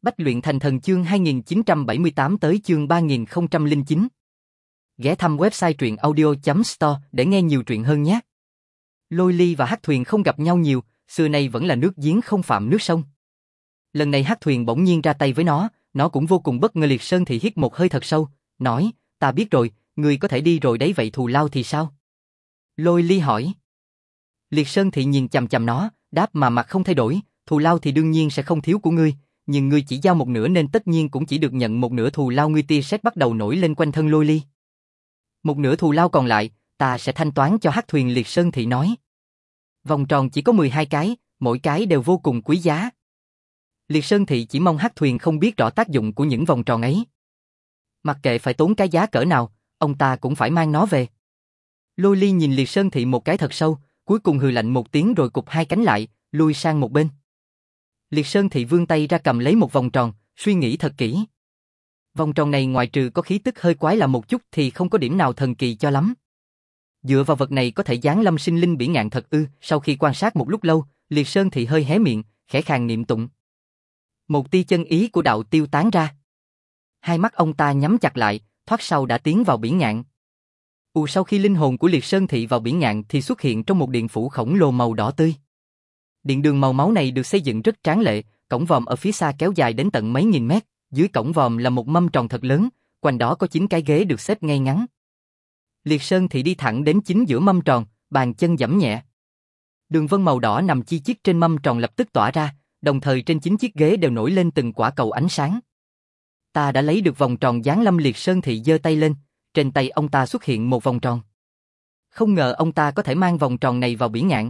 Bách luyện thành thần chương 2978 tới chương 3009. Ghé thăm website truyện audio.store để nghe nhiều truyện hơn nhé. Lôi Ly và Hắc Thuyền không gặp nhau nhiều, xưa nay vẫn là nước giếng không phạm nước sông. Lần này Hắc Thuyền bỗng nhiên ra tay với nó cũng vô cùng bất ngờ. Liệt Sơn Thị hít một hơi thật sâu, nói, ta biết rồi, ngươi có thể đi rồi đấy, vậy thù lao thì sao? Lôi Ly hỏi. Liệt Sơn Thị nhìn chằm chằm nó, đáp mà mặt không thay đổi, thù lao thì đương nhiên sẽ không thiếu của ngươi, nhưng ngươi chỉ giao một nửa nên tất nhiên cũng chỉ được nhận một nửa thù lao. Ngươi tia sét bắt đầu nổi lên quanh thân Lôi Ly. Một nửa thù lao còn lại, ta sẽ thanh toán cho Hắc Thuyền. Liệt Sơn Thị nói. Vòng tròn chỉ có 12 cái, mỗi cái đều vô cùng quý giá. Liệt Sơn Thị chỉ mong Hắc Thuyền không biết rõ tác dụng của những vòng tròn ấy. Mặc kệ phải tốn cái giá cỡ nào, ông ta cũng phải mang nó về. Lôi Ly nhìn Liệt Sơn Thị một cái thật sâu, cuối cùng hừ lạnh một tiếng rồi cụp hai cánh lại, lui sang một bên. Liệt Sơn Thị vươn tay ra cầm lấy một vòng tròn, suy nghĩ thật kỹ. Vòng tròn này ngoại trừ có khí tức hơi quái lạ một chút thì không có điểm nào thần kỳ cho lắm. Dựa vào vật này có thể giáng lâm sinh linh bỉ ngạn thật ư? Sau khi quan sát một lúc lâu, Liệt Sơn Thị hơi hé miệng, khẽ khàng niệm tụng. Một tia chân ý của đạo tiêu tán ra. Hai mắt ông ta nhắm chặt lại, thoát sau đã tiến vào bỉ ngạn. Sau khi linh hồn của Liệt Sơn Thị vào bỉ ngạn thì xuất hiện trong một điện phủ khổng lồ màu đỏ tươi. Điện đường màu máu này được xây dựng rất tráng lệ, cổng vòm ở phía xa kéo dài đến tận mấy nghìn mét, dưới cổng vòm là một mâm tròn thật lớn, quanh đó có 9 cái ghế được xếp ngay ngắn. Liệt Sơn Thị đi thẳng đến chính giữa mâm tròn, bàn chân giẫm nhẹ. Đường vân màu đỏ nằm chi chít trên mâm tròn lập tức tỏa ra, đồng thời trên 9 chiếc ghế đều nổi lên từng quả cầu ánh sáng. Ta đã lấy được vòng tròn giáng lâm. Liệt Sơn Thị giơ tay lên, trên tay ông ta xuất hiện một vòng tròn. Không ngờ ông ta có thể mang vòng tròn này vào bỉ ngạn.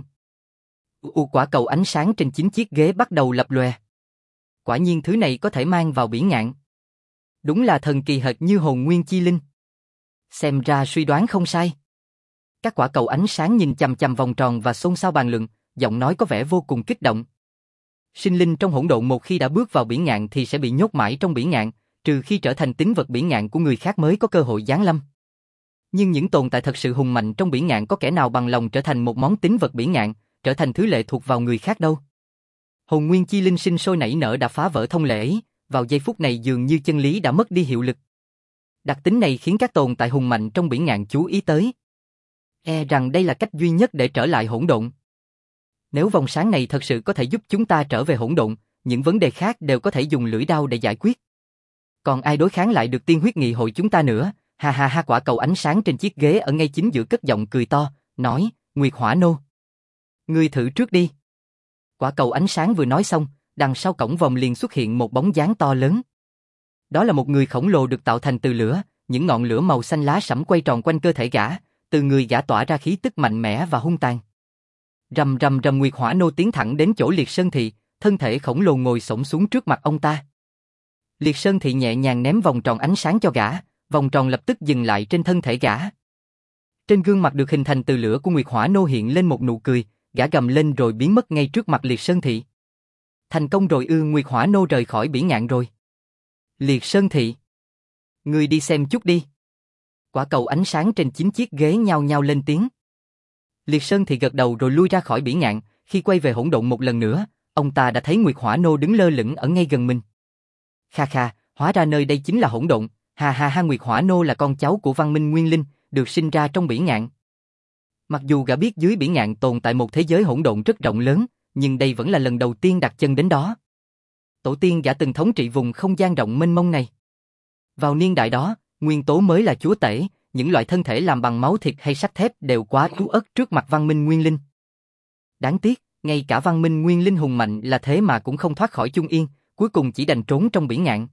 Quả cầu ánh sáng trên 9 chiếc ghế bắt đầu lập lòe. Quả nhiên thứ này có thể mang vào bỉ ngạn. Đúng là thần kỳ hệt như hồn nguyên chi linh. Xem ra suy đoán không sai. Các quả cầu ánh sáng nhìn chằm chằm vòng tròn và xôn xao bàn luận, giọng nói có vẻ vô cùng kích động. Sinh linh trong hỗn độn một khi đã bước vào bỉ ngạn thì sẽ bị nhốt mãi trong bỉ ngạn, trừ khi trở thành tín vật bỉ ngạn của người khác mới có cơ hội giáng lâm. Nhưng những tồn tại thật sự hùng mạnh trong bỉ ngạn có kẻ nào bằng lòng trở thành một món tín vật bỉ ngạn, trở thành thứ lệ thuộc vào người khác đâu. Hồn nguyên chi linh sinh sôi nảy nở đã phá vỡ thông lệ ấy, vào giây phút này dường như chân lý đã mất đi hiệu lực. Đặc tính này khiến các tồn tại hùng mạnh trong bỉ ngạn chú ý tới. Rằng đây là cách duy nhất để trở lại hỗn độn. Nếu vòng sáng này thật sự có thể giúp chúng ta trở về hỗn độn, những vấn đề khác đều có thể dùng lưỡi đao để giải quyết. Còn ai đối kháng lại được tiên huyết nghị hội chúng ta nữa? Ha ha ha. Quả cầu ánh sáng trên chiếc ghế ở ngay chính giữa cất giọng cười to, nói, Nguyệt Hỏa Nô, ngươi thử trước đi. Quả cầu ánh sáng vừa nói xong, đằng sau cổng vòm liền xuất hiện một bóng dáng to lớn. Đó là một người khổng lồ được tạo thành từ lửa, những ngọn lửa màu xanh lá sẫm quay tròn quanh cơ thể gã, từ người gã tỏa ra khí tức mạnh mẽ và hung tàn. Rầm rầm rầm. Nguyệt Hỏa Nô tiến thẳng đến chỗ Liệt Sơn Thị, thân thể khổng lồ ngồi xổm xuống trước mặt ông ta. Liệt Sơn Thị nhẹ nhàng ném vòng tròn ánh sáng cho gã, vòng tròn lập tức dừng lại trên thân thể gã. Trên gương mặt được hình thành từ lửa của Nguyệt Hỏa Nô hiện lên một nụ cười, gã gầm lên rồi biến mất ngay trước mặt Liệt Sơn Thị. Thành công rồi ư? Nguyệt Hỏa Nô rời khỏi bỉ ngạn rồi. Liệt Sơn Thị, ngươi đi xem chút đi. Quả cầu ánh sáng trên 9 chiếc ghế nhao nhao lên tiếng. Liệt Sơn Thị gật đầu rồi lui ra khỏi bỉ ngạn. Khi quay về hỗn độn một lần nữa, ông ta đã thấy Nguyệt Hỏa Nô đứng lơ lửng ở ngay gần mình. Kha kha, hóa ra nơi đây chính là hỗn độn. Ha ha ha. Nguyệt Hỏa Nô là con cháu của văn minh nguyên linh, được sinh ra trong bỉ ngạn. Mặc dù gã biết dưới bỉ ngạn tồn tại một thế giới hỗn độn rất rộng lớn, nhưng đây vẫn là lần đầu tiên đặt chân đến đó. Tổ tiên gã từng thống trị vùng không gian rộng mênh mông này. Vào niên đại đó, nguyên tố mới là chúa tể, những loại thân thể làm bằng máu thịt hay sắt thép đều quá yếu ớt trước mặt văn minh nguyên linh. Đáng tiếc, ngay cả văn minh nguyên linh hùng mạnh là thế mà cũng không thoát khỏi chung yên, cuối cùng chỉ đành trốn trong bỉ ngạn.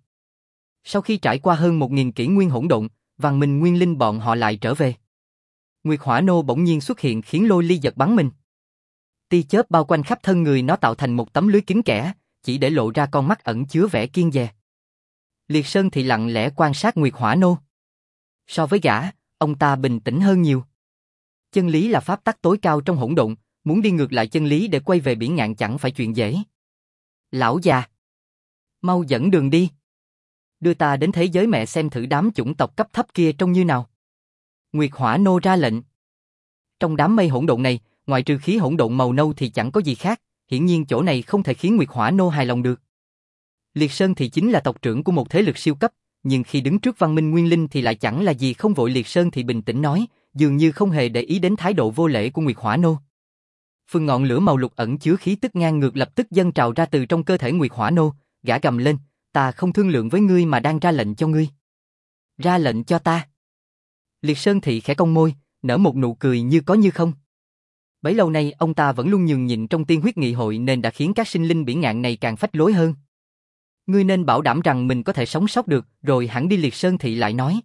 Sau khi trải qua hơn 1000 kỷ nguyên hỗn độn, văn minh nguyên linh bọn họ lại trở về. Nguyệt Hỏa Nô bỗng nhiên xuất hiện khiến Lôi Ly giật bắn mình. Tia chớp bao quanh khắp thân người nó tạo thành một tấm lưới kín kẽ, chỉ để lộ ra con mắt ẩn chứa vẻ kiên dè. Liệt Sơn Thị lặng lẽ quan sát Nguyệt Hỏa Nô. So với gã, ông ta bình tĩnh hơn nhiều. Chân lý là pháp tắc tối cao trong hỗn độn, muốn đi ngược lại chân lý để quay về bỉ ngạn chẳng phải chuyện dễ. Lão già, mau dẫn đường đi. Đưa ta đến thế giới mẹ xem thử đám chủng tộc cấp thấp kia trông như nào. Nguyệt Hỏa Nô ra lệnh. Trong đám mây hỗn độn này, ngoại trừ khí hỗn độn màu nâu thì chẳng có gì khác, hiển nhiên chỗ này không thể khiến Nguyệt Hỏa Nô hài lòng được. Liệt Sơn Thị chính là tộc trưởng của một thế lực siêu cấp, nhưng khi đứng trước Văn Minh Nguyên Linh thì lại chẳng là gì không vội. Liệt Sơn Thị bình tĩnh nói, dường như không hề để ý đến thái độ vô lễ của Nguyệt Hỏa Nô. Phần ngọn lửa màu lục ẩn chứa khí tức ngang ngược lập tức dâng trào ra từ trong cơ thể Nguyệt Hỏa Nô, gã gầm lên, ta không thương lượng với ngươi mà đang ra lệnh cho ngươi. Ra lệnh cho ta. Liệt Sơn Thị khẽ cong môi, nở một nụ cười như có như không. Bấy lâu nay ông ta vẫn luôn nhường nhịn trong tiên huyết nghị hội nên đã khiến các sinh linh biển ngạn này càng phách lối hơn. Ngươi nên bảo đảm rằng mình có thể sống sót được, rồi hẳn đi. Liệt Sơn Thị lại nói.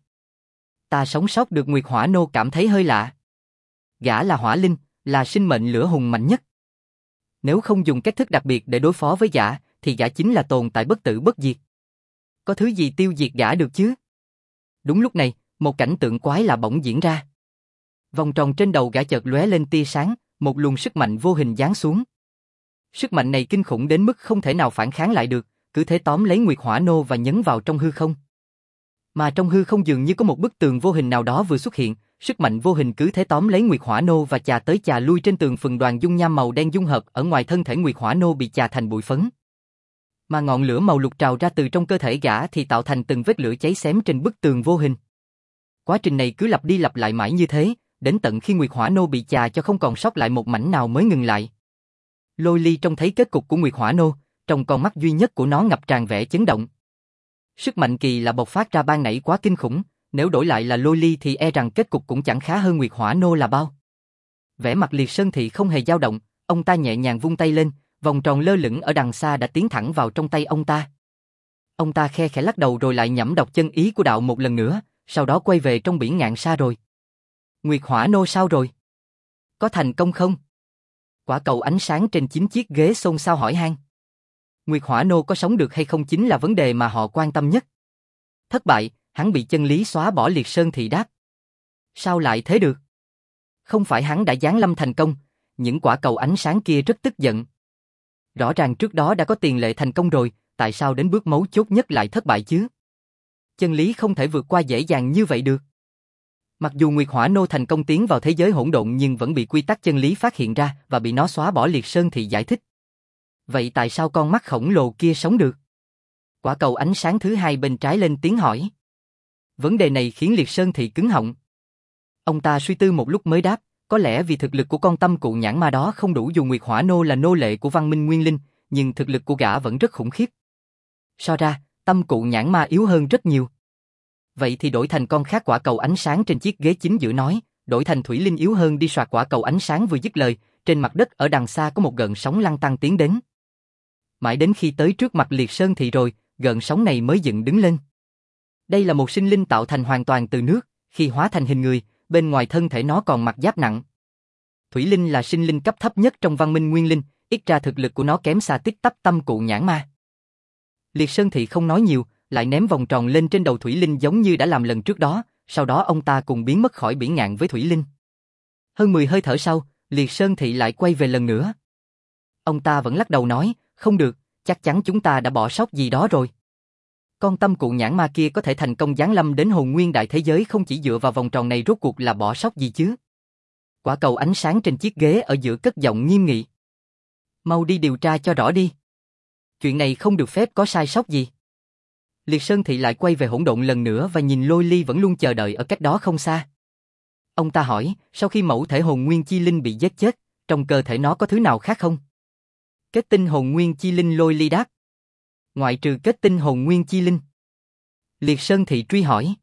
Ta sống sót được. Nguyệt Hỏa Nô cảm thấy hơi lạ. Gã là hỏa linh, là sinh mệnh lửa hùng mạnh nhất. Nếu không dùng cách thức đặc biệt để đối phó với gã, thì gã chính là tồn tại bất tử bất diệt. Có thứ gì tiêu diệt gã được chứ? Đúng lúc này, một cảnh tượng quái lạ bỗng diễn ra. Vòng tròn trên đầu gã chợt lóe lên tia sáng, một luồng sức mạnh vô hình giáng xuống. Sức mạnh này kinh khủng đến mức không thể nào phản kháng lại được, cứ thế tóm lấy Nguyệt Hỏa Nô và nhấn vào trong hư không. Mà trong hư không dường như có một bức tường vô hình nào đó vừa xuất hiện, sức mạnh vô hình cứ thế tóm lấy Nguyệt Hỏa Nô và chà tới chà lui trên tường. Phần đoàn dung nham màu đen dung hợp ở ngoài thân thể Nguyệt Hỏa Nô bị chà thành bụi phấn. Mà ngọn lửa màu lục trào ra từ trong cơ thể gã thì tạo thành từng vết lửa cháy xém trên bức tường vô hình. Quá trình này cứ lặp đi lặp lại mãi như thế, đến tận khi Nguyệt Hỏa Nô bị chà cho không còn sót lại một mảnh nào mới ngừng lại. Lôi Ly trông thấy kết cục của Nguyệt Hỏa Nô, trong con mắt duy nhất của nó ngập tràn vẻ chấn động. Sức mạnh kỳ lạ bộc phát ra ban nãy quá kinh khủng, nếu đổi lại là Lôi Ly thì e rằng kết cục cũng chẳng khá hơn Nguyệt Hỏa Nô là bao. Vẻ mặt Liệt Sơn Thị không hề dao động, ông ta nhẹ nhàng vung tay lên, vòng tròn lơ lửng ở đằng xa đã tiến thẳng vào trong tay ông ta. Ông ta khe khẽ lắc đầu rồi lại nhẩm đọc chân ý của đạo một lần nữa, sau đó quay về trong biển ngạn xa rồi. Nguyệt Hỏa Nô sao rồi? Có thành công không? Quả cầu ánh sáng trên 9 chiếc ghế xôn xao hỏi han. Nguyệt Hỏa Nô có sống được hay không chính là vấn đề mà họ quan tâm nhất. Thất bại, hắn bị chân lý xóa bỏ. Liệt Sơn Thị đáp. Sao lại thế được? Không phải hắn đã giáng lâm thành công, những quả cầu ánh sáng kia rất tức giận. Rõ ràng trước đó đã có tiền lệ thành công rồi, tại sao đến bước mấu chốt nhất lại thất bại chứ? Chân lý không thể vượt qua dễ dàng như vậy được. Mặc dù Nguyệt Hỏa Nô thành công tiến vào thế giới hỗn độn nhưng vẫn bị quy tắc chân lý phát hiện ra và bị nó xóa bỏ. Liệt Sơn Thị giải thích. Vậy tại sao con mắt khổng lồ kia sống được? Quả cầu ánh sáng thứ hai bên trái lên tiếng hỏi. Vấn đề này khiến Liệt Sơn Thị cứng họng. Ông ta suy tư một lúc mới đáp, có lẽ vì thực lực của con tâm cụ nhãn ma đó không đủ. Dù Nguyệt Hỏa Nô là nô lệ của Văn Minh Nguyên Linh, nhưng thực lực của gã vẫn rất khủng khiếp. So ra, tâm cụ nhãn ma yếu hơn rất nhiều. Vậy thì đổi thành con khác. Quả cầu ánh sáng trên chiếc ghế chính giữa nói, đổi thành thủy linh yếu hơn đi. Soạt quả cầu ánh sáng vừa dứt lời, trên mặt đất ở đằng xa có một gợn sóng lăn tăn tiến đến. Mãi đến khi tới trước mặt Liệt Sơn Thị rồi, gợn sóng này mới dựng đứng lên. Đây là một sinh linh tạo thành hoàn toàn từ nước, khi hóa thành hình người, bên ngoài thân thể nó còn mặc giáp nặng. Thủy linh là sinh linh cấp thấp nhất trong Văn Minh Nguyên Linh, ít ra thực lực của nó kém xa tích tắp tâm cụ nhãn ma. Liệt Sơn Thị không nói nhiều, lại ném vòng tròn lên trên đầu Thủy Linh giống như đã làm lần trước đó, sau đó ông ta cùng biến mất khỏi biển ngạn với Thủy Linh. Hơn 10 hơi thở sau, Liệt Sơn Thị lại quay về lần nữa. Ông ta vẫn lắc đầu nói, không được, chắc chắn chúng ta đã bỏ sót gì đó rồi. Con tâm cụ nhãn ma kia có thể thành công giáng lâm đến hồn nguyên đại thế giới không chỉ dựa vào vòng tròn này, rốt cuộc là bỏ sót gì chứ? Quả cầu ánh sáng trên chiếc ghế ở giữa cất giọng nghiêm nghị. Mau đi điều tra cho rõ đi. Chuyện này không được phép có sai sót gì. Liệt Sơn Thị lại quay về hỗn độn lần nữa và nhìn Lôi Ly vẫn luôn chờ đợi ở cách đó không xa. Ông ta hỏi, sau khi mẫu thể hồn nguyên chi linh bị giết chết, trong cơ thể nó có thứ nào khác không? Kết tinh hồn nguyên chi linh. Lôi Ly đáp. Ngoại trừ kết tinh hồn nguyên chi linh. Liệt Sơn Thị truy hỏi.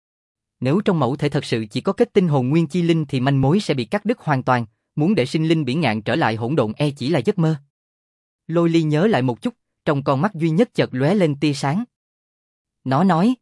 Nếu trong mẫu thể thật sự chỉ có kết tinh hồn nguyên chi linh thì manh mối sẽ bị cắt đứt hoàn toàn, muốn để sinh linh biển ngạn trở lại hỗn độn e chỉ là giấc mơ. Lôi Ly nhớ lại một chút, trong con mắt duy nhất chợt lóe lên tia sáng. Nó nói,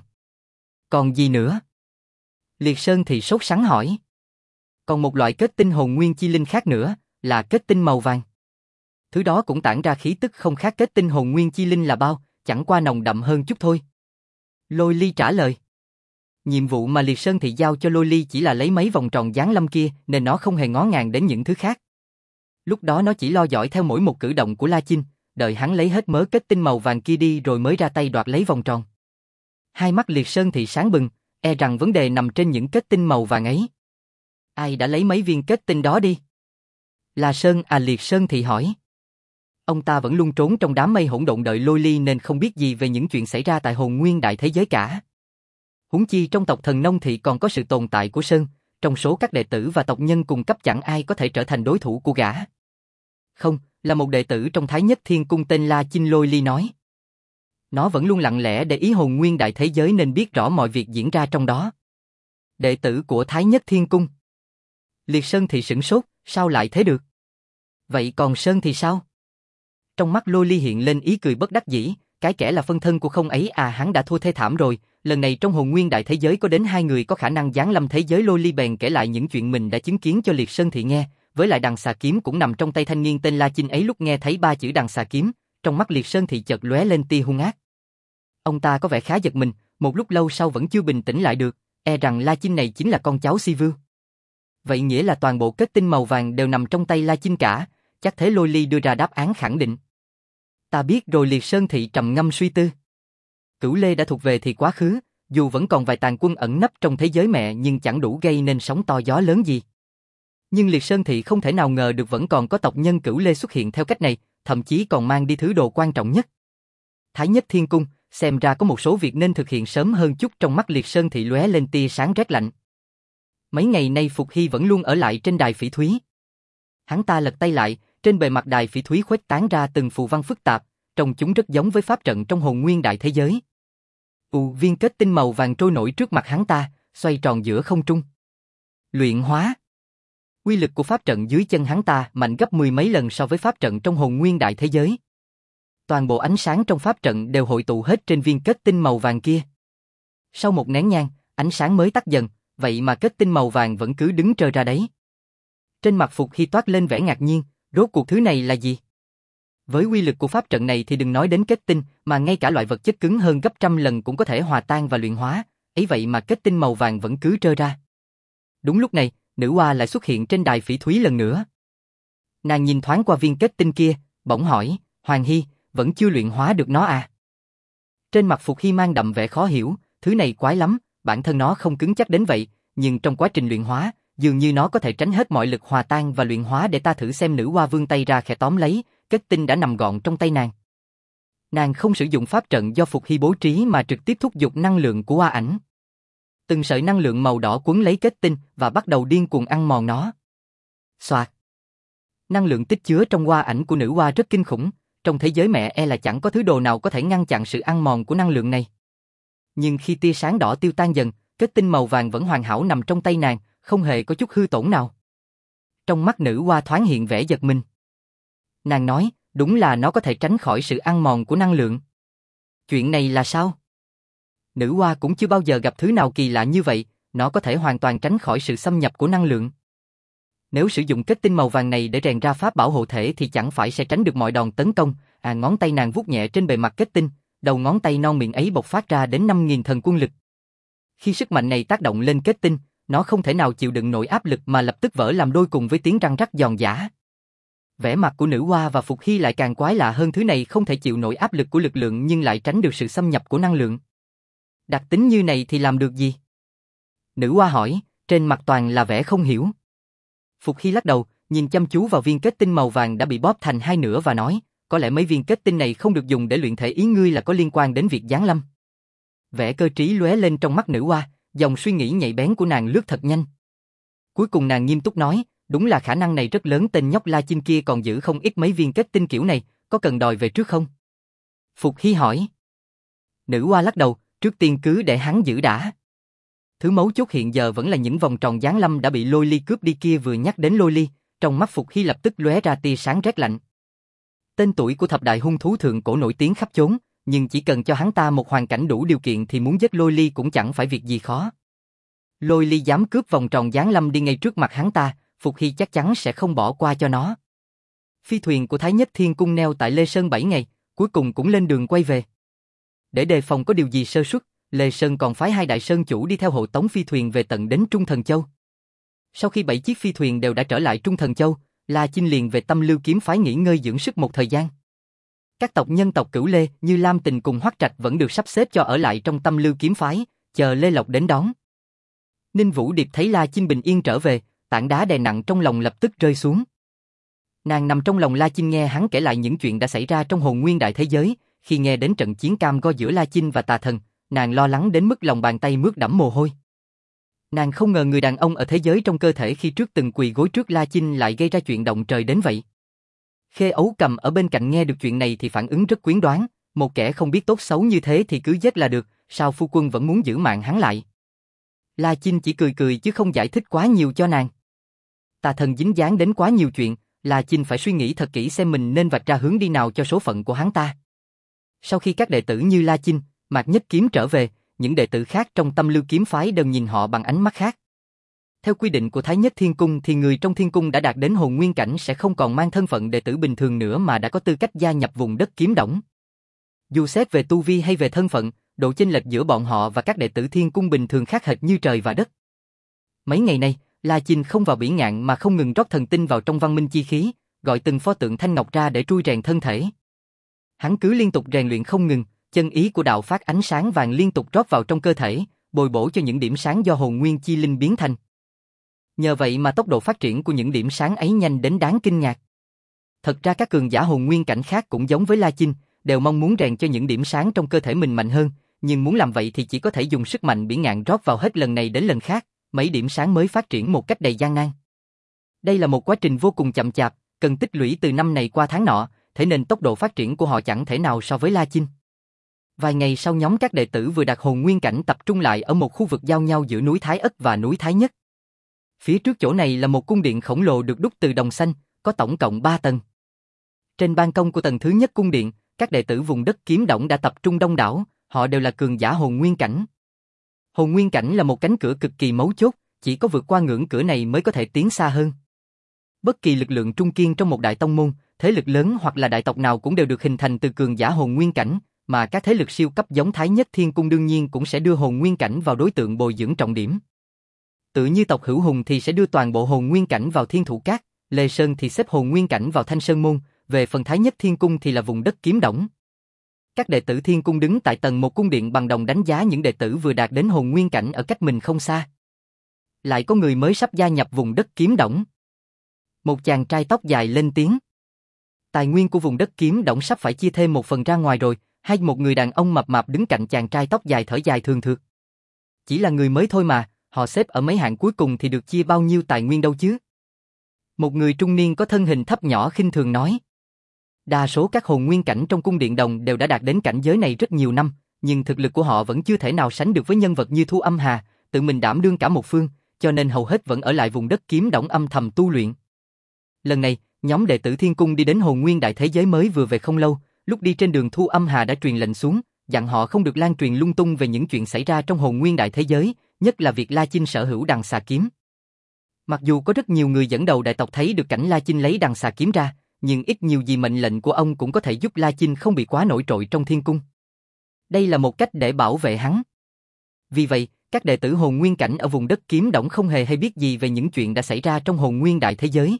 còn gì nữa? Liệt Sơn Thị sốt sắng hỏi. Còn một loại kết tinh hồn nguyên chi linh khác nữa, là kết tinh màu vàng. Thứ đó cũng tản ra khí tức không khác kết tinh hồn nguyên chi linh là bao, chẳng qua nồng đậm hơn chút thôi. Lôi Ly trả lời. Nhiệm vụ mà Liệt Sơn Thị giao cho Lôi Ly chỉ là lấy mấy vòng tròn giáng lâm kia, nên nó không hề ngó ngàng đến những thứ khác. Lúc đó nó chỉ lo dõi theo mỗi một cử động của La Chinh, đợi hắn lấy hết mớ kết tinh màu vàng kia đi rồi mới ra tay đoạt lấy vòng tròn. Hai mắt Liệt Sơn Thị sáng bừng, e rằng vấn đề nằm trên những kết tinh màu vàng ấy. Ai đã lấy mấy viên kết tinh đó đi? La Sơn à? Liệt Sơn Thị hỏi. Ông ta vẫn luôn trốn trong đám mây hỗn độn đợi Lôi Ly nên không biết gì về những chuyện xảy ra tại hồn nguyên đại thế giới cả. Huống chi trong tộc Thần Nông thì còn có sự tồn tại của Sơn, trong số các đệ tử và tộc nhân cùng cấp chẳng ai có thể trở thành đối thủ của gã. Không, là một đệ tử trong Thái Nhất Thiên Cung tên La Chinh, Lôi Ly nói. Nó vẫn luôn lặng lẽ để ý hồn nguyên đại thế giới nên biết rõ mọi việc diễn ra trong đó. Đệ tử của Thái Nhất Thiên Cung. Liệt Sơn thì sửng sốt, sao lại thế được? Vậy còn Sơn thì sao? Trong mắt Lôi Ly hiện lên ý cười bất đắc dĩ, cái kẻ là phân thân của không ấy à, hắn đã thua thê thảm rồi. Lần này trong hồn nguyên đại thế giới có đến 2 người có khả năng giáng lâm thế giới. Lôi Ly bèn kể lại những chuyện mình đã chứng kiến cho Liệt Sơn Thị nghe, với lại đằng xà kiếm cũng nằm trong tay thanh niên tên La Chinh ấy. Lúc nghe thấy 3 chữ đằng xà kiếm, trong mắt Liệt Sơn Thị chợt lóe lên tia hung ác. Ông ta có vẻ khá giật mình, một lúc lâu sau vẫn chưa bình tĩnh lại được, e rằng La Chinh này chính là con cháu Si Vưu. Vậy nghĩa là toàn bộ kết tinh màu vàng đều nằm trong tay La Chinh cả, chắc thế. Lôi Ly đưa ra đáp án khẳng định. Ta biết rồi. Liệt Sơn Thị trầm ngâm suy tư. Cửu Lê đã thuộc về thì quá khứ, dù vẫn còn vài tàn quân ẩn nấp trong thế giới mẹ nhưng chẳng đủ gây nên sóng to gió lớn gì. Nhưng Liệt Sơn Thị không thể nào ngờ được vẫn còn có tộc nhân Cửu Lê xuất hiện theo cách này, thậm chí còn mang đi thứ đồ quan trọng nhất. Thái Nhất Thiên Cung, xem ra có một số việc nên thực hiện sớm hơn chút. Trong mắt Liệt Sơn Thị lóe lên tia sáng rét lạnh. Mấy ngày nay Phục Hy vẫn luôn ở lại trên đài phỉ thúy. Hắn ta lật tay lại, trên bề mặt đài phỉ thúy khuếch tán ra từng phù văn phức tạp, trông chúng rất giống với pháp trận trong hồn nguyên đại thế giới. Viên kết tinh màu vàng trôi nổi trước mặt hắn ta, xoay tròn giữa không trung. Luyện hóa. Uy lực của pháp trận dưới chân hắn ta mạnh gấp 10 mấy lần so với pháp trận trong hồn nguyên đại thế giới. Toàn bộ ánh sáng trong pháp trận đều hội tụ hết trên viên kết tinh màu vàng kia. Sau một nén nhang, ánh sáng mới tắt dần, vậy mà kết tinh màu vàng vẫn cứ đứng trơ ra đấy. Trên mặt Phục Hy toát lên vẻ ngạc nhiên, rốt cuộc thứ này là gì? Với uy lực của pháp trận này thì đừng nói đến kết tinh, mà ngay cả loại vật chất cứng hơn gấp trăm lần cũng có thể hòa tan và luyện hóa, ấy vậy mà kết tinh màu vàng vẫn cứ trơ ra. Đúng lúc này, nữ oa lại xuất hiện trên đài phỉ thúy lần nữa. Nàng nhìn thoáng qua viên kết tinh kia, bỗng hỏi, Hoàng Hy, vẫn chưa luyện hóa được nó à? Trên mặt Phục Hy mang đậm vẻ khó hiểu, thứ này quái lắm, bản thân nó không cứng chắc đến vậy, nhưng trong quá trình luyện hóa, dường như nó có thể tránh hết mọi lực hòa tan và luyện hóa. Để ta thử xem. Nữ oa vươn tay ra khẽ tóm lấy, kết tinh đã nằm gọn trong tay nàng. Nàng không sử dụng pháp trận do Phục Hy bố trí mà trực tiếp thúc giục năng lượng của oa ảnh. Từng sợi năng lượng màu đỏ quấn lấy kết tinh và bắt đầu điên cuồng ăn mòn nó. Xoạt. Năng lượng tích chứa trong oa ảnh của nữ oa rất kinh khủng, trong thế giới mẹ e là chẳng có thứ đồ nào có thể ngăn chặn sự ăn mòn của năng lượng này. Nhưng khi tia sáng đỏ tiêu tan dần, kết tinh màu vàng vẫn hoàn hảo nằm trong tay nàng, không hề có chút hư tổn nào. Trong mắt nữ oa thoáng hiện vẻ giật mình. Nàng nói, đúng là nó có thể tránh khỏi sự ăn mòn của năng lượng. Chuyện này là sao? Nữ oa cũng chưa bao giờ gặp thứ nào kỳ lạ như vậy, nó có thể hoàn toàn tránh khỏi sự xâm nhập của năng lượng. Nếu sử dụng kết tinh màu vàng này để rèn ra pháp bảo hộ thể thì chẳng phải sẽ tránh được mọi đòn tấn công. Ngón tay nàng vuốt nhẹ trên bề mặt kết tinh, đầu ngón tay non miệng ấy bộc phát ra đến 5.000 thần quân lực. Khi sức mạnh này tác động lên kết tinh, nó không thể nào chịu đựng nổi áp lực mà lập tức vỡ làm đôi cùng với tiếng răng rắc giòn giã. Vẻ mặt của nữ oa và Phục Hy lại càng quái lạ hơn. Thứ này không thể chịu nổi áp lực của lực lượng nhưng lại tránh được sự xâm nhập của năng lượng. Đặc tính như này thì làm được gì? Nữ oa hỏi, trên mặt toàn là vẻ không hiểu. Phục Hy lắc đầu, nhìn chăm chú vào viên kết tinh màu vàng đã bị bóp thành hai nửa và nói, có lẽ mấy viên kết tinh này không được dùng để luyện thể. Ý ngươi là có liên quan đến việc giáng lâm. Vẻ cơ trí lóe lên trong mắt nữ oa, dòng suy nghĩ nhạy bén của nàng lướt thật nhanh. Cuối cùng nàng nghiêm túc nói, đúng là khả năng này rất lớn. Tên nhóc La Chinh kia còn giữ không ít mấy viên kết tinh kiểu này, có cần đòi về trước không? Phục Hy hỏi. Nữ oa lắc đầu, trước tiên cứ để hắn giữ đã. Thứ mấu chốt hiện giờ vẫn là những vòng tròn giáng lâm đã bị Lôi Ly cướp đi kia. Vừa nhắc đến Lôi Ly, trong mắt Phục Hy lập tức lóe ra tia sáng rét lạnh. Tên tuổi của thập đại hung thú thượng cổ nổi tiếng khắp chốn, nhưng chỉ cần cho hắn ta một hoàn cảnh đủ điều kiện thì muốn giết Lôi Ly cũng chẳng phải việc gì khó. Lôi Ly dám cướp vòng tròn giáng lâm đi ngay trước mặt hắn ta, Phục Hy chắc chắn sẽ không bỏ qua cho nó. Phi thuyền của Thái Nhất Thiên Cung neo tại Lê Sơn 7 ngày, cuối cùng cũng lên đường quay về. Để đề phòng có điều gì sơ suất, Lê Sơn còn phái 2 đại sơn chủ đi theo hộ tống phi thuyền về tận đến Trung Thần Châu. Sau khi 7 chiếc phi thuyền đều đã trở lại Trung Thần Châu, La Chinh liền về Tâm Lưu Kiếm phái nghỉ ngơi dưỡng sức một thời gian. Các tộc nhân tộc Cửu Lê như Lam Tình cùng Hoắc Trạch vẫn được sắp xếp cho ở lại trong Tâm Lưu Kiếm phái, chờ Lê Lộc đến đón. Ninh Vũ Điệp thấy La Chinh bình yên trở về, tảng đá đè nặng trong lòng lập tức rơi xuống. Nàng nằm trong lòng La Chinh nghe hắn kể lại những chuyện đã xảy ra trong hồn nguyên đại thế giới, khi nghe đến trận chiến cam go giữa La Chinh và tà thần, nàng lo lắng đến mức lòng bàn tay mướt đẫm mồ hôi. Nàng không ngờ người đàn ông ở thế giới trong cơ thể khi trước từng quỳ gối trước La Chinh lại gây ra chuyện động trời đến vậy. Khê Ấu Cầm ở bên cạnh nghe được chuyện này thì phản ứng rất quyến đoán, một kẻ không biết tốt xấu như thế thì cứ giết là được, sao phu quân vẫn muốn giữ mạng hắn lại. La Chinh chỉ cười cười chứ không giải thích quá nhiều cho nàng. Tà thần dính dáng đến quá nhiều chuyện, La Chinh phải suy nghĩ thật kỹ xem mình nên vạch ra hướng đi nào cho số phận của hắn ta. Sau khi các đệ tử như La Chinh, Mạc Nhất Kiếm trở về, những đệ tử khác trong Tâm Lưu kiếm phái đều nhìn họ bằng ánh mắt khác. Theo quy định của Thái Nhất Thiên Cung thì người trong Thiên Cung đã đạt đến hồn nguyên cảnh sẽ không còn mang thân phận đệ tử bình thường nữa mà đã có tư cách gia nhập vùng đất kiếm đổng. Dù xét về tu vi hay về thân phận, độ chênh lệch giữa bọn họ và các đệ tử Thiên Cung bình thường khác hệt như trời và đất. Mấy ngày nay, La Chinh không vào bỉ ngạn mà không ngừng rót thần tinh vào trong văn minh chi khí, gọi từng pho tượng thanh ngọc ra để trui rèn thân thể. Hắn cứ liên tục rèn luyện không ngừng, chân ý của đạo phát ánh sáng vàng liên tục rót vào trong cơ thể, bồi bổ cho những điểm sáng do hồn nguyên chi linh biến thành. Nhờ vậy mà tốc độ phát triển của những điểm sáng ấy nhanh đến đáng kinh ngạc. Thật ra các cường giả hồn nguyên cảnh khác cũng giống với La Chinh, đều mong muốn rèn cho những điểm sáng trong cơ thể mình mạnh hơn, nhưng muốn làm vậy thì chỉ có thể dùng sức mạnh bỉ ngạn rót vào hết lần này đến lần khác, mấy điểm sáng mới phát triển một cách đầy gian nan. Đây là một quá trình vô cùng chậm chạp, cần tích lũy từ năm này qua tháng nọ, thế nên tốc độ phát triển của họ chẳng thể nào so với La Chinh. Vài ngày sau nhóm các đệ tử vừa đạt hồn nguyên cảnh tập trung lại ở một khu vực giao nhau giữa núi Thái Ất và núi Thái Nhất. Phía trước chỗ này là một cung điện khổng lồ được đúc từ đồng xanh, có tổng cộng 3 tầng. Trên ban công của tầng thứ nhất cung điện, các đệ tử vùng đất kiếm đổng đã tập trung đông đảo, họ đều là cường giả hồn nguyên cảnh. Hồn nguyên cảnh là một cánh cửa cực kỳ mấu chốt, chỉ có vượt qua ngưỡng cửa này mới có thể tiến xa hơn. Bất kỳ lực lượng trung kiên trong một đại tông môn, thế lực lớn hoặc là đại tộc nào cũng đều được hình thành từ cường giả hồn nguyên cảnh, mà các thế lực siêu cấp giống Thái Nhất Thiên Cung đương nhiên cũng sẽ đưa hồn nguyên cảnh vào đối tượng bồi dưỡng trọng điểm. Tự như tộc Hữu Hùng thì sẽ đưa toàn bộ hồn nguyên cảnh vào Thiên Thủ Các, Lê Sơn thì xếp hồn nguyên cảnh vào Thanh Sơn Môn, về phần Thái Nhất Thiên Cung thì là vùng đất kiếm đổng. Các đệ tử Thiên Cung đứng tại tầng một cung điện bằng đồng đánh giá những đệ tử vừa đạt đến hồn nguyên cảnh ở cách mình không xa. Lại có người mới sắp gia nhập vùng đất kiếm đổng. Một chàng trai tóc dài lên tiếng. Tài nguyên của vùng đất kiếm đổng sắp phải chia thêm một phần ra ngoài rồi, hay một người đàn ông mập mạp đứng cạnh chàng trai tóc dài thở dài thường thượt. Chỉ là người mới thôi mà, họ xếp ở mấy hạng cuối cùng thì được chia bao nhiêu tài nguyên đâu chứ? Một người trung niên có thân hình thấp nhỏ khinh thường nói. Đa số các hồn nguyên cảnh trong cung điện đồng đều đã đạt đến cảnh giới này rất nhiều năm, nhưng thực lực của họ vẫn chưa thể nào sánh được với nhân vật như Thu Âm Hà, tự mình đảm đương cả một phương, cho nên hầu hết vẫn ở lại vùng đất kiếm đổng âm thầm tu luyện. Lần này, nhóm đệ tử Thiên Cung đi đến hồn nguyên đại thế giới mới vừa về không lâu, lúc đi trên đường Thu Âm Hà đã truyền lệnh xuống, dặn họ không được lan truyền lung tung về những chuyện xảy ra trong hồn nguyên đại thế giới, nhất là việc La Chinh sở hữu đằng xà kiếm. Mặc dù có rất nhiều người dẫn đầu đại tộc thấy được cảnh La Chinh lấy đằng xà kiếm ra, nhưng ít nhiều gì mệnh lệnh của ông cũng có thể giúp La Chinh không bị quá nổi trội trong Thiên Cung. Đây là một cách để bảo vệ hắn. Vì vậy, các đệ tử hồn nguyên cảnh ở vùng đất kiếm đổng không hề hay biết gì về những chuyện đã xảy ra trong hồn nguyên đại thế giới.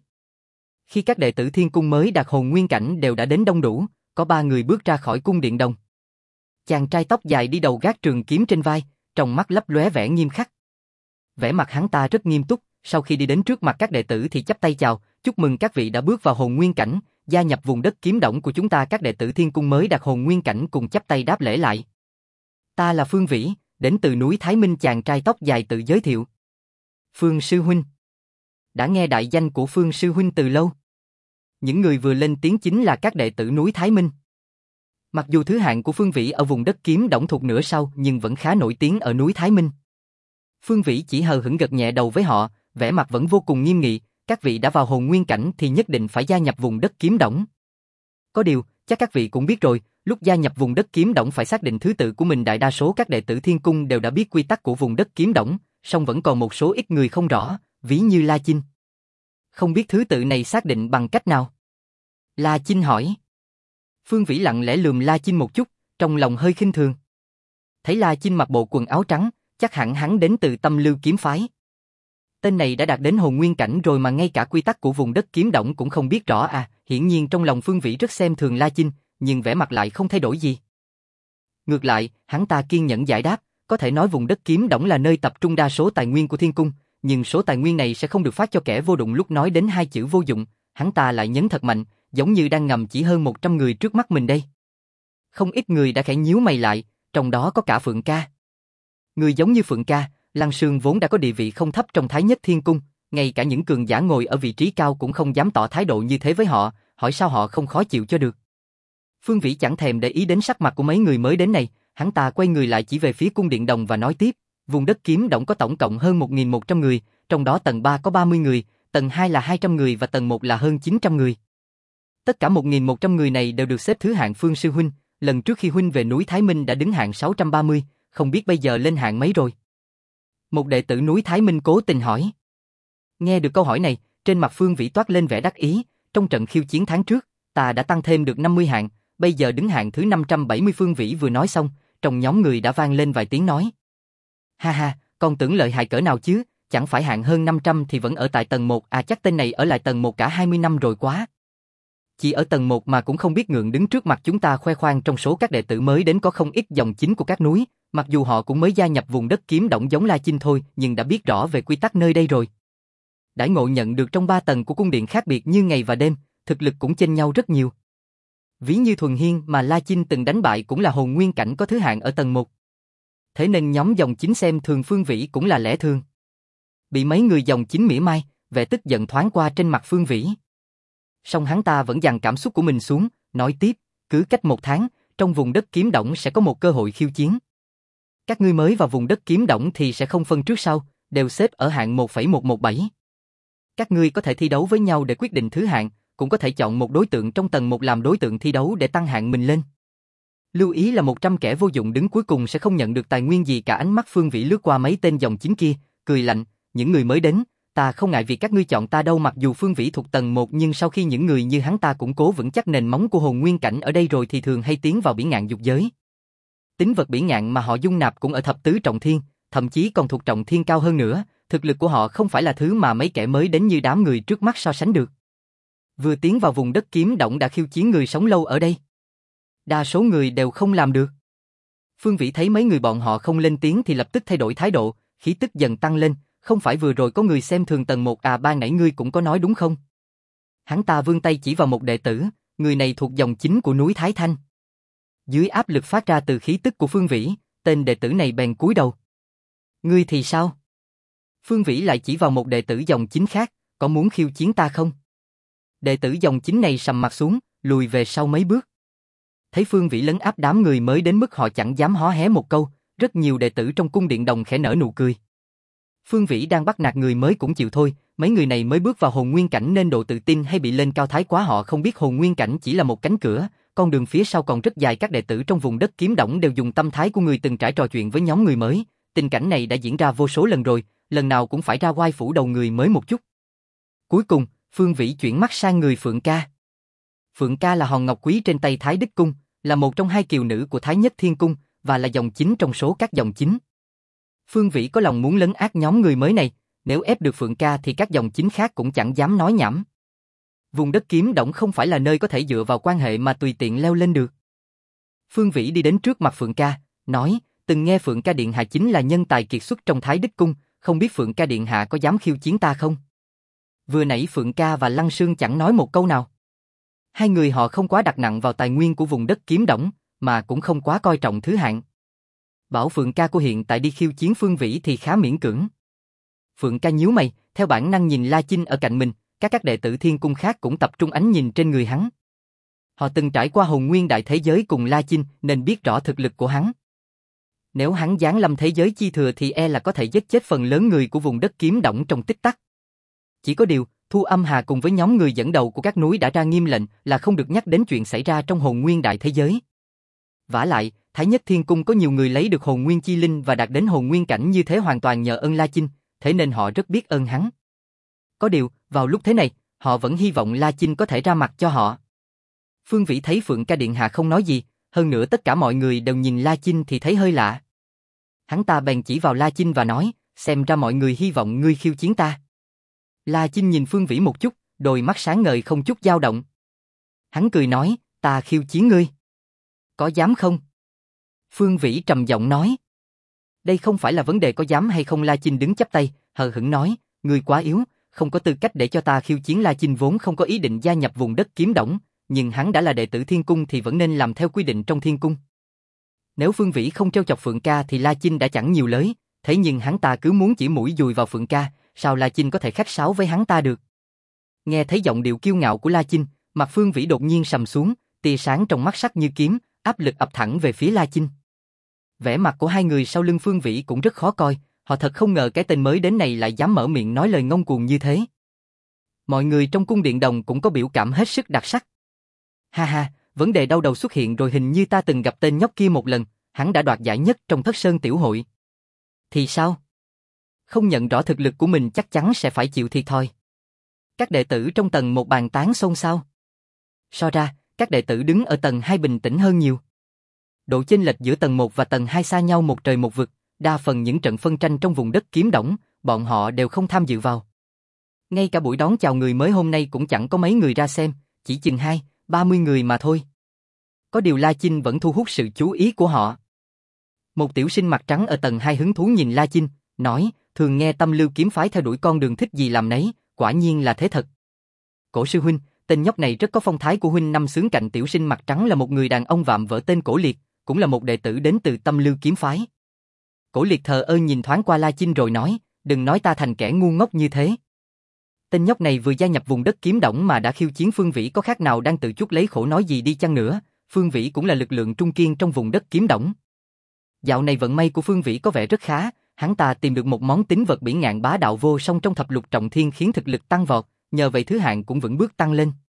Khi các đệ tử Thiên Cung mới đạt hồn nguyên cảnh đều đã đến đông đủ, có 3 người bước ra khỏi cung điện đồng. Chàng trai tóc dài đi đầu gác trường kiếm trên vai, trong mắt lấp lóe vẻ nghiêm khắc. Vẻ mặt hắn ta rất nghiêm túc, sau khi đi đến trước mặt các đệ tử thì chắp tay chào, chúc mừng các vị đã bước vào hồn nguyên cảnh, gia nhập vùng đất kiếm đổng của chúng ta. Các đệ tử Thiên Cung mới đạt hồn nguyên cảnh cùng chắp tay đáp lễ lại. Ta là Phương Vĩ, đến từ núi Thái Minh. Chàng trai tóc dài tự giới thiệu. Phương sư huynh. Đã nghe đại danh của Phương sư huynh từ lâu. Những người vừa lên tiếng chính là các đệ tử núi Thái Minh. Mặc dù thứ hạng của Phương Vĩ ở vùng đất kiếm đổng thuộc nửa sau nhưng vẫn khá nổi tiếng ở núi Thái Minh. Phương Vĩ chỉ hờ hững gật nhẹ đầu với họ, vẻ mặt vẫn vô cùng nghiêm nghị. Các vị đã vào hồn nguyên cảnh thì nhất định phải gia nhập vùng đất kiếm đổng. Có điều, chắc các vị cũng biết rồi, lúc gia nhập vùng đất kiếm đổng phải xác định thứ tự của mình. Đại đa số các đệ tử Thiên Cung đều đã biết quy tắc của vùng đất kiếm đổng, song vẫn còn một số ít người không rõ, ví như La Chinh. Không biết thứ tự này xác định bằng cách nào? La Chinh hỏi. Phương Vĩ lặng lẽ lườm La Chinh một chút, trong lòng hơi khinh thường. Thấy La Chinh mặc bộ quần áo trắng, chắc hẳn hắn đến từ Tâm Lưu kiếm phái. Tên này đã đạt đến hồn nguyên cảnh rồi mà ngay cả quy tắc của vùng đất kiếm đổng cũng không biết rõ à. Hiển nhiên trong lòng Phương Vĩ rất xem thường La Chinh, nhưng vẻ mặt lại không thay đổi gì. Ngược lại, hắn ta kiên nhẫn giải đáp, có thể nói vùng đất kiếm đổng là nơi tập trung đa số tài nguyên của Thiên Cung, nhưng số tài nguyên này sẽ không được phát cho kẻ vô dụng. Lúc nói đến hai chữ vô dụng, hắn ta lại nhấn thật mạnh, giống như đang ngầm chỉ hơn 100 người trước mắt mình đây. Không ít người đã khẽ nhíu mày lại, trong đó có cả Phượng ca. Người giống như Phượng ca, Lăng Sương vốn đã có địa vị không thấp trong Thái Nhất Thiên Cung, ngay cả những cường giả ngồi ở vị trí cao cũng không dám tỏ thái độ như thế với họ, hỏi sao họ không khó chịu cho được. Phương Vĩ chẳng thèm để ý đến sắc mặt của mấy người mới đến này, hắn ta quay người lại chỉ về phía cung điện đồng và nói tiếp, vùng đất kiếm động có tổng cộng hơn 1.100 người, trong đó tầng 3 có 30 người, tầng 2 là 200 người và tầng 1 là hơn 900 người. Tất cả 1.100 người này đều được xếp thứ hạng Phương Sư Huynh, lần trước khi Huynh về núi Thái Minh đã đứng hạng 630, không biết bây giờ lên hạng mấy rồi. Một đệ tử núi Thái Minh cố tình hỏi. Nghe được câu hỏi này, trên mặt Phương Vĩ toát lên vẻ đắc ý, trong trận khiêu chiến tháng trước, ta đã tăng thêm được 50 hạng, bây giờ đứng hạng thứ 570. Phương Vĩ vừa nói xong, trong nhóm người đã vang lên vài tiếng nói. Ha ha, con tưởng lợi hại cỡ nào chứ, chẳng phải hạng hơn 500 thì vẫn ở tại tầng 1 à, chắc tên này ở lại tầng 1 cả 20 năm rồi quá. Chỉ ở tầng 1 mà cũng không biết ngượng đứng trước mặt chúng ta khoe khoang, trong số các đệ tử mới đến có không ít dòng chính của các núi, mặc dù họ cũng mới gia nhập vùng đất kiếm động giống La Chinh thôi, nhưng đã biết rõ về quy tắc nơi đây rồi. Đãi ngộ nhận được trong 3 tầng của cung điện khác biệt như ngày và đêm, thực lực cũng chênh nhau rất nhiều. Ví như Thuần Hiên mà La Chinh từng đánh bại cũng là hồn nguyên cảnh có thứ hạng ở tầng 1. Thế nên nhóm dòng chính xem thường Phương Vĩ cũng là lẽ thường. Bị mấy người dòng chính mỉa mai, vẻ tức giận thoáng qua trên mặt Phương Vĩ. Song hắn ta vẫn dằn cảm xúc của mình xuống, nói tiếp, cứ cách 1 tháng, trong vùng đất kiếm động sẽ có một cơ hội khiêu chiến. Các ngươi mới vào vùng đất kiếm động thì sẽ không phân trước sau, đều xếp ở hạng 1,117. Các ngươi có thể thi đấu với nhau để quyết định thứ hạng, cũng có thể chọn một đối tượng trong tầng 1 làm đối tượng thi đấu để tăng hạng mình lên. Lưu ý là 100 kẻ vô dụng đứng cuối cùng sẽ không nhận được tài nguyên gì cả. Ánh mắt Phương Vĩ lướt qua mấy tên dòng chính kia, cười lạnh, những người mới đến, ta không ngại vì các ngươi chọn ta đâu. Mặc dù Phương Vĩ thuộc tầng 1 nhưng sau khi những người như hắn ta củng cố vững chắc nền móng của hồn nguyên cảnh ở đây rồi thì thường hay tiến vào bỉ ngạn dục giới. Tính vật bỉ ngạn mà họ dung nạp cũng ở thập tứ trọng thiên, thậm chí còn thuộc trọng thiên cao hơn nữa, thực lực của họ không phải là thứ mà mấy kẻ mới đến như đám người trước mắt so sánh được. Vừa tiến vào vùng đất kiếm động đã khiêu chiến người sống lâu ở đây. Đa số người đều không làm được. Phương Vĩ thấy mấy người bọn họ không lên tiếng thì lập tức thay đổi thái độ, khí tức dần tăng lên, không phải vừa rồi có người xem thường tầng 1 à, ban nãy ngươi cũng có nói đúng không? Hắn ta vươn tay chỉ vào một đệ tử, người này thuộc dòng chính của núi Thái Thanh. Dưới áp lực phát ra từ khí tức của Phương Vĩ, tên đệ tử này bèn cúi đầu. Ngươi thì sao? Phương Vĩ lại chỉ vào một đệ tử dòng chính khác, có muốn khiêu chiến ta không? Đệ tử dòng chính này sầm mặt xuống, lùi về sau mấy bước. Thấy Phương Vĩ lấn áp đám người mới đến mức họ chẳng dám hó hé một câu, rất nhiều đệ tử trong cung điện đồng khẽ nở nụ cười. Phương Vĩ đang bắt nạt người mới cũng chịu thôi, mấy người này mới bước vào hồn nguyên cảnh nên độ tự tin hay bị lên cao thái quá, họ không biết hồn nguyên cảnh chỉ là một cánh cửa, con đường phía sau còn rất dài. Các đệ tử trong vùng đất kiếm động đều dùng tâm thái của người từng trải trò chuyện với nhóm người mới, tình cảnh này đã diễn ra vô số lần rồi, lần nào cũng phải ra oai phủ đầu người mới một chút. Cuối cùng, Phương Vĩ chuyển mắt sang người Phượng ca. Phượng ca là hòn ngọc quý trên tay Thái Đức Cung, là một trong 2 kiều nữ của Thái Nhất Thiên Cung, và là dòng chính trong số các dòng chính. Phương Vĩ có lòng muốn lấn át nhóm người mới này, nếu ép được Phượng ca thì các dòng chính khác cũng chẳng dám nói nhảm. Vùng đất kiếm động không phải là nơi có thể dựa vào quan hệ mà tùy tiện leo lên được. Phương Vĩ đi đến trước mặt Phượng ca, nói, từng nghe Phượng ca điện hạ chính là nhân tài kiệt xuất trong Thái Đức Cung, không biết Phượng ca điện hạ có dám khiêu chiến ta không? Vừa nãy Phượng ca và Lăng Sương chẳng nói một câu nào. Hai người họ không quá đặt nặng vào tài nguyên của vùng đất kiếm động, mà cũng không quá coi trọng thứ hạng. Bảo Phượng ca của hiện tại đi khiêu chiến Phương Vĩ thì khá miễn cưỡng. Phượng ca nhíu mày, theo bản năng nhìn La Chinh ở cạnh mình, các đệ tử Thiên Cung khác cũng tập trung ánh nhìn trên người hắn. Họ từng trải qua hồn nguyên đại thế giới cùng La Chinh nên biết rõ thực lực của hắn. Nếu hắn giáng lâm thế giới chi thừa thì e là có thể giết chết phần lớn người của vùng đất kiếm động trong tích tắc. Chỉ có điều, Thu Âm Hà cùng với nhóm người dẫn đầu của các núi đã ra nghiêm lệnh là không được nhắc đến chuyện xảy ra trong hồn nguyên đại thế giới. Vả lại, Thái Nhất Thiên Cung có nhiều người lấy được hồn nguyên chi linh và đạt đến hồn nguyên cảnh như thế hoàn toàn nhờ ơn La Chinh, thế nên họ rất biết ơn hắn. Có điều, vào lúc thế này, họ vẫn hy vọng La Chinh có thể ra mặt cho họ. Phương Vĩ thấy Phượng ca điện hạ không nói gì, hơn nữa tất cả mọi người đều nhìn La Chinh thì thấy hơi lạ. Hắn ta bèn chỉ vào La Chinh và nói, xem ra mọi người hy vọng ngươi khiêu chiến ta. La Chinh nhìn Phương Vĩ một chút, đôi mắt sáng ngời không chút dao động. Hắn cười nói, ta khiêu chiến ngươi. Có dám không? Phương Vĩ trầm giọng nói. Đây không phải là vấn đề có dám hay không. La Chinh đứng chắp tay, hờ hững nói, ngươi quá yếu, không có tư cách để cho ta khiêu chiến. La Chinh vốn không có ý định gia nhập vùng đất kiếm đổng, nhưng hắn đã là đệ tử Thiên Cung thì vẫn nên làm theo quy định trong Thiên Cung. Nếu Phương Vĩ không trêu chọc Phượng Ca thì La Chinh đã chẳng nhiều lời, thế nhưng hắn ta cứ muốn chỉ mũi dùi vào Phượng Ca, sao La Chinh có thể khách sáo với hắn ta được? Nghe thấy giọng điệu kiêu ngạo của La Chinh, mặt Phương Vĩ đột nhiên sầm xuống, tia sáng trong mắt sắc như kiếm, áp lực ập thẳng về phía La Chinh. Vẻ mặt của hai người sau lưng Phương Vĩ cũng rất khó coi, họ thật không ngờ cái tên mới đến này lại dám mở miệng nói lời ngông cuồng như thế. Mọi người trong cung điện đồng cũng có biểu cảm hết sức đặc sắc. Ha ha, vấn đề đau đầu xuất hiện rồi, hình như ta từng gặp tên nhóc kia một lần, hắn đã đoạt giải nhất trong Thất Sơn Tiểu Hội. Thì sao? Không nhận rõ thực lực của mình chắc chắn sẽ phải chịu thiệt thòi. Các đệ tử trong tầng 1 bàn tán xôn xao. So ra, các đệ tử đứng ở tầng 2 bình tĩnh hơn nhiều. Độ chênh lệch giữa tầng 1 và tầng 2 xa nhau một trời một vực, đa phần những trận phân tranh trong vùng đất kiếm đổng, bọn họ đều không tham dự vào. Ngay cả buổi đón chào người mới hôm nay cũng chẳng có mấy người ra xem, chỉ chừng 20-30 người mà thôi. Có điều La Chinh vẫn thu hút sự chú ý của họ. Một tiểu sinh mặt trắng ở tầng 2 hứng thú nhìn La Chinh, nói, thường nghe Tâm Lưu kiếm phái theo đuổi con đường thích gì làm nấy, quả nhiên là thế thật. Cổ sư huynh, tên nhóc này rất có phong thái của huynh. Năm xướng cạnh tiểu sinh mặt trắng là một người đàn ông vạm vỡ tên Cổ Liệt, cũng là một đệ tử đến từ Tâm Lưu kiếm phái. Cổ Liệt thờ ơ nhìn thoáng qua La Chinh rồi nói, đừng nói ta thành kẻ ngu ngốc như thế. Tên nhóc này vừa gia nhập vùng đất kiếm đổng mà đã khiêu chiến Phương Vĩ, có khác nào đang tự chuốc lấy khổ nói gì đi chăng nữa, Phương Vĩ cũng là lực lượng trung kiên trong vùng đất kiếm đổng. Dạo này vận may của Phương Vĩ có vẻ rất khá, hắn ta tìm được một món tín vật bỉ ngạn bá đạo vô song trong thập lục trọng thiên khiến thực lực tăng vọt, nhờ vậy thứ hạng cũng vững bước tăng lên.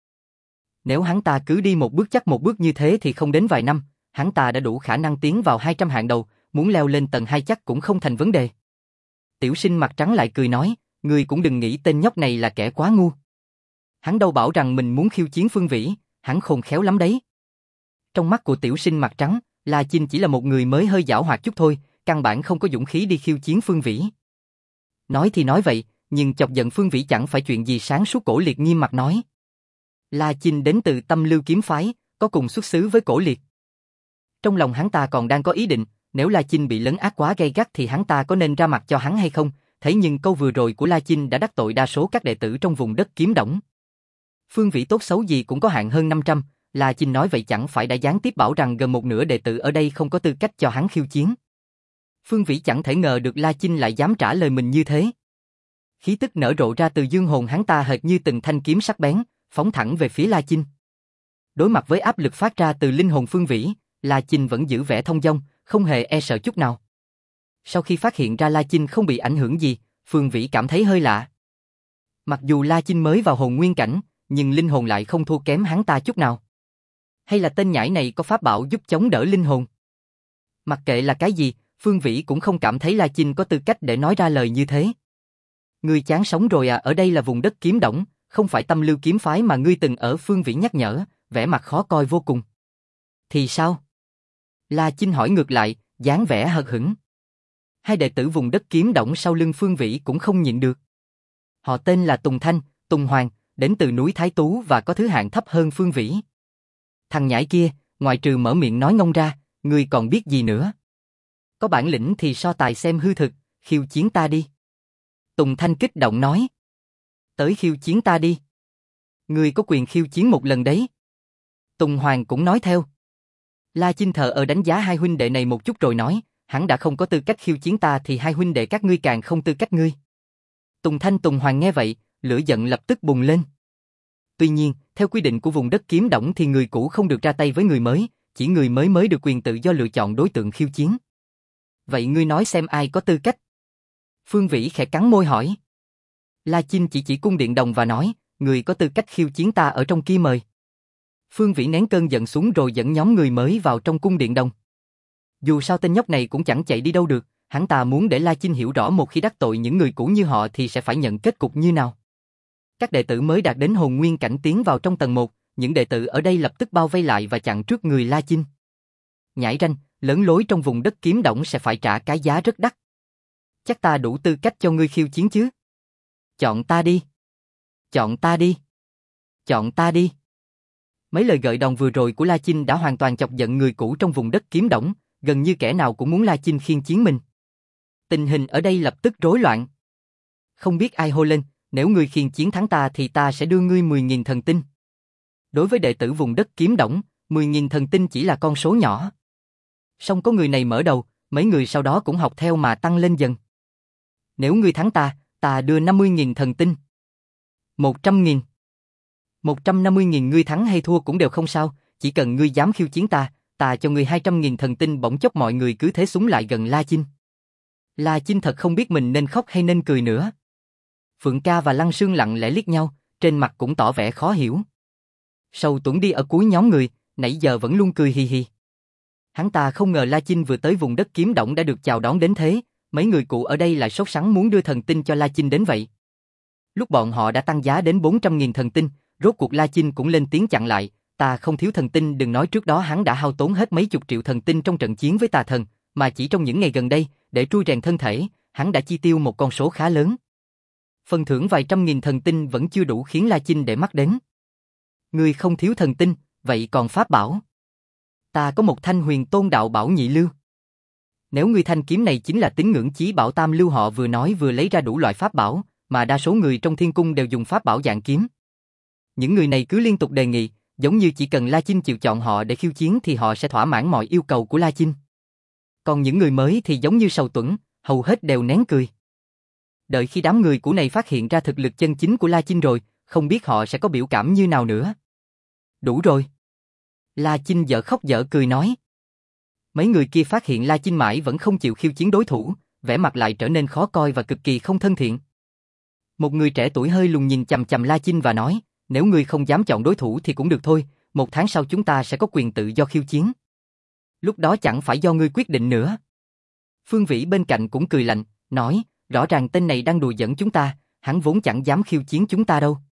Nếu hắn ta cứ đi một bước chắc một bước như thế thì không đến vài năm, hắn ta đã đủ khả năng tiến vào 200 hạng đầu, muốn leo lên tầng 2 chắc cũng không thành vấn đề. Tiểu sinh mặt trắng lại cười nói, ngươi cũng đừng nghĩ tên nhóc này là kẻ quá ngu. Hắn đâu bảo rằng mình muốn khiêu chiến Phương Vĩ, hắn khôn khéo lắm đấy. Trong mắt của tiểu sinh mặt trắng, La Chinh chỉ là một người mới hơi giảo hoạt chút thôi, căn bản không có dũng khí đi khiêu chiến Phương Vĩ. Nói thì nói vậy, nhưng chọc giận Phương Vĩ chẳng phải chuyện gì. Sáng suốt Cổ Liệt nghiêm mặt nói. La Chinh đến từ Tâm Lưu kiếm phái, có cùng xuất xứ với Cổ Liệt. Trong lòng hắn ta còn đang có ý định, nếu La Chinh bị lấn át quá gay gắt thì hắn ta có nên ra mặt cho hắn hay không, thế nhưng câu vừa rồi của La Chinh đã đắc tội đa số các đệ tử trong vùng đất kiếm đổng. Phương Vĩ tốt xấu gì cũng có hạng hơn 500, La Chinh nói vậy chẳng phải đã gián tiếp bảo rằng gần một nửa đệ tử ở đây không có tư cách cho hắn khiêu chiến. Phương Vĩ chẳng thể ngờ được La Chinh lại dám trả lời mình như thế. Khí tức nở rộ ra từ dương hồn hắn ta hệt như từng thanh kiếm sắc bén, phóng thẳng về phía La Chinh. Đối mặt với áp lực phát ra từ linh hồn Phương Vĩ, La Chinh vẫn giữ vẻ thông dong, không hề e sợ chút nào. Sau khi phát hiện ra La Chinh không bị ảnh hưởng gì, Phương Vĩ cảm thấy hơi lạ. Mặc dù La Chinh mới vào hồn nguyên cảnh, nhưng linh hồn lại không thua kém hắn ta chút nào. Hay là tên nhãi này có pháp bảo giúp chống đỡ linh hồn? Mặc kệ là cái gì, Phương Vĩ cũng không cảm thấy La Chinh có tư cách để nói ra lời như thế. Ngươi chán sống rồi à, ở đây là vùng đất kiếm đổng, không phải Tâm Lưu kiếm phái mà ngươi từng ở. Phương Vĩ nhắc nhở, vẻ mặt khó coi vô cùng. Thì sao? La Chinh hỏi ngược lại, dáng vẻ hờ hững. Hai đệ tử vùng đất kiếm đổng sau lưng Phương Vĩ cũng không nhịn được. Họ tên là Tùng Thanh, Tùng Hoàng, đến từ núi Thái Tú và có thứ hạng thấp hơn Phương Vĩ. Thằng nhãi kia, ngoài trừ mở miệng nói ngông ra, ngươi còn biết gì nữa? Có bản lĩnh thì so tài xem hư thực, khiêu chiến ta đi. Tùng Thanh kích động nói. Tới khiêu chiến ta đi. Ngươi có quyền khiêu chiến một lần đấy. Tùng Hoàng cũng nói theo. La Chinh thờ ở đánh giá hai huynh đệ này một chút rồi nói, hắn đã không có tư cách khiêu chiến ta thì hai huynh đệ các ngươi càng không tư cách ngươi. Tùng Thanh Tùng Hoàng nghe vậy, lửa giận lập tức bùng lên. Tuy nhiên, theo quy định của vùng đất kiếm đổng thì người cũ không được ra tay với người mới, chỉ người mới được quyền tự do lựa chọn đối tượng khiêu chiến. Vậy ngươi nói xem ai có tư cách? Phương Vĩ khẽ cắn môi hỏi. La Chinh chỉ cung điện đồng và nói, người có tư cách khiêu chiến ta ở trong kia mời. Phương Vĩ nén cơn giận xuống rồi dẫn nhóm người mới vào trong cung điện đồng. Dù sao tên nhóc này cũng chẳng chạy đi đâu được, hắn ta muốn để La Chinh hiểu rõ một khi đắc tội những người cũ như họ thì sẽ phải nhận kết cục như nào. Các đệ tử mới đạt đến hồn nguyên cảnh tiến vào trong tầng 1, những đệ tử ở đây lập tức bao vây lại và chặn trước người La Chinh. Nhãi ranh, lớn lối trong vùng đất kiếm đổng sẽ phải trả cái giá rất đắt. Chắc ta đủ tư cách cho ngươi khiêu chiến chứ? Chọn ta đi. Chọn ta đi. Chọn ta đi. Mấy lời gợi đồng vừa rồi của La Chinh đã hoàn toàn chọc giận người cũ trong vùng đất kiếm đổng, gần như kẻ nào cũng muốn La Chinh khiêu chiến mình. Tình hình ở đây lập tức rối loạn. Không biết ai hô lên, Nếu ngươi khiên chiến thắng ta thì ta sẽ đưa ngươi 10.000 thần tinh. Đối với đệ tử vùng đất Kiếm Đổng, 10.000 thần tinh chỉ là con số nhỏ. Song có người này mở đầu, mấy người sau đó cũng học theo mà tăng lên dần. Nếu ngươi thắng ta, ta đưa 50.000 thần tinh. 100.000. 150.000 ngươi thắng hay thua cũng đều không sao, chỉ cần ngươi dám khiêu chiến ta cho ngươi 200.000 thần tinh. Bỗng chốc mọi người cứ thế súng lại gần La Chinh. La Chinh thật không biết mình nên khóc hay nên cười nữa. Phượng Ca và Lăng Sương lặng lẽ liếc nhau, trên mặt cũng tỏ vẻ khó hiểu. Sầu Tuấn đi ở cuối nhóm người, nãy giờ vẫn luôn cười hì hì. Hắn ta không ngờ La Chinh vừa tới vùng đất Kiếm Đổng đã được chào đón đến thế, mấy người cụ ở đây lại sốt sắng muốn đưa thần tinh cho La Chinh đến vậy. Lúc bọn họ đã tăng giá đến 400.000 thần tinh, rốt cuộc La Chinh cũng lên tiếng chặn lại, ta không thiếu thần tinh. Đừng nói trước đó hắn đã hao tốn hết mấy chục triệu thần tinh trong trận chiến với tà thần, mà chỉ trong những ngày gần đây, để trui rèn thân thể, hắn đã chi tiêu một con số khá lớn. Phần thưởng vài trăm nghìn thần tinh vẫn chưa đủ khiến La Chinh để mắt đến. Ngươi không thiếu thần tinh, vậy còn pháp bảo? Ta có một thanh Huyền Tôn Đạo Bảo nhị lưu. Nếu ngươi thanh kiếm này chính là tín ngưỡng chí bảo tam lưu, họ vừa nói vừa lấy ra đủ loại pháp bảo, mà đa số người trong thiên cung đều dùng pháp bảo dạng kiếm. Những người này cứ liên tục đề nghị, giống như chỉ cần La Chinh chịu chọn họ để khiêu chiến thì họ sẽ thỏa mãn mọi yêu cầu của La Chinh. Còn những người mới thì giống như Sầu Tuấn, hầu hết đều nén cười. Đợi khi đám người của này phát hiện ra thực lực chân chính của La Chinh rồi, không biết họ sẽ có biểu cảm như nào nữa. Đủ rồi. La Chinh dở khóc dở cười nói. Mấy người kia phát hiện La Chinh mãi vẫn không chịu khiêu chiến đối thủ, vẻ mặt lại trở nên khó coi và cực kỳ không thân thiện. Một người trẻ tuổi hơi lùn nhìn chằm chằm La Chinh và nói, nếu ngươi không dám chọn đối thủ thì cũng được thôi, 1 tháng sau chúng ta sẽ có quyền tự do khiêu chiến. Lúc đó chẳng phải do ngươi quyết định nữa. Phương Vĩ bên cạnh cũng cười lạnh, nói, rõ ràng tên này đang đùa giỡn chúng ta, hắn vốn chẳng dám khiêu chiến chúng ta đâu.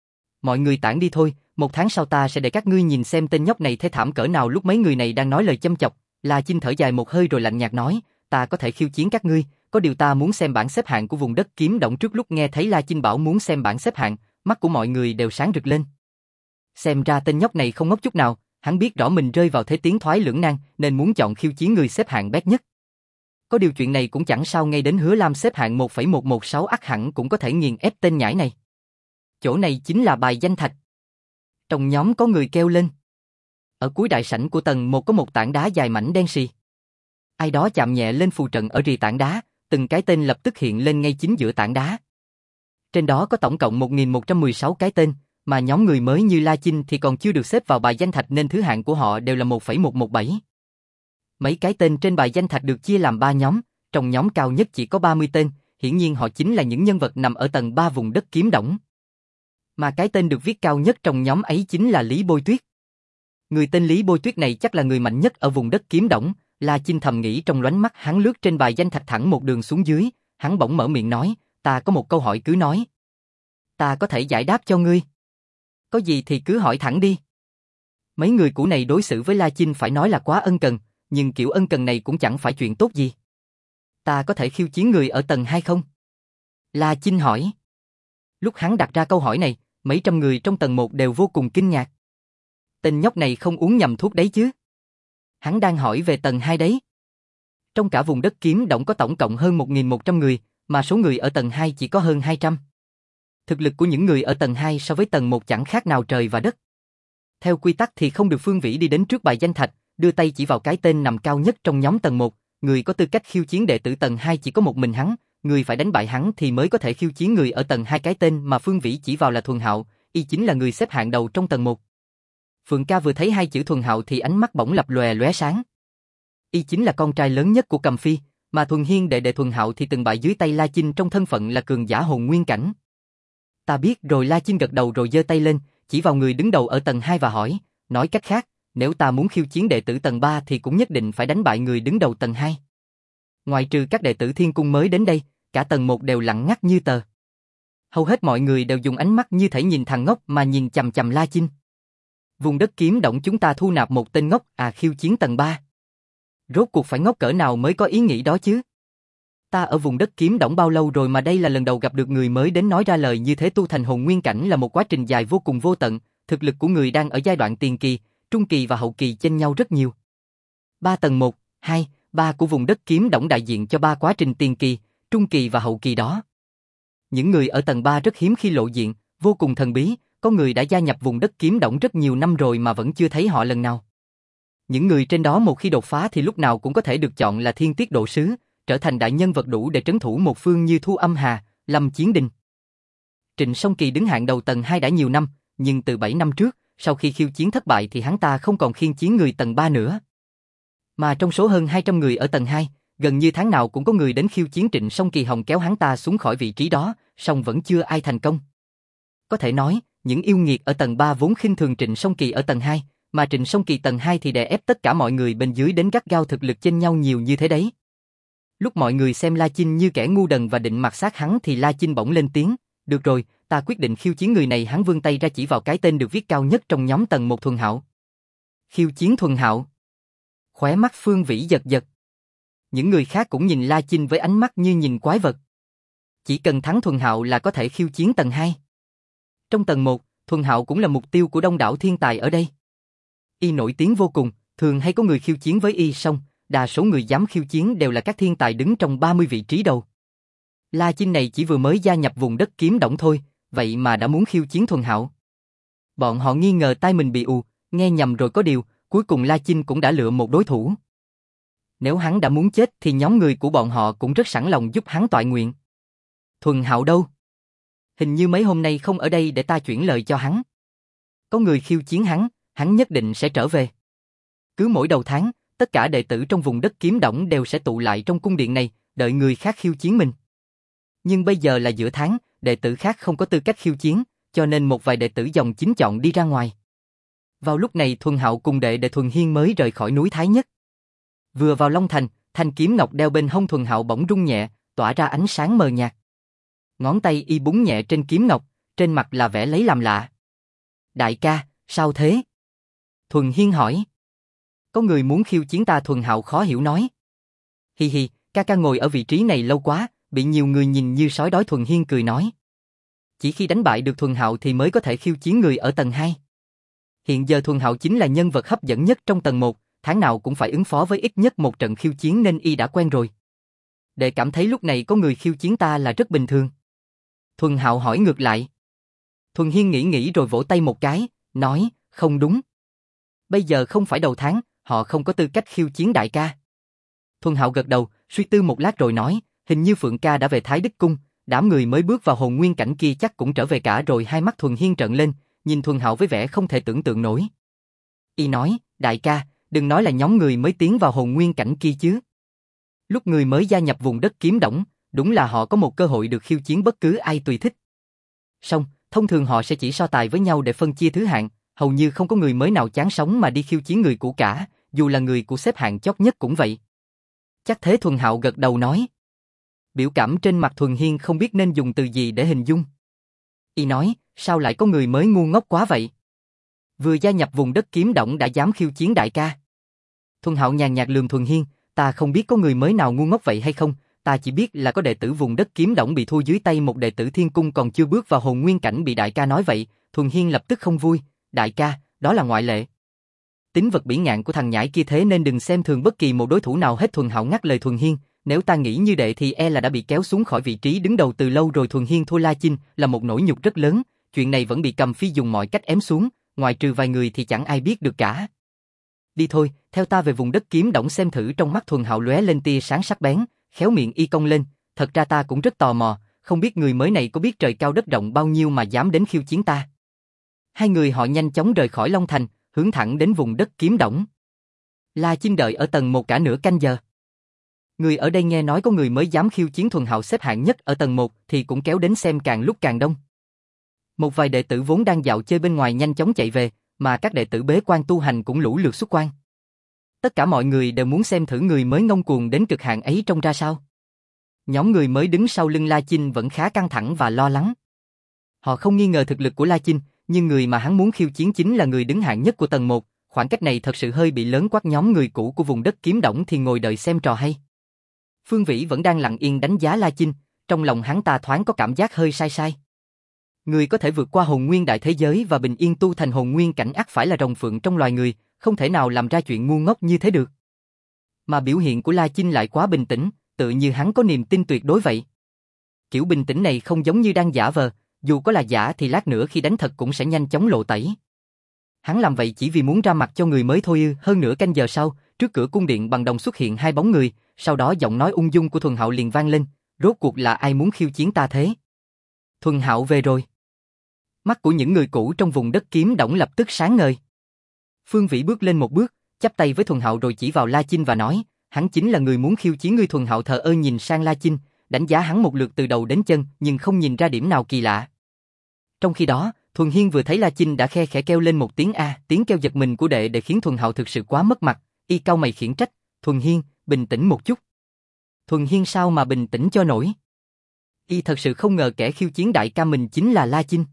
Mọi người tản đi thôi, 1 tháng sau ta sẽ để các ngươi nhìn xem tên nhóc này thê thảm cỡ nào. Lúc mấy người này đang nói lời châm chọc, La Chinh thở dài một hơi rồi lạnh nhạt nói, ta có thể khiêu chiến các ngươi, có điều ta muốn xem bảng xếp hạng của vùng đất Kiếm Đổng trước. Lúc nghe thấy La Chinh bảo muốn xem bảng xếp hạng, mắt của mọi người đều sáng rực lên. Xem ra tên nhóc này không ngốc chút nào, hắn biết rõ mình rơi vào thế tiến thoái lưỡng nan nên muốn chọn khiêu chiến người xếp hạng bét nhất. Có điều chuyện này cũng chẳng sao, ngay đến Hứa Lam xếp hạng 1,116 ắt hẳn cũng có thể nghiền ép tên nhãi này. Chỗ này chính là bài danh thạch. Trong nhóm có người kêu lên. Ở cuối đại sảnh của tầng 1 có một tảng đá dài mảnh đen xì. Ai đó chạm nhẹ lên phù trận ở rìa tảng đá, từng cái tên lập tức hiện lên ngay chính giữa tảng đá. Trên đó có tổng cộng 1.116 cái tên, mà nhóm người mới như La Chinh thì còn chưa được xếp vào bài danh thạch nên thứ hạng của họ đều là 1,117. Mấy cái tên trên bài danh thạch được chia làm 3 nhóm, trong nhóm cao nhất chỉ có 30 tên, hiển nhiên họ chính là những nhân vật nằm ở tầng 3 vùng đất Kiếm Đổng. Mà cái tên được viết cao nhất trong nhóm ấy chính là Lý Bôi Tuyết. Người tên Lý Bôi Tuyết này chắc là người mạnh nhất ở vùng đất Kiếm Đổng, La Chinh thầm nghĩ trong loánh mắt. Hắn lướt trên bài danh thạch thẳng một đường xuống dưới, hắn bỗng mở miệng nói, ta có một câu hỏi cứ nói. Ta có thể giải đáp cho ngươi. Có gì thì cứ hỏi thẳng đi. Mấy người cũ này đối xử với La Chinh phải nói là quá ân cần, nhưng kiểu ân cần này cũng chẳng phải chuyện tốt gì. Ta có thể khiêu chiến người ở tầng 2 không? La Chinh hỏi. Lúc hắn đặt ra câu hỏi này, mấy trăm người trong tầng 1 đều vô cùng kinh ngạc. Tên nhóc này không uống nhầm thuốc đấy chứ? Hắn đang hỏi về tầng 2 đấy. Trong cả vùng đất Kiếm Đổng có tổng cộng hơn 1.100 người, mà số người ở tầng 2 chỉ có hơn 200. Thực lực của những người ở tầng 2 so với tầng 1 chẳng khác nào trời và đất. Theo quy tắc thì không được Phương Vĩ đi đến trước bài danh thạch, đưa tay chỉ vào cái tên nằm cao nhất trong nhóm tầng 1, người có tư cách khiêu chiến đệ tử tầng 2 chỉ có một mình hắn, người phải đánh bại hắn thì mới có thể khiêu chiến người ở tầng 2. Cái tên mà Phương Vĩ chỉ vào là Thuần Hạo, y chính là người xếp hạng đầu trong tầng 1. Phượng Ca vừa thấy hai chữ Thuần Hạo thì ánh mắt bỗng lập lòe lóe sáng. Y chính là con trai lớn nhất của Cầm Phi, mà Thuần Hiên đệ Thuần Hạo thì từng bại dưới tay La Chinh trong thân phận là cường giả hồn nguyên cảnh. Ta biết rồi. La Chinh gật đầu rồi giơ tay lên, chỉ vào người đứng đầu ở tầng 2 và hỏi, nói cách khác, nếu ta muốn khiêu chiến đệ tử tầng 3 thì cũng nhất định phải đánh bại người đứng đầu tầng 2. Ngoài trừ các đệ tử thiên cung mới đến đây, cả tầng 1 đều lặng ngắt như tờ. Hầu hết mọi người đều dùng ánh mắt như thể nhìn thằng ngốc mà nhìn chằm chằm La Chinh. Vùng đất Kiếm Đổng chúng ta thu nạp một tên ngốc khiêu chiến tầng 3. Rốt cuộc phải ngốc cỡ nào mới có ý nghĩ đó chứ? Ta ở vùng đất Kiếm Đổng bao lâu rồi mà đây là lần đầu gặp được người mới đến nói ra lời như thế. Tu thành hồn nguyên cảnh là một quá trình dài vô cùng vô tận, thực lực của người đang ở giai đoạn tiền kỳ, trung kỳ và hậu kỳ chênh nhau rất nhiều. 3 tầng 1, 2, 3 của vùng đất Kiếm Đổng đại diện cho 3 quá trình tiền kỳ, trung kỳ và hậu kỳ đó. Những người ở tầng 3 rất hiếm khi lộ diện, vô cùng thần bí, có người đã gia nhập vùng đất kiếm động rất nhiều năm rồi mà vẫn chưa thấy họ lần nào. Những người trên đó một khi đột phá thì lúc nào cũng có thể được chọn là thiên tiết độ sứ, trở thành đại nhân vật đủ để trấn thủ một phương như Thu Âm Hà, Lâm Chiến Đình. Trịnh Song Kỳ đứng hạng đầu tầng 2 đã nhiều năm, nhưng từ 7 năm trước, sau khi khiêu chiến thất bại thì hắn ta không còn khiêu chiến người tầng 3 nữa. Mà trong số hơn 200 người ở tầng 2, gần như tháng nào cũng có người đến khiêu chiến Trịnh Song Kỳ hòng kéo hắn ta xuống khỏi vị trí đó, song vẫn chưa ai thành công. Có thể nói, những yêu nghiệt ở tầng 3 vốn khinh thường Trịnh Song Kỳ ở tầng 2, mà Trịnh Song Kỳ tầng 2 thì đè ép tất cả mọi người bên dưới đến gắt gao thực lực chênh nhau nhiều như thế đấy. Lúc mọi người xem La Chinh như kẻ ngu đần và định mặc sát hắn thì La Chinh bỗng lên tiếng, được rồi, ta quyết định khiêu chiến người này. Hắn vươn tay ra chỉ vào cái tên được viết cao nhất trong nhóm tầng 1 Thuần Hạo. Khiêu chiến Thuần Hạo. Khóe mắt Phương Vĩ giật giật. Những người khác cũng nhìn La Chinh với ánh mắt như nhìn quái vật. Chỉ cần thắng Thuần Hạo là có thể khiêu chiến tầng 2. Trong tầng 1, Thuần Hạo cũng là mục tiêu của đông đảo thiên tài ở đây. Y nổi tiếng vô cùng, thường hay có người khiêu chiến với y, song đa số người dám khiêu chiến đều là các thiên tài đứng trong 30 vị trí đầu. La Chinh này chỉ vừa mới gia nhập vùng đất kiếm động thôi, vậy mà đã muốn khiêu chiến Thuần Hạo. Bọn họ nghi ngờ tai mình bị ù, nghe nhầm rồi có điều, cuối cùng La Chinh cũng đã lựa một đối thủ. Nếu hắn đã muốn chết thì nhóm người của bọn họ cũng rất sẵn lòng giúp hắn toại nguyện. Thuần Hạo đâu? Hình như mấy hôm nay không ở đây để ta chuyển lời cho hắn. Có người khiêu chiến hắn nhất định sẽ trở về. Cứ mỗi đầu tháng, tất cả đệ tử trong vùng đất kiếm động đều sẽ tụ lại trong cung điện này, đợi người khác khiêu chiến mình. Nhưng bây giờ là giữa tháng, đệ tử khác không có tư cách khiêu chiến, cho nên một vài đệ tử dòng chính chọn đi ra ngoài. Vào lúc này Thuần Hạo cùng đệ Thuần Hiên mới rời khỏi núi Thái Nhất. Vừa vào Long Thành, thanh kiếm ngọc đeo bên hông Thuần Hạo bỗng rung nhẹ, tỏa ra ánh sáng mờ nhạt. Ngón tay y búng nhẹ trên kiếm ngọc, trên mặt là vẻ lấy làm lạ. Đại ca, sao thế? Thuần Hiên hỏi. Có người muốn khiêu chiến ta. Thuần Hạo khó hiểu nói. Hi hi, ca ngồi ở vị trí này lâu quá, bị nhiều người nhìn như sói đói. Thuần Hiên cười nói. Chỉ khi đánh bại được Thuần Hạo thì mới có thể khiêu chiến người ở tầng 2. Hiện giờ Thuần Hạo chính là nhân vật hấp dẫn nhất trong tầng 1, tháng nào cũng phải ứng phó với ít nhất một trận khiêu chiến nên y đã quen rồi. Đệ cảm thấy lúc này có người khiêu chiến ta là rất bình thường. Thuần Hạo hỏi ngược lại. Thuần Hiên nghĩ rồi vỗ tay một cái, nói, không đúng. Bây giờ không phải đầu tháng, họ không có tư cách khiêu chiến đại ca. Thuần Hạo gật đầu, suy tư một lát rồi nói, hình như Phượng ca đã về Thái Đức Cung, đám người mới bước vào hồn nguyên cảnh kia chắc cũng trở về cả rồi. Hai mắt Thuần Hiên trợn lên, nhìn Thuần Hạo với vẻ không thể tưởng tượng nổi. Y nói, đại ca, đừng nói là nhóm người mới tiến vào hồn nguyên cảnh kia chứ. Lúc người mới gia nhập vùng đất kiếm động, đúng là họ có một cơ hội được khiêu chiến bất cứ ai tùy thích. Song, thông thường họ sẽ chỉ so tài với nhau để phân chia thứ hạng, hầu như không có người mới nào chán sống mà đi khiêu chiến người cũ cả, dù là người của xếp hạng chót nhất cũng vậy. Chắc thế. Thuần Hạo gật đầu nói. Biểu cảm trên mặt Thuần Hiên không biết nên dùng từ gì để hình dung. Y nói, sao lại có người mới ngu ngốc quá vậy? Vừa gia nhập vùng đất kiếm động đã dám khiêu chiến đại ca. Thuần Hạo nhàn nhạt lườm Thuần Hiên, ta không biết có người mới nào ngu ngốc vậy hay không, ta chỉ biết là có đệ tử vùng đất kiếm động bị thua dưới tay một đệ tử thiên cung còn chưa bước vào hồn nguyên cảnh bị đại ca nói vậy. Thuần Hiên lập tức không vui, đại ca, đó là ngoại lệ. Tính vật bỉ ngạn của thằng nhãi kia thế nên đừng xem thường bất kỳ một đối thủ nào hết. Thuần Hạo ngắt lời Thuần Hiên, nếu ta nghĩ như đệ thì e là đã bị kéo xuống khỏi vị trí đứng đầu từ lâu rồi. Thuần Hiên thua La Chinh là một nỗi nhục rất lớn, chuyện này vẫn bị Cầm Phi dùng mọi cách ém xuống, ngoài trừ vài người thì chẳng ai biết được cả. Đi thôi, theo ta về vùng đất kiếm động xem thử. Trong mắt Thuần Hạo lóe lên tia sáng sắc bén, khéo miệng y cong lên, thật ra ta cũng rất tò mò, không biết người mới này có biết trời cao đất rộng bao nhiêu mà dám đến khiêu chiến ta. Hai người họ nhanh chóng rời khỏi Long Thành, hướng thẳng đến vùng đất kiếm động. La Chinh đợi ở tầng 1 cả nửa canh giờ. Người ở đây nghe nói có người mới dám khiêu chiến Thuần Hạo xếp hạng nhất ở tầng 1 thì cũng kéo đến xem càng lúc càng đông. Một vài đệ tử vốn đang dạo chơi bên ngoài nhanh chóng chạy về, mà các đệ tử bế quan tu hành cũng lũ lượt xuất quan. Tất cả mọi người đều muốn xem thử người mới ngông cuồng đến cực hạn ấy trông ra sao. Nhóm người mới đứng sau lưng La Chinh vẫn khá căng thẳng và lo lắng. Họ không nghi ngờ thực lực của La Chinh, nhưng người mà hắn muốn khiêu chiến chính là người đứng hạng nhất của tầng 1, khoảng cách này thật sự hơi bị lớn. Quát nhóm người cũ của vùng đất kiếm động thì ngồi đợi xem trò hay. Phương Vĩ vẫn đang lặng yên đánh giá La Chinh, trong lòng hắn ta thoáng có cảm giác hơi sai sai. Người có thể vượt qua hồn nguyên đại thế giới và bình yên tu thành hồn nguyên cảnh ắt phải là rồng phượng trong loài người, không thể nào làm ra chuyện ngu ngốc như thế được. Mà biểu hiện của La Chinh lại quá bình tĩnh, tự như hắn có niềm tin tuyệt đối vậy. Kiểu bình tĩnh này không giống như đang giả vờ, dù có là giả thì lát nữa khi đánh thật cũng sẽ nhanh chóng lộ tẩy. Hắn làm vậy chỉ vì muốn ra mặt cho người mới thôi ư. Hơn nửa canh giờ sau, trước cửa cung điện bằng đồng xuất hiện hai bóng người, sau đó giọng nói ung dung của Thuần Hạo liền vang lên, rốt cuộc là ai muốn khiêu chiến ta thế? Thuần Hạo về rồi. Mắt của những người cũ trong vùng đất kiếm đổng lập tức sáng ngời. Phương Vĩ bước lên một bước, chắp tay với Thuần Hạo rồi chỉ vào La Chinh và nói, hắn chính là người muốn khiêu chiến ngươi. Thuần Hạo thờ ơ nhìn sang La Chinh, đánh giá hắn một lượt từ đầu đến chân nhưng không nhìn ra điểm nào kỳ lạ. Trong khi đó, Thuần Hiên vừa thấy La Chinh đã khe khẽ kêu lên một tiếng a, tiếng kêu giật mình của đệ khiến Thuần Hạo thực sự quá mất mặt, y cau mày khiển trách, Thuần Hiên, bình tĩnh một chút. Thuần Hiên sao mà bình tĩnh cho nổi? Y thật sự không ngờ kẻ khiêu chiến đại ca mình chính là La Chinh.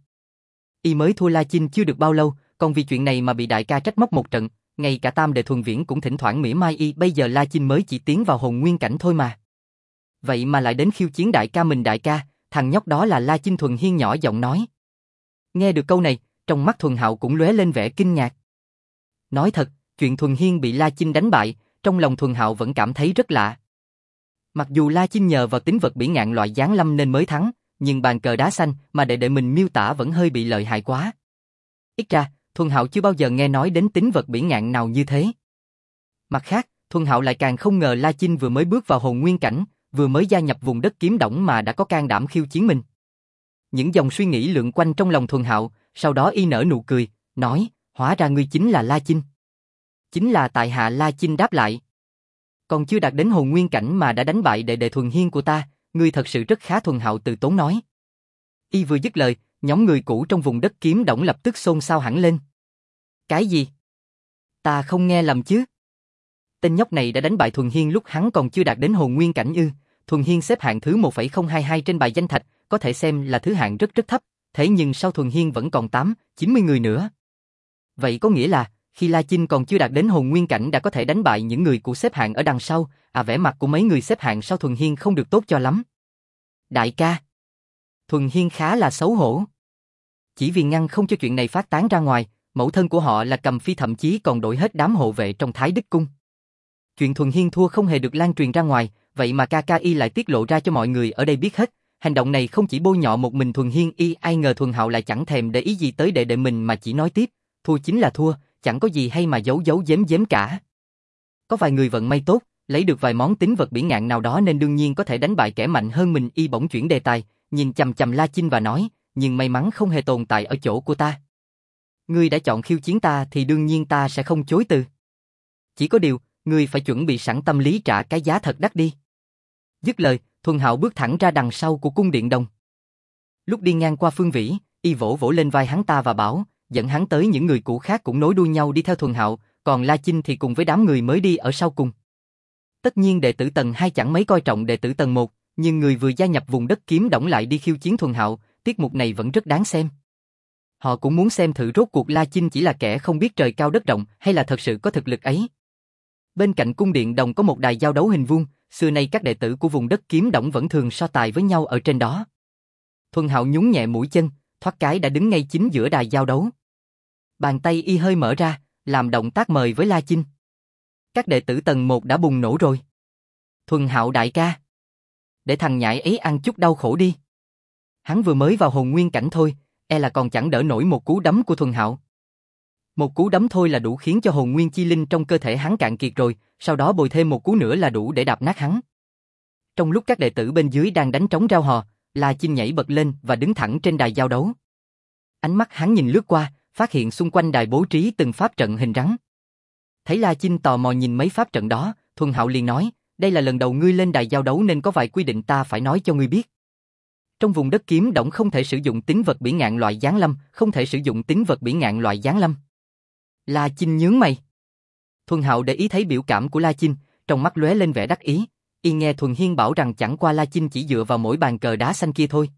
Y mới thua La Chinh chưa được bao lâu, còn vì chuyện này mà bị đại ca trách móc một trận, ngay cả tam đệ Thuần Viễn cũng thỉnh thoảng mỉa mai y. Bây giờ La Chinh mới chỉ tiến vào hồn nguyên cảnh thôi mà. Vậy mà lại đến khiêu chiến đại ca mình. Đại ca, thằng nhóc đó là La Chinh. Thuần Hiên nhỏ giọng nói. Nghe được câu này, trong mắt Thuần Hạo cũng lóe lên vẻ kinh ngạc. Nói thật, chuyện Thuần Hiên bị La Chinh đánh bại, trong lòng Thuần Hạo vẫn cảm thấy rất lạ. Mặc dù La Chinh nhờ vào tính vật bỉ ngạn loại giáng lâm nên mới thắng, nhưng bàn cờ đá xanh mà đệ mình miêu tả vẫn hơi bị lợi hại quá. Ít ra, Thuần Hạo chưa bao giờ nghe nói đến tính vật bỉ ngạn nào như thế. Mặt khác, Thuần Hạo lại càng không ngờ La Chinh vừa mới bước vào hồn nguyên cảnh, vừa mới gia nhập vùng đất kiếm đổng mà đã có can đảm khiêu chiến mình. Những dòng suy nghĩ lượn quanh trong lòng Thuần Hạo, sau đó y nở nụ cười, nói, hóa ra ngươi chính là La Chinh. Chính là tại hạ. La Chinh đáp lại. Còn chưa đạt đến hồn nguyên cảnh mà đã đánh bại đệ Thuần Hiên của ta, ngươi thật sự rất khá. Thuần Hạo từ tốn nói. Y vừa dứt lời, nhóm người cũ trong vùng đất kiếm đổng lập tức xôn xao hẳn lên. Cái gì? Ta không nghe lầm chứ? Tên nhóc này đã đánh bại Thuần Hiên lúc hắn còn chưa đạt đến hồn nguyên cảnh ư? Thuần Hiên xếp hạng thứ 1,022 trên bài danh thạch, có thể xem là thứ hạng rất rất thấp, thế nhưng sau Thuần Hiên vẫn còn 90 người nữa. Vậy có nghĩa là, khi La Chinh còn chưa đạt đến hồn nguyên cảnh đã có thể đánh bại những người của xếp hạng ở đằng sau, vẻ mặt của mấy người xếp hạng sau Thuần Hiên không được tốt cho lắm. Đại ca. Thuần Hiên khá là xấu hổ. Chỉ vì ngăn không cho chuyện này phát tán ra ngoài, mẫu thân của họ là Cầm Phi thậm chí còn đổi hết đám hộ vệ trong Thái Đức Cung. Chuyện Thuần Hiên thua không hề được lan truyền ra ngoài, vậy mà KKY lại tiết lộ ra cho mọi người ở đây biết hết. Hành động này không chỉ bôi nhọ một mình Thuần Hiên ai ngờ Thuần Hạo lại chẳng thèm để ý gì tới đệ mình mà chỉ nói tiếp, thua chính là thua, chẳng có gì hay mà giấu giếm cả. Có vài người vận may tốt, lấy được vài món tính vật bỉ ngạn nào đó nên đương nhiên có thể đánh bại kẻ mạnh hơn mình. Y bỗng chuyển đề tài, nhìn chằm chằm La Chinh và nói, nhưng may mắn không hề tồn tại ở chỗ của ta. Ngươi đã chọn khiêu chiến ta thì đương nhiên ta sẽ không chối từ. Chỉ có điều, ngươi phải chuẩn bị sẵn tâm lý trả cái giá thật đắt đi. Dứt lời, Thuần Hạo bước thẳng ra đằng sau của cung điện đồng. Lúc đi ngang qua Phương Vĩ, y vỗ lên vai hắn ta và bảo, dẫn hắn tới. Những người cũ khác cũng nối đuôi nhau đi theo Thuần Hạo, còn La Chinh thì cùng với đám người mới đi ở sau cùng. Tất nhiên đệ tử tầng 2 chẳng mấy coi trọng đệ tử tầng 1, nhưng người vừa gia nhập vùng đất kiếm đổng lại đi khiêu chiến Thuần Hạo, tiết mục này vẫn rất đáng xem. Họ cũng muốn xem thử rốt cuộc La Chinh chỉ là kẻ không biết trời cao đất rộng hay là thật sự có thực lực ấy. Bên cạnh cung điện đồng có một đài giao đấu hình vuông, xưa nay các đệ tử của vùng đất kiếm đổng vẫn thường so tài với nhau ở trên đó. Thuần Hạo nhún nhẹ mũi chân, thoát cái đã đứng ngay chính giữa đài giao đấu. Bàn tay y hơi mở ra, làm động tác mời với La Chinh. Các đệ tử tầng 1 đã bùng nổ rồi. Thuần Hạo đại ca, để thằng nhãi ấy ăn chút đau khổ đi. Hắn vừa mới vào hồn nguyên cảnh thôi, là còn chẳng đỡ nổi một cú đấm của Thuần Hạo. Một cú đấm thôi là đủ khiến cho hồn nguyên chi linh trong cơ thể hắn cạn kiệt rồi, sau đó bồi thêm một cú nữa là đủ để đạp nát hắn. Trong lúc các đệ tử bên dưới đang đánh trống rao hò, La Chinh nhảy bật lên và đứng thẳng trên đài giao đấu. Ánh mắt hắn nhìn lướt qua, phát hiện xung quanh đài bố trí từng pháp trận hình rắn. Thấy La Chinh tò mò nhìn mấy pháp trận đó, Thuần Hạo liền nói, đây là lần đầu ngươi lên đài giao đấu nên có vài quy định ta phải nói cho ngươi biết. Trong vùng đất kiếm đổng không thể sử dụng tính vật bỉ ngạn loại giáng lâm, không thể sử dụng tính vật bỉ ngạn loại giáng lâm. La Chinh nhướng mày. Thuần Hạo để ý thấy biểu cảm của La Chinh, trong mắt lóe lên vẻ đắc ý. Y nghe Thuần Hiên bảo rằng chẳng qua La Chinh chỉ dựa vào mỗi bàn cờ đá xanh kia thôi.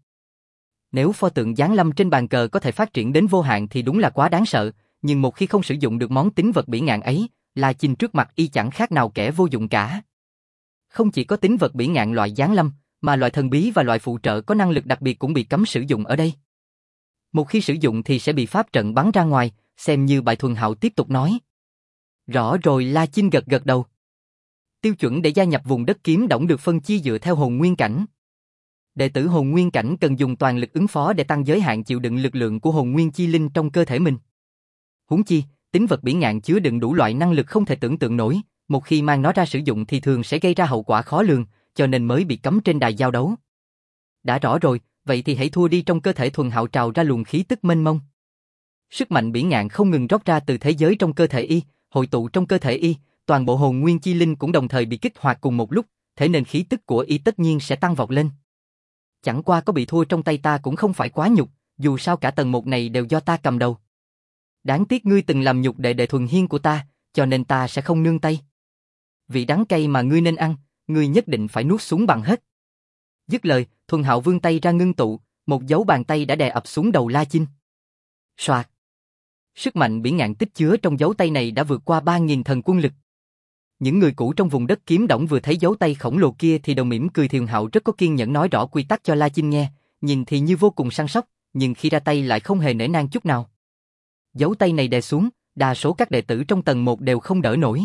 Nếu pho tượng giáng lâm trên bàn cờ có thể phát triển đến vô hạn thì đúng là quá đáng sợ, nhưng một khi không sử dụng được món tính vật bỉ ngạn ấy, La Chinh trước mặt y chẳng khác nào kẻ vô dụng cả. Không chỉ có tính vật bỉ ngạn loại giáng lâm, mà loại thần bí và loại phụ trợ có năng lực đặc biệt cũng bị cấm sử dụng ở đây. Một khi sử dụng thì sẽ bị pháp trận bắn ra ngoài, xem như bại. Thuần Hạo tiếp tục nói. Rõ rồi. La Chinh gật đầu. Tiêu chuẩn để gia nhập vùng đất kiếm đổng được phân chia dựa theo hồn nguyên cảnh. Đệ tử hồn nguyên cảnh cần dùng toàn lực ứng phó để tăng giới hạn chịu đựng lực lượng của hồn nguyên chi linh trong cơ thể mình. Huống chi, tính vật bỉ ngạn chứa đựng đủ loại năng lực không thể tưởng tượng nổi, một khi mang nó ra sử dụng thì thường sẽ gây ra hậu quả khó lường, cho nên mới bị cấm trên đài giao đấu. Đã rõ rồi, vậy thì hãy thua đi. Trong cơ thể Thuần Hạo trào ra luồng khí tức mênh mông. Sức mạnh bỉ ngạn không ngừng rót ra từ thế giới trong cơ thể y, hội tụ trong cơ thể y, toàn bộ hồn nguyên chi linh cũng đồng thời bị kích hoạt cùng một lúc, thế nên khí tức của y tất nhiên sẽ tăng vọt lên. Chẳng qua có bị thua trong tay ta cũng không phải quá nhục, dù sao cả tầng 1 này đều do ta cầm đầu. Đáng tiếc ngươi từng làm nhục đệ đệ Thuần Hiên của ta, cho nên ta sẽ không nương tay. Vị đắng cay mà ngươi nên ăn, ngươi nhất định phải nuốt xuống bằng hết. Dứt lời, Thuần Hạo vươn tay ra ngưng tụ, một dấu bàn tay đã đè ập xuống đầu La Chinh. Soạt. Sức mạnh bỉ ngạn tích chứa trong dấu tay này đã vượt qua 3.000 thần quân lực. Những người cũ trong vùng đất kiếm đổng vừa thấy dấu tay khổng lồ kia thì đều mỉm cười. Thuần Hạo rất có kiên nhẫn nói rõ quy tắc cho La Chinh nghe, nhìn thì như vô cùng săn sóc, nhưng khi ra tay lại không hề nể nang chút nào. Dấu tay này đè xuống, đa số các đệ tử trong tầng 1 đều không đỡ nổi.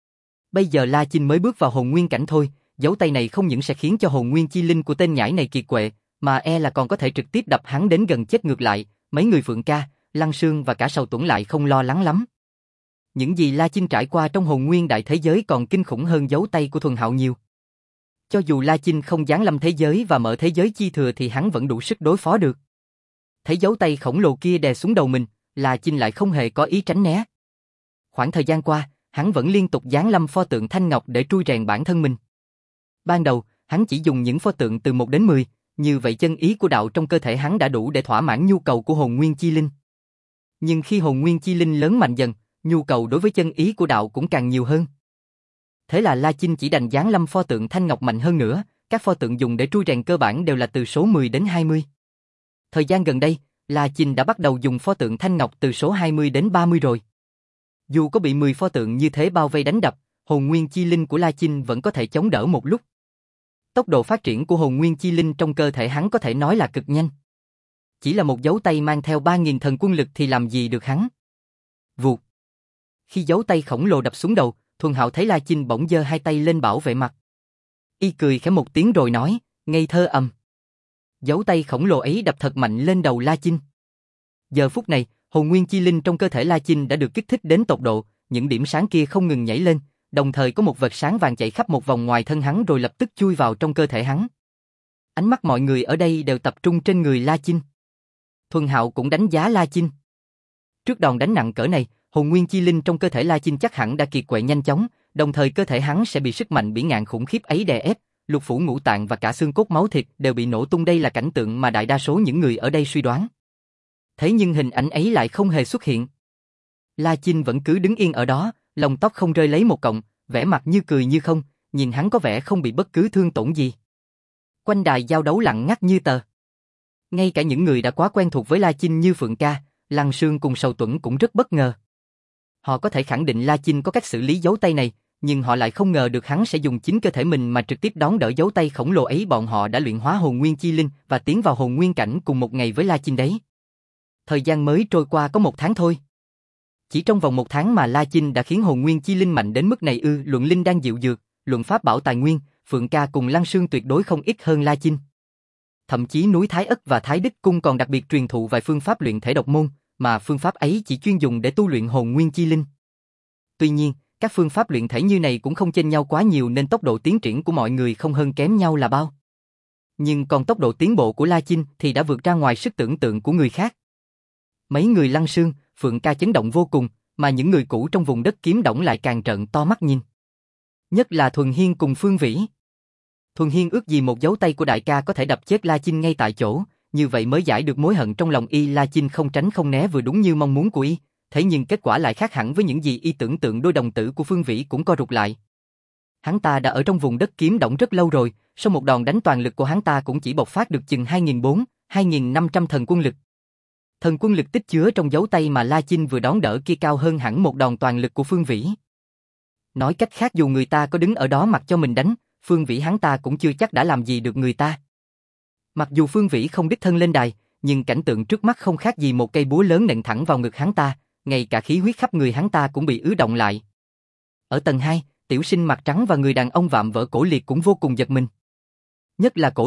Bây giờ La Chinh mới bước vào hồn nguyên cảnh thôi, dấu tay này không những sẽ khiến cho hồn nguyên chi linh của tên nhãi này kiệt quệ, mà là còn có thể trực tiếp đập hắn đến gần chết. Ngược lại, mấy người Phượng Ca, Lăng Sương và cả Sầu Tuấn lại không lo lắng lắm. Những gì La Chinh trải qua trong hồn nguyên đại thế giới còn kinh khủng hơn dấu tay của Thuần Hạo nhiều. Cho dù La Chinh không giáng lâm thế giới và mở thế giới chi thừa thì hắn vẫn đủ sức đối phó được. Thấy dấu tay khổng lồ kia đè xuống đầu mình, La Chinh lại không hề có ý tránh né. Khoảng thời gian qua, hắn vẫn liên tục giáng lâm pho tượng thanh ngọc để trui rèn bản thân mình. Ban đầu, hắn chỉ dùng những pho tượng từ 1 đến 10, như vậy chân ý của đạo trong cơ thể hắn đã đủ để thỏa mãn nhu cầu của hồn nguyên chi linh. Nhưng khi hồn nguyên chi linh lớn mạnh dần, nhu cầu đối với chân ý của đạo cũng càng nhiều hơn. Thế là La Chinh chỉ đành giáng lâm pho tượng thanh ngọc mạnh hơn nữa, các pho tượng dùng để trui rèn cơ bản đều là từ số 10 đến 20. Thời gian gần đây, La Chinh đã bắt đầu dùng pho tượng thanh ngọc từ số 20 đến 30 rồi. Dù có bị 10 pho tượng như thế bao vây đánh đập, hồn nguyên chi linh của La Chinh vẫn có thể chống đỡ một lúc. Tốc độ phát triển của hồn nguyên chi linh trong cơ thể hắn có thể nói là cực nhanh. Chỉ là một dấu tay mang theo 3.000 thần quân lực thì làm gì được hắn. Vụt. Khi dấu tay khổng lồ đập xuống đầu, Thuần Hạo thấy La Chinh bỗng giơ hai tay lên bảo vệ mặt. Y cười khẽ một tiếng rồi nói, ngây thơ ầm. Dấu tay khổng lồ ấy đập thật mạnh lên đầu La Chinh. Giờ phút này, hồn nguyên chi linh trong cơ thể La Chinh đã được kích thích đến tột độ, những điểm sáng kia không ngừng nhảy lên, đồng thời có một vệt sáng vàng chạy khắp một vòng ngoài thân hắn rồi lập tức chui vào trong cơ thể hắn. Ánh mắt mọi người ở đây đều tập trung trên người La Chinh. Thuần Hạo cũng đánh giá La Chinh. Trước đòn đánh nặng cỡ này, hồn nguyên chi linh trong cơ thể La Chinh chắc hẳn đã kiệt quệ nhanh chóng, đồng thời cơ thể hắn sẽ bị sức mạnh bỉ ngạn khủng khiếp ấy đè ép, lục phủ ngũ tạng và cả xương cốt máu thịt đều bị nổ tung. Đây là cảnh tượng mà đại đa số những người ở đây suy đoán. Thế nhưng hình ảnh ấy lại không hề xuất hiện. La Chinh vẫn cứ đứng yên ở đó, lông tóc không rơi lấy một cọng, vẻ mặt như cười như không, nhìn hắn có vẻ không bị bất cứ thương tổn gì. Quanh đài giao đấu lặng ngắt như tờ. Ngay cả những người đã quá quen thuộc với La Chinh như Phượng Ca, Lăng Sương cùng Sầu Tuấn cũng rất bất ngờ. Họ có thể khẳng định La Chinh có cách xử lý dấu tay này, nhưng họ lại không ngờ được hắn sẽ dùng chính cơ thể mình mà trực tiếp đón đỡ dấu tay khổng lồ ấy. Bọn họ đã luyện hóa hồn nguyên chi linh và tiến vào hồn nguyên cảnh cùng một ngày với La Chinh đấy. Thời gian mới trôi qua có 1 tháng thôi. Chỉ trong vòng 1 tháng mà La Chinh đã khiến hồn nguyên chi linh mạnh đến mức này ư? Luận linh đan diệu dược, luận pháp bảo tài nguyên, Phượng Ca cùng Lăng Sương tuyệt đối không ít hơn La Chinh. Thậm chí núi Thái Ất và Thái Đích Cung còn đặc biệt truyền thụ vài phương pháp luyện thể độc môn, mà phương pháp ấy chỉ chuyên dùng để tu luyện hồn nguyên chi linh. Tuy nhiên, các phương pháp luyện thể như này cũng không chênh nhau quá nhiều nên tốc độ tiến triển của mọi người không hơn kém nhau là bao. Nhưng còn tốc độ tiến bộ của La Chinh thì đã vượt ra ngoài sức tưởng tượng của người khác. Mấy người Lăng Sương, Phượng Ca chấn động vô cùng, mà những người cũ trong vùng đất kiếm đổng lại càng trợn to mắt nhìn. Nhất là Thuần Hiên cùng Phương Vĩ. Thuần Hiên ước gì một dấu tay của đại ca có thể đập chết La Chinh ngay tại chỗ, như vậy mới giải được mối hận trong lòng y. La Chinh không tránh không né vừa đúng như mong muốn của y, thế nhưng kết quả lại khác hẳn với những gì y tưởng tượng. Đôi đồng tử của Phương Vĩ cũng co rụt lại. Hắn ta đã ở trong vùng đất kiếm đổng rất lâu rồi, sau một đòn đánh toàn lực của hắn ta cũng chỉ bộc phát được chừng 2.400, 2.500 thần quân lực. Thần quân lực tích chứa trong dấu tay mà La Chinh vừa đón đỡ kia cao hơn hẳn một đòn toàn lực của Phương Vĩ. Nói cách khác, dù người ta có đứng ở đó mặc cho mình đánh, Phương Vĩ hắn ta cũng chưa chắc đã làm gì được người ta. Mặc dù Phương Vĩ không đích thân lên đài, nhưng cảnh tượng trước mắt không khác gì một cây búa lớn nện thẳng vào ngực hắn ta, ngay cả khí huyết khắp người hắn ta cũng bị ứ động lại. Ở tầng 2, tiểu sinh mặt trắng và người đàn ông vạm vỡ Cổ Liệt cũng vô cùng giật mình. Nhất là Cổ Liệt,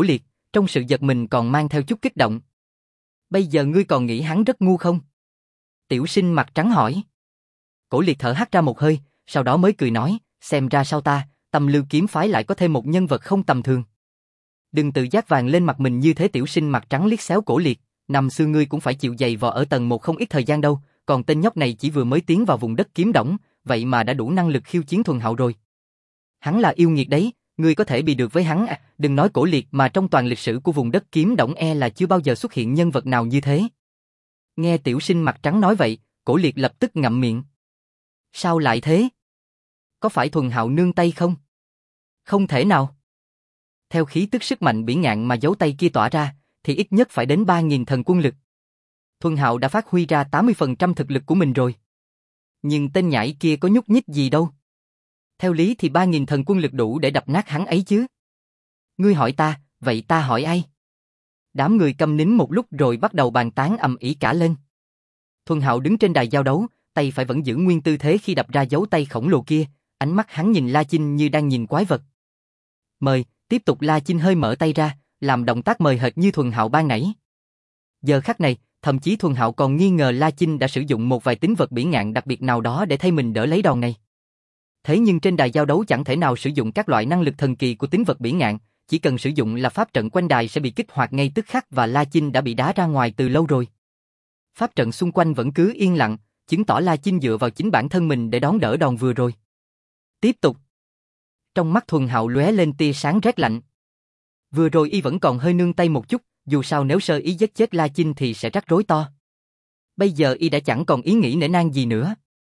trong sự giật mình còn mang theo chút kích động. Bây giờ ngươi còn nghĩ hắn rất ngu không? Tiểu sinh mặt trắng hỏi. Cổ Liệt thở hắt ra một hơi, sau đó mới cười nói, xem ra sao ta, Tâm Lưu kiếm phái lại có thêm một nhân vật không tầm thường. Đừng tự giác vàng lên mặt mình như thế. Tiểu sinh mặt trắng liếc xéo Cổ Liệt, năm xưa ngươi cũng phải chịu dày vò ở tầng 1 không ít thời gian đâu, còn tên nhóc này chỉ vừa mới tiến vào vùng đất kiếm đổng, vậy mà đã đủ năng lực khiêu chiến Thuần Hạo rồi. Hắn là yêu nghiệt đấy, ngươi có thể bị được với hắn à? Đừng nói Cổ Liệt mà trong toàn lịch sử của vùng đất kiếm đổng là chưa bao giờ xuất hiện nhân vật nào như thế. Nghe tiểu sinh mặt trắng nói vậy, Cổ Liệt lập tức ngậm miệng. Sao lại thế? Có phải Thuần Hạo nương tay không? Không thể nào. Theo khí tức sức mạnh bỉ ngạn mà dấu tay kia tỏa ra, thì ít nhất phải đến 3.000 thần quân lực. Thuần Hạo đã phát huy ra 80% thực lực của mình rồi. Nhưng tên nhãi kia có nhúc nhích gì đâu. Theo lý thì 3.000 thần quân lực đủ để đập nát hắn ấy chứ. Ngươi hỏi ta, vậy ta hỏi ai? Đám người câm nín một lúc rồi bắt đầu bàn tán ầm ĩ cả lên. Thuần Hạo đứng trên đài giao đấu, tay phải vẫn giữ nguyên tư thế khi đập ra dấu tay khổng lồ kia, ánh mắt hắn nhìn La Chinh như đang nhìn quái vật. Mời, tiếp tục. La Chinh hơi mở tay ra, làm động tác mời hệt như Thuần Hạo ban nãy. Giờ khắc này, thậm chí Thuần Hạo còn nghi ngờ La Chinh đã sử dụng một vài tính vật bỉ ngạn đặc biệt nào đó để thay mình đỡ lấy đòn này. Thế nhưng trên đài giao đấu chẳng thể nào sử dụng các loại năng lực thần kỳ của tính vật bỉ ngạn, chỉ cần sử dụng là pháp trận quanh đài sẽ bị kích hoạt ngay tức khắc và La Chinh đã bị đá ra ngoài từ lâu rồi. Pháp trận xung quanh vẫn cứ yên lặng, chứng tỏ La Chinh dựa vào chính bản thân mình để đón đỡ đòn vừa rồi. Tiếp tục. Trong mắt Thuần Hạo lóe lên tia sáng rét lạnh. Vừa rồi y vẫn còn hơi nương tay một chút, dù sao nếu sơ ý giết chết La Chinh thì sẽ rắc rối to. Bây giờ y đã chẳng còn ý nghĩ nể nang gì nữa.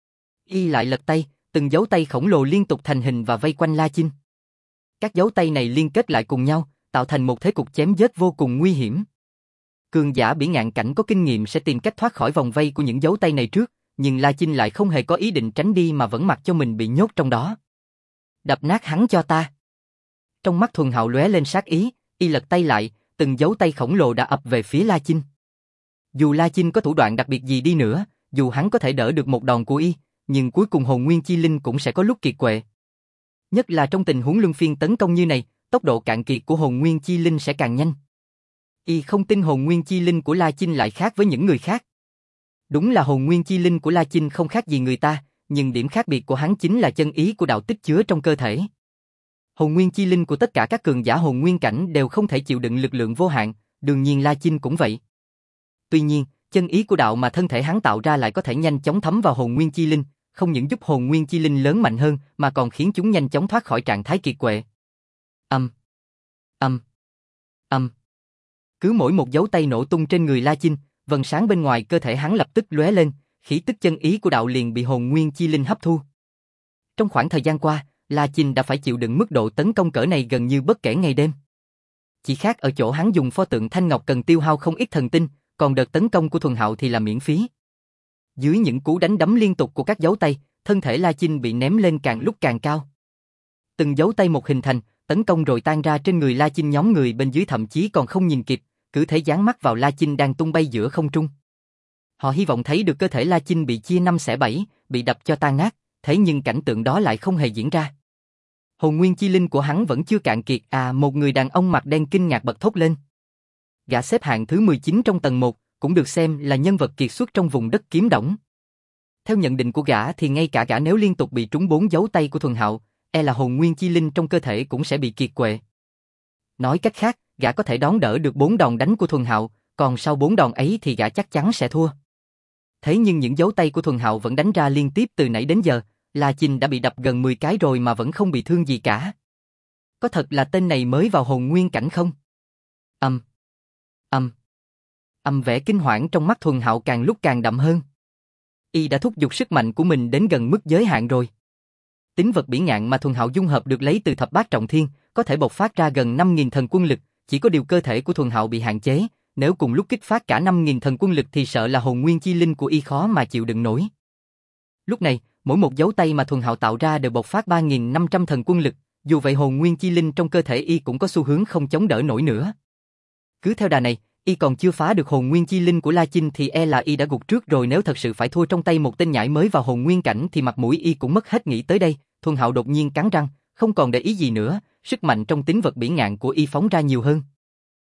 Y lại lật tay, từng dấu tay khổng lồ liên tục thành hình và vây quanh La Chinh. Các dấu tay này liên kết lại cùng nhau, tạo thành một thế cục chém giết vô cùng nguy hiểm. Cường giả bỉ ngạn cảnh có kinh nghiệm sẽ tìm cách thoát khỏi vòng vây của những dấu tay này trước, nhưng La Chinh lại không hề có ý định tránh đi mà vẫn mặc cho mình bị nhốt trong đó. Đập nát hắn cho ta. Trong mắt Thuần Hạo lóe lên sát ý, y lật tay lại, từng dấu tay khổng lồ đã ập về phía La Chinh. Dù La Chinh có thủ đoạn đặc biệt gì đi nữa, dù hắn có thể đỡ được một đòn của y, nhưng cuối cùng hồn nguyên chi linh cũng sẽ có lúc kiệt quệ. Nhất là trong tình huống luân phiên tấn công như này, tốc độ cạn kiệt của hồn nguyên chi linh sẽ càng nhanh. Y không tin hồn nguyên chi linh của La Chinh lại khác với những người khác. Đúng là hồn nguyên chi linh của La Chinh không khác gì người ta, nhưng điểm khác biệt của hắn chính là chân ý của đạo tích chứa trong cơ thể. Hồn nguyên chi linh của tất cả các cường giả hồn nguyên cảnh đều không thể chịu đựng lực lượng vô hạn, đương nhiên La Chinh cũng vậy. Tuy nhiên, chân ý của đạo mà thân thể hắn tạo ra lại có thể nhanh chóng thấm vào hồn nguyên chi linh, không những giúp hồn nguyên chi linh lớn mạnh hơn mà còn khiến chúng nhanh chóng thoát khỏi trạng thái kiệt quệ. Cứ mỗi một dấu tay nổ tung trên người La Chinh, vầng sáng bên ngoài cơ thể hắn lập tức lóe lên, khí tức chân ý của đạo liền bị hồn nguyên chi linh hấp thu. Trong khoảng thời gian qua, La Chinh đã phải chịu đựng mức độ tấn công cỡ này gần như bất kể ngày đêm. Chỉ khác ở chỗ hắn dùng pho tượng Thanh Ngọc cần tiêu hao không ít thần tinh, còn đợt tấn công của Thuần Hạo thì là miễn phí. Dưới những cú đánh đấm liên tục của các dấu tay, thân thể La Chinh bị ném lên càng lúc càng cao. Từng dấu tay một hình thành, tấn công rồi tan ra trên người La Chinh, nhóm người bên dưới thậm chí còn không nhìn kịp, cứ thế dán mắt vào La Chinh đang tung bay giữa không trung. Họ hy vọng thấy được cơ thể La Chinh bị chia 5 xẻ 7, bị đập cho tan nát, thế nhưng cảnh tượng đó lại không hề diễn ra. Hồn nguyên chi linh của hắn vẫn chưa cạn kiệt à, một người đàn ông mặt đen kinh ngạc bật thốt lên. Gã xếp hạng thứ 19 trong tầng 1, cũng được xem là nhân vật kiệt xuất trong vùng đất kiếm đổng. Theo nhận định của gã thì ngay cả gã nếu liên tục bị trúng 4 dấu tay của Thuần Hạo, là hồn nguyên chi linh trong cơ thể cũng sẽ bị kiệt quệ. Nói cách khác, gã có thể đón đỡ được 4 đòn đánh của Thuần Hạo, còn sau 4 đòn ấy thì gã chắc chắn sẽ thua. Thế nhưng những dấu tay của Thuần Hạo vẫn đánh ra liên tiếp từ nãy đến giờ, La Chinh đã bị đập gần 10 cái rồi mà vẫn không bị thương gì cả. Có thật là tên này mới vào hồn nguyên cảnh không? Vẻ kinh hoảng trong mắt Thuần Hạo càng lúc càng đậm hơn. Y đã thúc giục sức mạnh của mình đến gần mức giới hạn rồi. Tính vật bỉ ngạn mà Thuần Hạo dung hợp được lấy từ thập bát trọng thiên, có thể bộc phát ra gần 5.000 thần quân lực, chỉ có điều cơ thể của Thuần Hạo bị hạn chế, nếu cùng lúc kích phát cả 5.000 thần quân lực thì sợ là hồn nguyên chi linh của y khó mà chịu đựng nổi. Lúc này, mỗi một dấu tay mà Thuần Hạo tạo ra đều bộc phát 3.500 thần quân lực, dù vậy hồn nguyên chi linh trong cơ thể y cũng có xu hướng không chống đỡ nổi nữa. Cứ theo đà này, y còn chưa phá được hồn nguyên chi linh của La Chinh thì là y đã gục trước rồi, nếu thật sự phải thua trong tay một tên nhãi mới vào hồn nguyên cảnh thì mặt mũi y cũng mất hết. Nghĩ tới đây, Thuần Hạo đột nhiên cắn răng, không còn để ý gì nữa, sức mạnh trong tính vật bỉ ngạn của y phóng ra nhiều hơn.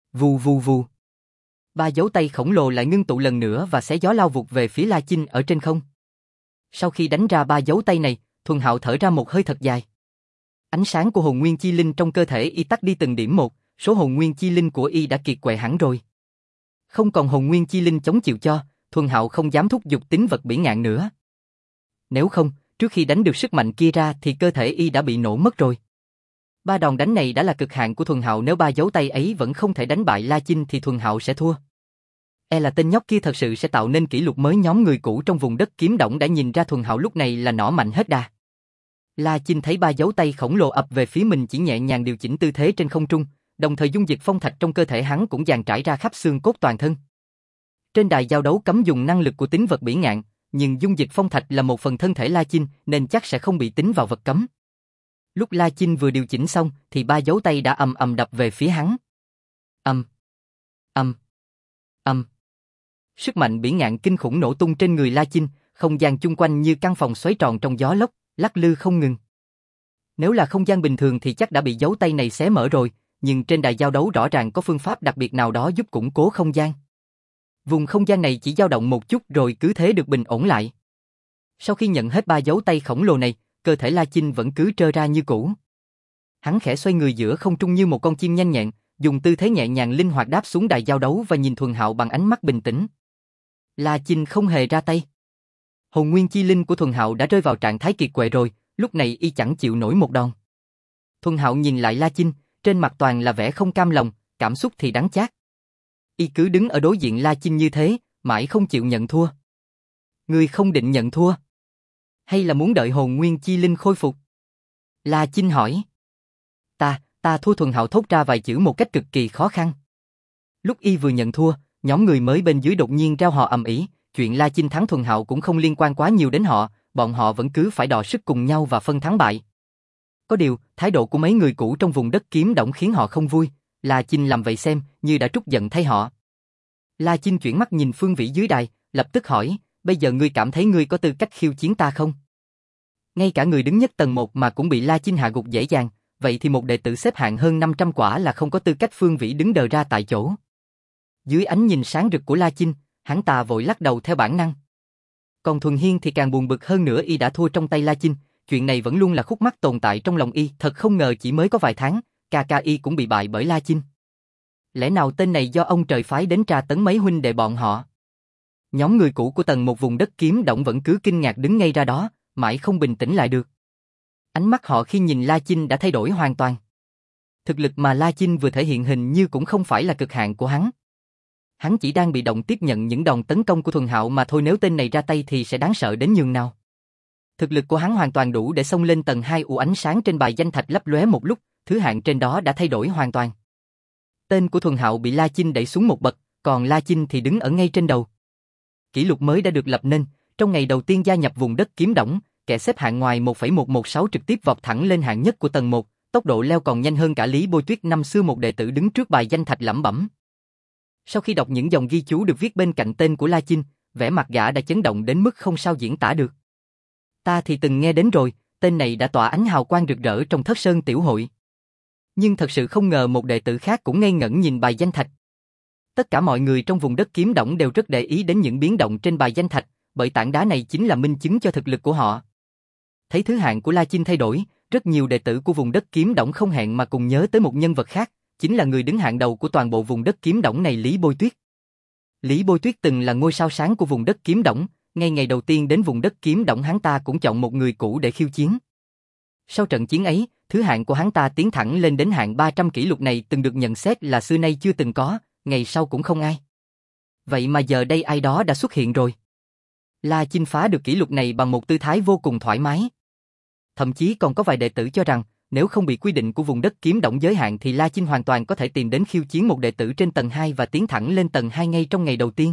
Vù vù vù. Ba dấu tay khổng lồ lại ngưng tụ lần nữa và xé gió lao vụt về phía La Chinh ở trên không. Sau khi đánh ra ba dấu tay này, Thuần Hạo thở ra một hơi thật dài. Ánh sáng của hồn nguyên chi linh trong cơ thể y tắt đi từng điểm một, số hồn nguyên chi linh của y đã kiệt quệ hẳn rồi. Không còn hồn nguyên chi linh chống chịu cho, Thuần Hạo không dám thúc giục tính vật bỉ ngạn nữa. Nếu không, trước khi đánh được sức mạnh kia ra thì cơ thể y đã bị nổ mất rồi. Ba đòn đánh này đã là cực hạn của Thuần Hạo, nếu ba dấu tay ấy vẫn không thể đánh bại La Chinh thì Thuần Hạo sẽ thua. Là tên nhóc kia thật sự sẽ tạo nên kỷ lục mới. Nhóm người cũ trong vùng đất kiếm động đã nhìn ra Thuần Hạo lúc này là nỏ mạnh hết đà. La Chinh thấy ba dấu tay khổng lồ ập về phía mình chỉ nhẹ nhàng điều chỉnh tư thế trên không trung, đồng thời dung dịch phong thạch trong cơ thể hắn cũng dàn trải ra khắp xương cốt toàn thân. Trên đài giao đấu cấm dùng năng lực của tính vật bỉ ngạn, nhưng dung dịch phong thạch là một phần thân thể La Chinh nên chắc sẽ không bị tính vào vật cấm. Lúc La Chinh vừa điều chỉnh xong thì ba dấu tay đã ầm ầm đập về phía hắn. Ầm, ầm, ầm. Sức mạnh bỉ ngạn kinh khủng nổ tung trên người La Chinh, không gian chung quanh như căn phòng xoáy tròn trong gió lốc, lắc lư không ngừng. Nếu là không gian bình thường thì chắc đã bị dấu tay này xé mở rồi, nhưng trên đài giao đấu rõ ràng có phương pháp đặc biệt nào đó giúp củng cố không gian. Vùng không gian này chỉ dao động một chút rồi cứ thế được bình ổn lại. Sau khi nhận hết ba dấu tay khổng lồ này, cơ thể La Chinh vẫn cứ trơ ra như cũ. Hắn khẽ xoay người giữa không trung như một con chim nhanh nhẹn, dùng tư thế nhẹ nhàng linh hoạt đáp xuống đài giao đấu và nhìn Thuần Hạo bằng ánh mắt bình tĩnh. La Chinh không hề ra tay. Hồn nguyên chi linh của Thuần Hạo đã rơi vào trạng thái kiệt quệ rồi, lúc này y chẳng chịu nổi một đòn. Thuần Hạo nhìn lại La Chinh, trên mặt toàn là vẻ không cam lòng, cảm xúc thì đắng chát. Y cứ đứng ở đối diện La Chinh như thế, mãi không chịu nhận thua. Ngươi không định nhận thua? Hay là muốn đợi hồn nguyên chi linh khôi phục? La Chinh hỏi. Ta thua. Thuần Hạo thốt ra vài chữ một cách cực kỳ khó khăn. Lúc y vừa nhận thua, nhóm người mới bên dưới đột nhiên reo hò ầm ĩ, chuyện La Chinh thắng Thuần Hạo cũng không liên quan quá nhiều đến họ, bọn họ vẫn cứ phải đọ sức cùng nhau và phân thắng bại. Có điều, thái độ của mấy người cũ trong vùng đất kiếm động khiến họ không vui, La Chinh làm vậy xem như đã trút giận thay họ. La Chinh chuyển mắt nhìn Phương Vĩ dưới đài, lập tức hỏi, bây giờ ngươi cảm thấy ngươi có tư cách khiêu chiến ta không? Ngay cả người đứng nhất tầng 1 mà cũng bị La Chinh hạ gục dễ dàng, vậy thì một đệ tử xếp hạng hơn 500 quả là không có tư cách. Phương Vĩ đứng đờ ra tại chỗ. Dưới ánh nhìn sáng rực của La Chinh, hắn ta vội lắc đầu theo bản năng. Còn Thuần Hiên thì càng buồn bực hơn nữa, y đã thua trong tay La Chinh, chuyện này vẫn luôn là khúc mắc tồn tại trong lòng y, thật không ngờ chỉ mới có vài tháng, y cũng bị bại bởi La Chinh. Lẽ nào tên này do ông trời phái đến tra tấn mấy huynh đệ bọn họ? Nhóm người cũ của tầng một vùng đất kiếm động vẫn cứ kinh ngạc đứng ngay ra đó, mãi không bình tĩnh lại được. Ánh mắt họ khi nhìn La Chinh đã thay đổi hoàn toàn. Thực lực mà La Chinh vừa thể hiện hình như cũng không phải là cực hạn của hắn. Hắn chỉ đang bị động tiếp nhận những đòn tấn công của Thuần Hạo mà thôi, nếu tên này ra tay thì sẽ đáng sợ đến nhường nào. Thực lực của hắn hoàn toàn đủ để xông lên tầng 2. Ánh sáng trên bài danh thạch lấp lóe một lúc, thứ hạng trên đó đã thay đổi hoàn toàn. Tên của Thuần Hạo bị La Chinh đẩy xuống một bậc, còn La Chinh thì đứng ở ngay trên đầu. Kỷ lục mới đã được lập nên, trong ngày đầu tiên gia nhập vùng đất kiếm động, kẻ xếp hạng ngoài 1,116 trực tiếp vọt thẳng lên hạng nhất của tầng 1, tốc độ leo còn nhanh hơn cả Lý Bôi Tuyết năm xưa. Một đệ tử đứng trước bài danh thạch lẩm bẩm. Sau khi đọc những dòng ghi chú được viết bên cạnh tên của La Chinh, vẻ mặt gã đã chấn động đến mức không sao diễn tả được. Ta thì từng nghe đến rồi, tên này đã tỏa ánh hào quang rực rỡ trong Thất Sơn tiểu hội. Nhưng thật sự không ngờ một đệ tử khác cũng ngây ngẩn nhìn bài danh thạch. Tất cả mọi người trong vùng đất kiếm động đều rất để ý đến những biến động trên bài danh thạch, bởi tảng đá này chính là minh chứng cho thực lực của họ. Thấy thứ hạng của La Chinh thay đổi, rất nhiều đệ tử của vùng đất kiếm động không hẹn mà cùng nhớ tới một nhân vật khác, chính là người đứng hạng đầu của toàn bộ vùng đất kiếm động này, Lý Bôi Tuyết. Lý Bôi Tuyết từng là ngôi sao sáng của vùng đất kiếm động, ngay ngày đầu tiên đến vùng đất kiếm động hắn ta cũng chọn một người cũ để khiêu chiến. Sau trận chiến ấy, thứ hạng của hắn ta tiến thẳng lên đến hạng 300, kỷ lục này từng được nhận xét là xưa nay chưa từng có, ngày sau cũng không ai. Vậy mà giờ đây ai đó đã xuất hiện rồi. La Chinh phá được kỷ lục này bằng một tư thái vô cùng thoải mái. Thậm chí còn có vài đệ tử cho rằng, nếu không bị quy định của vùng đất kiếm động giới hạn thì La Chinh hoàn toàn có thể tìm đến khiêu chiến một đệ tử trên tầng 2 và tiến thẳng lên tầng 2 ngay trong ngày đầu tiên.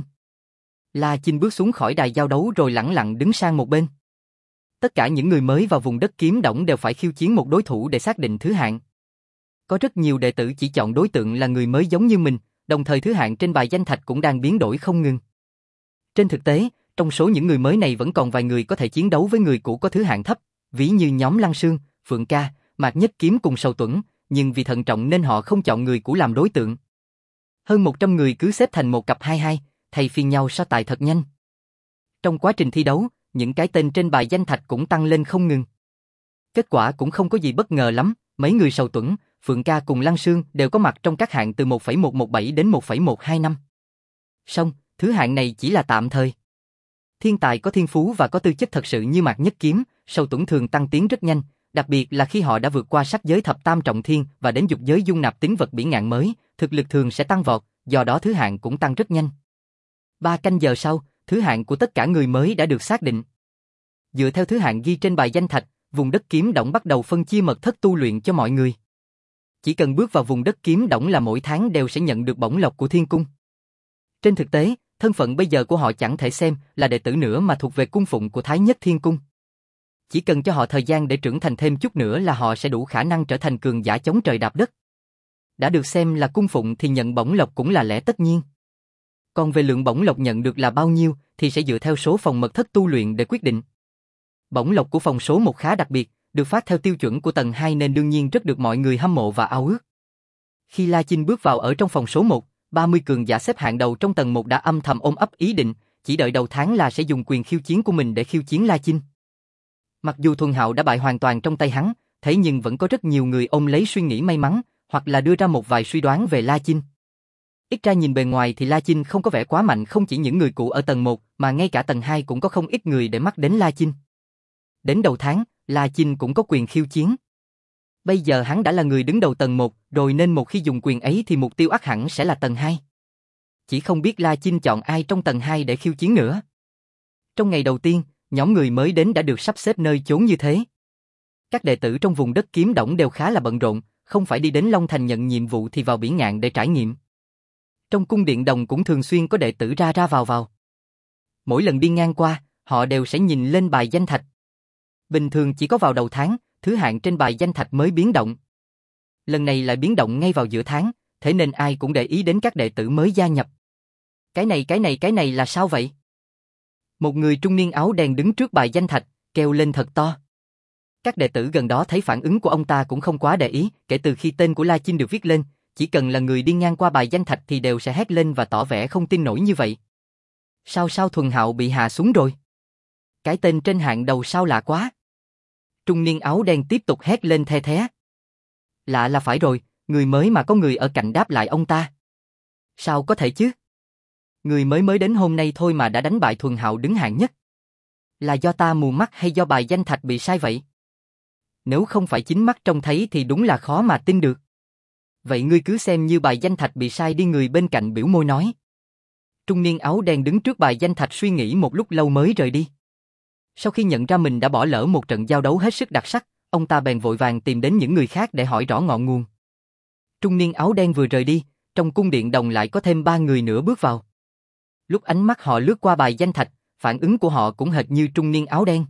La Chinh bước xuống khỏi đài giao đấu rồi lẳng lặng đứng sang một bên. Tất cả những người mới vào vùng đất kiếm động đều phải khiêu chiến một đối thủ để xác định thứ hạng. Có rất nhiều đệ tử chỉ chọn đối tượng là người mới giống như mình, đồng thời thứ hạng trên bài danh thạch cũng đang biến đổi không ngừng. Trên thực tế, trong số những người mới này vẫn còn vài người có thể chiến đấu với người cũ có thứ hạng thấp, ví như nhóm Lăng Sương, Phượng Ca, Mạc Nhất Kiếm cùng Sầu Tuẩn, nhưng vì thận trọng nên họ không chọn người cũ làm đối tượng. Hơn 100 người cứ xếp thành một cặp hai hai, thay phiên nhau so tài thật nhanh. Trong quá trình thi đấu, những cái tên trên bài danh thạch cũng tăng lên không ngừng. Kết quả cũng không có gì bất ngờ lắm, mấy người Sầu Tuẩn, Phượng Ca cùng Lăng Sương đều có mặt trong các hạng từ 1,117 đến 1,125. Song, thứ hạng này chỉ là tạm thời. Thiên tài có thiên phú và có tư chất thật sự như Mạc Nhất Kiếm, Sầu Tuẩn thường tăng tiến rất nhanh, đặc biệt là khi họ đã vượt qua sắc giới thập tam trọng thiên và đến dục giới dung nạp tính vật bỉ ngạn mới, thực lực thường sẽ tăng vọt, do đó thứ hạng cũng tăng rất nhanh. 3 canh giờ sau, thứ hạng của tất cả người mới đã được xác định. Dựa theo thứ hạng ghi trên bài danh thạch, vùng đất Kiếm Đổng bắt đầu phân chia mật thất tu luyện cho mọi người. Chỉ cần bước vào vùng đất Kiếm Đổng là mỗi tháng đều sẽ nhận được bổng lộc của Thiên Cung. Trên thực tế, thân phận bây giờ của họ chẳng thể xem là đệ tử nữa mà thuộc về cung phụng của Thái Nhất Thiên Cung. Chỉ cần cho họ thời gian để trưởng thành thêm chút nữa là họ sẽ đủ khả năng trở thành cường giả chống trời đạp đất. Đã được xem là cung phụng thì nhận bổng lộc cũng là lẽ tất nhiên. Còn về lượng bổng lộc nhận được là bao nhiêu thì sẽ dựa theo số phòng mật thất tu luyện để quyết định. Bổng lộc của phòng số 1 khá đặc biệt, được phát theo tiêu chuẩn của tầng 2 nên đương nhiên rất được mọi người hâm mộ và ao ước. Khi La Chinh bước vào ở trong phòng số 1, 30 cường giả xếp hạng đầu trong tầng 1 đã âm thầm ôm ấp ý định, chỉ đợi đầu tháng là sẽ dùng quyền khiêu chiến của mình để khiêu chiến La Chinh. Mặc dù Thuần Hạo đã bại hoàn toàn trong tay hắn, thế nhưng vẫn có rất nhiều người ôm lấy suy nghĩ may mắn, hoặc là đưa ra một vài suy đoán về La Chinh. Ít ra nhìn bề ngoài thì La Chinh không có vẻ quá mạnh, không chỉ những người cũ ở tầng 1 mà ngay cả tầng 2 cũng có không ít người để mắt đến La Chinh. Đến đầu tháng, La Chinh cũng có quyền khiêu chiến. Bây giờ hắn đã là người đứng đầu tầng 1 rồi nên một khi dùng quyền ấy thì mục tiêu ắt hẳn sẽ là tầng 2. Chỉ không biết La Chinh chọn ai trong tầng 2 để khiêu chiến nữa. Trong ngày đầu tiên, nhóm người mới đến đã được sắp xếp nơi chốn như thế. Các đệ tử trong vùng đất Kiếm Đổng đều khá là bận rộn, không phải đi đến Long Thành nhận nhiệm vụ thì vào Bỉ Ngạn để trải nghiệm. Trong cung điện đồng cũng thường xuyên có đệ tử ra ra vào vào. Mỗi lần đi ngang qua, họ đều sẽ nhìn lên bài danh thạch. Bình thường chỉ có vào đầu tháng, thứ hạng trên bài danh thạch mới biến động. Lần này lại biến động ngay vào giữa tháng, thế nên ai cũng để ý đến các đệ tử mới gia nhập. Cái này là sao vậy? Một người trung niên áo đen đứng trước bài danh thạch, kêu lên thật to. Các đệ tử gần đó thấy phản ứng của ông ta cũng không quá để ý, kể từ khi tên của La Chinh được viết lên, chỉ cần là người đi ngang qua bài danh thạch thì đều sẽ hét lên và tỏ vẻ không tin nổi như vậy. Sao Thuần Hạo bị hạ xuống rồi? Cái tên trên hạng đầu sao lạ quá? Trung niên áo đen tiếp tục hét lên the thé. Lạ là phải rồi, người mới mà có người ở cạnh đáp lại ông ta. Sao có thể chứ? Người mới đến hôm nay thôi mà đã đánh bại Thuần Hạo đứng hạng nhất. Là do ta mù mắt hay do bài danh thạch bị sai vậy? Nếu không phải chính mắt trông thấy thì đúng là khó mà tin được. Vậy ngươi cứ xem như bài danh thạch bị sai đi, người bên cạnh biểu môi nói. Trung niên áo đen đứng trước bài danh thạch suy nghĩ một lúc lâu mới rời đi. Sau khi nhận ra mình đã bỏ lỡ một trận giao đấu hết sức đặc sắc, ông ta bèn vội vàng tìm đến những người khác để hỏi rõ ngọn nguồn. Trung niên áo đen vừa rời đi, trong cung điện đồng lại có thêm 3 người nữa bước vào. Lúc ánh mắt họ lướt qua bài danh thạch, phản ứng của họ cũng hệt như trung niên áo đen.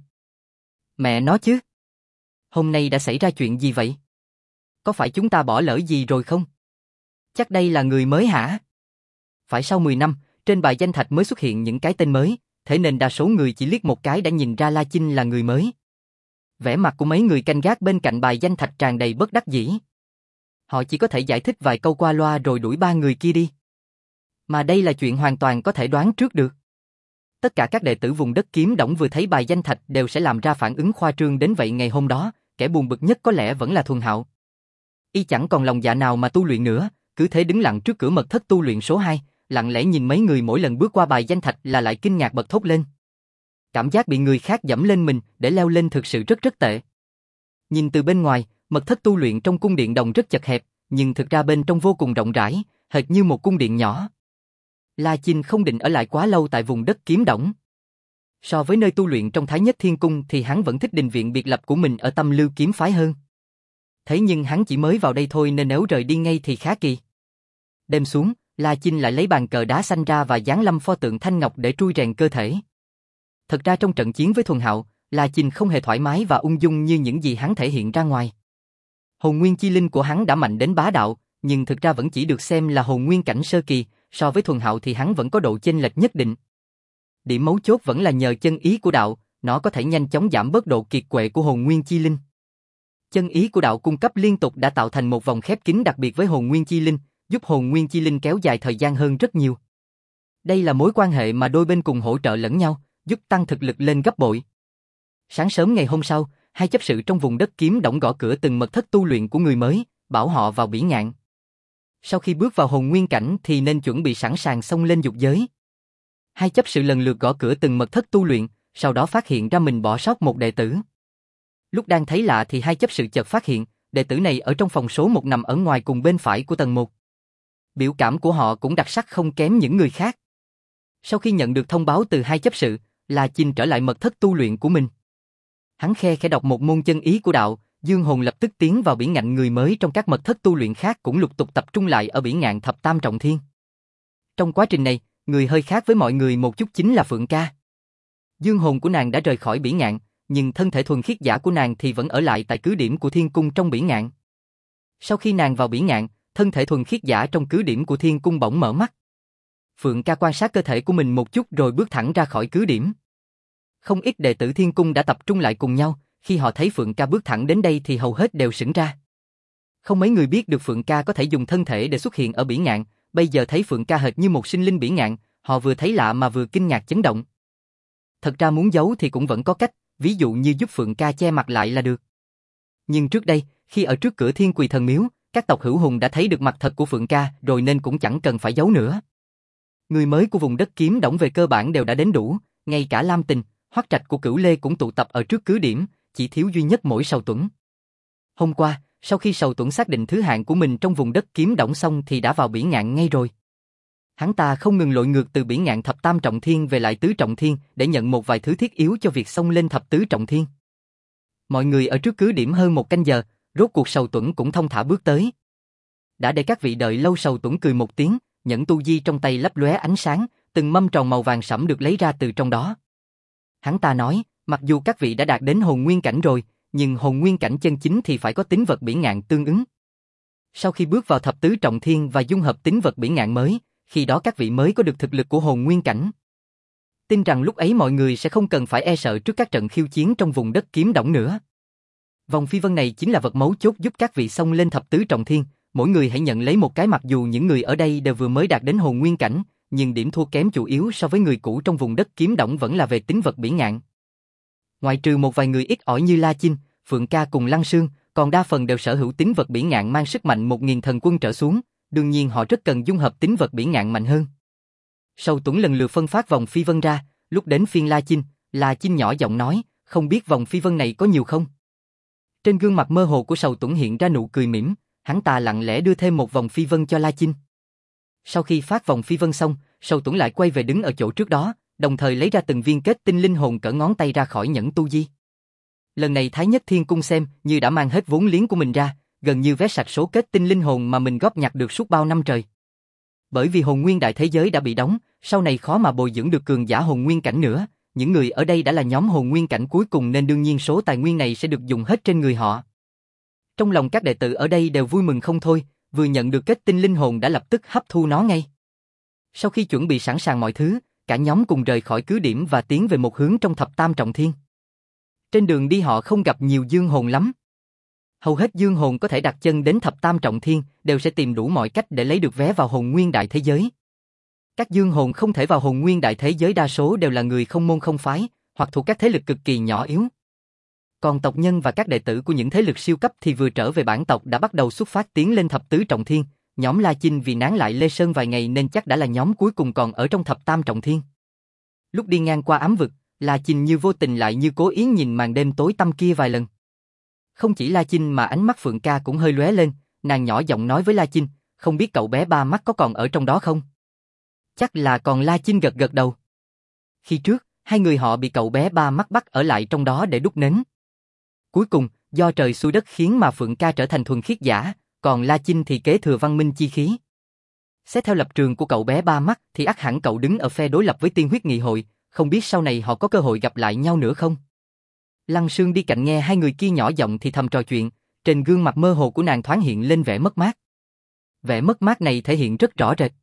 Mẹ nó chứ! Hôm nay đã xảy ra chuyện gì vậy? Có phải chúng ta bỏ lỡ gì rồi không? Chắc đây là người mới hả? Phải sau 10 năm, trên bài danh thạch mới xuất hiện những cái tên mới, thế nên đa số người chỉ liếc một cái đã nhìn ra La Chinh là người mới. Vẻ mặt của mấy người canh gác bên cạnh bài danh thạch tràn đầy bất đắc dĩ. Họ chỉ có thể giải thích vài câu qua loa rồi đuổi 3 người kia đi. Mà đây là chuyện hoàn toàn có thể đoán trước được. Tất cả các đệ tử vùng đất Kiếm Đổng vừa thấy bài danh thạch đều sẽ làm ra phản ứng khoa trương đến vậy. Ngày hôm đó, kẻ buồn bực nhất có lẽ vẫn là Thuần Hạo. Y chẳng còn lòng dạ nào mà tu luyện nữa, cứ thế đứng lặng trước cửa mật thất tu luyện số 2, lặng lẽ nhìn mấy người mỗi lần bước qua bài danh thạch là lại kinh ngạc bật thốt lên. Cảm giác bị người khác dẫm lên mình để leo lên thực sự rất tệ. Nhìn từ bên ngoài, mật thất tu luyện trong cung điện đồng rất chật hẹp, nhưng thực ra bên trong vô cùng rộng rãi, hệt như một cung điện nhỏ. La Chinh không định ở lại quá lâu tại vùng đất Kiếm Đổng. So với nơi tu luyện trong Thái Nhất Thiên Cung thì hắn vẫn thích đình viện biệt lập của mình ở Tâm Lưu Kiếm Phái hơn. Thế nhưng hắn chỉ mới vào đây thôi nên nếu rời đi ngay thì khá kỳ. Đêm xuống, La Chinh lại lấy bàn cờ đá xanh ra và giáng lâm pho tượng thanh ngọc để trui rèn cơ thể. Thật ra trong trận chiến với Thuần Hạo, La Chinh không hề thoải mái và ung dung như những gì hắn thể hiện ra ngoài. Hồn nguyên chi linh của hắn đã mạnh đến bá đạo, nhưng thực ra vẫn chỉ được xem là hồn nguyên cảnh sơ kỳ, so với Thuần Hạo thì hắn vẫn có độ chênh lệch nhất định. Điểm mấu chốt vẫn là nhờ chân ý của đạo, nó có thể nhanh chóng giảm bớt độ kiệt quệ của hồn nguyên chi linh. Chân ý của đạo cung cấp liên tục đã tạo thành một vòng khép kín đặc biệt với hồn nguyên chi linh, giúp hồn nguyên chi linh kéo dài thời gian hơn rất nhiều. Đây là mối quan hệ mà đôi bên cùng hỗ trợ lẫn nhau, giúp tăng thực lực lên gấp bội. Sáng sớm ngày hôm sau, hai chấp sự trong vùng đất kiếm đổng gõ cửa từng mật thất tu luyện của người mới, bảo họ vào bỉ ngạn. Sau khi bước vào hồn nguyên cảnh thì nên chuẩn bị sẵn sàng xông lên dục giới. Hai chấp sự lần lượt gõ cửa từng mật thất tu luyện, sau đó phát hiện ra mình bỏ sót một đệ tử. Lúc đang thấy lạ thì hai chấp sự chợt phát hiện, đệ tử này ở trong phòng số 1 nằm ở ngoài cùng bên phải của tầng 1. Biểu cảm của họ cũng đặc sắc không kém những người khác. Sau khi nhận được thông báo từ hai chấp sự, La Chinh trở lại mật thất tu luyện của mình. Hắn khe khẽ đọc một môn chân ý của đạo, dương hồn lập tức tiến vào bỉ ngạn, người mới trong các mật thất tu luyện khác cũng lục tục tập trung lại ở bỉ ngạn thập tam trọng thiên. Trong quá trình này, người hơi khác với mọi người một chút chính là Phượng Ca. Dương hồn của nàng đã rời khỏi bỉ ngạn, nhưng thân thể thuần khiết giả của nàng thì vẫn ở lại tại cứ điểm của thiên cung trong bỉ ngạn. Sau khi nàng vào bỉ ngạn, thân thể thuần khiết giả trong cứ điểm của thiên cung bỗng mở mắt. Phượng Ca quan sát cơ thể của mình một chút rồi bước thẳng ra khỏi cứ điểm. Không ít đệ tử thiên cung đã tập trung lại cùng nhau, khi họ thấy Phượng Ca bước thẳng đến đây thì hầu hết đều sững ra. Không mấy người biết được Phượng Ca có thể dùng thân thể để xuất hiện ở bỉ ngạn, bây giờ thấy Phượng Ca hệt như một sinh linh bỉ ngạn, họ vừa thấy lạ mà vừa kinh ngạc chấn động. Thật ra muốn giấu thì cũng vẫn có cách, ví dụ như giúp Phượng Ca che mặt lại là được. Nhưng trước đây, khi ở trước cửa Thiên Quỳ Thần Miếu, các tộc hữu hùng đã thấy được mặt thật của Phượng Ca rồi nên cũng chẳng cần phải giấu nữa. Người mới của vùng đất kiếm đổng về cơ bản đều đã đến đủ, ngay cả Lam Tình, Hoắc Trạch của Cửu Lê cũng tụ tập ở trước cứ điểm, chỉ thiếu duy nhất mỗi Sầu Tuấn. Hôm qua, sau khi Sầu Tuấn xác định thứ hạng của mình trong vùng đất kiếm đổng xong thì đã vào bỉ ngạn ngay rồi. Hắn ta không ngừng lội ngược từ bỉ ngạn thập tam trọng thiên về lại tứ trọng thiên để nhận một vài thứ thiết yếu cho việc xông lên thập tứ trọng thiên. Mọi người ở trước cứ điểm hơn một canh giờ, rốt cuộc Sầu Tuấn cũng thong thả bước tới. Đã để các vị đợi lâu, Sầu Tuấn cười một tiếng, nhẫn tu di trong tay lấp lóe ánh sáng, từng mâm tròn màu vàng sẫm được lấy ra từ trong đó. Hắn ta nói, mặc dù các vị đã đạt đến hồn nguyên cảnh rồi, nhưng hồn nguyên cảnh chân chính thì phải có tín vật bỉ ngạn tương ứng. Sau khi bước vào thập tứ trọng thiên và dung hợp tín vật bỉ ngạn mới, khi đó các vị mới có được thực lực của hồn nguyên cảnh. Tin rằng lúc ấy mọi người sẽ không cần phải e sợ trước các trận khiêu chiến trong vùng đất kiếm đổng nữa. Vòng phi vân này chính là vật mấu chốt giúp các vị xông lên thập tứ trọng thiên, mỗi người hãy nhận lấy một cái, mặc dù những người ở đây đều vừa mới đạt đến hồn nguyên cảnh, nhưng điểm thua kém chủ yếu so với người cũ trong vùng đất kiếm đổng vẫn là về tín vật bỉ ngạn. Ngoại trừ một vài người ít ỏi như La Chinh, Phượng Ca cùng Lăng Sương, còn đa phần đều sở hữu tín vật bỉ ngạn mang sức mạnh 1000 thần quân trở xuống, đương nhiên họ rất cần dung hợp tín vật bỉ ngạn mạnh hơn. Sầu Tuấn lần lượt phân phát vòng phi vân ra, lúc đến phiên La Chinh nhỏ giọng nói, không biết vòng phi vân này có nhiều không? Trên gương mặt mơ hồ của Sầu Tuấn hiện ra nụ cười mỉm, hắn ta lặng lẽ đưa thêm một vòng phi vân cho La Chinh. Sau khi phát vòng phi vân xong, Sầu Tuấn lại quay về đứng ở chỗ trước đó, đồng thời lấy ra từng viên kết tinh linh hồn cỡ ngón tay ra khỏi nhẫn tu di. Lần này Thái Nhất Thiên Cung xem như đã mang hết vốn liếng của mình ra, gần như vét sạch số kết tinh linh hồn mà mình góp nhặt được suốt bao năm trời. Bởi vì hồn nguyên đại thế giới đã bị đóng, sau này khó mà bồi dưỡng được cường giả hồn nguyên cảnh nữa, những người ở đây đã là nhóm hồn nguyên cảnh cuối cùng nên đương nhiên số tài nguyên này sẽ được dùng hết trên người họ. Trong lòng các đệ tử ở đây đều vui mừng không thôi, vừa nhận được kết tinh linh hồn đã lập tức hấp thu nó ngay. Sau khi chuẩn bị sẵn sàng mọi thứ, cả nhóm cùng rời khỏi cứ điểm và tiến về một hướng trong thập tam trọng thiên. Trên đường đi họ không gặp nhiều dương hồn lắm. Hầu hết dương hồn có thể đặt chân đến thập tam trọng thiên đều sẽ tìm đủ mọi cách để lấy được vé vào hồn nguyên đại thế giới. Các dương hồn không thể vào hồn nguyên đại thế giới đa số đều là người không môn không phái, hoặc thuộc các thế lực cực kỳ nhỏ yếu. Còn tộc nhân và các đệ tử của những thế lực siêu cấp thì vừa trở về bản tộc đã bắt đầu xuất phát tiến lên thập tứ trọng thiên. Nhóm La Chinh vì nán lại Lê Sơn vài ngày nên chắc đã là nhóm cuối cùng còn ở trong thập tam trọng thiên. Lúc đi ngang qua ám vực, La Chinh như vô tình lại như cố ý nhìn màn đêm tối tăm kia vài lần. Không chỉ La Chinh mà ánh mắt Phượng Ca cũng hơi lóe lên, nàng nhỏ giọng nói với La Chinh, không biết cậu bé ba mắt có còn ở trong đó không? Chắc là còn. La Chinh gật gật đầu. Khi trước, hai người họ bị cậu bé ba mắt bắt ở lại trong đó để đúc nến. Cuối cùng, do trời xui đất khiến mà Phượng Ca trở thành thuần khiết giả, còn La Chinh thì kế thừa văn minh chi khí. Xét theo lập trường của cậu bé ba mắt thì ắt hẳn cậu đứng ở phe đối lập với Tiên Huyết Nghị Hội, không biết sau này họ có cơ hội gặp lại nhau nữa không? Lăng Sương đi cạnh nghe hai người kia nhỏ giọng thì thầm trò chuyện, trên gương mặt mơ hồ của nàng thoáng hiện lên vẻ mất mát. Vẻ mất mát này thể hiện rất rõ rệt.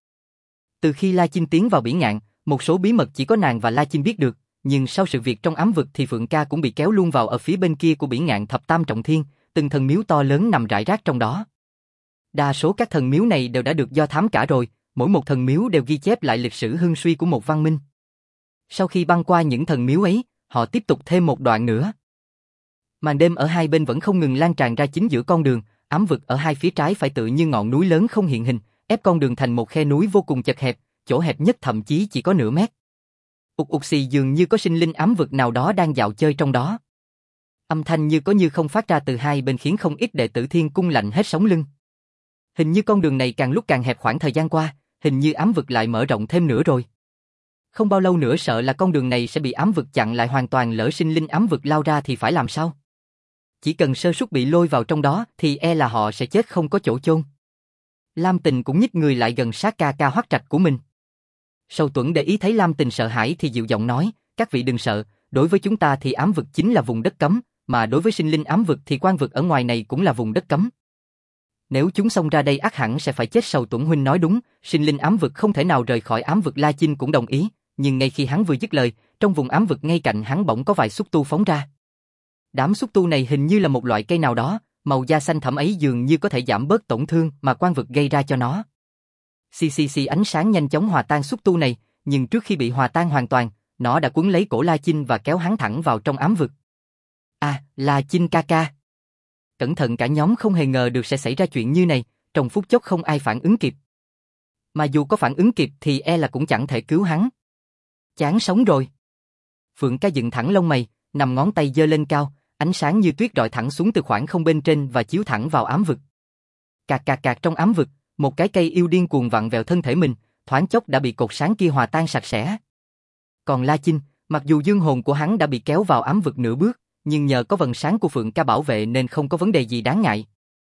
Từ khi La Chinh tiến vào bỉ ngạn, một số bí mật chỉ có nàng và La Chinh biết được, nhưng sau sự việc trong ám vực thì Phượng Ca cũng bị kéo luôn vào ở phía bên kia của bỉ ngạn thập tam trọng thiên, từng thần miếu to lớn nằm rải rác trong đó. Đa số các thần miếu này đều đã được do thám cả rồi, mỗi một thần miếu đều ghi chép lại lịch sử hưng suy của một văn minh. Sau khi băng qua những thần miếu ấy, họ tiếp tục thêm một đoạn nữa. Màn đêm ở hai bên vẫn không ngừng lan tràn ra chính giữa con đường, ám vực ở hai phía trái phải tựa như ngọn núi lớn không hiện hình, ép con đường thành một khe núi vô cùng chật hẹp, chỗ hẹp nhất thậm chí chỉ có nửa mét. Ục ục xì dường như có sinh linh ám vực nào đó đang dạo chơi trong đó. Âm thanh như có như không phát ra từ hai bên khiến không ít đệ tử Thiên Cung lạnh hết sống lưng. Hình như con đường này càng lúc càng hẹp khoảng thời gian qua, hình như ám vực lại mở rộng thêm nữa rồi. Không bao lâu nữa sợ là con đường này sẽ bị ám vực chặn lại hoàn toàn, lỡ sinh linh ám vực lao ra thì phải làm sao? Chỉ cần sơ suất bị lôi vào trong đó thì e là họ sẽ chết không có chỗ chôn. Lam Tình cũng nhích người lại gần sát ca ca Hoắc Trạch của mình. Sầu Tuẫn để ý thấy Lam Tình sợ hãi thì dịu giọng nói, các vị đừng sợ, đối với chúng ta thì ám vực chính là vùng đất cấm, mà đối với sinh linh ám vực thì quan vực ở ngoài này cũng là vùng đất cấm. Nếu chúng xông ra đây ắt hẳn sẽ phải chết. Sầu Tuẫn huynh nói đúng, sinh linh ám vực không thể nào rời khỏi ám vực. La Chinh cũng đồng ý, nhưng ngay khi hắn vừa dứt lời, trong vùng ám vực ngay cạnh hắn bỗng có vài xúc tu phóng ra. Đám xúc tu này hình như là một loại cây nào đó, màu da xanh thẫm ấy dường như có thể giảm bớt tổn thương mà quan vực gây ra cho nó. Xì ánh sáng nhanh chóng hòa tan xúc tu này, nhưng trước khi bị hòa tan hoàn toàn, nó đã cuốn lấy cổ La Chinh và kéo hắn thẳng vào trong ám vực. À, La Chinh ca ca. Cẩn thận, cả nhóm không hề ngờ được sẽ xảy ra chuyện như này, trong phút chốc không ai phản ứng kịp. Mà dù có phản ứng kịp thì e là cũng chẳng thể cứu hắn. Chán sống rồi. Phượng Ca dựng thẳng lông mày, nằm ngón tay giơ lên cao, ánh sáng như tuyết rọi thẳng xuống từ khoảng không bên trên và chiếu thẳng vào ám vực. Cạc cạc cạc, trong ám vực, một cái cây yêu điên cuồng vặn vẹo thân thể mình, thoáng chốc đã bị cột sáng kia hòa tan sạch sẽ. Còn La Chinh, mặc dù dương hồn của hắn đã bị kéo vào ám vực nửa bước, nhưng nhờ có vầng sáng của Phượng Ca bảo vệ nên không có vấn đề gì đáng ngại.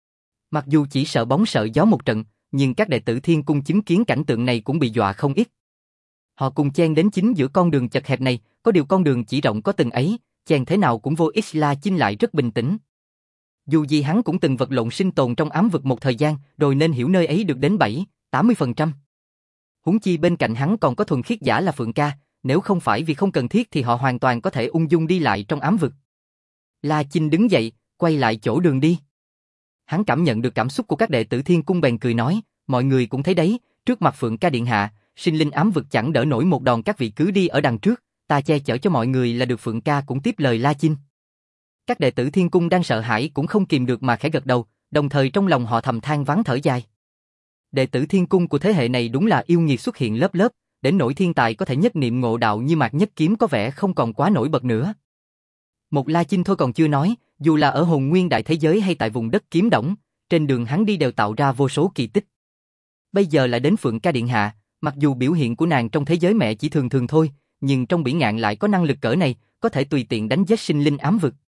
Mặc dù chỉ sợ bóng sợ gió một trận, nhưng các đệ tử Thiên Cung chứng kiến cảnh tượng này cũng bị dọa không ít. Họ cùng chen đến chính giữa con đường chật hẹp này, có điều con đường chỉ rộng có từng ấy, chen thế nào cũng vô ích. La Chinh lại rất bình tĩnh. Dù gì hắn cũng từng vật lộn sinh tồn trong ám vực một thời gian, rồi nên hiểu nơi ấy được đến 70-80%. Huống chi bên cạnh hắn còn có thuần khiết giả là Phượng Ca, nếu không phải vì không cần thiết thì họ hoàn toàn có thể ung dung đi lại trong ám vực. La Chinh đứng dậy, quay lại chỗ đường đi. Hắn cảm nhận được cảm xúc của các đệ tử Thiên Cung bèn cười nói, mọi người cũng thấy đấy, trước mặt Phượng Ca điện hạ, sinh linh ám vực chẳng đỡ nổi một đòn, các vị cứ đi ở đằng trước, ta che chở cho mọi người là được. Phượng Ca cũng tiếp lời La Chinh. Các đệ tử Thiên Cung đang sợ hãi cũng không kìm được mà khẽ gật đầu, đồng thời trong lòng họ thầm than vãn thở dài. Đệ tử Thiên Cung của thế hệ này đúng là yêu nghiệt xuất hiện lớp lớp, đến nỗi thiên tài có thể nhất niệm ngộ đạo như Mạc Nhất Kiếm có vẻ không còn quá nổi bật nữa. Một La Chinh thôi còn chưa nói, dù là ở hồn nguyên đại thế giới hay tại vùng đất Kiếm Đổng, trên đường hắn đi đều tạo ra vô số kỳ tích. Bây giờ lại đến Phượng Ca điện hạ, mặc dù biểu hiện của nàng trong thế giới mẹ chỉ thường thường thôi, nhưng trong Bỉ Ngạn lại có năng lực cỡ này, có thể tùy tiện đánh giết sinh linh ám vực.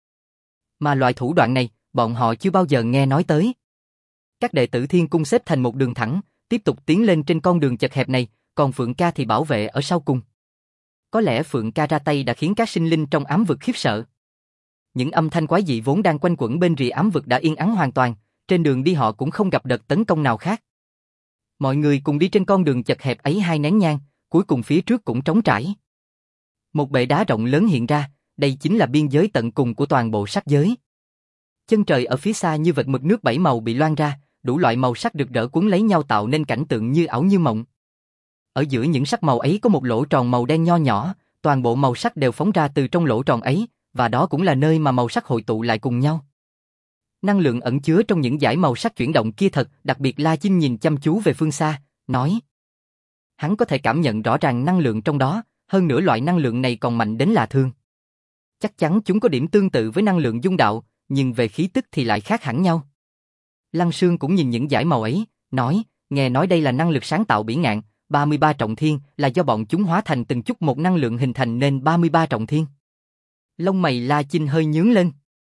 Mà loại thủ đoạn này, bọn họ chưa bao giờ nghe nói tới. Các đệ tử Thiên Cung xếp thành một đường thẳng, tiếp tục tiến lên trên con đường chật hẹp này, còn Phượng Ca thì bảo vệ ở sau cùng. Có lẽ Phượng Ca ra tay đã khiến các sinh linh trong ám vực khiếp sợ. Những âm thanh quái dị vốn đang quanh quẩn bên rìa ám vực đã yên ắng hoàn toàn, trên đường đi họ cũng không gặp đợt tấn công nào khác. Mọi người cùng đi trên con đường chật hẹp ấy 2 nén nhang, cuối cùng phía trước cũng trống trải. Một bệ đá rộng lớn hiện ra, đây chính là biên giới tận cùng của toàn bộ sắc giới. Chân trời ở phía xa như vệt mực nước 7 màu bị loang ra, đủ loại màu sắc rực rỡ cuốn lấy nhau tạo nên cảnh tượng như ảo như mộng. Ở giữa những sắc màu ấy có một lỗ tròn màu đen nho nhỏ, toàn bộ màu sắc đều phóng ra từ trong lỗ tròn ấy, và đó cũng là nơi mà màu sắc hội tụ lại cùng nhau. Năng lượng ẩn chứa trong những dải màu sắc chuyển động kia thật, đặc biệt La Chinh nhìn chăm chú về phương xa, nói. Hắn có thể cảm nhận rõ ràng năng lượng trong đó, hơn nữa loại năng lượng này còn mạnh đến lạ thường. Chắc chắn chúng có điểm tương tự với năng lượng dung đạo, nhưng về khí tức thì lại khác hẳn nhau. Lăng Sương cũng nhìn những dải màu ấy, nói, nghe nói đây là năng lực sáng tạo Bỉ Ngạn, 33 trọng thiên là do bọn chúng hóa thành từng chút một năng lượng hình thành nên 33 trọng thiên. Lông mày La Chinh hơi nhướng lên.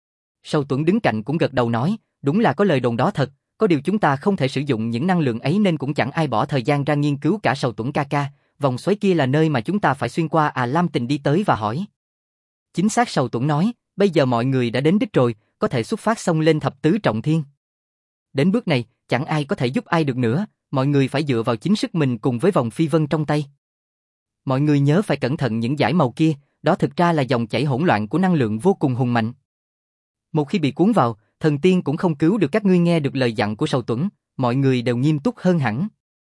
Sầu Tuẫn đứng cạnh cũng gật đầu nói, đúng là có lời đồn đó thật, có điều chúng ta không thể sử dụng những năng lượng ấy nên cũng chẳng ai bỏ thời gian ra nghiên cứu cả. Sầu Tuẫn ca ca, vòng xoáy kia là nơi mà chúng ta phải xuyên qua à? Lam Tình đi tới và hỏi. Chính xác, Sầu Tuẫn nói, bây giờ mọi người đã đến đích rồi, có thể xuất phát xông lên thập tứ trọng thiên. Đến bước này, chẳng ai có thể giúp ai được nữa, mọi người phải dựa vào chính sức mình cùng với vòng phi vân trong tay. Mọi người nhớ phải cẩn thận những dải màu kia, đó thực ra là dòng chảy hỗn loạn của năng lượng vô cùng hùng mạnh. Một khi bị cuốn vào, thần tiên cũng không cứu được các ngươi. Nghe được lời dặn của Sầu Tuẫn, mọi người đều nghiêm túc hơn hẳn.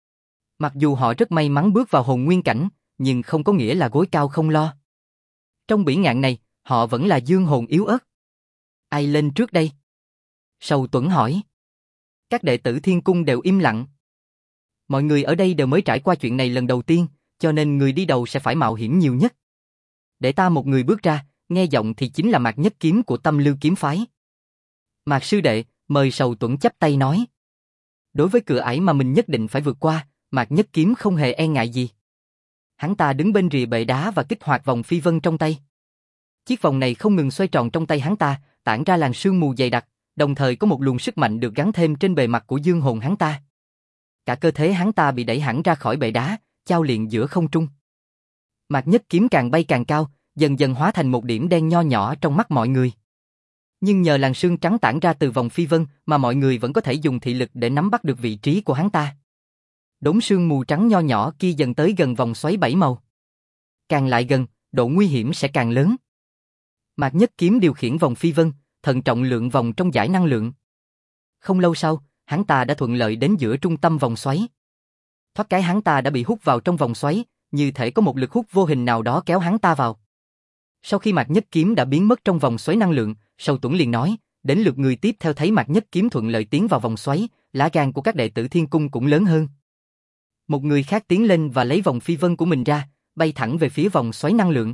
Mặc dù họ rất may mắn bước vào hồn nguyên cảnh, nhưng không có nghĩa là gối cao không lo. Trong bỉ ngạn này, họ vẫn là dương hồn yếu ớt. Ai lên trước đây? Sầu Tuấn hỏi. Các đệ tử Thiên Cung đều im lặng. Mọi người ở đây đều mới trải qua chuyện này lần đầu tiên, cho nên người đi đầu sẽ phải mạo hiểm nhiều nhất. Để ta một người bước ra, nghe giọng thì chính là Mạc Nhất Kiếm của Tâm Lưu kiếm phái. Mạc sư đệ, mời. Sầu Tuấn chắp tay nói. Đối với cửa ải mà mình nhất định phải vượt qua, Mạc Nhất Kiếm không hề e ngại gì. Hắn ta đứng bên rìa bệ đá và kích hoạt vòng phi vân trong tay. Chiếc vòng này không ngừng xoay tròn trong tay hắn ta, tản ra làn sương mù dày đặc, đồng thời có một luồng sức mạnh được gắn thêm trên bề mặt của dương hồn hắn ta. Cả cơ thể hắn ta bị đẩy hẳn ra khỏi bệ đá, chao liệng giữa không trung. Mạc Nhất Kiếm càng bay càng cao, dần dần hóa thành một điểm đen nho nhỏ trong mắt mọi người. Nhưng nhờ làn sương trắng tản ra từ vòng phi vân mà mọi người vẫn có thể dùng thị lực để nắm bắt được vị trí của hắn ta. Đống sương mù trắng nho nhỏ kia dần tới gần vòng xoáy 7 màu. Càng lại gần, độ nguy hiểm sẽ càng lớn. Mạc Nhất Kiếm điều khiển vòng phi vân, thận trọng lượn vòng trong dải năng lượng. Không lâu sau, hắn ta đã thuận lợi đến giữa trung tâm vòng xoáy. Thoát cái hắn ta đã bị hút vào trong vòng xoáy, như thể có một lực hút vô hình nào đó kéo hắn ta vào. Sau khi Mạc Nhất Kiếm đã biến mất trong vòng xoáy năng lượng, Sầu Tuấn liền nói, đến lượt người tiếp theo thấy Mạc Nhất Kiếm thuận lợi tiến vào vòng xoáy, lá gan của các đệ tử Thiên Cung cũng lớn hơn. Một người khác tiến lên và lấy vòng phi vân của mình ra, bay thẳng về phía vòng xoáy năng lượng.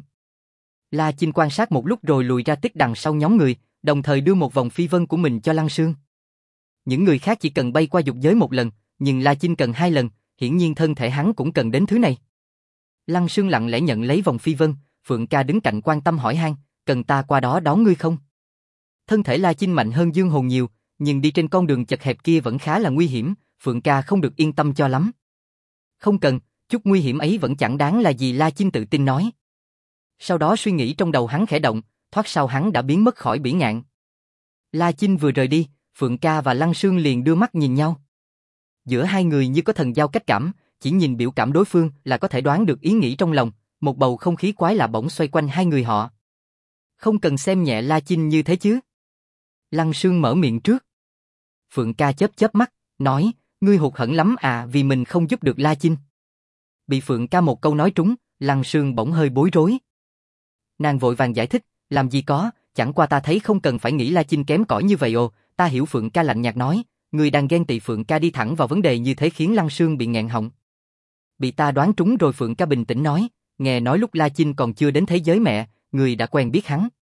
La Chinh quan sát một lúc rồi lùi ra tích đằng sau nhóm người, đồng thời đưa một vòng phi vân của mình cho Lăng Sương. Những người khác chỉ cần bay qua dục giới một lần, nhưng La Chinh cần 2 lần, hiển nhiên thân thể hắn cũng cần đến thứ này. Lăng Sương lặng lẽ nhận lấy vòng phi vân, Phượng Ca đứng cạnh quan tâm hỏi han, cần ta qua đó đón ngươi không? Thân thể La Chinh mạnh hơn dương hồn nhiều, nhưng đi trên con đường chật hẹp kia vẫn khá là nguy hiểm, Phượng Ca không được yên tâm cho lắm. Không cần, chút nguy hiểm ấy vẫn chẳng đáng là gì, La Chinh tự tin nói. Sau đó suy nghĩ trong đầu hắn khẽ động, thoát sau hắn đã biến mất khỏi bỉ ngạn. La Chinh vừa rời đi, Phượng Ca và Lăng Sương liền đưa mắt nhìn nhau. Giữa hai người như có thần giao cách cảm, chỉ nhìn biểu cảm đối phương là có thể đoán được ý nghĩ trong lòng, một bầu không khí quái lạ bỗng xoay quanh hai người họ. Không cần xem nhẹ La Chinh như thế chứ. Lăng Sương mở miệng trước. Phượng Ca chớp chớp mắt, nói, ngươi hụt hẫng lắm à vì mình không giúp được La Chinh. Bị Phượng Ca một câu nói trúng, Lăng Sương bỗng hơi bối rối. Nàng vội vàng giải thích, làm gì có, chẳng qua ta thấy không cần phải nghĩ La Chinh kém cỏi như vậy ồ, ta hiểu. Phượng Ca lạnh nhạt nói, người đang ghen tị. Phượng Ca đi thẳng vào vấn đề như thế khiến Lăng Sương bị nghẹn họng. Bị ta đoán trúng rồi. Phượng Ca bình tĩnh nói, nghe nói lúc La Chinh còn chưa đến thế giới mẹ, người đã quen biết hắn.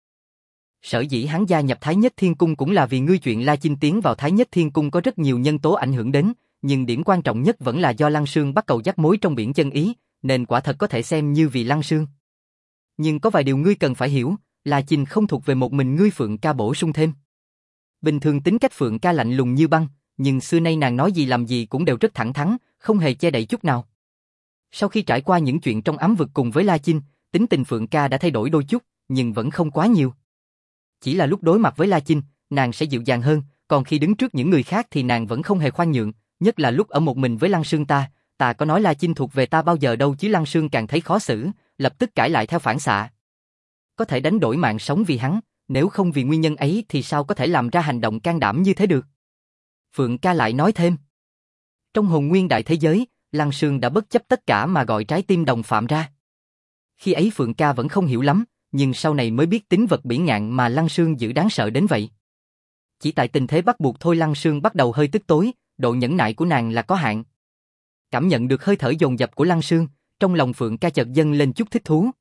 Sở dĩ hắn gia nhập Thái Nhất Thiên Cung cũng là vì ngươi. Chuyện La Chinh tiến vào Thái Nhất Thiên Cung có rất nhiều nhân tố ảnh hưởng đến, nhưng điểm quan trọng nhất vẫn là do Lăng Sương bắt cầu dắt mối trong biển chân ý, nên quả thật có thể xem như vì Lăng Sương. Nhưng có vài điều ngươi cần phải hiểu, La Chinh không thuộc về một mình ngươi. Phượng Ca bổ sung thêm. Bình thường tính cách Phượng Ca lạnh lùng như băng, nhưng xưa nay nàng nói gì làm gì cũng đều rất thẳng thắn, không hề che đậy chút nào. Sau khi trải qua những chuyện trong ám vực cùng với La Chinh, tính tình Phượng Ca đã thay đổi đôi chút, nhưng vẫn không quá nhiều. Chỉ là lúc đối mặt với La Chinh, nàng sẽ dịu dàng hơn, còn khi đứng trước những người khác thì nàng vẫn không hề khoan nhượng, nhất là lúc ở một mình với Lăng Sương. Ta có nói La Chinh thuộc về ta bao giờ đâu chứ. Lăng Sương càng thấy khó xử, lập tức cãi lại theo phản xạ. Có thể đánh đổi mạng sống vì hắn, nếu không vì nguyên nhân ấy thì sao có thể làm ra hành động can đảm như thế được. Phượng Ca lại nói thêm. Trong hồn nguyên đại thế giới, Lăng Sương đã bất chấp tất cả mà gọi trái tim đồng phạm ra. Khi ấy Phượng Ca vẫn không hiểu lắm, nhưng sau này mới biết tính vật bỉ ngạn mà Lăng Sương giữ đáng sợ đến vậy. Chỉ tại tình thế bắt buộc thôi Lăng Sương bắt đầu hơi tức tối, độ nhẫn nại của nàng là có hạn. Cảm nhận được hơi thở dồn dập của Lăng Sương, trong lòng Phượng Ca chợt dâng lên chút thích thú.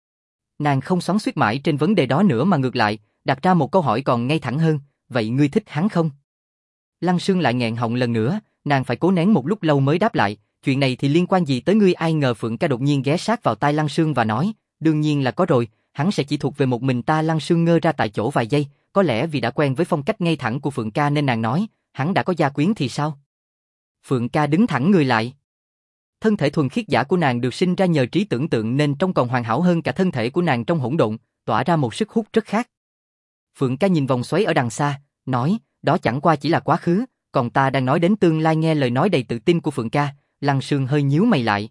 Nàng không xoắn xuýt mãi trên vấn đề đó nữa mà ngược lại, đặt ra một câu hỏi còn ngay thẳng hơn, vậy ngươi thích hắn không? Lăng Sương lại nghẹn họng lần nữa, nàng phải cố nén một lúc lâu mới đáp lại, chuyện này thì liên quan gì tới ngươi? Ai ngờ Phượng Ca đột nhiên ghé sát vào tai Lăng Sương và nói, đương nhiên là có rồi, hắn sẽ chỉ thuộc về một mình ta. Lăng Sương ngơ ra tại chỗ vài giây, có lẽ vì đã quen với phong cách ngay thẳng của Phượng Ca nên nàng nói, hắn đã có gia quyến thì sao? Phượng Ca đứng thẳng người lại. Thân thể thuần khiết giả của nàng được sinh ra nhờ trí tưởng tượng nên trông còn hoàn hảo hơn cả thân thể của nàng trong hỗn độn, tỏa ra một sức hút rất khác. Phượng Ca nhìn vòng xoáy ở đằng xa, nói, đó chẳng qua chỉ là quá khứ, còn ta đang nói đến tương lai. Nghe lời nói đầy tự tin của Phượng Ca, Lăng Sương hơi nhíu mày lại.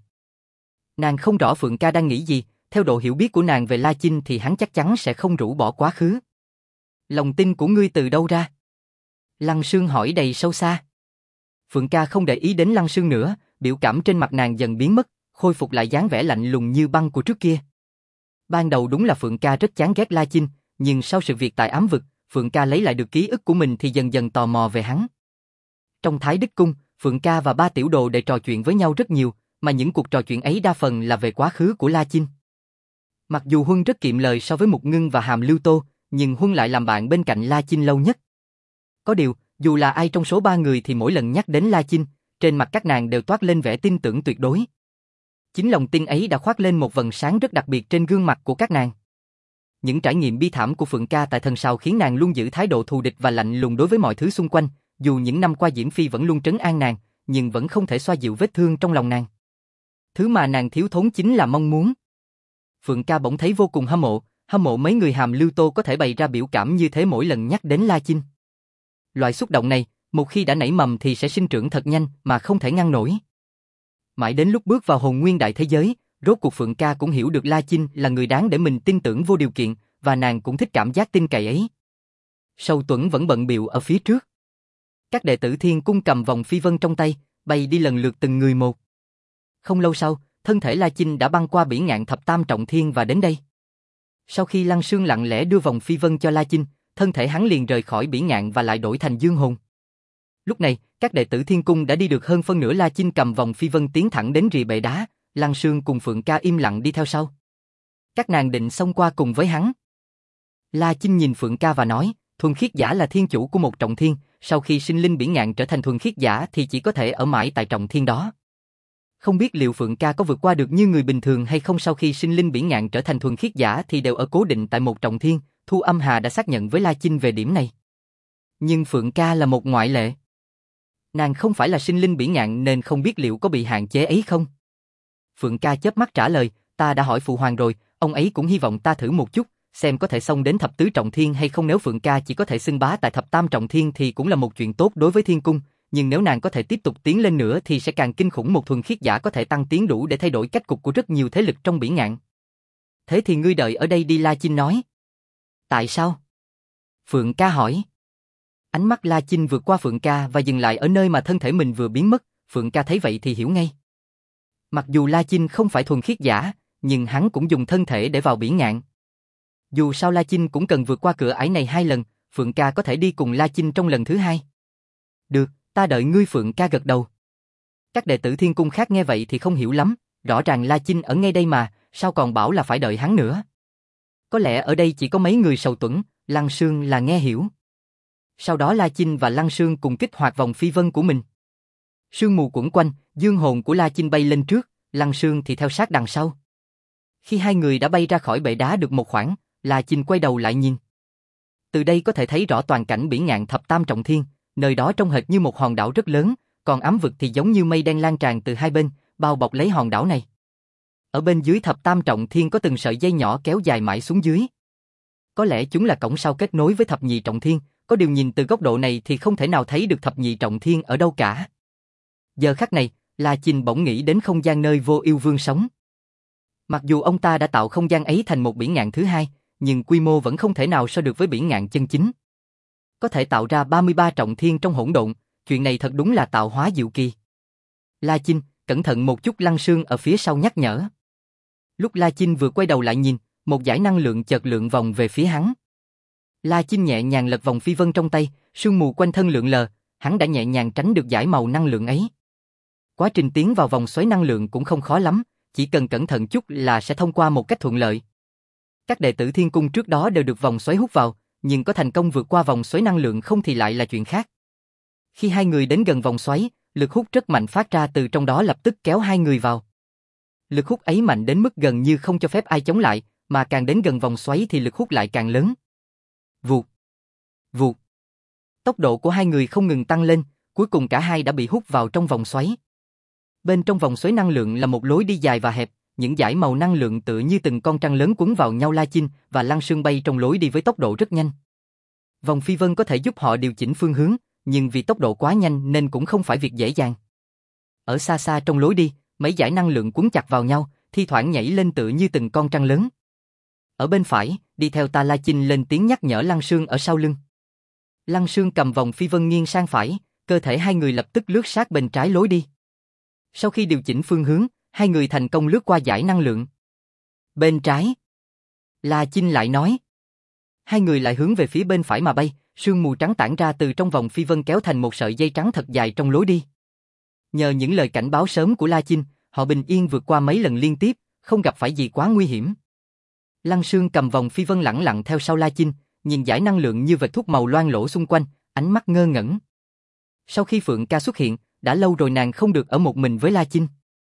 Nàng không rõ Phượng Ca đang nghĩ gì, theo độ hiểu biết của nàng về La Chinh thì hắn chắc chắn sẽ không rũ bỏ quá khứ. Lòng tin của ngươi từ đâu ra? Lăng Sương hỏi đầy sâu xa. Phượng Ca không để ý đến Lăng Sương nữa, biểu cảm trên mặt nàng dần biến mất, khôi phục lại dáng vẻ lạnh lùng như băng của trước kia. Ban đầu đúng là Phượng Ca rất chán ghét La Chinh, nhưng sau sự việc tại ám vực, Phượng Ca lấy lại được ký ức của mình thì dần dần tò mò về hắn. Trong Thái Đức Cung, Phượng Ca và ba tiểu đồ để trò chuyện với nhau rất nhiều, mà những cuộc trò chuyện ấy đa phần là về quá khứ của La Chinh. Mặc dù Huân rất kiệm lời so với Mục Ngưng và Hàm Lưu Tô, nhưng Huân lại làm bạn bên cạnh La Chinh lâu nhất. Có điều, dù là ai trong số ba người thì mỗi lần nhắc đến La Chinh, trên mặt các nàng đều toát lên vẻ tin tưởng tuyệt đối. Chính lòng tin ấy đã khoác lên một vầng sáng rất đặc biệt trên gương mặt của các nàng. Những trải nghiệm bi thảm của Phượng Ca tại Thần Sào khiến nàng luôn giữ thái độ thù địch và lạnh lùng đối với mọi thứ xung quanh, dù những năm qua Diễm Phi vẫn luôn trấn an nàng, nhưng vẫn không thể xoa dịu vết thương trong lòng nàng. Thứ mà nàng thiếu thốn chính là mong muốn. Phượng Ca bỗng thấy vô cùng hâm mộ mấy người Hàm Lưu Tô có thể bày ra biểu cảm như thế mỗi lần nhắc đến La Chinh. Loại xúc động này, một khi đã nảy mầm thì sẽ sinh trưởng thật nhanh mà không thể ngăn nổi. Mãi đến lúc bước vào hồn nguyên đại thế giới, rốt cuộc Phượng Ca cũng hiểu được La Chinh là người đáng để mình tin tưởng vô điều kiện, và nàng cũng thích cảm giác tin cậy ấy. Sầu Tuẫn vẫn bận bịu ở phía trước. Các đệ tử Thiên Cung cầm vòng phi vân trong tay, bay đi lần lượt từng người một. Không lâu sau, thân thể La Chinh đã băng qua bỉ ngạn thập tam trọng thiên và đến đây. Sau khi Lăng Sương lặng lẽ đưa vòng phi vân cho La Chinh, thân thể hắn liền rời khỏi bỉ ngạn và lại đổi thành dương hồn. Lúc này, các đệ tử Thiên Cung đã đi được hơn phân nửa. La Chinh cầm vòng phi vân tiến thẳng đến rìa bệ đá, Lăng Sương cùng Phượng Ca im lặng đi theo sau. Các nàng định xông qua cùng với hắn. La Chinh nhìn Phượng Ca và nói, thuần khiết giả là thiên chủ của một trọng thiên, sau khi sinh linh bỉ ngạn trở thành thuần khiết giả thì chỉ có thể ở mãi tại trọng thiên đó. Không biết liệu Phượng Ca có vượt qua được như người bình thường hay không. Sau khi sinh linh bỉ ngạn trở thành thuần khiết giả thì đều ở cố định tại một trọng thiên, Thu Âm Hà đã xác nhận với La Chinh về điểm này. Nhưng Phượng Ca là một ngoại lệ. Nàng không phải là sinh linh bỉ ngạn nên không biết liệu có bị hạn chế ấy không. Phượng Ca chớp mắt trả lời, ta đã hỏi Phụ Hoàng rồi, ông ấy cũng hy vọng ta thử một chút, xem có thể xông đến thập tứ trọng thiên hay không. Nếu Phượng Ca chỉ có thể xưng bá tại thập tam trọng thiên thì cũng là một chuyện tốt đối với Thiên Cung, nhưng nếu nàng có thể tiếp tục tiến lên nữa thì sẽ càng kinh khủng. Một thuần khiết giả có thể tăng tiến đủ để thay đổi cách cục của rất nhiều thế lực trong bỉ ngạn. Thế thì ngươi đợi ở đây đi, La Chinh nói. Tại sao? Phượng Ca hỏi. Ánh mắt La Chinh vượt qua Phượng Ca và dừng lại ở nơi mà thân thể mình vừa biến mất. Phượng Ca thấy vậy thì hiểu ngay. Mặc dù La Chinh không phải thuần khiết giả, nhưng hắn cũng dùng thân thể để vào bỉ ngạn. Dù sao La Chinh cũng cần vượt qua cửa ải này 2 lần, Phượng Ca có thể đi cùng La Chinh trong lần thứ 2. Được, ta đợi ngươi. Phượng Ca gật đầu. Các đệ tử Thiên Cung khác nghe vậy thì không hiểu lắm, rõ ràng La Chinh ở ngay đây mà, sao còn bảo là phải đợi hắn nữa. Có lẽ ở đây chỉ có mấy người Sầu Tuẫn, Lăng Sương là nghe hiểu. Sau đó La Chinh và Lăng Sương cùng kích hoạt vòng phi vân của mình. Sương mù quẩn quanh, dương hồn của La Chinh bay lên trước, Lăng Sương thì theo sát đằng sau. Khi hai người đã bay ra khỏi bệ đá được một khoảng, La Chinh quay đầu lại nhìn. Từ đây có thể thấy rõ toàn cảnh bỉ ngạn thập tam trọng thiên, nơi đó trông hệt như một hòn đảo rất lớn, còn ám vực thì giống như mây đen lan tràn từ hai bên, bao bọc lấy hòn đảo này. Ở bên dưới thập tam trọng thiên có từng sợi dây nhỏ kéo dài mãi xuống dưới. Có lẽ chúng là cổng sau kết nối với thập nhị trọng thiên, có điều nhìn từ góc độ này thì không thể nào thấy được thập nhị trọng thiên ở đâu cả. Giờ khắc này, La Chinh bỗng nghĩ đến không gian nơi Vô Ưu Vương sống. Mặc dù ông ta đã tạo không gian ấy thành một bỉ ngạn thứ 2, nhưng quy mô vẫn không thể nào so được với bỉ ngạn chân chính. Có thể tạo ra 33 trọng thiên trong hỗn độn, chuyện này thật đúng là tạo hóa diệu kỳ. La Chinh, cẩn thận một chút. Lăng Sương ở phía sau nhắc nhở. Lúc La Chinh vừa quay đầu lại nhìn, một dải năng lượng chợt lượn vòng về phía hắn. La Chinh nhẹ nhàng lật vòng phi vân trong tay, sương mù quanh thân lượn lờ, hắn đã nhẹ nhàng tránh được dải màu năng lượng ấy. Quá trình tiến vào vòng xoáy năng lượng cũng không khó lắm, chỉ cần cẩn thận chút là sẽ thông qua một cách thuận lợi. Các đệ tử Thiên Cung trước đó đều được vòng xoáy hút vào, nhưng có thành công vượt qua vòng xoáy năng lượng không thì lại là chuyện khác. Khi hai người đến gần vòng xoáy, lực hút rất mạnh phát ra từ trong đó lập tức kéo hai người vào. Lực hút ấy mạnh đến mức gần như không cho phép ai chống lại, mà càng đến gần vòng xoáy thì lực hút lại càng lớn. Vụt, vụt. Tốc độ của hai người không ngừng tăng lên, cuối cùng cả hai đã bị hút vào trong vòng xoáy. Bên trong vòng xoáy năng lượng là một lối đi dài và hẹp, những dải màu năng lượng tựa như từng con trăng lớn quấn vào nhau. La Chinh và Lăng Sương bay trong lối đi với tốc độ rất nhanh. Vòng phi vân có thể giúp họ điều chỉnh phương hướng, nhưng vì tốc độ quá nhanh nên cũng không phải việc dễ dàng. Ở xa xa trong lối đi, mấy dải năng lượng quấn chặt vào nhau, thi thoảng nhảy lên tựa như từng con trăng lớn. Ở bên phải, đi theo ta. La Chinh lên tiếng nhắc nhở Lăng Sương ở sau lưng. Lăng Sương cầm vòng phi vân nghiêng sang phải, cơ thể hai người lập tức lướt sát bên trái lối đi. Sau khi điều chỉnh phương hướng, hai người thành công lướt qua dải năng lượng. Bên trái. La Chinh lại nói. Hai người lại hướng về phía bên phải mà bay, sương mù trắng tản ra từ trong vòng phi vân kéo thành một sợi dây trắng thật dài trong lối đi. Nhờ những lời cảnh báo sớm của La Chinh, họ bình yên vượt qua mấy lần liên tiếp, không gặp phải gì quá nguy hiểm. Lăng Sương cầm vòng phi vân lẳng lặng theo sau La Chinh, nhìn dải năng lượng như vệt thuốc màu loang lổ xung quanh, ánh mắt ngơ ngẩn. Sau khi Phượng Ca xuất hiện, đã lâu rồi nàng không được ở một mình với La Chinh.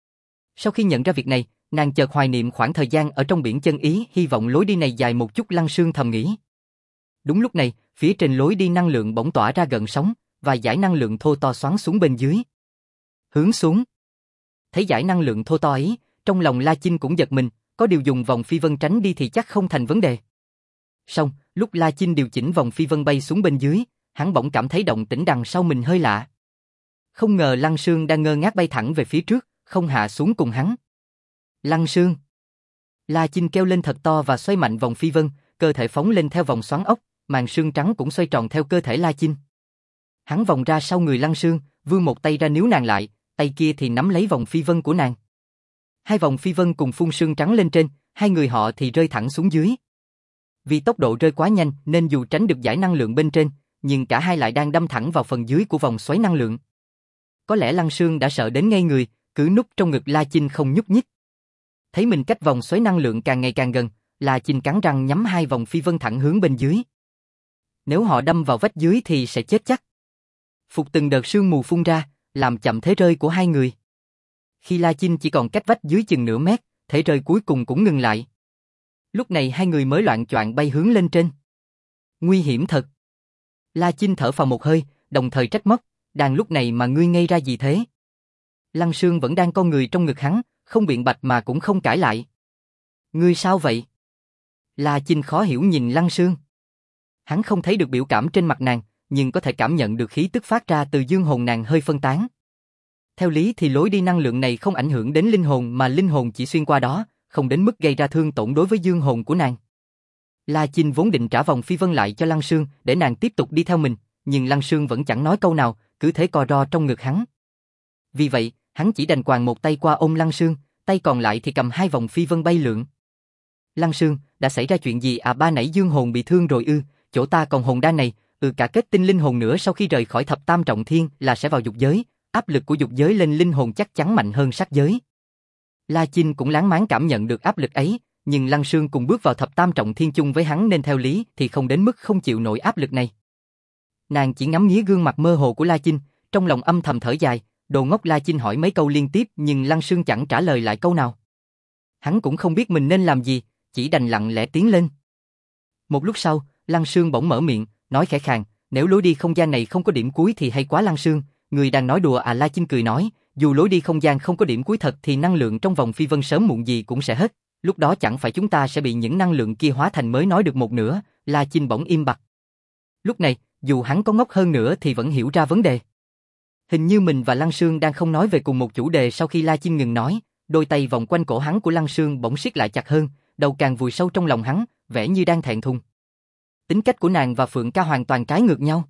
Sau khi nhận ra việc này, nàng chợt hoài niệm khoảng thời gian ở trong biển chân ý, hy vọng lối đi này dài một chút. Lăng Sương thầm nghĩ. Đúng lúc này, phía trên lối đi năng lượng bỗng tỏa ra gợn sóng, và dải năng lượng thô to xoắn xuống bên dưới. Hướng xuống. Thấy dải năng lượng thô to ấy, trong lòng La Chinh cũng giật mình, có điều dùng vòng phi vân tránh đi thì chắc không thành vấn đề. Song, lúc La Chinh điều chỉnh vòng phi vân bay xuống bên dưới, hắn bỗng cảm thấy động tĩnh đằng sau mình hơi lạ. Không ngờ Lăng Sương đang ngơ ngác bay thẳng về phía trước, không hạ xuống cùng hắn. Lăng Sương. La Chinh kêu lên thật to và xoay mạnh vòng phi vân, cơ thể phóng lên theo vòng xoắn ốc, màn sương trắng cũng xoay tròn theo cơ thể La Chinh. Hắn vòng ra sau người Lăng Sương, vươn một tay ra níu nàng lại, tay kia thì nắm lấy vòng phi vân của nàng. Hai vòng phi vân cùng phun sương trắng lên trên, hai người họ thì rơi thẳng xuống dưới. Vì tốc độ rơi quá nhanh nên dù tránh được dải năng lượng bên trên, nhưng cả hai lại đang đâm thẳng vào phần dưới của vòng xoáy năng lượng. Có lẽ Lăng Sương đã sợ đến ngây người, cứ núp trong ngực La Chinh không nhúc nhích. Thấy mình cách vòng xoáy năng lượng càng ngày càng gần, La Chinh cắn răng nhắm hai vòng phi vân thẳng hướng bên dưới. Nếu họ đâm vào vách dưới thì sẽ chết chắc. Phục từng đợt sương mù phun ra, làm chậm thế rơi của hai người. Khi La Chinh chỉ còn cách vách dưới chừng nửa mét, thế rơi cuối cùng cũng ngừng lại. Lúc này hai người mới loạng choạng bay hướng lên trên. Nguy hiểm thật. La Chinh thở phào một hơi, đồng thời trách móc, đang lúc này mà ngươi ngây ra gì thế? Lăng Sương vẫn đang co người trong ngực hắn, không biện bạch mà cũng không cãi lại. Ngươi sao vậy? La Chinh khó hiểu nhìn Lăng Sương. Hắn không thấy được biểu cảm trên mặt nàng, nhưng có thể cảm nhận được khí tức phát ra từ dương hồn nàng hơi phân tán. Theo lý thì lối đi năng lượng này không ảnh hưởng đến linh hồn mà linh hồn chỉ xuyên qua đó, không đến mức gây ra thương tổn đối với dương hồn của nàng. La Chinh vốn định trả vòng phi vân lại cho Lăng Sương để nàng tiếp tục đi theo mình, nhưng Lăng Sương vẫn chẳng nói câu nào, cứ thế co ro trong ngực hắn. Vì vậy, hắn chỉ đành quàng một tay qua ôm Lăng Sương, tay còn lại thì cầm hai vòng phi vân bay lượn. Lăng Sương, đã xảy ra chuyện gì à? Ba nãy dương hồn bị thương rồi ư? Chỗ ta còn hồn đan này, cả kết tinh linh hồn nữa. Sau khi rời khỏi thập tam trọng thiên là sẽ vào dục giới, áp lực của dục giới lên linh hồn chắc chắn mạnh hơn sắc giới. La Chinh cũng láng máng cảm nhận được áp lực ấy, nhưng Lăng Sương cùng bước vào thập tam trọng thiên chung với hắn nên theo lý thì không đến mức không chịu nổi áp lực này. Nàng chỉ ngắm nghía gương mặt mơ hồ của La Chinh, trong lòng âm thầm thở dài. Đồ ngốc. La Chinh hỏi mấy câu liên tiếp nhưng Lăng Sương chẳng trả lời lại câu nào. Hắn cũng không biết mình nên làm gì, chỉ đành lặng lẽ tiến lên. Một lúc sau, Lăng Sương bỗng mở miệng, nói khẽ khàng, nếu lối đi không gian này không có điểm cuối thì hay quá. Lăng Sương, người đang nói đùa à? La Chinh cười nói, dù lối đi không gian không có điểm cuối thật thì năng lượng trong vòng phi vân sớm muộn gì cũng sẽ hết, lúc đó chẳng phải chúng ta sẽ bị những năng lượng kia hóa thành. Mới nói được một nửa, La Chinh bỗng im bặt. Lúc này, dù hắn có ngốc hơn nữa thì vẫn hiểu ra vấn đề. Hình như mình và Lăng Sương đang không nói về cùng một chủ đề. Sau khi La Chinh ngừng nói, đôi tay vòng quanh cổ hắn của Lăng Sương bỗng siết lại chặt hơn, đầu càng vùi sâu trong lòng hắn, vẻ như đang thẹn thùng. Tính cách của nàng và Phượng Ca hoàn toàn trái ngược nhau.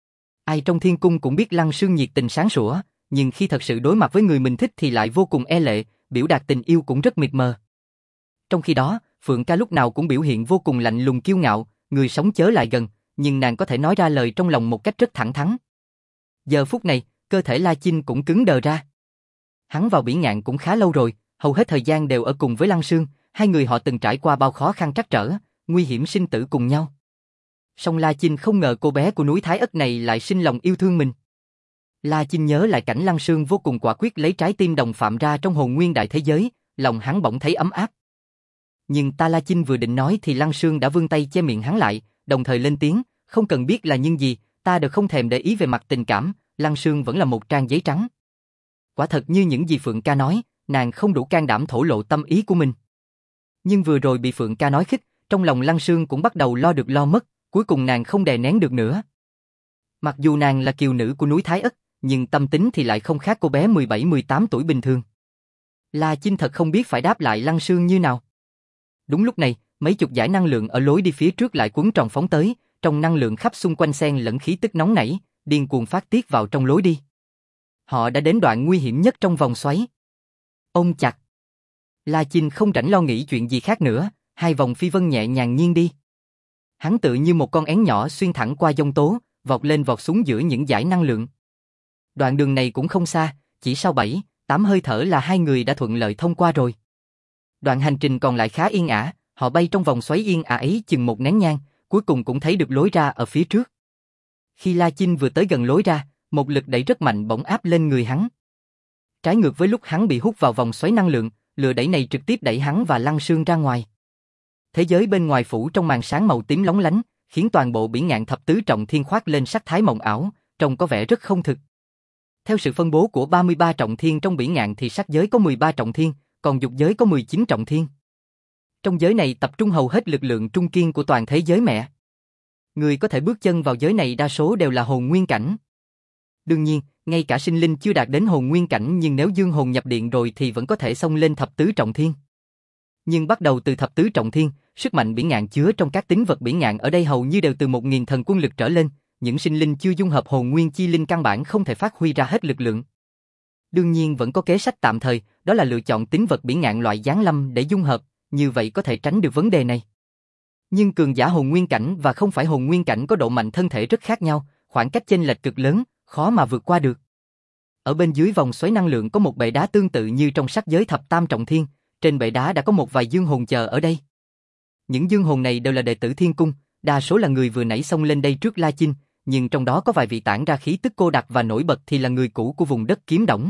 Ai trong thiên cung cũng biết Lăng Sương nhiệt tình sáng sủa, nhưng khi thật sự đối mặt với người mình thích thì lại vô cùng e lệ, biểu đạt tình yêu cũng rất mịt mờ. Trong khi đó, Phượng Ca lúc nào cũng biểu hiện vô cùng lạnh lùng kiêu ngạo, người sống chớ lại gần, nhưng nàng có thể nói ra lời trong lòng một cách rất thẳng thắn. Giờ phút này, cơ thể La Chinh cũng cứng đờ ra. Hắn vào Bỉ Ngạn cũng khá lâu rồi, hầu hết thời gian đều ở cùng với Lăng Sương, hai người họ từng trải qua bao khó khăn trắc trở, nguy hiểm sinh tử cùng nhau. Song La Chinh không ngờ cô bé của núi Thái Ất này lại sinh lòng yêu thương mình. La Chinh nhớ lại cảnh Lăng Sương vô cùng quả quyết lấy trái tim đồng phạm ra trong hồn nguyên đại thế giới, lòng hắn bỗng thấy ấm áp. Nhưng La Chinh vừa định nói thì Lăng Sương đã vươn tay che miệng hắn lại, đồng thời lên tiếng, không cần biết là nhưng gì, ta đều không thèm để ý về mặt tình cảm, Lăng Sương vẫn là một trang giấy trắng. Quả thật như những gì Phượng Ca nói, nàng không đủ can đảm thổ lộ tâm ý của mình. Nhưng vừa rồi bị Phượng Ca nói khích, trong lòng Lăng Sương cũng bắt đầu lo được lo mất, cuối cùng nàng không đè nén được nữa. Mặc dù nàng là kiều nữ của núi Thái Ất, nhưng tâm tính thì lại không khác cô bé 17-18 tuổi bình thường. La Chinh thật không biết phải đáp lại Lăng Sương như nào. Đúng lúc này, mấy chục dải năng lượng ở lối đi phía trước lại quấn tròn phóng tới, trong năng lượng khắp xung quanh xen lẫn khí tức nóng nảy, điên cuồng phát tiết vào trong lối đi. Họ đã đến đoạn nguy hiểm nhất trong vòng xoáy. Ôm chặt. La Chinh không rảnh lo nghĩ chuyện gì khác nữa, hai vòng phi vân nhẹ nhàng nghiêng đi. Hắn tự như một con én nhỏ xuyên thẳng qua giông tố, vọt lên vọt xuống giữa những dải năng lượng. Đoạn đường này cũng không xa, chỉ sau 7, 8 hơi thở là hai người đã thuận lợi thông qua rồi. Đoạn hành trình còn lại khá yên ả, họ bay trong vòng xoáy yên ả ấy chừng một nén nhang, cuối cùng cũng thấy được lối ra ở phía trước. Khi La Chinh vừa tới gần lối ra, một lực đẩy rất mạnh bỗng áp lên người hắn. Trái ngược với lúc hắn bị hút vào vòng xoáy năng lượng, lực đẩy này trực tiếp đẩy hắn và Lăng Sương ra ngoài. Thế giới bên ngoài phủ trong màn sáng màu tím lóng lánh, khiến toàn bộ bỉ ngạn thập tứ trọng thiên khoác lên sắc thái mộng ảo, trông có vẻ rất không thực. Theo sự phân bố của 33 trọng thiên trong bỉ ngạn thì sắc giới có 13 trọng thiên, còn dục giới có 19 trọng thiên. Trong giới này tập trung hầu hết lực lượng trung kiên của toàn thế giới mẹ. Người có thể bước chân vào giới này đa số đều là hồn nguyên cảnh. Đương nhiên, ngay cả sinh linh chưa đạt đến hồn nguyên cảnh nhưng nếu dương hồn nhập điện rồi thì vẫn có thể xông lên thập tứ trọng thiên. Nhưng bắt đầu từ thập tứ trọng thiên, sức mạnh bỉ ngạn chứa trong các tính vật bỉ ngạn ở đây hầu như đều từ 1000 thần quân lực trở lên, những sinh linh chưa dung hợp hồn nguyên chi linh căn bản không thể phát huy ra hết lực lượng. Đương nhiên vẫn có kế sách tạm thời, đó là lựa chọn tính vật bỉ ngạn loại giáng lâm để dung hợp, như vậy có thể tránh được vấn đề này. Nhưng cường giả hồn nguyên cảnh và không phải hồn nguyên cảnh có độ mạnh thân thể rất khác nhau, khoảng cách chênh lệch cực lớn, khó mà vượt qua được. Ở bên dưới vòng xoáy năng lượng có một bệ đá tương tự như trong sắc giới thập tam trọng thiên, trên bệ đá đã có một vài dương hồn chờ ở đây. Những dương hồn này đều là đệ tử Thiên Cung, đa số là người vừa nãy xông lên đây trước La Chinh, nhưng trong đó có vài vị tản ra khí tức cô đặc và nổi bật thì là người cũ của vùng đất Kiếm Đổng.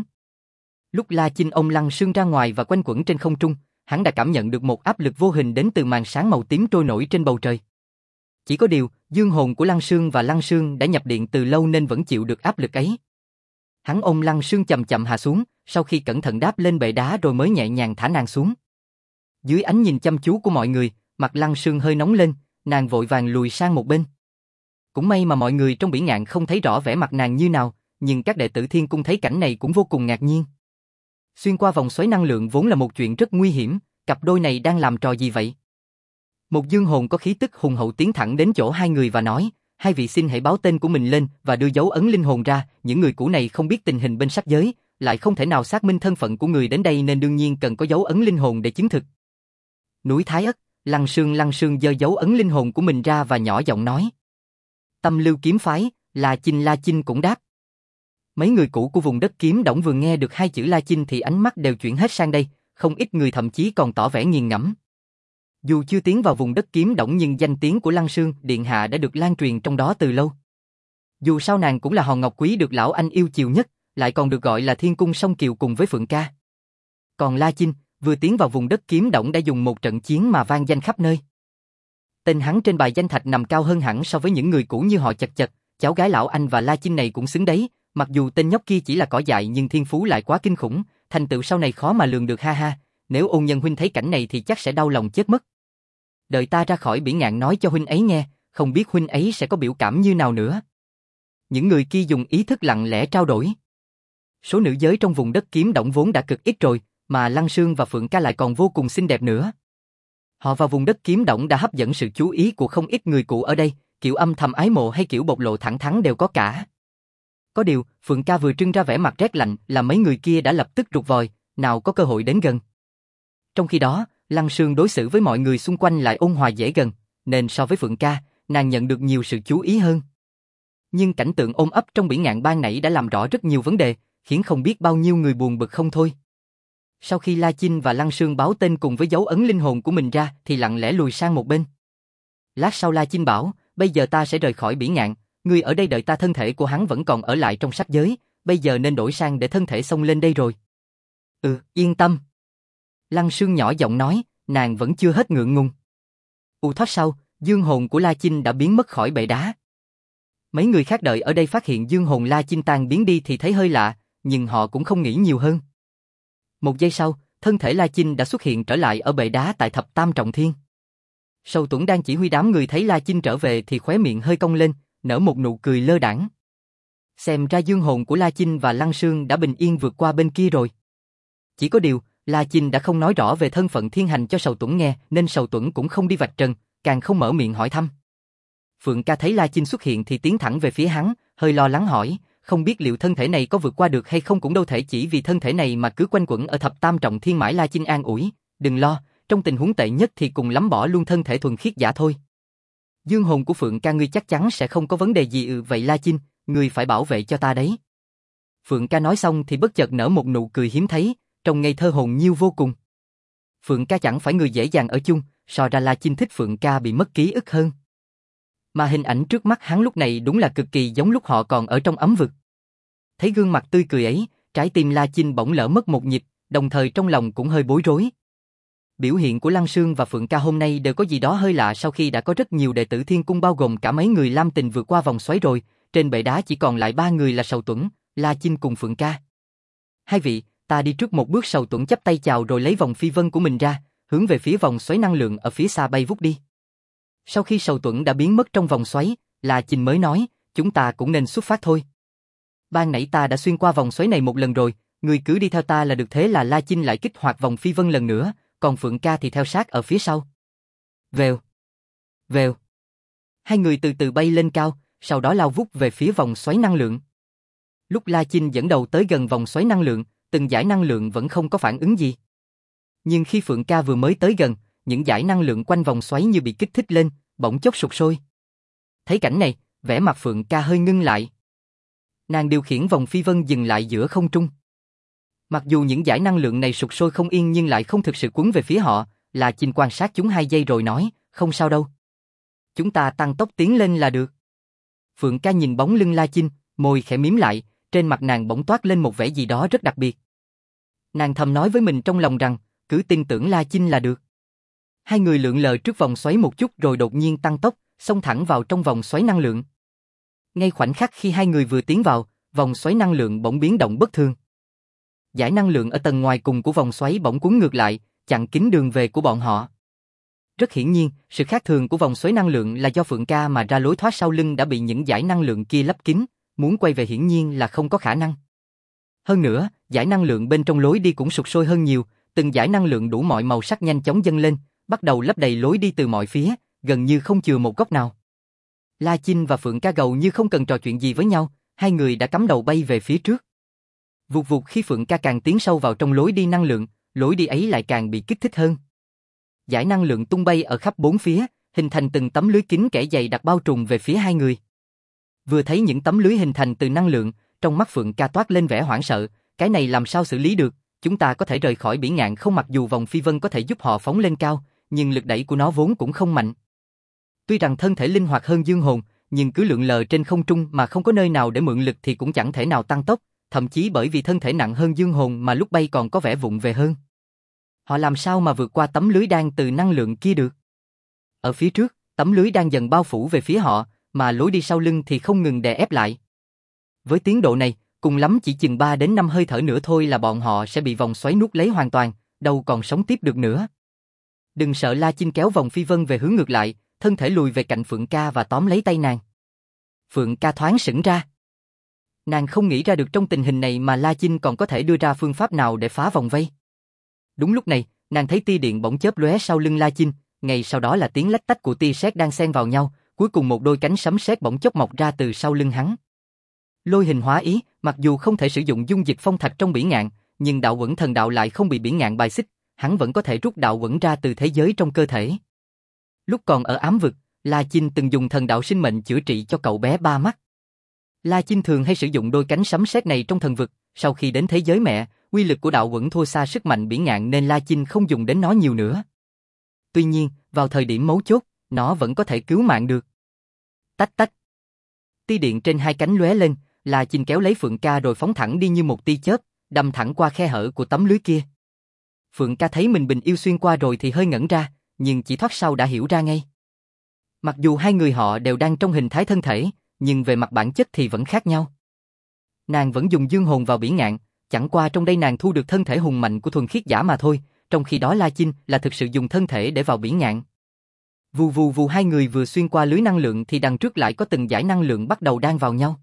Lúc La Chinh ôm Lăng Sương ra ngoài và quanh quẩn trên không trung, hắn đã cảm nhận được một áp lực vô hình đến từ màn sáng màu tím trôi nổi trên bầu trời. Chỉ có điều, dương hồn của Lăng Sương và Lăng Sương đã nhập điện từ lâu nên vẫn chịu được áp lực ấy. Hắn ôm Lăng Sương chậm chậm hạ xuống, sau khi cẩn thận đáp lên bệ đá rồi mới nhẹ nhàng thả nàng xuống. Dưới ánh nhìn chăm chú của mọi người, mặt Lăng Sương hơi nóng lên, nàng vội vàng lùi sang một bên. Cũng may mà mọi người trong bỉ ngạn không thấy rõ vẻ mặt nàng như nào, nhưng các đệ tử Thiên Cung thấy cảnh này cũng vô cùng ngạc nhiên. Xuyên qua vòng xoáy năng lượng vốn là một chuyện rất nguy hiểm, cặp đôi này đang làm trò gì vậy? Một dương hồn có khí tức hùng hậu tiến thẳng đến chỗ hai người và nói, hai vị xin hãy báo tên của mình lên và đưa dấu ấn linh hồn ra, những người cũ này không biết tình hình bên sắc giới, lại không thể nào xác minh thân phận của người đến đây nên đương nhiên cần có dấu ấn linh hồn để chứng thực. Núi Thái Ất, Lăng Sương giơ dấu ấn linh hồn của mình ra và nhỏ giọng nói. Tâm Lưu kiếm phái, La Chinh cũng đáp. Mấy người cũ của vùng đất Kiếm Đổng vừa nghe được hai chữ La Chinh thì ánh mắt đều chuyển hết sang đây, không ít người thậm chí còn tỏ vẻ nghiền ngẫm. Dù chưa tiến vào vùng đất Kiếm Đổng nhưng danh tiếng của Lăng Sương điện hạ đã được lan truyền trong đó từ lâu. Dù sao nàng cũng là hòn ngọc quý được lão anh yêu chiều nhất, lại còn được gọi là Thiên Cung Song Kiều cùng với Phượng Ca. Còn La Chinh, vừa tiến vào vùng đất Kiếm Đổng đã dùng một trận chiến mà vang danh khắp nơi. Tên hắn trên bài danh thạch nằm cao hơn hẳn so với những người cũ như họ Chật Chật, cháu gái lão anh và La Chinh này cũng xứng đấy, mặc dù tên nhóc kia chỉ là cỏ dại nhưng thiên phú lại quá kinh khủng, thành tựu sau này khó mà lường được ha ha, nếu Ôn Nhân huynh thấy cảnh này thì chắc sẽ đau lòng chết mất. Đợi ta ra khỏi bỉ ngạn nói cho huynh ấy nghe, không biết huynh ấy sẽ có biểu cảm như nào nữa. Những người kia dùng ý thức lặng lẽ trao đổi. Số nữ giới trong vùng đất Kiếm Đổng vốn đã cực ít rồi, mà Lăng Sương và Phượng Ca lại còn vô cùng xinh đẹp nữa. Họ vào vùng đất Kiếm Đổng đã hấp dẫn sự chú ý của không ít người cũ ở đây, kiểu âm thầm ái mộ hay kiểu bộc lộ thẳng thắn đều có cả. Có điều, Phượng Ca vừa trưng ra vẻ mặt rét lạnh là mấy người kia đã lập tức rụt vòi, nào có cơ hội đến gần. Trong khi đó, Lăng Sương đối xử với mọi người xung quanh lại ôn hòa dễ gần, nên so với Phượng Ca, nàng nhận được nhiều sự chú ý hơn. Nhưng cảnh tượng ôm ấp trong bỉ ngạn ban nãy đã làm rõ rất nhiều vấn đề, khiến không biết bao nhiêu người buồn bực không thôi. Sau khi La Chinh và Lăng Sương báo tên cùng với dấu ấn linh hồn của mình ra thì lặng lẽ lùi sang một bên. Lát sau La Chinh bảo, bây giờ ta sẽ rời khỏi bỉ ngạn, người ở đây đợi ta, thân thể của hắn vẫn còn ở lại trong sắc giới, bây giờ nên đổi sang để thân thể xông lên đây rồi. Yên tâm. Lăng Sương nhỏ giọng nói, nàng vẫn chưa hết ngượng ngùng. Thoát sau, dương hồn của La Chinh đã biến mất khỏi bệ đá. Mấy người khác đợi ở đây phát hiện dương hồn La Chinh tan biến đi thì thấy hơi lạ, nhưng họ cũng không nghĩ nhiều hơn. Một giây sau, thân thể La Chinh đã xuất hiện trở lại ở bệ đá tại thập tam trọng thiên. Sầu Tuẫn đang chỉ huy đám người thấy La Chinh trở về thì khóe miệng hơi cong lên, nở một nụ cười lơ đãng. Xem ra dương hồn của La Chinh và Lăng Sương đã bình yên vượt qua bên kia rồi. Chỉ có điều, La Chinh đã không nói rõ về thân phận thiên hành cho Sầu Tuẫn nghe, nên Sầu Tuẫn cũng không đi vạch trần, càng không mở miệng hỏi thăm. Phượng Ca thấy La Chinh xuất hiện thì tiến thẳng về phía hắn, hơi lo lắng hỏi, không biết liệu thân thể này có vượt qua được hay không, cũng đâu thể chỉ vì thân thể này mà cứ quanh quẩn ở thập tam trọng thiên mãi. La Chinh an ủi, đừng lo, trong tình huống tệ nhất thì cùng lắm bỏ luôn thân thể thuần khiết giả thôi. Dương hồn của Phượng ca ngươi chắc chắn sẽ không có vấn đề gì. Vậy La Chinh, ngươi phải bảo vệ cho ta đấy. Phượng ca nói xong thì bất chợt nở một nụ cười hiếm thấy, trông ngây thơ hồn nhiên vô cùng. Phượng ca chẳng phải người dễ dàng ở chung, so ra La Chinh thích Phượng ca bị mất ký ức hơn. Mà hình ảnh trước mắt hắn lúc này đúng là cực kỳ giống lúc họ còn ở trong ấm vực. Thấy gương mặt tươi cười ấy, trái tim La Chinh bỗng lỡ mất một nhịp, đồng thời trong lòng cũng hơi bối rối. Biểu hiện của Lăng Sương và Phượng ca hôm nay đều có gì đó hơi lạ. Sau khi đã có rất nhiều đệ tử Thiên Cung bao gồm cả mấy người Lam Tình vượt qua vòng xoáy rồi, trên bệ đá chỉ còn lại 3 người là Sầu Tuẫn, La Chinh cùng Phượng ca. Hai vị, ta đi trước một bước. Sầu Tuẫn chắp tay chào rồi lấy vòng phi vân của mình ra, hướng về phía vòng xoáy năng lượng ở phía xa bay vút đi. Sau khi Sầu Tuẫn đã biến mất trong vòng xoáy, La Chinh mới nói, chúng ta cũng nên xuất phát thôi. Ban nãy ta đã xuyên qua vòng xoáy này một lần rồi, người cứ đi theo ta là được. Thế là La Chinh lại kích hoạt vòng phi vân lần nữa, còn Phượng ca thì theo sát ở phía sau. Vèo, vèo. Hai người từ từ bay lên cao, sau đó lao vút về phía vòng xoáy năng lượng. Lúc La Chinh dẫn đầu tới gần vòng xoáy năng lượng, từng dải năng lượng vẫn không có phản ứng gì. Nhưng khi Phượng ca vừa mới tới gần, những dải năng lượng quanh vòng xoáy như bị kích thích lên, bỗng chốc sụt sôi. Thấy cảnh này, vẻ mặt Phượng ca hơi ngưng lại. Nàng điều khiển vòng phi vân dừng lại giữa không trung. Mặc dù những dải năng lượng này sụt sôi không yên nhưng lại không thực sự cuốn về phía họ, La Chinh quan sát chúng 2 giây rồi nói, không sao đâu. Chúng ta tăng tốc tiến lên là được. Phượng ca nhìn bóng lưng La Chinh, môi khẽ mím lại, trên mặt nàng bỗng toát lên một vẻ gì đó rất đặc biệt. Nàng thầm nói với mình trong lòng rằng, cứ tin tưởng La Chinh là được. Hai người lượn lờ trước vòng xoáy một chút rồi đột nhiên tăng tốc, xông thẳng vào trong vòng xoáy năng lượng. Ngay khoảnh khắc khi hai người vừa tiến vào, vòng xoáy năng lượng bỗng biến động bất thường. Dải năng lượng ở tầng ngoài cùng của vòng xoáy bỗng cuốn ngược lại, chặn kín đường về của bọn họ. Rất hiển nhiên, sự khác thường của vòng xoáy năng lượng là do Phượng ca mà ra. Lối thoát sau lưng đã bị những dải năng lượng kia lấp kín, muốn quay về hiển nhiên là không có khả năng. Hơn nữa, dải năng lượng bên trong lối đi cũng sụt sôi hơn nhiều, từng dải năng lượng đủ mọi màu sắc nhanh chóng dâng lên, bắt đầu lấp đầy lối đi từ mọi phía, gần như không chừa một góc nào. La Chinh và Phượng ca gầu như không cần trò chuyện gì với nhau, hai người đã cắm đầu bay về phía trước. Vụt vụt khi Phượng ca càng tiến sâu vào trong lối đi năng lượng, lối đi ấy lại càng bị kích thích hơn. Dải năng lượng tung bay ở khắp bốn phía, hình thành từng tấm lưới kín kẽ dày đặc bao trùm về phía hai người. Vừa thấy những tấm lưới hình thành từ năng lượng, trong mắt Phượng ca toát lên vẻ hoảng sợ, cái này làm sao xử lý được, chúng ta có thể rời khỏi biển ngạn không? Mặc dù vòng phi vân có thể giúp họ phóng lên cao, nhưng lực đẩy của nó vốn cũng không mạnh. Tuy rằng thân thể linh hoạt hơn dương hồn, nhưng cứ lượn lờ trên không trung mà không có nơi nào để mượn lực thì cũng chẳng thể nào tăng tốc, thậm chí bởi vì thân thể nặng hơn dương hồn mà lúc bay còn có vẻ vụng về hơn. Họ làm sao mà vượt qua tấm lưới đan từ năng lượng kia được? Ở phía trước, tấm lưới đang dần bao phủ về phía họ, mà lối đi sau lưng thì không ngừng đè ép lại. Với tiến độ này, cùng lắm chỉ chừng 3 đến 5 hơi thở nữa thôi là bọn họ sẽ bị vòng xoáy nuốt lấy hoàn toàn, đâu còn sống tiếp được nữa. Đừng sợ. La Chinh kéo vòng phi vân về hướng ngược lại, thân thể lùi về cạnh Phượng ca và tóm lấy tay nàng. Phượng ca thoáng sững ra. Nàng không nghĩ ra được trong tình hình này mà La Chinh còn có thể đưa ra phương pháp nào để phá vòng vây. Đúng lúc này, nàng thấy tia điện bỗng chớp lóe sau lưng La Chinh, ngay sau đó là tiếng lách tách của tia sét đang xen vào nhau, cuối cùng một đôi cánh sấm sét bỗng chốc mọc ra từ sau lưng hắn. Lôi hình hóa ý, mặc dù không thể sử dụng dung dịch phong thạch trong biển ngạn, nhưng đạo uẩn thần đạo lại không bị biển ngạn bài xích, hắn vẫn có thể rút đạo uẩn ra từ thế giới trong cơ thể. Lúc còn ở ám vực, La Chinh từng dùng thần đạo sinh mệnh chữa trị cho cậu bé ba mắt. La Chinh thường hay sử dụng đôi cánh sấm sét này trong thần vực, sau khi đến thế giới mẹ, uy lực của đạo uẩn thua xa sức mạnh biển ngạn nên La Chinh không dùng đến nó nhiều nữa. Tuy nhiên, vào thời điểm mấu chốt, nó vẫn có thể cứu mạng được. Tách tách. Tia điện trên hai cánh lóe lên, La Chinh kéo lấy Phượng ca rồi phóng thẳng đi như một tia chớp, đâm thẳng qua khe hở của tấm lưới kia. Phượng ca thấy mình bình yêu xuyên qua rồi thì hơi ngẩn ra, nhưng chỉ thoát sau đã hiểu ra ngay. Mặc dù hai người họ đều đang trong hình thái thân thể, nhưng về mặt bản chất thì vẫn khác nhau. Nàng vẫn dùng dương hồn vào biển ngạn, chẳng qua trong đây nàng thu được thân thể hùng mạnh của thuần khiết giả mà thôi, trong khi đó La Chinh là thực sự dùng thân thể để vào biển ngạn. Vù vù vù, hai người vừa xuyên qua lưới năng lượng thì đằng trước lại có từng dải năng lượng bắt đầu đan vào nhau.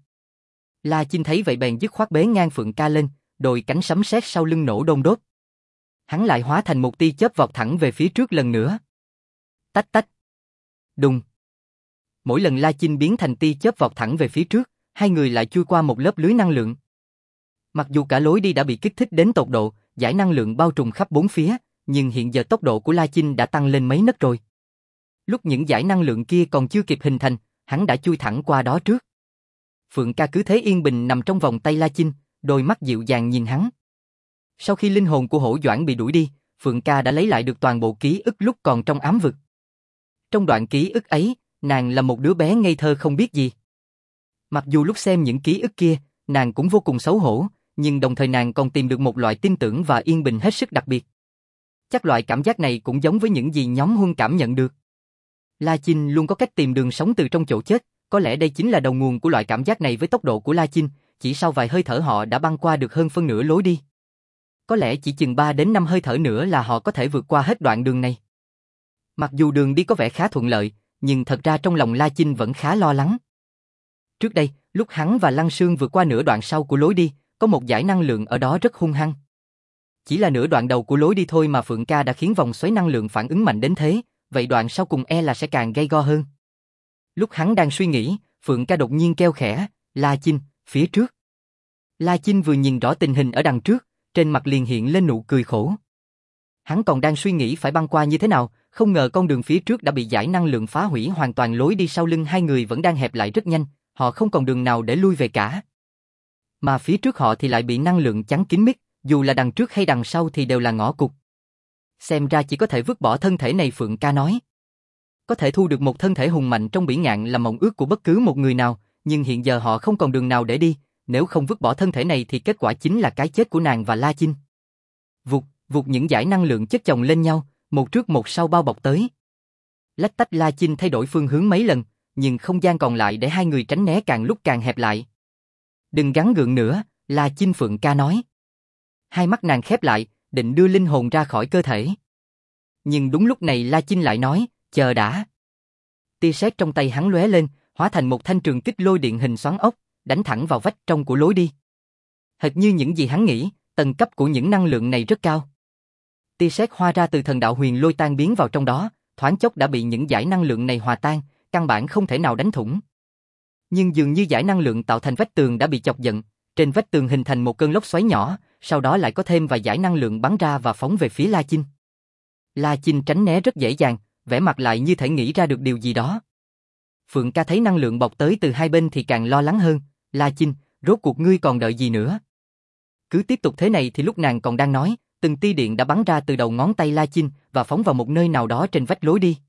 La Chinh thấy vậy bèn dứt khoát bế ngang Phượng ca lên, đôi cánh sấm sét sau lưng nổ đôn đốt. Hắn lại hóa thành một tia chớp vọt thẳng về phía trước lần nữa. Tách tách. Đùng. Mỗi lần La Chinh biến thành tia chớp vọt thẳng về phía trước, hai người lại chui qua một lớp lưới năng lượng. Mặc dù cả lối đi đã bị kích thích đến tột độ, dải năng lượng bao trùm khắp bốn phía, nhưng hiện giờ tốc độ của La Chinh đã tăng lên mấy nấc rồi. Lúc những dải năng lượng kia còn chưa kịp hình thành, hắn đã chui thẳng qua đó trước. Phượng Ca cứ thế yên bình nằm trong vòng tay La Chinh, đôi mắt dịu dàng nhìn hắn. Sau khi linh hồn của Hổ Doãn bị đuổi đi, Phượng Ca đã lấy lại được toàn bộ ký ức lúc còn trong ám vực. Trong đoạn ký ức ấy, nàng là một đứa bé ngây thơ không biết gì. Mặc dù lúc xem những ký ức kia, nàng cũng vô cùng xấu hổ, nhưng đồng thời nàng còn tìm được một loại tin tưởng và yên bình hết sức đặc biệt. Chắc loại cảm giác này cũng giống với những gì nhóm Huân cảm nhận được. La Chinh luôn có cách tìm đường sống từ trong chỗ chết, có lẽ đây chính là đầu nguồn của loại cảm giác này. Với tốc độ của La Chinh, chỉ sau vài hơi thở họ đã băng qua được hơn phân nửa lối đi. Có lẽ chỉ chừng 3 đến 5 hơi thở nữa là họ có thể vượt qua hết đoạn đường này. Mặc dù đường đi có vẻ khá thuận lợi, nhưng thật ra trong lòng La Chinh vẫn khá lo lắng. Trước đây, lúc hắn và Lăng Sương vượt qua nửa đoạn sau của lối đi, có một dải năng lượng ở đó rất hung hăng. Chỉ là nửa đoạn đầu của lối đi thôi mà Phượng Ca đã khiến vòng xoáy năng lượng phản ứng mạnh đến thế, vậy đoạn sau cùng là sẽ càng gay go hơn. Lúc hắn đang suy nghĩ, Phượng Ca đột nhiên kêu khẽ, La Chinh, phía trước. La Chinh vừa nhìn rõ tình hình ở đằng trước, trên mặt liền hiện lên nụ cười khổ. Hắn còn đang suy nghĩ phải băng qua như thế nào, không ngờ con đường phía trước đã bị dải năng lượng phá hủy hoàn toàn. Lối đi sau lưng hai người vẫn đang hẹp lại rất nhanh, họ không còn đường nào để lui về cả. Mà phía trước họ thì lại bị năng lượng chắn kín mít, dù là đằng trước hay đằng sau thì đều là ngõ cụt. Xem ra chỉ có thể vứt bỏ thân thể này, Phượng Ca nói. Có thể thu được một thân thể hùng mạnh trong bỉ ngạn là mộng ước của bất cứ một người nào, nhưng hiện giờ họ không còn đường nào để đi, nếu không vứt bỏ thân thể này thì kết quả chính là cái chết của nàng và La Chinh. Vụt, vụt những dải năng lượng chất chồng lên nhau, một trước một sau bao bọc tới. Lách tách La Chinh thay đổi phương hướng mấy lần, nhưng không gian còn lại để hai người tránh né càng lúc càng hẹp lại. Đừng gắng gượng nữa, La Chinh, Phượng Ca nói. Hai mắt nàng khép lại, định đưa linh hồn ra khỏi cơ thể. Nhưng đúng lúc này La Chinh lại nói, chờ đã. Tia sét trong tay hắn lóe lên, hóa thành một thanh trường kích lôi điện hình xoắn ốc, đánh thẳng vào vách trong của lối đi. Hệt như những gì hắn nghĩ, tầng cấp của những năng lượng này rất cao. Tia sét hoa ra từ thần đạo huyền lôi tan biến vào trong đó, thoáng chốc đã bị những dải năng lượng này hòa tan, căn bản không thể nào đánh thủng. Nhưng dường như dải năng lượng tạo thành vách tường đã bị chọc giận, trên vách tường hình thành một cơn lốc xoáy nhỏ, sau đó lại có thêm vài dải năng lượng bắn ra và phóng về phía La Chinh. La Chinh tránh né rất dễ dàng, vẻ mặt lại như thể nghĩ ra được điều gì đó. Phượng Ca thấy năng lượng bọc tới từ hai bên thì càng lo lắng hơn, La Chinh, rốt cuộc ngươi còn đợi gì nữa? Cứ tiếp tục thế này thì lúc nàng còn đang nói, từng tia điện đã bắn ra từ đầu ngón tay La Chinh và phóng vào một nơi nào đó trên vách lối đi.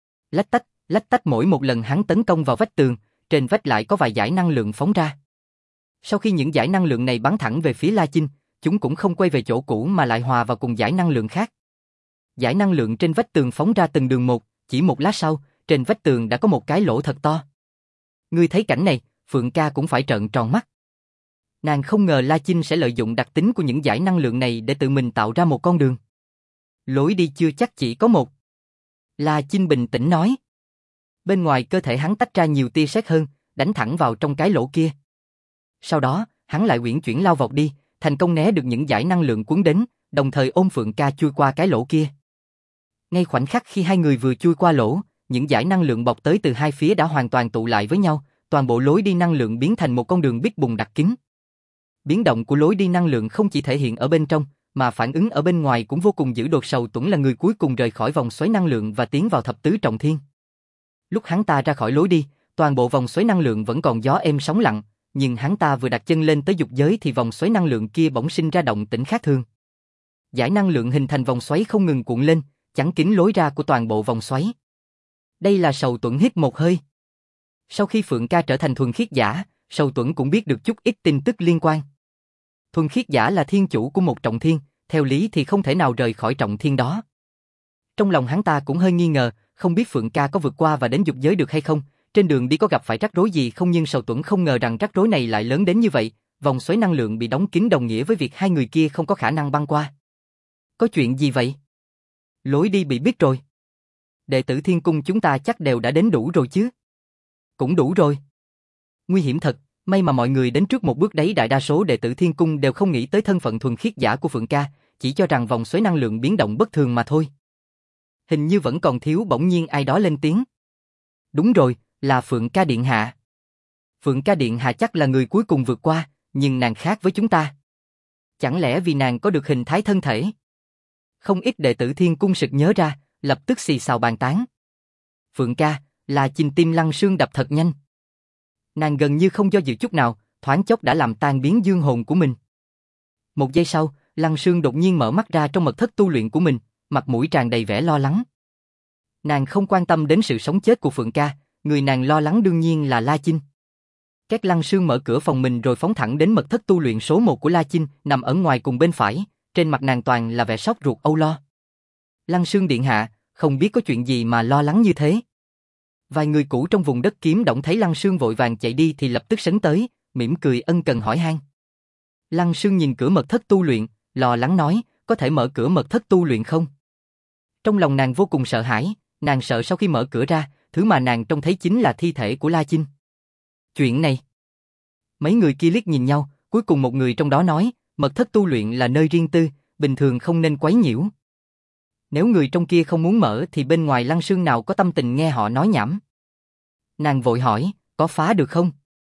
Lách tách mỗi một lần hắn tấn công vào vách tường, trên vách lại có vài dải năng lượng phóng ra. Sau khi những dải năng lượng này bắn thẳng về phía La Chinh, chúng cũng không quay về chỗ cũ mà lại hòa vào cùng dải năng lượng khác. Dải năng lượng trên vách tường phóng ra từng đường một, chỉ một lát sau, trên vách tường đã có một cái lỗ thật to. Ngươi thấy cảnh này, Phượng Ca cũng phải trợn tròn mắt. Nàng không ngờ La Chinh sẽ lợi dụng đặc tính của những dải năng lượng này để tự mình tạo ra một con đường. Lối đi chưa chắc chỉ có một. La Chinh bình tĩnh nói. Bên ngoài cơ thể hắn tách ra nhiều tia sét hơn, đánh thẳng vào trong cái lỗ kia. Sau đó, hắn lại uyển chuyển lao vọt đi, thành công né được những dải năng lượng cuốn đến, đồng thời ôm Phượng Ca chui qua cái lỗ kia. Ngay khoảnh khắc khi hai người vừa chui qua lỗ, những dải năng lượng bọc tới từ hai phía đã hoàn toàn tụ lại với nhau, toàn bộ lối đi năng lượng biến thành một con đường bít bùng đặc kín. Biến động của lối đi năng lượng không chỉ thể hiện ở bên trong, mà phản ứng ở bên ngoài cũng vô cùng dữ dội. Sầu Tuẫn là người cuối cùng rời khỏi vòng xoáy năng lượng và tiến vào thập tứ trọng thiên. Lúc hắn ta ra khỏi lối đi, toàn bộ vòng xoáy năng lượng vẫn còn gió êm sóng lặng, nhưng hắn ta vừa đặt chân lên tới dục giới thì vòng xoáy năng lượng kia bỗng sinh ra động tĩnh khác thường. Dải năng lượng hình thành vòng xoáy không ngừng cuộn lên, chắn kín lối ra của toàn bộ vòng xoáy. Đây là Sầu Tuẫn hít một hơi. Sau khi Phượng Ca trở thành thuần khiết giả, Sầu Tuẫn cũng biết được chút ít tin tức liên quan. Thuần khiết giả là thiên chủ của một trọng thiên, theo lý thì không thể nào rời khỏi trọng thiên đó. Trong lòng hắn ta cũng hơi nghi ngờ, không biết Phượng Ca có vượt qua và đến dục giới được hay không, trên đường đi có gặp phải rắc rối gì không, nhưng Sầu Tuẫn không ngờ rằng rắc rối này lại lớn đến như vậy, vòng xoáy năng lượng bị đóng kín đồng nghĩa với việc hai người kia không có khả năng băng qua. Có chuyện gì vậy? Lối đi bị biết rồi. Đệ tử Thiên Cung chúng ta chắc đều đã đến đủ rồi chứ? Cũng đủ rồi. Nguy hiểm thật, may mà mọi người đến trước một bước đấy. Đại đa số đệ tử Thiên Cung đều không nghĩ tới thân phận thuần khiết giả của Phượng Ca, chỉ cho rằng vòng xoáy năng lượng biến động bất thường mà thôi. Hình như vẫn còn thiếu. Bỗng nhiên ai đó lên tiếng. Đúng rồi, là Phượng Ca điện hạ. Phượng ca điện hạ chắc là người cuối cùng vượt qua, nhưng nàng khác với chúng ta. Chẳng lẽ vì nàng có được hình thái thân thể? Không ít đệ tử Thiên Cung sực nhớ ra, lập tức xì xào bàn tán. Phượng ca, là Chinh tim Lăng Sương đập thật nhanh. Nàng gần như không do dự chút nào, thoáng chốc đã làm tan biến dương hồn của mình. Một giây sau, Lăng Sương đột nhiên mở mắt ra trong mật thất tu luyện của mình, mặt mũi tràn đầy vẻ lo lắng. Nàng không quan tâm đến sự sống chết của Phượng ca, người nàng lo lắng đương nhiên là La Chinh. Các Lăng Sương mở cửa phòng mình rồi phóng thẳng đến mật thất tu luyện số 1 của La Chinh, nằm ở ngoài cùng bên phải, trên mặt nàng toàn là vẻ sốt ruột âu lo. Lăng Sương điện hạ, không biết có chuyện gì mà lo lắng như thế. Vài người cũ trong vùng đất Kiếm Động thấy Lăng Sương vội vàng chạy đi thì lập tức sấn tới, mỉm cười ân cần hỏi han. Lăng Sương nhìn cửa mật thất tu luyện, lo lắng nói, có thể mở cửa mật thất tu luyện không? Trong lòng nàng vô cùng sợ hãi, nàng sợ sau khi mở cửa ra, thứ mà nàng trông thấy chính là thi thể của La Chinh. Chuyện này. Mấy người kia liếc nhìn nhau, cuối cùng một người trong đó nói, mật thất tu luyện là nơi riêng tư, bình thường không nên quấy nhiễu. Nếu người trong kia không muốn mở thì bên ngoài Lăng Sương nào có tâm tình nghe họ nói nhảm. Nàng vội hỏi, có phá được không?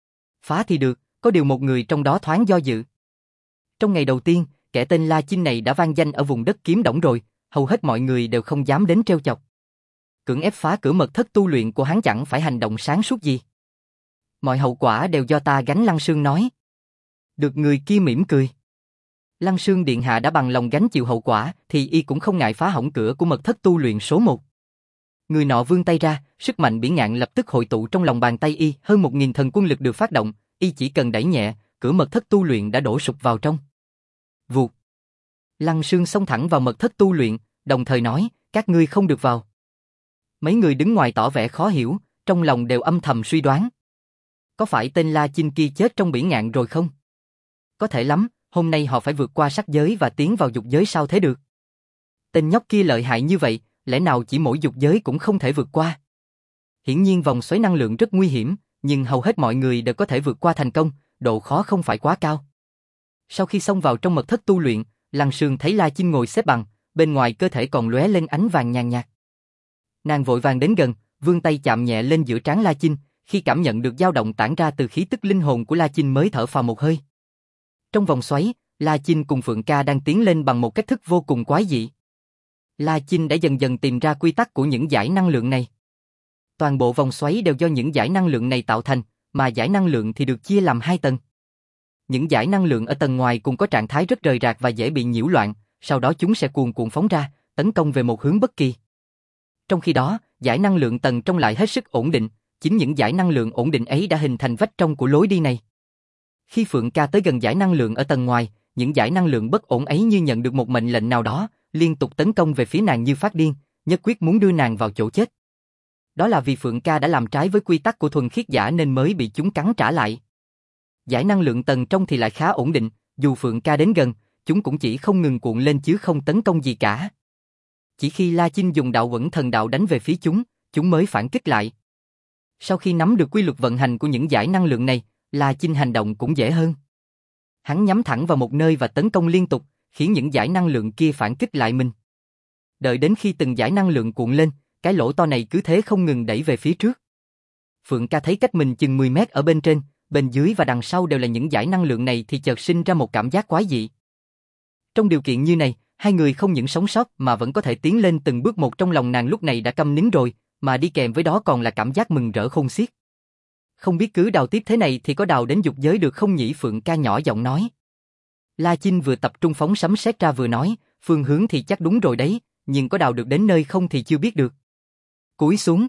Phá thì được, có điều một người trong đó thoáng do dự. Trong ngày đầu tiên, kẻ tên La Chinh này đã vang danh ở vùng đất Kiếm Động rồi, hầu hết mọi người đều không dám đến trêu chọc. Cưỡng ép phá cửa mật thất tu luyện của hắn chẳng phải hành động sáng suốt gì. Mọi hậu quả đều do ta gánh, Lăng Sương nói. Được người kia mỉm cười. Lăng Sương điện hạ đã bằng lòng gánh chịu hậu quả thì y cũng không ngại phá hỏng cửa của mật thất tu luyện số 1. Người nọ vươn tay ra, sức mạnh bỉ ngạn lập tức hội tụ trong lòng bàn tay y, hơn 1000 thần quân lực được phát động, y chỉ cần đẩy nhẹ, cửa mật thất tu luyện đã đổ sụp vào trong. Vụt. Lăng Sương xông thẳng vào mật thất tu luyện, đồng thời nói, các ngươi không được vào. Mấy người đứng ngoài tỏ vẻ khó hiểu, trong lòng đều âm thầm suy đoán. Có phải tên La Chinh kia chết trong bỉ ngạn rồi không? Có thể lắm, hôm nay họ phải vượt qua sắc giới và tiến vào dục giới sao thế được? Tên nhóc kia lợi hại như vậy, lẽ nào chỉ mỗi dục giới cũng không thể vượt qua? Hiển nhiên vòng xoáy năng lượng rất nguy hiểm, nhưng hầu hết mọi người đều có thể vượt qua thành công, độ khó không phải quá cao. Sau khi xông vào trong mật thất tu luyện, Lăng Sương thấy La Chinh ngồi xếp bằng, bên ngoài cơ thể còn lóe lên ánh vàng nhàn nhạt. Nàng vội vàng đến gần, vươn tay chạm nhẹ lên giữa trán La Chinh, khi cảm nhận được dao động tản ra từ khí tức linh hồn của La Chinh mới thở phào một hơi. Trong vòng xoáy, La Chinh cùng Phượng Ca đang tiến lên bằng một cách thức vô cùng quái dị. La Chinh đã dần dần tìm ra quy tắc của những dải năng lượng này. Toàn bộ vòng xoáy đều do những dải năng lượng này tạo thành, mà dải năng lượng thì được chia làm 2 tầng. Những dải năng lượng ở tầng ngoài cùng có trạng thái rất rời rạc và dễ bị nhiễu loạn, sau đó chúng sẽ cuồn cuộn phóng ra, tấn công về một hướng bất kỳ. Trong khi đó, dải năng lượng tầng trong lại hết sức ổn định, chính những dải năng lượng ổn định ấy đã hình thành vách trong của lối đi này. Khi Phượng Ca tới gần dải năng lượng ở tầng ngoài, những dải năng lượng bất ổn ấy như nhận được một mệnh lệnh nào đó, liên tục tấn công về phía nàng như phát điên, nhất quyết muốn đưa nàng vào chỗ chết. Đó là vì Phượng Ca đã làm trái với quy tắc của thuần khiết giả nên mới bị chúng cắn trả lại. Dải năng lượng tầng trong thì lại khá ổn định, dù Phượng Ca đến gần, chúng cũng chỉ không ngừng cuộn lên chứ không tấn công gì cả. Chỉ khi La Chinh dùng đạo Quẩn Thần Đạo đánh về phía chúng mới phản kích lại. Sau khi nắm được quy luật vận hành của những dải năng lượng này, La Chinh hành động cũng dễ hơn. Hắn nhắm thẳng vào một nơi và tấn công liên tục, khiến những dải năng lượng kia phản kích lại mình. Đợi đến khi từng dải năng lượng cuộn lên, cái lỗ to này cứ thế không ngừng đẩy về phía trước. Phượng Ca thấy cách mình chừng 10 mét ở bên trên, bên dưới và đằng sau đều là những dải năng lượng này thì chợt sinh ra một cảm giác quái dị. Trong điều kiện như này, hai người không những sống sót mà vẫn có thể tiến lên từng bước một, trong lòng nàng lúc này đã câm nín rồi, mà đi kèm với đó còn là cảm giác mừng rỡ khôn xiết. Không biết cứ đào tiếp thế này thì có đào đến dục giới được không nhỉ? Phượng Ca nhỏ giọng nói. La Chinh vừa tập trung phóng sấm sét ra vừa nói, phương hướng thì chắc đúng rồi đấy, nhưng có đào được đến nơi không thì chưa biết được. Cúi xuống.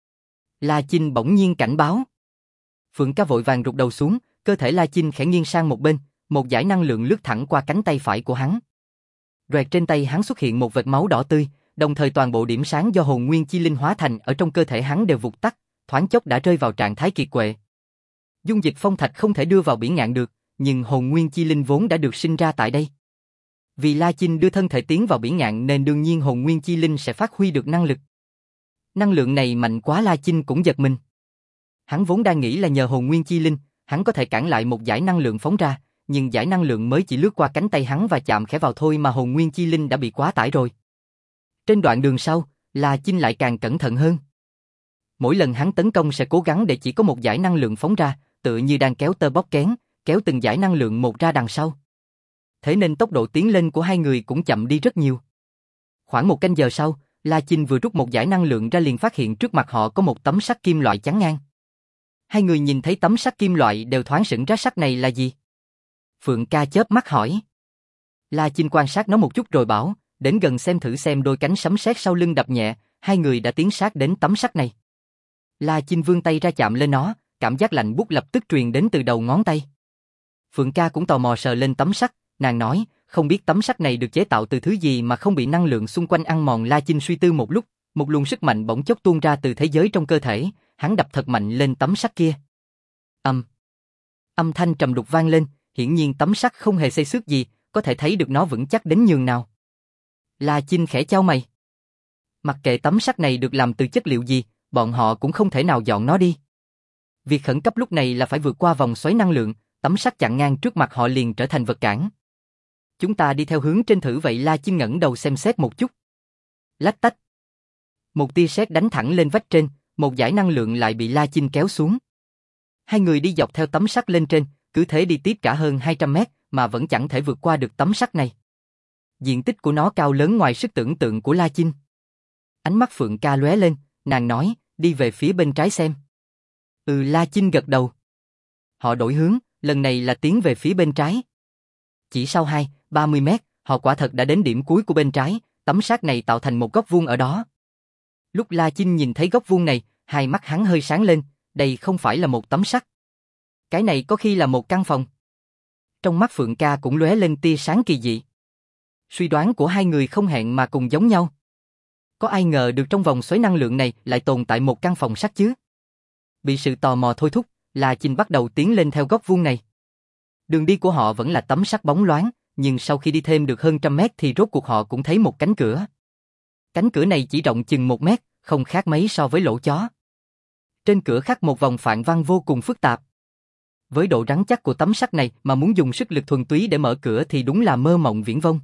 La Chinh bỗng nhiên cảnh báo. Phượng Ca vội vàng rụt đầu xuống, cơ thể La Chinh khẽ nghiêng sang một bên, một dải năng lượng lướt thẳng qua cánh tay phải của hắn. Roẹt, trên tay hắn xuất hiện một vệt máu đỏ tươi, đồng thời toàn bộ điểm sáng do hồn nguyên chi linh hóa thành ở trong cơ thể hắn đều vụt tắt, thoáng chốc đã rơi vào trạng thái kiệt quệ. Dung dịch phong thạch không thể đưa vào bỉ ngạn được, nhưng hồn nguyên chi linh vốn đã được sinh ra tại đây. Vì La Chinh đưa thân thể tiến vào bỉ ngạn nên đương nhiên hồn nguyên chi linh sẽ phát huy được năng lực. Năng lượng này mạnh quá, La Chinh cũng giật mình. Hắn vốn đang nghĩ là nhờ hồn nguyên chi linh, hắn có thể cản lại một dải năng lượng phóng ra, nhưng dải năng lượng mới chỉ lướt qua cánh tay hắn và chạm khẽ vào thôi mà hồn nguyên chi linh đã bị quá tải rồi. Trên đoạn đường sau, La Chinh lại càng cẩn thận hơn. Mỗi lần hắn tấn công sẽ cố gắng để chỉ có một dải năng lượng phóng ra, tựa như đang kéo tơ bóp kén, kéo từng dải năng lượng một ra đằng sau. Thế nên tốc độ tiến lên của hai người cũng chậm đi rất nhiều. Khoảng một canh giờ sau, La Chinh vừa rút một dải năng lượng ra liền phát hiện trước mặt họ có một tấm sắt kim loại chắn ngang. Hai người nhìn thấy tấm sắt kim loại đều thoáng sửng ra, sắt này là gì? Phượng Ca chớp mắt hỏi. La Chinh quan sát nó một chút rồi bảo, đến gần xem thử xem. Đôi cánh sấm sét sau lưng đập nhẹ, hai người đã tiến sát đến tấm sắt này. La Chinh vươn tay ra chạm lên nó, cảm giác lạnh buốt lập tức truyền đến từ đầu ngón tay. Phượng Ca cũng tò mò sờ lên tấm sắt, nàng nói, không biết tấm sắt này được chế tạo từ thứ gì mà không bị năng lượng xung quanh ăn mòn. La Chinh suy tư một lúc, một luồng sức mạnh bỗng chốc tuôn ra từ thế giới trong cơ thể, hắn đập thật mạnh lên tấm sắt kia. Âm thanh trầm đục vang lên, hiển nhiên tấm sắt không hề xây xước gì, có thể thấy được nó vững chắc đến nhường nào. La Chinh khẽ chau mày. Mặc kệ tấm sắt này được làm từ chất liệu gì, bọn họ cũng không thể nào dọn nó đi. Việc khẩn cấp lúc này là phải vượt qua vòng xoáy năng lượng, tấm sắt chặn ngang trước mặt họ liền trở thành vật cản. Chúng ta đi theo hướng trên thử vậy. La Chinh ngẩng đầu xem xét một chút. Lách tách. Một tia sét đánh thẳng lên vách trên, một dải năng lượng lại bị La Chinh kéo xuống. Hai người đi dọc theo tấm sắt lên trên, cứ thế đi tiếp cả hơn 200 mét mà vẫn chẳng thể vượt qua được tấm sắt này. Diện tích của nó cao lớn ngoài sức tưởng tượng của La Chinh. Ánh mắt Phượng Ca lóe lên, nàng nói, đi về phía bên trái xem. La Chinh gật đầu. Họ đổi hướng, lần này là tiến về phía bên trái. Chỉ sau 30 mét, họ quả thật đã đến điểm cuối của bên trái, tấm sắt này tạo thành một góc vuông ở đó. Lúc La Chinh nhìn thấy góc vuông này, hai mắt hắn hơi sáng lên, đây không phải là một tấm sắt. Cái này có khi là một căn phòng. Trong mắt Phượng Ca cũng lóe lên tia sáng kỳ dị. Suy đoán của hai người không hẹn mà cùng giống nhau. Có ai ngờ được trong vòng xoáy năng lượng này lại tồn tại một căn phòng sắt chứ? Bị sự tò mò thôi thúc, La Chinh bắt đầu tiến lên theo góc vuông này. Đường đi của họ vẫn là tấm sắt bóng loáng, nhưng sau khi đi thêm được hơn 100 mét thì rốt cuộc họ cũng thấy một cánh cửa. Cánh cửa này chỉ rộng chừng 1 mét, không khác mấy so với lỗ chó. Trên cửa khắc một vòng phạn văn vô cùng phức tạp. Với độ rắn chắc của tấm sắt này mà muốn dùng sức lực thuần túy để mở cửa thì đúng là mơ mộng viển vông.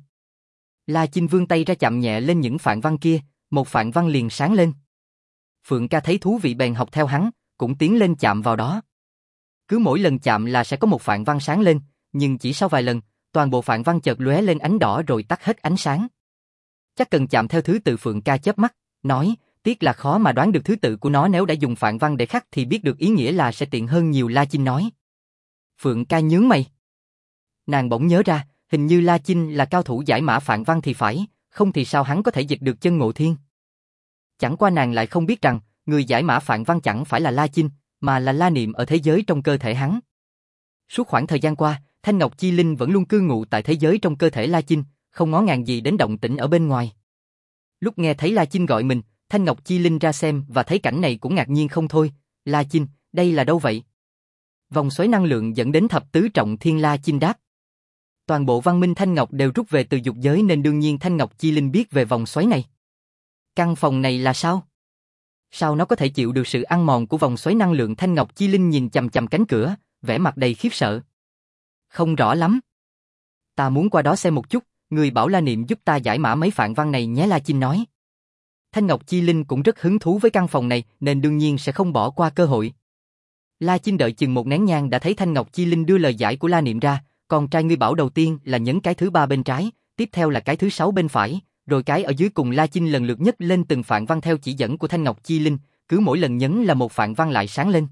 La Chinh vươn tay ra chạm nhẹ lên những phạn văn kia, một phạn văn liền sáng lên. Phượng Ca thấy thú vị bèn học theo hắn, cũng tiến lên chạm vào đó. Cứ mỗi lần chạm là sẽ có một phạn văn sáng lên, nhưng chỉ sau vài lần, toàn bộ phạn văn chợt lóe lên ánh đỏ rồi tắt hết ánh sáng. Chắc cần chạm theo thứ tự. Phượng Ca chớp mắt, nói, tiếc là khó mà đoán được thứ tự của nó, nếu đã dùng phạn văn để khắc thì biết được ý nghĩa là sẽ tiện hơn nhiều. La Chinh nói. Phượng Ca nhướng mày. Nàng bỗng nhớ ra, hình như La Chinh là cao thủ giải mã phạn văn thì phải, không thì sao hắn có thể dịch được chân Ngộ Thiên. Chẳng qua nàng lại không biết rằng, người giải mã phạn văn chẳng phải là La Chinh, mà là La Niệm ở thế giới trong cơ thể hắn. Suốt khoảng thời gian qua, Thanh Ngọc Chi Linh vẫn luôn cư ngụ tại thế giới trong cơ thể La Chinh, không ngó ngàng gì đến động tĩnh ở bên ngoài. Lúc nghe thấy La Chinh gọi mình, Thanh Ngọc Chi Linh ra xem và thấy cảnh này cũng ngạc nhiên không thôi. La Chinh, đây là đâu vậy? Vòng xoáy năng lượng dẫn đến thập tứ trọng thiên. La Chinh đáp. Toàn bộ văn minh Thanh Ngọc đều rút về từ dục giới nên đương nhiên Thanh Ngọc Chi Linh biết về vòng xoáy này. Căn phòng này là sao? Sao nó có thể chịu được sự ăn mòn của vòng xoáy năng lượng? Thanh Ngọc Chi Linh nhìn chằm chằm cánh cửa, vẻ mặt đầy khiếp sợ. Không rõ lắm. Ta muốn qua đó xem một chút, người bảo La Niệm giúp ta giải mã mấy phạn văn này nhé. La Chinh nói. Thanh Ngọc Chi Linh cũng rất hứng thú với căn phòng này nên đương nhiên sẽ không bỏ qua cơ hội. La Chinh đợi chừng một nén nhang đã thấy Thanh Ngọc Chi Linh đưa lời giải của La Niệm ra, con trai ngươi bảo đầu tiên là nhấn cái thứ 3 bên trái, tiếp theo là cái thứ 6 bên phải, rồi cái ở dưới cùng. La Chinh lần lượt nhấc lên từng phạn văn theo chỉ dẫn của Thanh Ngọc Chi Linh, cứ mỗi lần nhấn là một phạn văn lại sáng lên.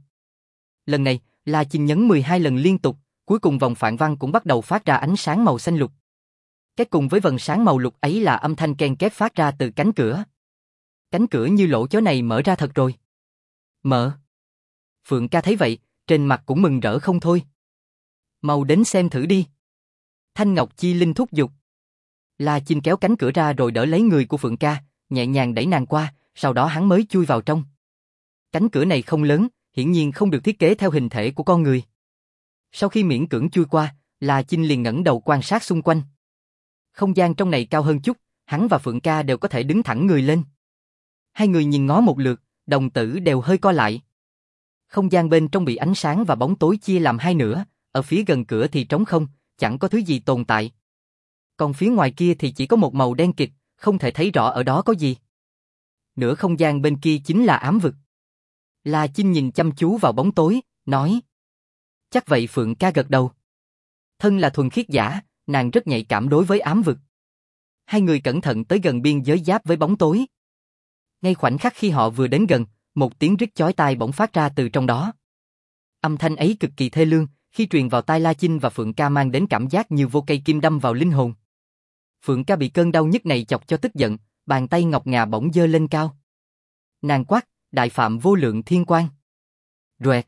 Lần này, La Chinh nhấn 12 lần liên tục, cuối cùng vòng phạn văn cũng bắt đầu phát ra ánh sáng màu xanh lục. Cái cùng với vầng sáng màu lục ấy là âm thanh ken két phát ra từ cánh cửa. Cánh cửa như lỗ chó này mở ra thật rồi. Mở. Phượng Ca thấy vậy, trên mặt cũng mừng rỡ không thôi. Mau đến xem thử đi. Thanh Ngọc Chi Linh thúc giục. La Chinh kéo cánh cửa ra rồi đỡ lấy người của Phượng Ca, nhẹ nhàng đẩy nàng qua, sau đó hắn mới chui vào trong. Cánh cửa này không lớn, hiển nhiên không được thiết kế theo hình thể của con người. Sau khi miễn cưỡng chui qua, La Chinh liền ngẩng đầu quan sát xung quanh. Không gian trong này cao hơn chút, hắn và Phượng Ca đều có thể đứng thẳng người lên. Hai người nhìn ngó một lượt, đồng tử đều hơi co lại. Không gian bên trong bị ánh sáng và bóng tối chia làm hai nửa, ở phía gần cửa thì trống không, chẳng có thứ gì tồn tại. Còn phía ngoài kia thì chỉ có một màu đen kịt, không thể thấy rõ ở đó có gì. Nửa không gian bên kia chính là ám vực. La Chinh nhìn chăm chú vào bóng tối, nói. Chắc vậy, Phượng ca gật đầu. Thân là thuần khiết giả, nàng rất nhạy cảm đối với ám vực. Hai người cẩn thận tới gần biên giới giáp với bóng tối. Ngay khoảnh khắc khi họ vừa đến gần, một tiếng rít chói tai bỗng phát ra từ trong đó. Âm thanh ấy cực kỳ thê lương, khi truyền vào tai La Chinh và Phượng ca mang đến cảm giác như vô cây kim đâm vào linh hồn. Phượng ca bị cơn đau nhức này chọc cho tức giận, bàn tay ngọc ngà bỗng giơ lên cao. Nàng quát, đại phạm vô lượng thiên quang. Rẹt.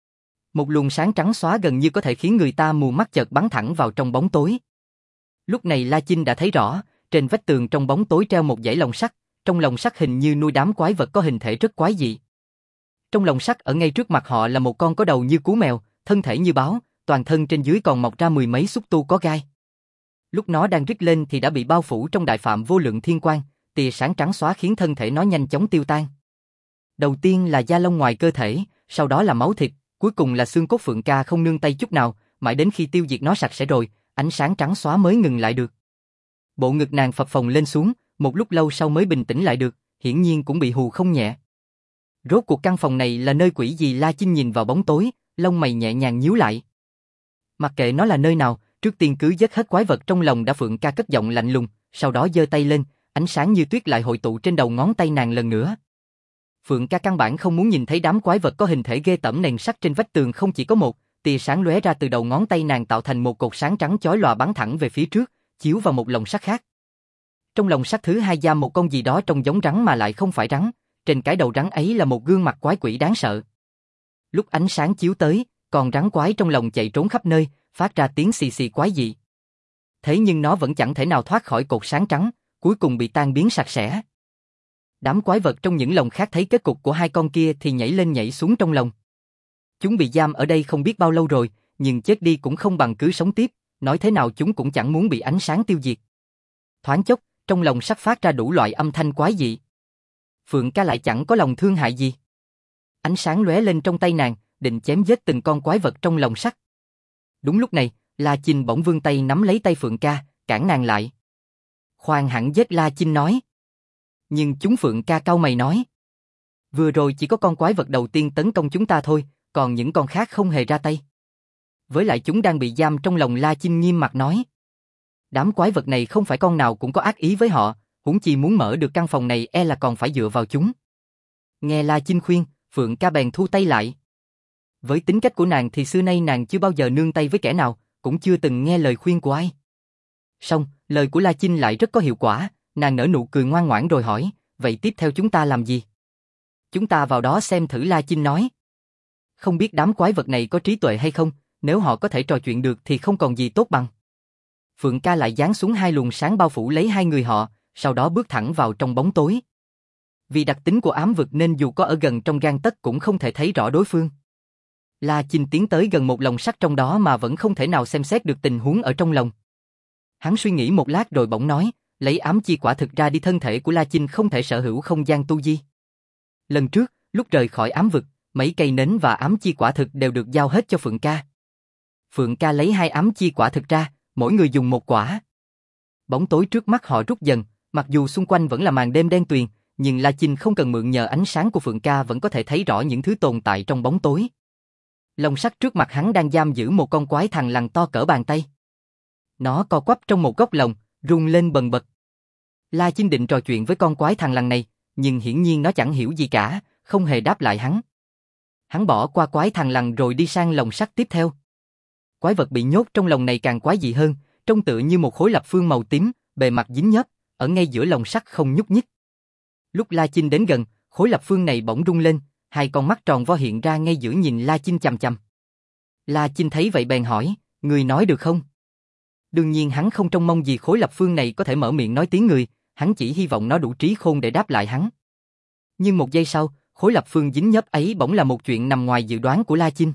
Một luồng sáng trắng xóa gần như có thể khiến người ta mù mắt chợt bắn thẳng vào trong bóng tối. Lúc này La Chinh đã thấy rõ, trên vách tường trong bóng tối treo một dãy lồng sắt, trong lồng sắt hình như nuôi đám quái vật có hình thể rất quái dị. Trong lồng sắt ở ngay trước mặt họ là một con có đầu như cú mèo, thân thể như báo, toàn thân trên dưới còn mọc ra mười mấy xúc tu có gai. Lúc nó đang rít lên thì đã bị bao phủ trong đại phạm vô lượng thiên quang, tia sáng trắng xóa khiến thân thể nó nhanh chóng tiêu tan. Đầu tiên là da lông ngoài cơ thể, sau đó là máu thịt, cuối cùng là xương cốt. Phượng ca không nương tay chút nào, mãi đến khi tiêu diệt nó sạch sẽ rồi, ánh sáng trắng xóa mới ngừng lại được. Bộ ngực nàng phập phồng lên xuống, một lúc lâu sau mới bình tĩnh lại được, hiển nhiên cũng bị hù không nhẹ. Rốt cuộc căn phòng này là nơi quỷ gì? La Chinh nhìn vào bóng tối, lông mày nhẹ nhàng nhíu lại. Mặc kệ nó là nơi nào, trước tiên cứ giết hết quái vật trong lòng đã. Phượng ca cất giọng lạnh lùng, sau đó giơ tay lên, ánh sáng như tuyết lại hội tụ trên đầu ngón tay nàng lần nữa. Phượng ca căn bản không muốn nhìn thấy đám quái vật có hình thể ghê tởm nền sắt trên vách tường không chỉ có một, tia sáng lóe ra từ đầu ngón tay nàng tạo thành một cột sáng trắng chói lòa bắn thẳng về phía trước, chiếu vào một lồng sắt khác. Trong lồng sắt thứ hai giam một con gì đó trông giống rắn mà lại không phải rắn, trên cái đầu rắn ấy là một gương mặt quái quỷ đáng sợ. Lúc ánh sáng chiếu tới, con rắn quái trong lồng chạy trốn khắp nơi, phát ra tiếng xì xì quái dị. Thế nhưng nó vẫn chẳng thể nào thoát khỏi cột sáng trắng, cuối cùng bị tan biến sạch sẽ. Đám quái vật trong những lồng khác thấy kết cục của hai con kia thì nhảy lên nhảy xuống trong lồng. Chúng bị giam ở đây không biết bao lâu rồi, nhưng chết đi cũng không bằng cứ sống tiếp, nói thế nào chúng cũng chẳng muốn bị ánh sáng tiêu diệt. Thoáng chốc, trong lồng sắt phát ra đủ loại âm thanh quái dị. Phượng ca lại chẳng có lòng thương hại gì. Ánh sáng lóe lên trong tay nàng, định chém giết từng con quái vật trong lồng sắt. Đúng lúc này, La Chinh bỗng vươn tay nắm lấy tay Phượng ca, cản nàng lại. Khoan hẳn giết, La Chinh nói. Nhưng chúng. Phượng ca cau mày nói. Vừa rồi chỉ có con quái vật đầu tiên tấn công chúng ta thôi, còn những con khác không hề ra tay. Với lại chúng đang bị giam trong lồng. La Chinh nghiêm mặt nói. Đám quái vật này không phải con nào cũng có ác ý với họ, huống chi muốn mở được căn phòng này e là còn phải dựa vào chúng. Nghe La Chinh khuyên, Phượng ca bèn thu tay lại. Với tính cách của nàng thì xưa nay nàng chưa bao giờ nương tay với kẻ nào, cũng chưa từng nghe lời khuyên của ai. Song, lời của La Chinh lại rất có hiệu quả, nàng nở nụ cười ngoan ngoãn rồi hỏi, vậy tiếp theo chúng ta làm gì? Chúng ta vào đó xem thử, La Chinh nói. Không biết đám quái vật này có trí tuệ hay không, nếu họ có thể trò chuyện được thì không còn gì tốt bằng. Phượng ca lại giáng xuống hai luồng sáng bao phủ lấy hai người họ, sau đó bước thẳng vào trong bóng tối. Vì đặc tính của ám vực nên dù có ở gần trong gang tấc cũng không thể thấy rõ đối phương. La Chinh tiến tới gần một lồng sắt trong đó mà vẫn không thể nào xem xét được tình huống ở trong lồng. Hắn suy nghĩ một lát rồi bỗng nói, lấy ám chi quả thực ra đi. Thân thể của La Chinh không thể sở hữu không gian tu di. Lần trước, lúc rời khỏi ám vực, mấy cây nến và ám chi quả thực đều được giao hết cho Phượng ca. Phượng ca lấy hai ám chi quả thực ra, mỗi người dùng một quả. Bóng tối trước mắt họ rút dần, mặc dù xung quanh vẫn là màn đêm đen tuyền, nhưng La Chinh không cần mượn nhờ ánh sáng của Phượng ca vẫn có thể thấy rõ những thứ tồn tại trong bóng tối. Lồng sắt trước mặt hắn đang giam giữ một con quái thằn lằn to cỡ bàn tay. Nó co quắp trong một góc lồng, rung lên bần bật. La Chinh định trò chuyện với con quái thằn lằn này, nhưng hiển nhiên nó chẳng hiểu gì cả, không hề đáp lại hắn. Hắn bỏ qua quái thằn lằn rồi đi sang lồng sắt tiếp theo. Quái vật bị nhốt trong lồng này càng quái dị hơn, trông tựa như một khối lập phương màu tím, bề mặt dính nhớp, ở ngay giữa lồng sắt không nhúc nhích. Lúc La Chinh đến gần, khối lập phương này bỗng rung lên, hai con mắt tròn vo hiện ra ngay giữa nhìn La Chinh chằm chằm. La Chinh thấy vậy bèn hỏi, người nói được không? Đương nhiên hắn không trông mong gì khối lập phương này có thể mở miệng nói tiếng người, hắn chỉ hy vọng nó đủ trí khôn để đáp lại hắn. Nhưng một giây sau, khối lập phương dính nhớp ấy bỗng là một chuyện nằm ngoài dự đoán của La Chinh.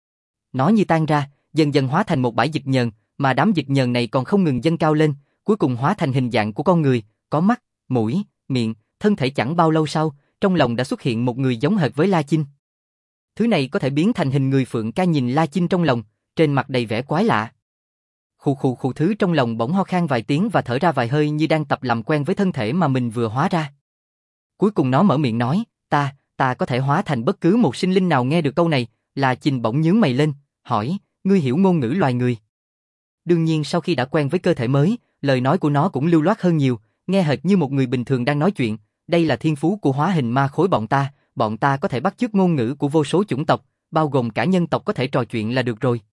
Nó như tan ra, dần dần hóa thành một bãi dịch nhờn, mà đám dịch nhờn này còn không ngừng dâng cao lên, cuối cùng hóa thành hình dạng của con người, có mắt, mũi, miệng, thân thể. Chẳng bao lâu sau, trong lòng đã xuất hiện một người giống hệt với La Chinh. Thứ này có thể biến thành hình người. Phượng ca nhìn La Chinh trong lòng, trên mặt đầy vẻ quái lạ. Khụ khụ khụ, thứ trong lòng bỗng ho khan vài tiếng và thở ra vài hơi như đang tập làm quen với thân thể mà mình vừa hóa ra. Cuối cùng nó mở miệng nói, ta có thể hóa thành bất cứ một sinh linh nào. Nghe được câu này, La Chinh bỗng nhướng mày lên, hỏi, ngươi hiểu ngôn ngữ loài người? Đương nhiên sau khi đã quen với cơ thể mới, lời nói của nó cũng lưu loát hơn nhiều, nghe hệt như một người bình thường đang nói chuyện. Đây là thiên phú của hóa hình ma khối bọn ta có thể bắt chước ngôn ngữ của vô số chủng tộc, bao gồm cả nhân tộc có thể trò chuyện là được rồi.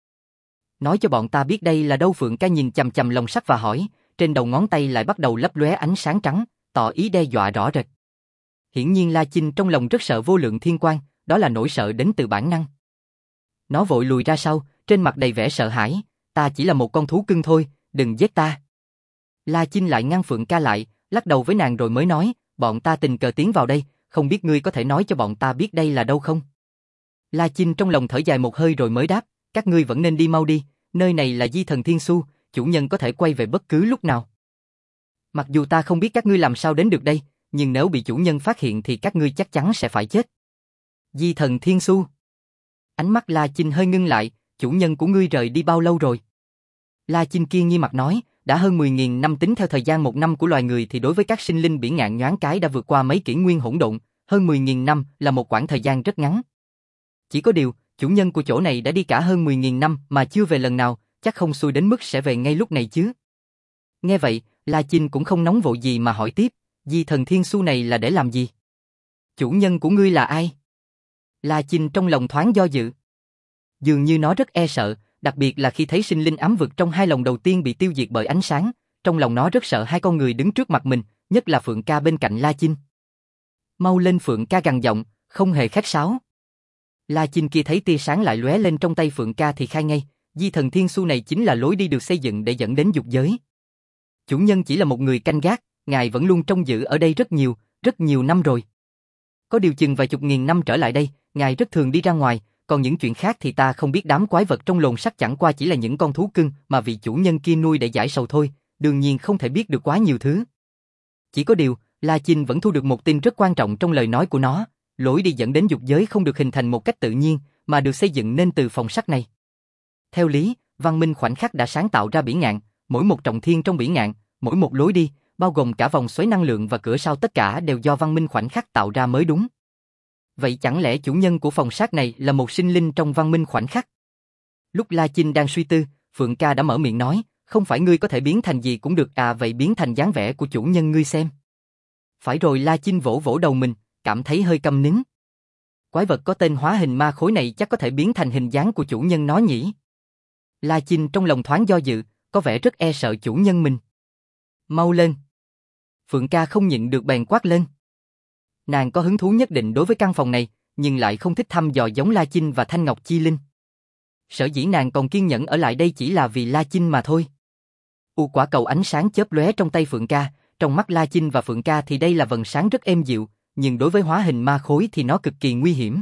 Nói cho bọn ta biết đây là đâu? Phượng Ca nhìn chằm chằm lồng sắt và hỏi, trên đầu ngón tay lại bắt đầu lấp lóe ánh sáng trắng, tỏ ý đe dọa rõ rệt. Hiển nhiên La Chinh trong lòng rất sợ vô lượng thiên quang, đó là nỗi sợ đến từ bản năng. Nó vội lùi ra sau, trên mặt đầy vẻ sợ hãi, ta chỉ là một con thú cưng thôi, đừng giết ta. La Chinh lại ngăn Phượng Ca lại, lắc đầu với nàng rồi mới nói, bọn ta tình cờ tiến vào đây, không biết ngươi có thể nói cho bọn ta biết đây là đâu không? La Chinh trong lòng thở dài một hơi rồi mới đáp, các ngươi vẫn nên đi mau đi, nơi này là Di Thần Thiên Xu, chủ nhân có thể quay về bất cứ lúc nào. Mặc dù ta không biết các ngươi làm sao đến được đây, nhưng nếu bị chủ nhân phát hiện thì các ngươi chắc chắn sẽ phải chết. Di Thần Thiên Xu. Ánh mắt La Chinh hơi ngưng lại, chủ nhân của ngươi rời đi bao lâu rồi? La Chinh kiên nghiêm mặt nói, đã hơn 10.000 năm, tính theo thời gian một năm của loài người thì đối với các sinh linh biển ngạn nhoáng cái đã vượt qua mấy kỷ nguyên hỗn độn, hơn 10.000 năm là một quãng thời gian rất ngắn. Chỉ có điều, chủ nhân của chỗ này đã đi cả hơn 10.000 năm mà chưa về lần nào, chắc không xui đến mức sẽ về ngay lúc này chứ. Nghe vậy, La Chinh cũng không nóng vội gì mà hỏi tiếp, Di Thần Thiên Xu này là để làm gì? Chủ nhân của ngươi là ai? La Chinh trong lòng thoáng do dự. Dường như nó rất e sợ, đặc biệt là khi thấy sinh linh ám vực trong hai lồng đầu tiên bị tiêu diệt bởi ánh sáng, trong lòng nó rất sợ hai con người đứng trước mặt mình, nhất là Phượng Ca bên cạnh La Chinh. Mau lên! Phượng Ca gằn giọng, không hề khách sáo. La Chinh kia thấy tia sáng lại lóe lên trong tay Phượng Ca thì khai ngay, Di Thần Thiên Xu này chính là lối đi được xây dựng để dẫn đến dục giới. Chủ nhân chỉ là một người canh gác, ngài vẫn luôn trông giữ ở đây rất nhiều năm rồi. Có điều chừng vài chục nghìn năm trở lại đây, ngài rất thường đi ra ngoài, còn những chuyện khác thì ta không biết. Đám quái vật trong lồng sắt chẳng qua chỉ là những con thú cưng mà vị chủ nhân kia nuôi để giải sầu thôi, đương nhiên không thể biết được quá nhiều thứ. Chỉ có điều, La Chinh vẫn thu được một tin rất quan trọng trong lời nói của nó, lối đi dẫn đến dục giới không được hình thành một cách tự nhiên, mà được xây dựng nên từ phòng sắt này. Theo lý, văn minh khoảnh khắc đã sáng tạo ra biển ngạn, mỗi một trọng thiên trong biển ngạn, mỗi một lối đi, bao gồm cả vòng xoáy năng lượng và cửa sau, tất cả đều do văn minh khoảnh khắc tạo ra mới đúng. Vậy chẳng lẽ chủ nhân của phòng sắt này là một sinh linh trong văn minh khoảnh khắc? Lúc La Chinh đang suy tư, Phượng Ca đã mở miệng nói, không phải ngươi có thể biến thành gì cũng được à? Vậy biến thành dáng vẻ của chủ nhân ngươi xem. Phải rồi. La Chinh vỗ vỗ đầu mình, cảm thấy hơi câm nín. Quái vật có tên hóa hình ma khối này chắc có thể biến thành hình dáng của chủ nhân nó nhỉ? La Chinh trong lòng thoáng do dự, có vẻ rất e sợ chủ nhân mình. Mau lên! Phượng Ca không nhịn được bèn quát lên. Nàng có hứng thú nhất định đối với căn phòng này, nhưng lại không thích thăm dò giống La Chinh và Thanh Ngọc Chi Linh. Sở dĩ nàng còn kiên nhẫn ở lại đây chỉ là vì La Chinh mà thôi. Quả cầu ánh sáng chớp lóe trong tay Phượng Ca, trong mắt La Chinh và Phượng Ca thì đây là vầng sáng rất êm dịu, nhưng đối với hóa hình ma khối thì nó cực kỳ nguy hiểm.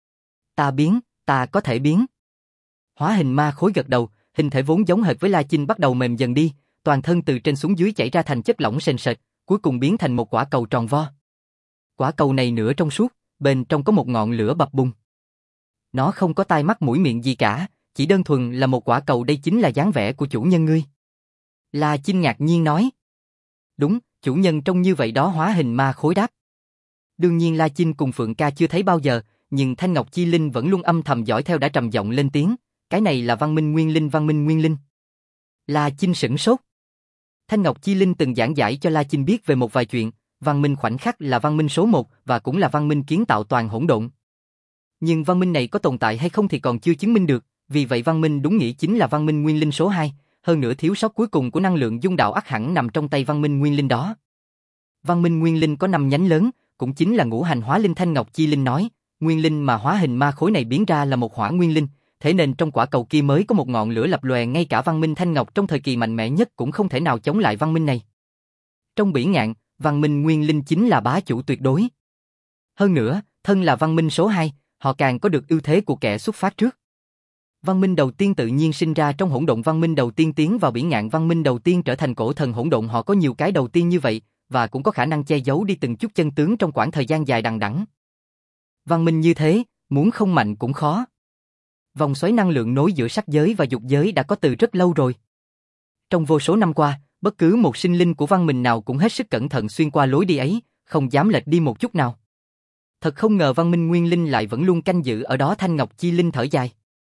Ta có thể biến. Hóa hình ma khối gật đầu, hình thể vốn giống hệt với La Chinh bắt đầu mềm dần đi, toàn thân từ trên xuống dưới chảy ra thành chất lỏng sền sệt, cuối cùng biến thành một quả cầu tròn vo. Quả cầu này nửa trong suốt, bên trong có một ngọn lửa bập bùng. Nó không có tai mắt mũi miệng gì cả, chỉ đơn thuần là một quả cầu. Đây chính là dáng vẻ của chủ nhân ngươi. La Chinh ngạc nhiên nói. Đúng, chủ nhân trông như vậy đó. Hóa hình ma khối đáp. Đương nhiên La Chinh cùng Phượng Ca chưa thấy bao giờ, nhưng Thanh Ngọc Chi Linh vẫn luôn âm thầm dõi theo đã trầm giọng lên tiếng. Cái này là văn minh nguyên linh. La Chinh sửng sốt. Thanh Ngọc Chi Linh từng giảng giải cho La Chinh biết về một vài chuyện. Văn minh khoảnh khắc là văn minh số 1 và cũng là văn minh kiến tạo toàn hỗn độn. Nhưng văn minh này có tồn tại hay không thì còn chưa chứng minh được, vì vậy văn minh đúng nghĩa chính là văn minh nguyên linh số 2, hơn nữa thiếu sót cuối cùng của năng lượng dung đạo ắt hẳn nằm trong tay văn minh nguyên linh đó. Văn minh nguyên linh có 5 nhánh lớn, cũng chính là ngũ hành hóa linh. Thanh Ngọc Chi Linh nói, nguyên linh mà hóa hình ma khối này biến ra là một hỏa nguyên linh, thế nên trong quả cầu kia mới có một ngọn lửa lập lòe, ngay cả văn minh Thanh Ngọc trong thời kỳ mạnh mẽ nhất cũng không thể nào chống lại văn minh này. Trong biển ngạn, văn minh nguyên linh chính là bá chủ tuyệt đối. Hơn nữa, thân là văn minh số 2, họ càng có được ưu thế của kẻ xuất phát trước. Văn minh đầu tiên tự nhiên sinh ra trong hỗn độn, văn minh đầu tiên tiến vào biển ngạn, văn minh đầu tiên trở thành cổ thần hỗn độn. Họ có nhiều cái đầu tiên như vậy, và cũng có khả năng che giấu đi từng chút chân tướng trong quãng thời gian dài đằng đẵng. Văn minh như thế, muốn không mạnh cũng khó. Vòng xoáy năng lượng nối giữa sắc giới và dục giới đã có từ rất lâu rồi. Trong vô số năm qua, bất cứ một sinh linh của văn minh nào cũng hết sức cẩn thận xuyên qua lối đi ấy, không dám lệch đi một chút nào. Thật không ngờ văn minh nguyên linh lại vẫn luôn canh giữ ở đó. Thanh Ngọc Chi Linh thở dài.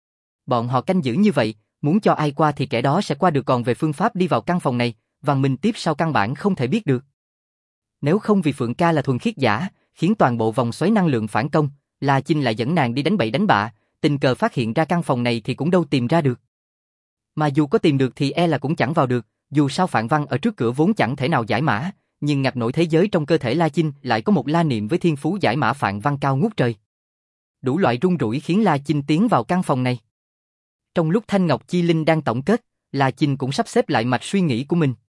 Bọn họ canh giữ như vậy, muốn cho ai qua thì kẻ đó sẽ qua được, còn về phương pháp đi vào căn phòng này, Văn Minh tiếp sau căn bản không thể biết được. Nếu không vì Phượng ca là thuần khiết giả, khiến toàn bộ vòng xoáy năng lượng phản công, La Chinh lại dẫn nàng đi đánh bậy đánh bạ, tình cờ phát hiện ra căn phòng này thì cũng đâu tìm ra được. Mà dù có tìm được thì e là cũng chẳng vào được, dù sao Phạn Văn ở trước cửa vốn chẳng thể nào giải mã, nhưng ngập nổi thế giới trong cơ thể La Chinh lại có một La Niệm với thiên phú giải mã Phạn Văn cao ngút trời. Đủ loại rung rủi khiến La Chinh tiến vào căn phòng này. Trong lúc Thanh Ngọc Chi Linh đang tổng kết, La Chinh cũng sắp xếp lại mạch suy nghĩ của mình.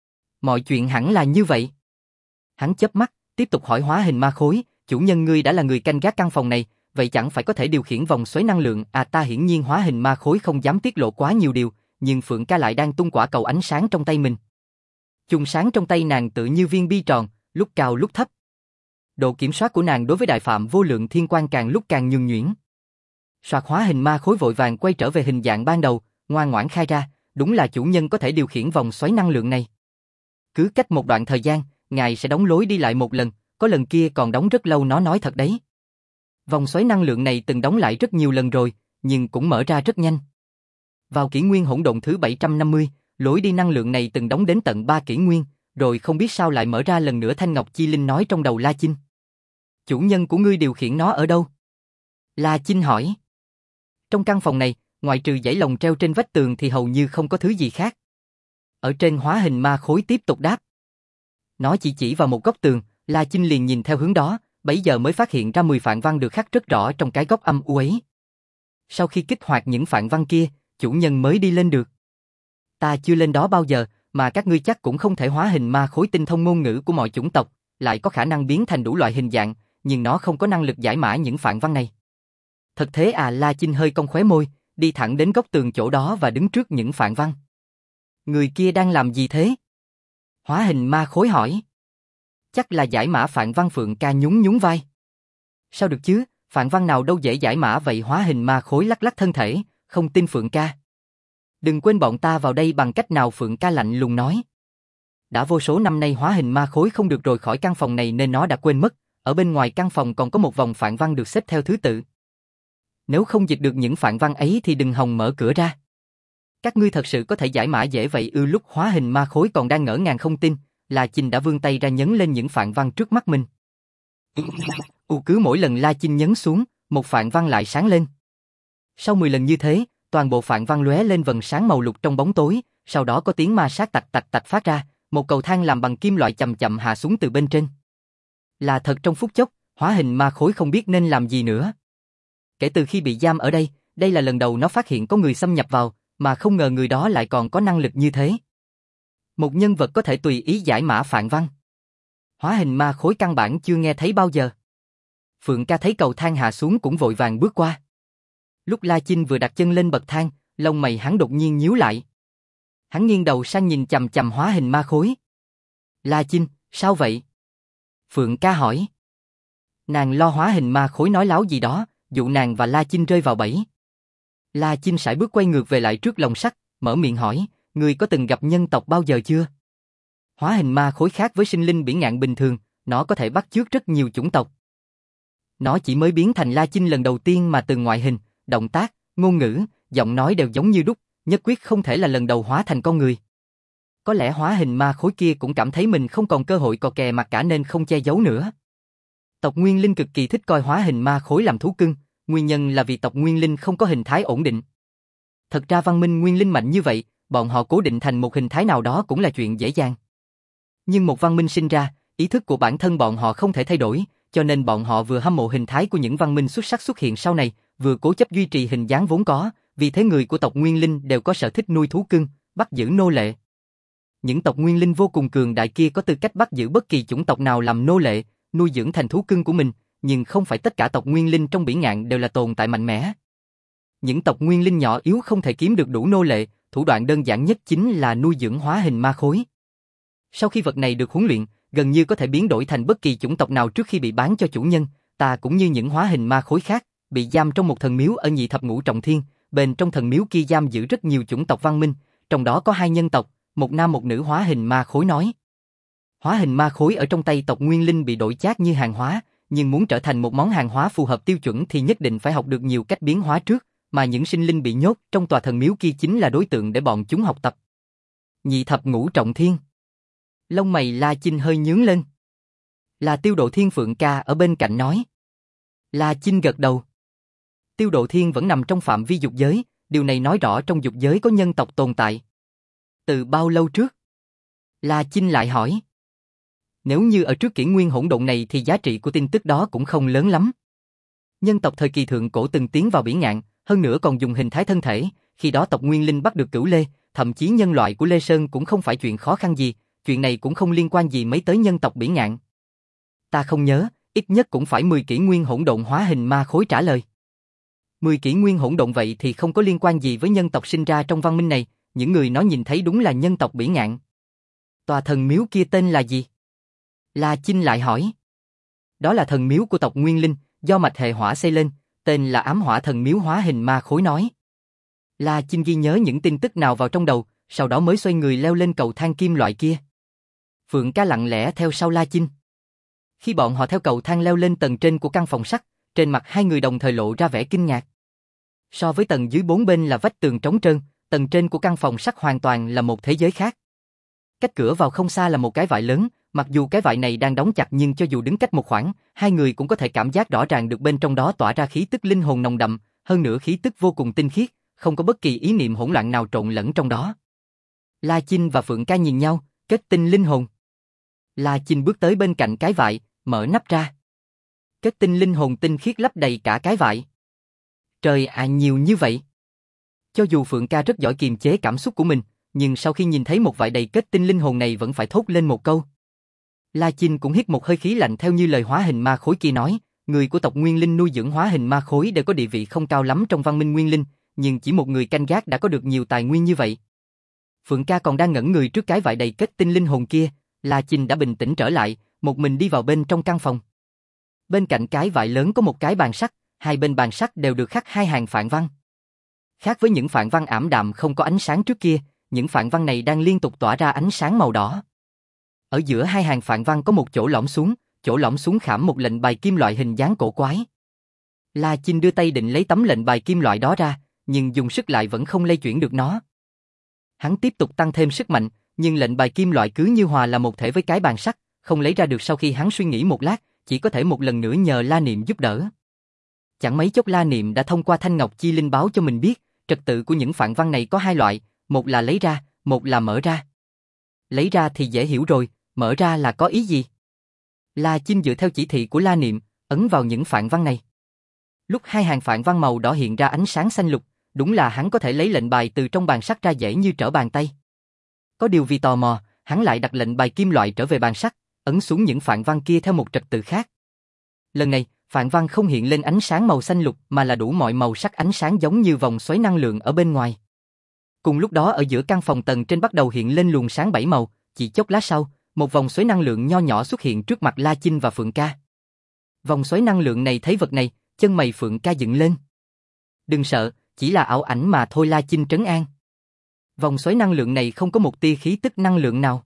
Mọi chuyện hẳn là như vậy. Hắn chớp mắt, tiếp tục hỏi hóa hình ma khối, chủ nhân ngươi đã là người canh gác căn phòng này, vậy chẳng phải có thể điều khiển vòng xoáy năng lượng? Ta hiển nhiên hóa hình ma khối không dám tiết lộ quá nhiều điều, nhưng Phượng ca lại đang tung quả cầu ánh sáng trong tay mình. Chùm sáng trong tay nàng tự như viên bi tròn, lúc cao lúc thấp. Độ kiểm soát của nàng đối với đại phạm vô lượng thiên quan càng lúc càng nhuần nhuyễn. Soạt hóa hình ma khối vội vàng quay trở về hình dạng ban đầu, ngoan ngoãn khai ra, đúng là chủ nhân có thể điều khiển vòng xoáy năng lượng này. Cứ cách một đoạn thời gian, ngài sẽ đóng lối đi lại một lần, có lần kia còn đóng rất lâu, nó nói thật đấy. Vòng xoáy năng lượng này từng đóng lại rất nhiều lần rồi, nhưng cũng mở ra rất nhanh. Vào kỷ nguyên hỗn độn thứ 750, lối đi năng lượng này từng đóng đến tận 3 kỷ nguyên, rồi không biết sao lại mở ra lần nữa. Thanh Ngọc Chi Linh nói trong đầu La Chinh. Chủ nhân của ngươi điều khiển nó ở đâu? La Chinh hỏi. Trong căn phòng này, ngoại trừ dãy lồng treo trên vách tường thì hầu như không có thứ gì khác. Ở trên hóa hình ma khối tiếp tục đáp. Nó chỉ vào một góc tường, La Chinh liền nhìn theo hướng đó, bấy giờ mới phát hiện ra 10 phạn văn được khắc rất rõ trong cái góc âm u ấy. Sau khi kích hoạt những phạn văn kia, chủ nhân mới đi lên được. Ta chưa lên đó bao giờ, mà các ngươi chắc cũng không thể hóa hình ma khối tinh thông ngôn ngữ của mọi chủng tộc, lại có khả năng biến thành đủ loại hình dạng, nhưng nó không có năng lực giải mã những phạn văn này. Thật thế à? La Chinh hơi cong khóe môi, đi thẳng đến góc tường chỗ đó và đứng trước những phạn văn. Người kia đang làm gì thế? Hóa hình ma khối hỏi. Chắc là giải mã phạn văn. Phượng ca nhún vai. Sao được chứ, phạn văn nào đâu dễ giải mã vậy? Hóa hình ma khối lắc lắc thân thể, không tin Phượng ca. Đừng quên bọn ta vào đây bằng cách nào? Phượng ca lạnh lùng nói. Đã vô số năm nay hóa hình ma khối không được rời khỏi căn phòng này nên nó đã quên mất, ở bên ngoài căn phòng còn có một vòng phạn văn được xếp theo thứ tự. Nếu không dịch được những phạn văn ấy thì đừng hòng mở cửa ra. Các ngươi thật sự có thể giải mã dễ vậy ư? Lúc hóa hình ma khối còn đang ngỡ ngàng không tin, La Chinh đã vươn tay ra nhấn lên những phạn văn trước mắt mình. Cứ mỗi lần La Chinh nhấn xuống, một phạn văn lại sáng lên. Sau 10 lần như thế, toàn bộ phạn văn lóe lên vầng sáng màu lục trong bóng tối, sau đó có tiếng ma sát tạch tạch tạch phát ra, một cầu thang làm bằng kim loại chậm chậm hạ xuống từ bên trên. Là thật, trong phút chốc, hóa hình ma khối không biết nên làm gì nữa. Kể từ khi bị giam ở đây, đây là lần đầu nó phát hiện có người xâm nhập vào, mà không ngờ người đó lại còn có năng lực như thế. Một nhân vật có thể tùy ý giải mã phạn văn. Hóa hình ma khối căn bản chưa nghe thấy bao giờ. Phượng ca thấy cầu thang hạ xuống cũng vội vàng bước qua. Lúc La Chinh vừa đặt chân lên bậc thang, lông mày hắn đột nhiên nhíu lại. Hắn nghiêng đầu sang nhìn chằm chằm hóa hình ma khối. La Chinh, sao vậy? Phượng ca hỏi. Nàng lo hóa hình ma khối nói láo gì đó, dụ nàng và La Chinh rơi vào bẫy. La Chinh sải bước quay ngược về lại trước lồng sắt, mở miệng hỏi, ngươi có từng gặp nhân tộc bao giờ chưa? Hóa hình ma khối khác với sinh linh bỉ ngạn bình thường, nó có thể bắt chước rất nhiều chủng tộc. Nó chỉ mới biến thành La Chinh lần đầu tiên mà từ ngoại hình, động tác, ngôn ngữ, giọng nói đều giống như đúc, nhất quyết không thể là lần đầu hóa thành con người. Có lẽ hóa hình ma khối kia cũng cảm thấy mình không còn cơ hội cò kè mặt cả nên không che giấu nữa. Tộc Nguyên Linh cực kỳ thích coi hóa hình ma khối làm thú cưng, nguyên nhân là vì tộc Nguyên Linh không có hình thái ổn định. Thật ra văn minh Nguyên Linh mạnh như vậy, bọn họ cố định thành một hình thái nào đó cũng là chuyện dễ dàng. Nhưng một văn minh sinh ra, ý thức của bản thân bọn họ không thể thay đổi, cho nên bọn họ vừa hâm mộ hình thái của những văn minh xuất sắc xuất hiện sau này, vừa cố chấp duy trì hình dáng vốn có, vì thế người của tộc Nguyên Linh đều có sở thích nuôi thú cưng, bắt giữ nô lệ. Những tộc Nguyên Linh vô cùng cường đại kia có tư cách bắt giữ bất kỳ chủng tộc nào làm nô lệ, nuôi dưỡng thành thú cưng của mình, nhưng không phải tất cả tộc Nguyên Linh trong bỉ ngạn đều là tồn tại mạnh mẽ. Những tộc Nguyên Linh nhỏ yếu không thể kiếm được đủ nô lệ, thủ đoạn đơn giản nhất chính là nuôi dưỡng hóa hình ma khối. Sau khi vật này được huấn luyện, gần như có thể biến đổi thành bất kỳ chủng tộc nào trước khi bị bán cho chủ nhân. Ta cũng như những hóa hình ma khối khác, bị giam trong một thần miếu ở Nhị Thập Ngũ Trọng Thiên, bên trong thần miếu kia giam giữ rất nhiều chủng tộc văn minh, trong đó có 2 nhân tộc, một nam một nữ. Hóa hình ma khối nói. Hóa hình ma khối ở trong tay tộc Nguyên Linh bị đổi chác như hàng hóa, nhưng muốn trở thành một món hàng hóa phù hợp tiêu chuẩn thì nhất định phải học được nhiều cách biến hóa trước, mà những sinh linh bị nhốt trong tòa thần miếu kia chính là đối tượng để bọn chúng học tập. Nhị thập ngũ trọng thiên. Lông mày La Chinh hơi nhướng lên. Là Tiêu Độ Thiên Phượng ca ở bên cạnh nói. La Chinh gật đầu. Tiêu Độ Thiên vẫn nằm trong phạm vi dục giới, điều này nói rõ trong dục giới có nhân tộc tồn tại. Từ bao lâu trước? La Chinh lại hỏi. Nếu như ở trước kỷ nguyên hỗn độn này thì giá trị của tin tức đó cũng không lớn lắm. Nhân tộc thời kỳ thượng cổ từng tiến vào biển ngạn, hơn nữa còn dùng hình thái thân thể, khi đó tộc Nguyên Linh bắt được Cửu Lê, thậm chí nhân loại của Lê Sơn cũng không phải chuyện khó khăn gì, chuyện này cũng không liên quan gì mấy tới nhân tộc biển ngạn. Ta không nhớ, ít nhất cũng phải 10 kỷ nguyên hỗn độn hóa hình ma khối trả lời. 10 kỷ nguyên hỗn độn vậy thì không có liên quan gì với nhân tộc sinh ra trong văn minh này, những người nó nhìn thấy đúng là nhân tộc biển ngạn. Tòa thần miếu kia tên là gì? La Chinh lại hỏi. Đó là thần miếu của tộc Nguyên Linh, do mạch hệ hỏa xây lên, tên là Ám Hỏa Thần Miếu Hóa Hình Ma Khối nói. La Chinh ghi nhớ những tin tức nào vào trong đầu, sau đó mới xoay người leo lên cầu thang kim loại kia. Phượng ca lặng lẽ theo sau La Chinh. Khi bọn họ theo cầu thang leo lên tầng trên của căn phòng sắt, trên mặt hai người đồng thời lộ ra vẻ kinh ngạc. So với tầng dưới bốn bên là vách tường trống trơn, tầng trên của căn phòng sắt hoàn toàn là một thế giới khác. Cách cửa vào không xa là một cái vại lớn, mặc dù cái vại này đang đóng chặt nhưng cho dù đứng cách một khoảng, hai người cũng có thể cảm giác rõ ràng được bên trong đó tỏa ra khí tức linh hồn nồng đậm, hơn nữa khí tức vô cùng tinh khiết, không có bất kỳ ý niệm hỗn loạn nào trộn lẫn trong đó. La Chinh và Phượng ca nhìn nhau, kết tinh linh hồn. La Chinh bước tới bên cạnh cái vại, mở nắp ra. Kết tinh linh hồn tinh khiết lấp đầy cả cái vại. Trời ạ, nhiều như vậy. Cho dù Phượng ca rất giỏi kiềm chế cảm xúc của mình, nhưng sau khi nhìn thấy một vại đầy kết tinh linh hồn này vẫn phải thốt lên một câu. La Chinh cũng hít một hơi khí lạnh theo như lời hóa hình ma khối kia nói, người của tộc Nguyên Linh nuôi dưỡng hóa hình ma khối đều có địa vị không cao lắm trong văn minh Nguyên Linh, nhưng chỉ một người canh gác đã có được nhiều tài nguyên như vậy. Phượng ca còn đang ngẩn người trước cái vại đầy kết tinh linh hồn kia, La Chinh đã bình tĩnh trở lại, một mình đi vào bên trong căn phòng. Bên cạnh cái vại lớn có một cái bàn sắt, hai bên bàn sắt đều được khắc hai hàng phạn văn. Khác với những phạn văn ảm đạm không có ánh sáng trước kia, những phạn văn này đang liên tục tỏa ra ánh sáng màu đỏ. Ở giữa hai hàng phạn văn có một chỗ lõm xuống khảm một lệnh bài kim loại hình dáng cổ quái. La Chinh đưa tay định lấy tấm lệnh bài kim loại đó ra, nhưng dùng sức lại vẫn không lay chuyển được nó. Hắn tiếp tục tăng thêm sức mạnh, nhưng lệnh bài kim loại cứ như hòa là một thể với cái bàn sắt, không lấy ra được. Sau khi hắn suy nghĩ một lát, chỉ có thể một lần nữa nhờ La Niệm giúp đỡ. Chẳng mấy chốc La Niệm đã thông qua thanh ngọc chi linh báo cho mình biết, trật tự của những phạn văn này có hai loại, một là lấy ra, một là mở ra. Lấy ra thì dễ hiểu rồi, mở ra là có ý gì? La Chinh dựa theo chỉ thị của La Niệm, ấn vào những phạn văn này. Lúc hai hàng phạn văn màu đỏ hiện ra ánh sáng xanh lục, đúng là hắn có thể lấy lệnh bài từ trong bàn sắt ra dễ như trở bàn tay. Có điều vì tò mò, hắn lại đặt lệnh bài kim loại trở về bàn sắt, ấn xuống những phạn văn kia theo một trật tự khác. Lần này, phạn văn không hiện lên ánh sáng màu xanh lục mà là đủ mọi màu sắc ánh sáng giống như vòng xoáy năng lượng ở bên ngoài. Cùng lúc đó ở giữa căn phòng tầng trên bắt đầu hiện lên luồng sáng bảy màu, chỉ chốc lát sau, một vòng xoáy năng lượng nho nhỏ xuất hiện trước mặt La Chinh và Phượng ca. Vòng xoáy năng lượng này thấy vật này, chân mày Phượng ca dựng lên. Đừng sợ, chỉ là ảo ảnh mà thôi, La Chinh trấn an. Vòng xoáy năng lượng này không có một tia khí tức năng lượng nào.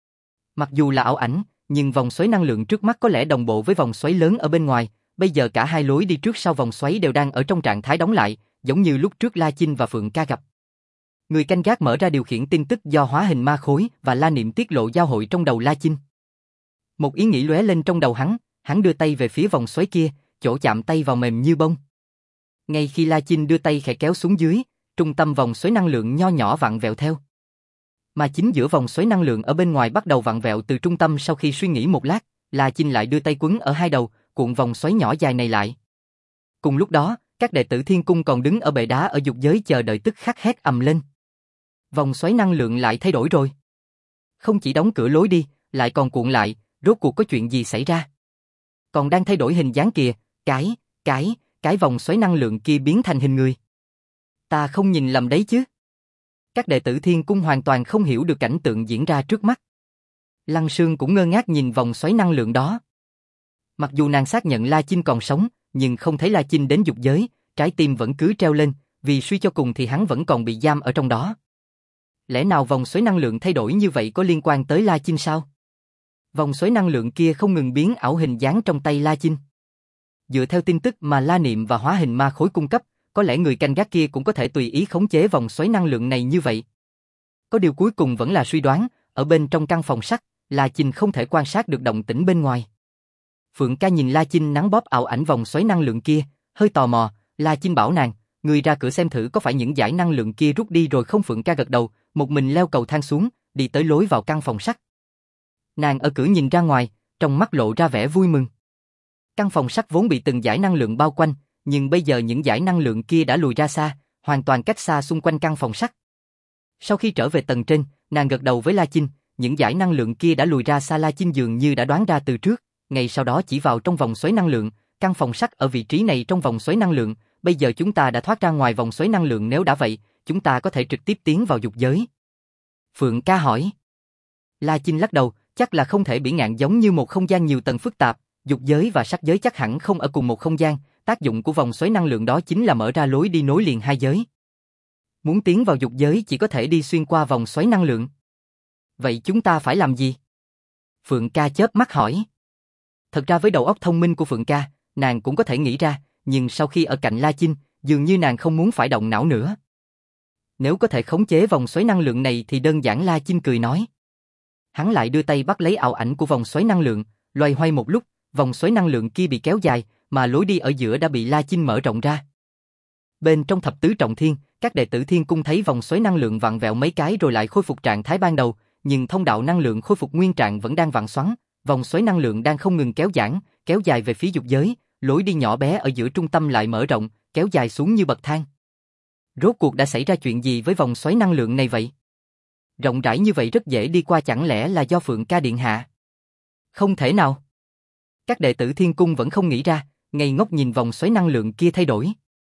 Mặc dù là ảo ảnh, nhưng vòng xoáy năng lượng trước mắt có lẽ đồng bộ với vòng xoáy lớn ở bên ngoài, bây giờ cả hai lối đi trước sau vòng xoáy đều đang ở trong trạng thái đóng lại, giống như lúc trước La Chinh và Phượng ca gặp. Người canh gác mở ra điều khiển tin tức do hóa hình ma khối và La Niệm tiết lộ giao hội trong đầu La Chinh. Một ý nghĩ lóe lên trong đầu hắn đưa tay về phía vòng xoáy kia, chỗ chạm tay vào mềm như bông. Ngay khi La Chinh đưa tay khẽ kéo xuống dưới, trung tâm vòng xoáy năng lượng nho nhỏ vặn vẹo theo. Mà chính giữa vòng xoáy năng lượng ở bên ngoài bắt đầu vặn vẹo từ trung tâm. Sau khi suy nghĩ một lát, La Chinh lại đưa tay quấn ở hai đầu, cuộn vòng xoáy nhỏ dài này lại. Cùng lúc đó, các đệ tử Thiên Cung còn đứng ở bệ đá ở dục giới chờ đợi tức khắc hét ầm lên. Vòng xoáy năng lượng lại thay đổi rồi. Không chỉ đóng cửa lối đi, lại còn cuộn lại, rốt cuộc có chuyện gì xảy ra? Còn đang thay đổi hình dáng kìa, cái vòng xoáy năng lượng kia biến thành hình người. Ta không nhìn lầm đấy chứ? Các đệ tử Thiên Cung hoàn toàn không hiểu được cảnh tượng diễn ra trước mắt. Lăng Sương cũng ngơ ngác nhìn vòng xoáy năng lượng đó. Mặc dù nàng xác nhận La Chinh còn sống, nhưng không thấy La Chinh đến dục giới, trái tim vẫn cứ treo lên, vì suy cho cùng thì hắn vẫn còn bị giam ở trong đó. Lẽ nào vòng xoáy năng lượng thay đổi như vậy có liên quan tới La Chinh sao? Vòng xoáy năng lượng kia không ngừng biến ảo hình dáng trong tay La Chinh. Dựa theo tin tức mà La Niệm và hóa hình ma khối cung cấp, có lẽ người canh gác kia cũng có thể tùy ý khống chế vòng xoáy năng lượng này như vậy. Có điều cuối cùng vẫn là suy đoán, ở bên trong căn phòng sắt, La Chinh không thể quan sát được động tĩnh bên ngoài. Phượng Ca nhìn La Chinh nắn bóp ảo ảnh vòng xoáy năng lượng kia, hơi tò mò, La Chinh bảo nàng, người ra cửa xem thử có phải những dải năng lượng kia rút đi rồi không. Phượng Ca gật đầu, một mình leo cầu thang xuống, đi tới lối vào căn phòng sắt. Nàng ở cửa nhìn ra ngoài, trong mắt lộ ra vẻ vui mừng. Căn phòng sắt vốn bị từng dải năng lượng bao quanh, nhưng bây giờ những dải năng lượng kia đã lùi ra xa, hoàn toàn cách xa xung quanh căn phòng sắt. Sau khi trở về tầng trên, nàng gật đầu với La Chinh, những dải năng lượng kia đã lùi ra xa. La Chinh dường như đã đoán ra từ trước, ngay sau đó chỉ vào trong vòng xoáy năng lượng, căn phòng sắt ở vị trí này trong vòng xoáy năng lượng, bây giờ chúng ta đã thoát ra ngoài vòng xoáy năng lượng, nếu đã vậy, chúng ta có thể trực tiếp tiến vào dục giới. Phượng Ca hỏi. La Chinh lắc đầu, chắc là không thể. Biển ngạn giống như một không gian nhiều tầng phức tạp, dục giới và sắc giới chắc hẳn không ở cùng một không gian, tác dụng của vòng xoáy năng lượng đó chính là mở ra lối đi nối liền hai giới. Muốn tiến vào dục giới chỉ có thể đi xuyên qua vòng xoáy năng lượng. Vậy chúng ta phải làm gì? Phượng Ca chớp mắt hỏi. Thật ra với đầu óc thông minh của Phượng Ca, nàng cũng có thể nghĩ ra, nhưng sau khi ở cạnh La Chinh, dường như nàng không muốn phải động não nữa. Nếu có thể khống chế vòng xoáy năng lượng này thì đơn giản. La Chinh cười nói. Hắn lại đưa tay bắt lấy ảo ảnh của vòng xoáy năng lượng, loay hoay một lúc, vòng xoáy năng lượng kia bị kéo dài, mà lối đi ở giữa đã bị La Chinh mở rộng ra. Bên trong thập tứ trọng thiên, các đệ tử thiên cung thấy vòng xoáy năng lượng vặn vẹo mấy cái rồi lại khôi phục trạng thái ban đầu, nhưng thông đạo năng lượng khôi phục nguyên trạng vẫn đang vặn xoắn, vòng xoáy năng lượng đang không ngừng kéo giãn, kéo dài về phía dục giới, lối đi nhỏ bé ở giữa trung tâm lại mở rộng, kéo dài xuống như bậc thang. Rốt cuộc đã xảy ra chuyện gì với vòng xoáy năng lượng này vậy? Rộng rãi như vậy rất dễ đi qua, chẳng lẽ là do Phượng Ca điện hạ? Không thể nào. Các đệ tử thiên cung vẫn không nghĩ ra, ngây ngốc nhìn vòng xoáy năng lượng kia thay đổi.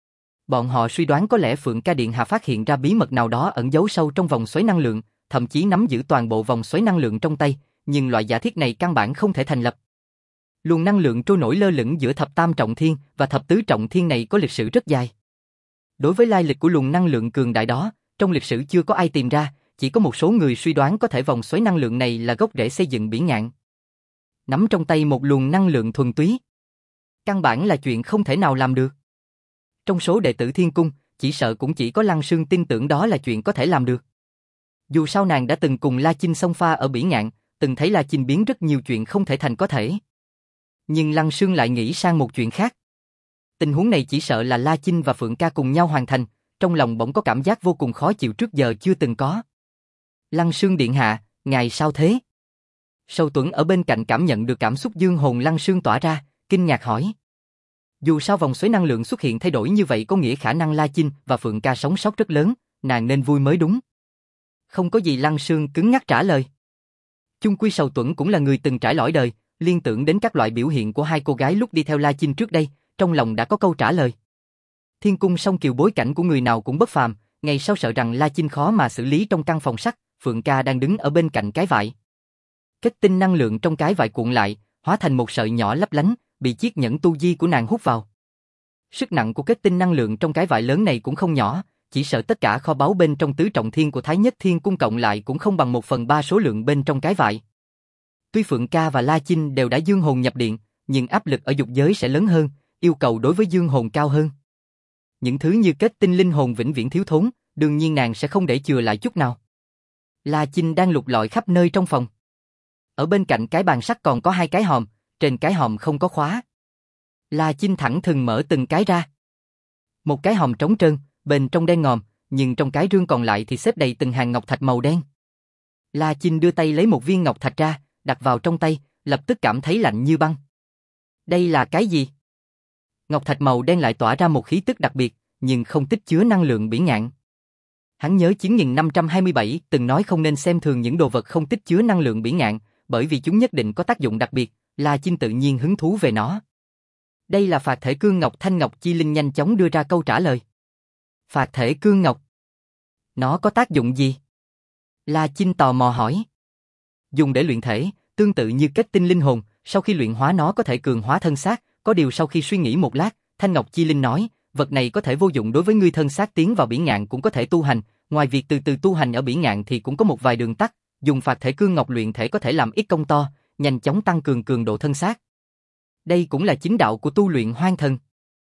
Bọn họ suy đoán có lẽ Phượng Ca điện hạ phát hiện ra bí mật nào đó ẩn giấu sâu trong vòng xoáy năng lượng, thậm chí nắm giữ toàn bộ vòng xoáy năng lượng trong tay, nhưng loại giả thiết này căn bản không thể thành lập. Luồng năng lượng trôi nổi lơ lửng giữa thập tam trọng thiên và thập tứ trọng thiên này có lịch sử rất dài. Đối với lai lịch của luồng năng lượng cường đại đó, trong lịch sử chưa có ai tìm ra, chỉ có một số người suy đoán có thể vòng xoáy năng lượng này là gốc rễ xây dựng biển ngạn. Nắm trong tay một luồng năng lượng thuần túy, căn bản là chuyện không thể nào làm được. Trong số đệ tử thiên cung, chỉ sợ cũng chỉ có Lăng Sương tin tưởng đó là chuyện có thể làm được. Dù sao nàng đã từng cùng La Chinh xông pha ở biển ngạn, từng thấy La Chinh biến rất nhiều chuyện không thể thành có thể. Nhưng Lăng Sương lại nghĩ sang một chuyện khác. Tình huống này chỉ sợ là La Chinh và Phượng Ca cùng nhau hoàn thành, trong lòng bỗng có cảm giác vô cùng khó chịu trước giờ chưa từng có. Lăng Sương điện hạ, ngài sao thế? Sâu Tuấn ở bên cạnh cảm nhận được cảm xúc dương hồn Lăng Sương tỏa ra, kinh ngạc hỏi. Dù sao vòng xoáy năng lượng xuất hiện thay đổi như vậy có nghĩa khả năng La Chinh và Phượng Ca sống sót rất lớn, nàng nên vui mới đúng. Không có gì. Lăng Sương cứng nhắc trả lời. Chung quy Sầu Tuấn cũng là người từng trải lõi đời, liên tưởng đến các loại biểu hiện của hai cô gái lúc đi theo La Chinh trước đây, trong lòng đã có câu trả lời. Thiên cung song kiều bối cảnh của người nào cũng bất phàm, ngày sau sợ rằng La Chinh khó mà xử lý trong căn phòng sắt, Phượng Ca đang đứng ở bên cạnh cái vại. Kết tinh năng lượng trong cái vại cuộn lại, hóa thành một sợi nhỏ lấp lánh, bị chiếc nhẫn tu di của nàng hút vào. Sức nặng của kết tinh năng lượng trong cái vại lớn này cũng không nhỏ, chỉ sợ tất cả kho báu bên trong tứ trọng thiên của Thái Nhất Thiên Cung cộng lại cũng không bằng 1/3 số lượng bên trong cái vại. Tuy Phượng Ca và La Chinh đều đã dương hồn nhập điện, nhưng áp lực ở dục giới sẽ lớn hơn, yêu cầu đối với dương hồn cao hơn. Những thứ như kết tinh linh hồn vĩnh viễn thiếu thốn, đương nhiên nàng sẽ không để chừa lại chút nào. La Chinh đang lục lọi khắp nơi trong phòng. Ở bên cạnh cái bàn sắt còn có 2 cái hòm, trên cái hòm không có khóa. La Chinh thẳng thừng mở từng cái ra. Một cái hòm trống trơn, bên trong đen ngòm, nhưng trong cái rương còn lại thì xếp đầy từng hàng ngọc thạch màu đen. La Chinh đưa tay lấy một viên ngọc thạch ra, đặt vào trong tay, lập tức cảm thấy lạnh như băng. Đây là cái gì? Ngọc thạch màu đen lại tỏa ra một khí tức đặc biệt, nhưng không tích chứa năng lượng biển ngạn. Hắn nhớ 9527 từng nói không nên xem thường những đồ vật không tích chứa năng lượng biển ngạn, bởi vì chúng nhất định có tác dụng đặc biệt. La Chinh tự nhiên hứng thú về nó. Đây là phạt thể cương ngọc. Thanh Ngọc Chi Linh nhanh chóng đưa ra câu trả lời. Phạt thể cương ngọc? Nó có tác dụng gì? La Chinh tò mò hỏi. Dùng để luyện thể, tương tự như kết tinh linh hồn, sau khi luyện hóa nó có thể cường hóa thân xác, có điều sau khi suy nghĩ một lát, Thanh Ngọc Chi Linh nói, vật này có thể vô dụng đối với ngươi thân xác tiến vào biển ngạn cũng có thể tu hành, ngoài việc từ từ tu hành ở biển ngạn thì cũng có một vài đường tắt, dùng phạt thể cương ngọc luyện thể có thể làm ít công to, nhanh chóng tăng cường cường độ thân xác. Đây cũng là chính đạo của tu luyện hoang thần.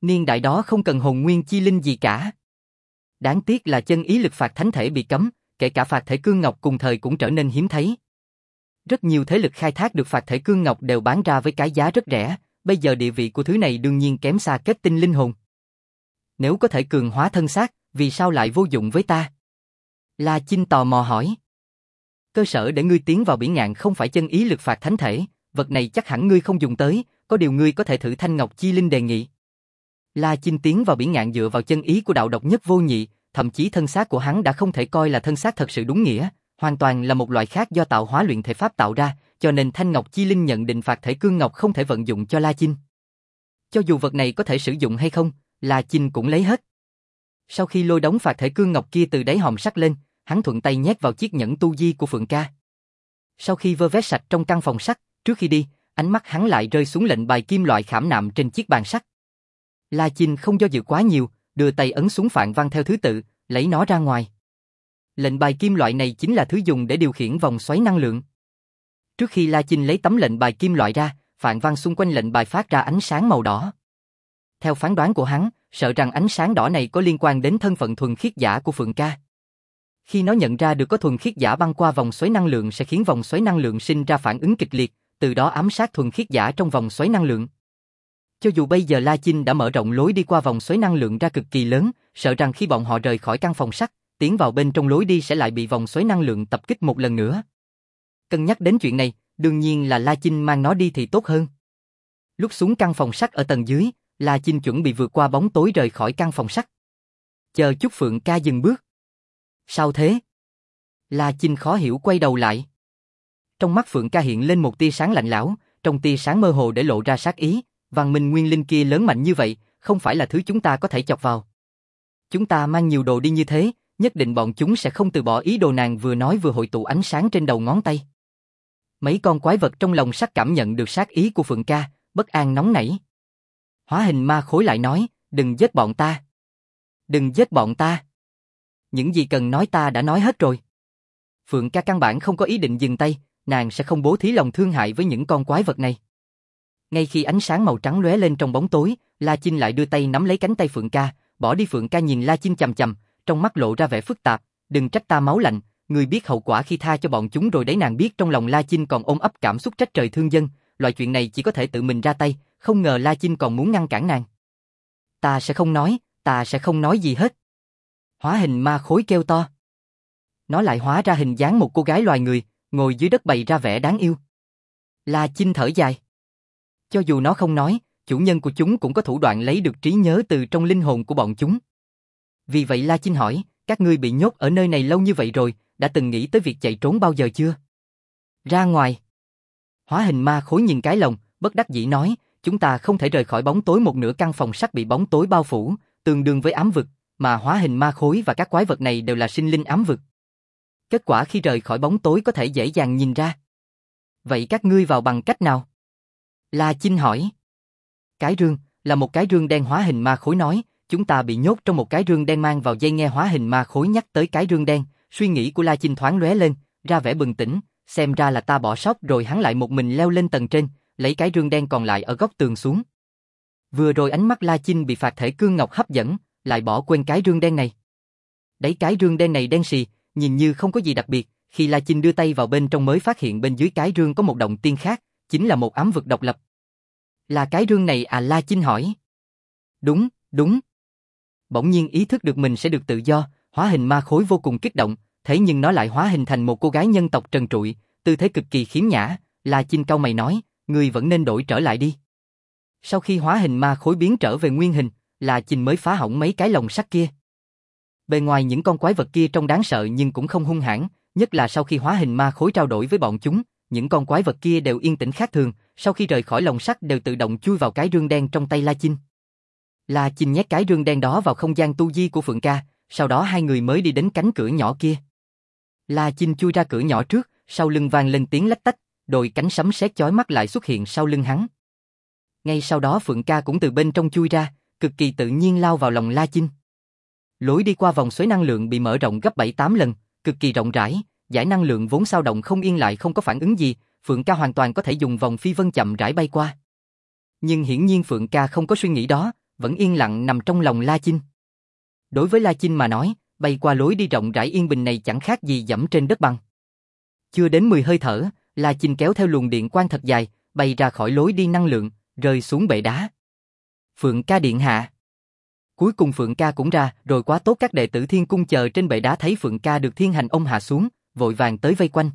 Niên đại đó không cần hồn nguyên chi linh gì cả. Đáng tiếc là chân ý lực phạt thánh thể bị cấm, kể cả phạt thể cương ngọc cùng thời cũng trở nên hiếm thấy. Rất nhiều thế lực khai thác được phạt thể cương ngọc đều bán ra với cái giá rất rẻ, bây giờ địa vị của thứ này đương nhiên kém xa kết tinh linh hồn. Nếu có thể cường hóa thân xác, vì sao lại vô dụng với ta? La Chinh tò mò hỏi. Cơ sở để ngươi tiến vào biển ngạn không phải chân ý lực phạt thánh thể, vật này chắc hẳn ngươi không dùng tới, có điều ngươi có thể thử thanh ngọc chi linh đề nghị. La Chinh tiến vào biển ngạn dựa vào chân ý của đạo độc nhất vô nhị, thậm chí thân xác của hắn đã không thể coi là thân xác thật sự đúng nghĩa, hoàn toàn là một loại khác do tạo hóa luyện thể pháp tạo ra, cho nên thanh ngọc chi linh nhận định phạt thể cương ngọc không thể vận dụng cho La Chinh. Cho dù vật này có thể sử dụng hay không, La Chinh cũng lấy hết. Sau khi lôi đống phạt thể cương ngọc kia từ đáy hòm sắt lên, hắn thuận tay nhét vào chiếc nhẫn tu di của Phượng Ca. Sau khi vơ vét sạch trong căn phòng sắt, trước khi đi, ánh mắt hắn lại rơi xuống lệnh bài kim loại khảm nạm trên chiếc bàn sắt. La Chinh không do dự quá nhiều, đưa tay ấn xuống phạn văn theo thứ tự, lấy nó ra ngoài. Lệnh bài kim loại này chính là thứ dùng để điều khiển vòng xoáy năng lượng. Trước khi La Chinh lấy tấm lệnh bài kim loại ra, phạn văn xung quanh lệnh bài phát ra ánh sáng màu đỏ. Theo phán đoán của hắn, sợ rằng ánh sáng đỏ này có liên quan đến thân phận thuần khiết giả của Phượng Ca. Khi nó nhận ra được có thuần khiết giả băng qua vòng xoáy năng lượng sẽ khiến vòng xoáy năng lượng sinh ra phản ứng kịch liệt, từ đó ám sát thuần khiết giả trong vòng xoáy năng lượng. Cho dù bây giờ La Chinh đã mở rộng lối đi qua vòng xoáy năng lượng ra cực kỳ lớn, sợ rằng khi bọn họ rời khỏi căn phòng sắt, tiến vào bên trong lối đi sẽ lại bị vòng xoáy năng lượng tập kích một lần nữa. Cân nhắc đến chuyện này, đương nhiên là La Chinh mang nó đi thì tốt hơn. Lúc xuống căn phòng sắt ở tầng dưới, La Chinh chuẩn bị vượt qua bóng tối rời khỏi căn phòng sắt. Chờ chút Phượng Ca dừng bước. Sao thế? La Chinh khó hiểu quay đầu lại. Trong mắt Phượng Ca hiện lên một tia sáng lạnh lẽo, trong tia sáng mơ hồ để lộ ra sát ý, văn minh nguyên linh kia lớn mạnh như vậy, không phải là thứ chúng ta có thể chọc vào. Chúng ta mang nhiều đồ đi như thế, nhất định bọn chúng sẽ không từ bỏ ý đồ. Nàng vừa nói vừa hội tụ ánh sáng trên đầu ngón tay. Mấy con quái vật trong lồng sắt cảm nhận được sát ý của Phượng Ca, bất an nóng nảy. Hóa hình ma khối lại nói, đừng giết bọn ta. Đừng giết bọn ta. Những gì cần nói ta đã nói hết rồi. Phượng Ca căn bản không có ý định dừng tay, nàng sẽ không bố thí lòng thương hại với những con quái vật này. Ngay khi ánh sáng màu trắng lóe lên trong bóng tối, La Chinh lại đưa tay nắm lấy cánh tay Phượng Ca, bỏ đi. Phượng Ca nhìn La Chinh chằm chằm, trong mắt lộ ra vẻ phức tạp, đừng trách ta máu lạnh, người biết hậu quả khi tha cho bọn chúng rồi đấy. Nàng biết trong lòng La Chinh còn ôm ấp cảm xúc trách trời thương dân, loại chuyện này chỉ có thể tự mình ra tay, không ngờ La Chinh còn muốn ngăn cản nàng. Ta sẽ không nói gì hết. Hóa hình ma khối kêu to. Nó lại hóa ra hình dáng một cô gái loài người, ngồi dưới đất bày ra vẻ đáng yêu. La Chinh thở dài. Cho dù nó không nói, chủ nhân của chúng cũng có thủ đoạn lấy được trí nhớ từ trong linh hồn của bọn chúng. Vì vậy La Chinh hỏi, các ngươi bị nhốt ở nơi này lâu như vậy rồi, đã từng nghĩ tới việc chạy trốn bao giờ chưa? Ra ngoài. Hóa hình ma khối nhìn cái lồng, bất đắc dĩ nói, chúng ta không thể rời khỏi bóng tối. Một nửa căn phòng sắt bị bóng tối bao phủ, tương đương với ám vực, mà hóa hình ma khối và các quái vật này đều là sinh linh ám vực. Kết quả khi rời khỏi bóng tối có thể dễ dàng nhìn ra. Vậy các ngươi vào bằng cách nào? La Chinh hỏi. Cái rương, là một cái rương đen. Hóa hình ma khối nói, chúng ta bị nhốt trong một cái rương đen mang vào dây. Nghe hóa hình ma khối nhắc tới cái rương đen, suy nghĩ của La Chinh thoáng lóe lên, ra vẻ bừng tỉnh, xem ra là ta bỏ sót rồi. Hắn lại một mình leo lên tầng trên, lấy cái rương đen còn lại ở góc tường xuống. Vừa rồi ánh mắt La Chinh bị phạt thể cương ngọc hấp dẫn, lại bỏ quên cái rương đen này. Đấy, cái rương đen này đen xì, nhìn như không có gì đặc biệt, khi La Chinh đưa tay vào bên trong mới phát hiện bên dưới cái rương có một động tiên khác, chính là một ám vực độc lập. Là cái rương này à? La Chinh hỏi. Đúng, đúng. Bỗng nhiên ý thức được mình sẽ được tự do, hóa hình ma khối vô cùng kích động, thế nhưng nó lại hóa hình thành một cô gái nhân tộc trần trụi, tư thế cực kỳ khiếm nhã. La Chinh cau mày nói, ngươi vẫn nên đổi trở lại đi. Sau khi hóa hình ma khối biến trở về nguyên hình, La Chinh mới phá hỏng mấy cái lồng sắt kia. Bề ngoài những con quái vật kia trông đáng sợ nhưng cũng không hung hãn, nhất là sau khi hóa hình ma khối trao đổi với bọn chúng, những con quái vật kia đều yên tĩnh khác thường, sau khi rời khỏi lồng sắt đều tự động chui vào cái rương đen trong tay La Chinh. La Chinh nhét cái rương đen đó vào không gian tu di của Phượng Ca, sau đó hai người mới đi đến cánh cửa nhỏ kia. La Chinh chui ra cửa nhỏ trước, sau lưng vang lên tiếng lách tách, đôi cánh sấm sét chói mắt lại xuất hiện sau lưng hắn. Ngay sau đó Phượng Ca cũng từ bên trong chui ra, cực kỳ tự nhiên lao vào lòng La Chinh. Lối đi qua vòng xoáy năng lượng bị mở rộng gấp 7-8 lần, cực kỳ rộng rãi, dải năng lượng vốn dao động không yên lại không có phản ứng gì, Phượng Ca hoàn toàn có thể dùng vòng phi vân chậm rãi bay qua. Nhưng hiển nhiên Phượng Ca không có suy nghĩ đó, vẫn yên lặng nằm trong lòng La Chinh. Đối với La Chinh mà nói, bay qua lối đi rộng rãi yên bình này chẳng khác gì dẫm trên đất bằng. Chưa đến 10 hơi thở, La Chinh kéo theo luồng điện quang thật dài, bay ra khỏi lối đi năng lượng, rơi xuống bệ đá. Phượng ca điện hạ. Cuối cùng Phượng ca cũng ra, rồi quá tốt, các đệ tử Thiên Cung chờ trên bệ đá thấy Phượng ca được Thiên Hành ông hạ xuống, vội vàng tới vây quanh.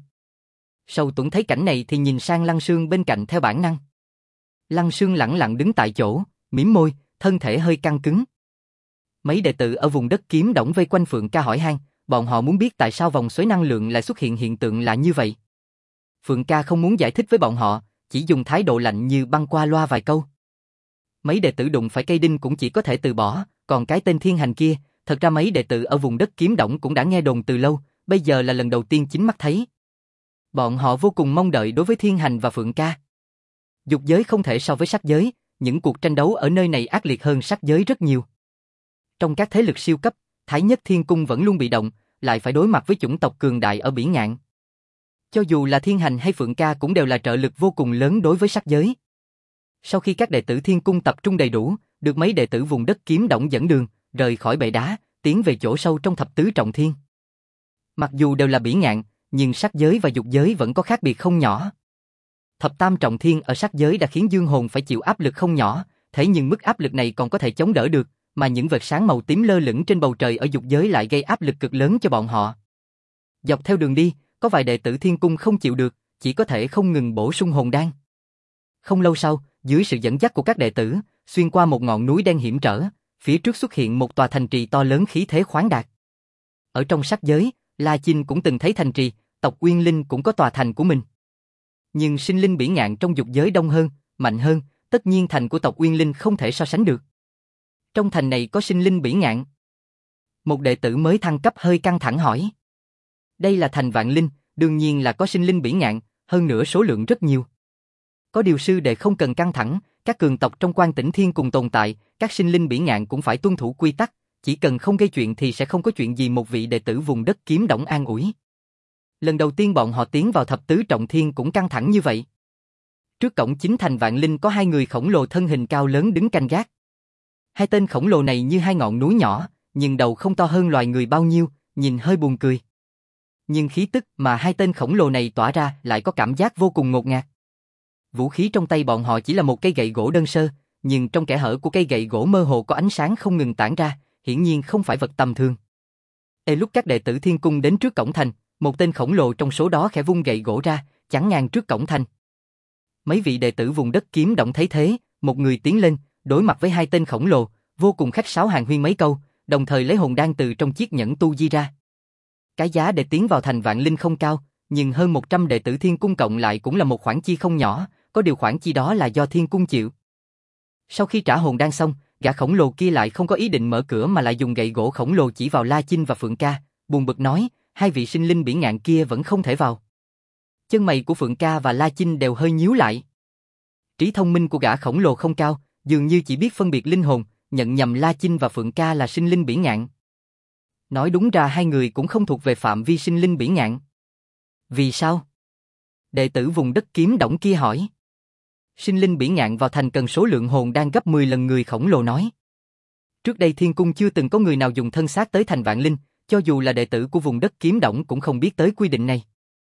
Sâu Tuấn thấy cảnh này thì nhìn sang Lăng Sương bên cạnh theo bản năng. Lăng Sương lẳng lặng đứng tại chỗ, mím môi, thân thể hơi căng cứng. Mấy đệ tử ở vùng đất Kiếm Đổng vây quanh Phượng ca hỏi han, bọn họ muốn biết tại sao vòng xoáy năng lượng lại xuất hiện hiện tượng lạ như vậy. Phượng ca không muốn giải thích với bọn họ, chỉ dùng thái độ lạnh như băng qua loa vài câu. Mấy đệ tử đụng phải cây đinh cũng chỉ có thể từ bỏ, còn cái tên Thiên Hành kia, thật ra mấy đệ tử ở vùng đất Kiếm Đổng cũng đã nghe đồn từ lâu, bây giờ là lần đầu tiên chính mắt thấy. Bọn họ vô cùng mong đợi đối với Thiên Hành và Phượng ca. Dục giới không thể so với sắc giới, những cuộc tranh đấu ở nơi này ác liệt hơn sắc giới rất nhiều. Trong các thế lực siêu cấp, Thái Nhất Thiên Cung vẫn luôn bị động, lại phải đối mặt với chủng tộc cường đại ở biển ngạn. Cho dù là Thiên Hành hay Phượng ca cũng đều là trợ lực vô cùng lớn đối với sắc giới. Sau khi các đệ tử Thiên Cung tập trung đầy đủ, được mấy đệ tử vùng đất Kiếm Đổng dẫn đường, rời khỏi bệ đá, tiến về chỗ sâu trong thập tứ trọng thiên. Mặc dù đều là biển ngạn, nhưng sắc giới và dục giới vẫn có khác biệt không nhỏ. Thập tam trọng thiên ở sắc giới đã khiến dương hồn phải chịu áp lực không nhỏ, thế nhưng mức áp lực này còn có thể chống đỡ được, mà những vệt sáng màu tím lơ lửng trên bầu trời ở dục giới lại gây áp lực cực lớn cho bọn họ. Dọc theo đường đi, có vài đệ tử Thiên Cung không chịu được, chỉ có thể không ngừng bổ sung hồn đan. Không lâu sau, dưới sự dẫn dắt của các đệ tử, xuyên qua một ngọn núi đen hiểm trở, phía trước xuất hiện một tòa thành trì to lớn khí thế khoáng đạt. Ở trong sắc giới, La Chinh cũng từng thấy thành trì, tộc Uyên Linh cũng có tòa thành của mình. Nhưng sinh linh biển ngạn trong dục giới đông hơn, mạnh hơn, tất nhiên thành của tộc Uyên Linh không thể so sánh được. Trong thành này có sinh linh biển ngạn. Một đệ tử mới thăng cấp hơi căng thẳng hỏi. Đây là thành Vạn Linh, đương nhiên là có sinh linh biển ngạn, hơn nữa số lượng rất nhiều. Có điều sư đệ không cần căng thẳng, các cường tộc trong Quan Tỉnh Thiên cùng tồn tại, các sinh linh biển ngạn cũng phải tuân thủ quy tắc, chỉ cần không gây chuyện thì sẽ không có chuyện gì, một vị đệ tử vùng đất Kiếm Đổng an ủi. Lần đầu tiên bọn họ tiến vào thập tứ trọng thiên cũng căng thẳng như vậy. Trước cổng chính thành Vạn Linh có hai người khổng lồ thân hình cao lớn đứng canh gác. Hai tên khổng lồ này như hai ngọn núi nhỏ, nhưng đầu không to hơn loài người bao nhiêu, nhìn hơi buồn cười. Nhưng khí tức mà hai tên khổng lồ này tỏa ra lại có cảm giác vô cùng ngột ngạt. Vũ khí trong tay bọn họ chỉ là một cây gậy gỗ đơn sơ, nhưng trong kẽ hở của cây gậy gỗ mơ hồ có ánh sáng không ngừng tản ra, hiển nhiên không phải vật tầm thường. Lúc các đệ tử Thiên Cung đến trước cổng thành, một tên khổng lồ trong số đó khẽ vung gậy gỗ ra, chắn ngang trước cổng thành. Mấy vị đệ tử vùng đất Kiếm Đổng thấy thế, một người tiến lên, đối mặt với hai tên khổng lồ, vô cùng khách sáo hàn huyên mấy câu, đồng thời lấy hồn đan từ trong chiếc nhẫn tu di ra. Cái giá để tiến vào thành Vạn Linh không cao, nhưng hơn 100 đệ tử Thiên Cung cộng lại cũng là một khoản chi không nhỏ, có điều khoản chi đó là do Thiên Cung chịu. Sau khi trả hồn đan xong, gã khổng lồ kia lại không có ý định mở cửa mà lại dùng gậy gỗ khổng lồ chỉ vào La Chinh và Phượng ca, buồn bực nói, hai vị sinh linh biển ngạn kia vẫn không thể vào. Chân mày của Phượng ca và La Chinh đều hơi nhíu lại. Trí thông minh của gã khổng lồ không cao, dường như chỉ biết phân biệt linh hồn, nhận nhầm La Chinh và Phượng ca là sinh linh biển ngạn. Nói đúng ra hai người cũng không thuộc về phạm vi sinh linh biển ngạn. Vì sao? Đệ tử vùng đất Kiếm Đổng kia hỏi. Sinh linh biển ngạn vào thành cần số lượng hồn đan gấp 10 lần, người khổng lồ nói. Trước đây Thiên Cung chưa từng có người nào dùng thân xác tới thành Vạn Linh, cho dù là đệ tử của vùng đất Kiếm Đổng cũng không biết tới quy định này.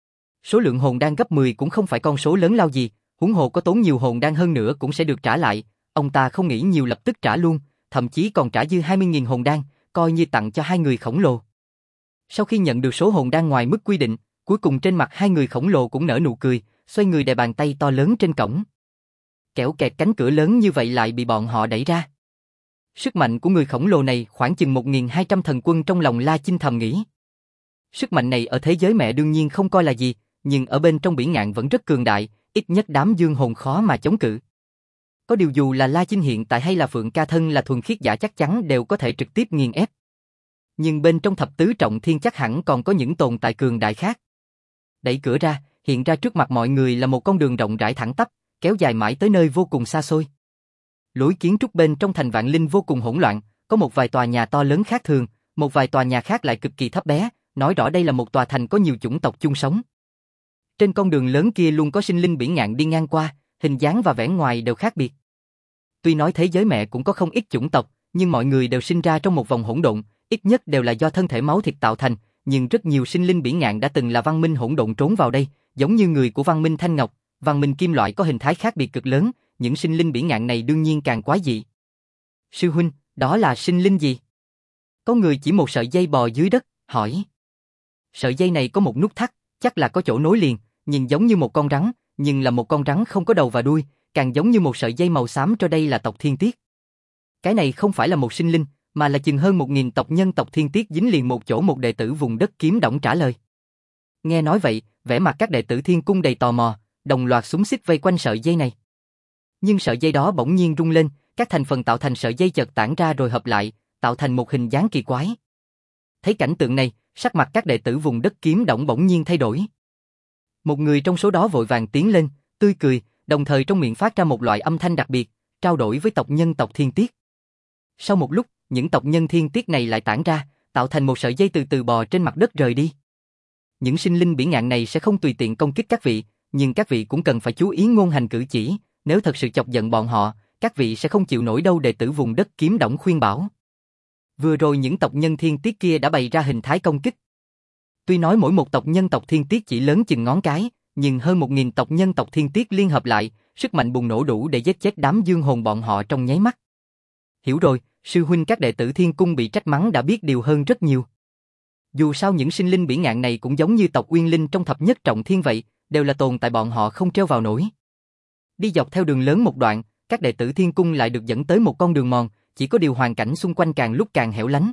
Số lượng hồn đan gấp 10 cũng không phải con số lớn lao gì, huống hồ có tốn nhiều hồn đan hơn nữa cũng sẽ được trả lại. Ông ta không nghĩ nhiều lập tức trả luôn, thậm chí còn trả dư 20.000 hồn đan, coi như tặng cho hai người khổng lồ. Sau khi nhận được số hồn đan ngoài mức quy định, cuối cùng trên mặt hai người khổng lồ cũng nở nụ cười, xoay người đè bàn tay to lớn trên cổng. Kẻo kẹt cánh cửa lớn như vậy lại bị bọn họ đẩy ra. Sức mạnh của người khổng lồ này khoảng chừng 1.200 thần quân, trong lòng La Chinh thầm nghĩ. Sức mạnh này ở thế giới mẹ đương nhiên không coi là gì, nhưng ở bên trong biển ngạn vẫn rất cường đại, ít nhất đám dương hồn khó mà chống cự. Có điều dù là La Chinh hiện tại hay là Phượng ca thân là thuần khiết giả chắc chắn đều có thể trực tiếp nghiền ép. Nhưng bên trong thập tứ trọng thiên chắc hẳn còn có những tồn tại cường đại khác. Đẩy cửa ra, hiện ra trước mặt mọi người là một con đường rộng rãi thẳng tắp, kéo dài mãi tới nơi vô cùng xa xôi. Lối kiến trúc bên trong thành Vạn Linh vô cùng hỗn loạn, có một vài tòa nhà to lớn khác thường, một vài tòa nhà khác lại cực kỳ thấp bé, nói rõ đây là một tòa thành có nhiều chủng tộc chung sống. Trên con đường lớn kia luôn có sinh linh biển ngạn đi ngang qua, hình dáng và vẻ ngoài đều khác biệt. Tuy nói thế giới mẹ cũng có không ít chủng tộc, nhưng mọi người đều sinh ra trong một vòng hỗn độn, ít nhất đều là do thân thể máu thịt tạo thành, nhưng rất nhiều sinh linh bỉ ngạn đã từng là văn minh hỗn độn trốn vào đây, giống như người của văn minh Thanh Ngọc, văn minh Kim Loại có hình thái khác biệt cực lớn, những sinh linh bỉ ngạn này đương nhiên càng quái dị. Sư huynh, đó là sinh linh gì? Có người chỉ một sợi dây bò dưới đất, hỏi. Sợi dây này có một nút thắt, chắc là có chỗ nối liền, nhìn giống như một con rắn, nhưng là một con rắn không có đầu và đuôi, càng giống như một sợi dây màu xám, cho đây là tộc Thiên Tiết. Cái này không phải là một sinh linh, mà là chừng hơn 1000 tộc nhân tộc Thiên Tiết dính liền một chỗ, một đệ tử vùng đất Kiếm Đổng trả lời. Nghe nói vậy, vẻ mặt các đệ tử Thiên Cung đầy tò mò, đồng loạt xúm xít vây quanh sợi dây này. Nhưng sợi dây đó bỗng nhiên rung lên, các thành phần tạo thành sợi dây chợt tản ra rồi hợp lại, tạo thành một hình dáng kỳ quái. Thấy cảnh tượng này, sắc mặt các đệ tử vùng đất Kiếm Đổng bỗng nhiên thay đổi. Một người trong số đó vội vàng tiến lên, tươi cười, đồng thời trong miệng phát ra một loại âm thanh đặc biệt, trao đổi với tộc nhân tộc Thiên Tiết. Sau một lúc, những tộc nhân Thiên Tiết này lại tản ra, tạo thành một sợi dây từ từ bò trên mặt đất rời đi. Những sinh linh bỉ ngạn này sẽ không tùy tiện công kích các vị, nhưng các vị cũng cần phải chú ý ngôn hành cử chỉ, nếu thật sự chọc giận bọn họ, các vị sẽ không chịu nổi đâu, đệ tử vùng đất Kiếm Đổng khuyên bảo. Vừa rồi những tộc nhân Thiên Tiết kia đã bày ra hình thái công kích. Tuy nói mỗi một tộc nhân tộc Thiên Tiết chỉ lớn chừng ngón cái, nhưng hơn 1000 tộc nhân tộc Thiên Tiết liên hợp lại, sức mạnh bùng nổ đủ để giết chết đám dương hồn bọn họ trong nháy mắt. Hiểu rồi, sư huynh, các đệ tử Thiên Cung bị trách mắng đã biết điều hơn rất nhiều. Dù sao những sinh linh bỉ ngạn này cũng giống như tộc Uyên Linh trong thập nhất trọng thiên vậy, đều là tồn tại bọn họ không treo vào nổi. Đi dọc theo đường lớn một đoạn, các đệ tử Thiên Cung lại được dẫn tới một con đường mòn, chỉ có điều hoàn cảnh xung quanh càng lúc càng hẻo lánh.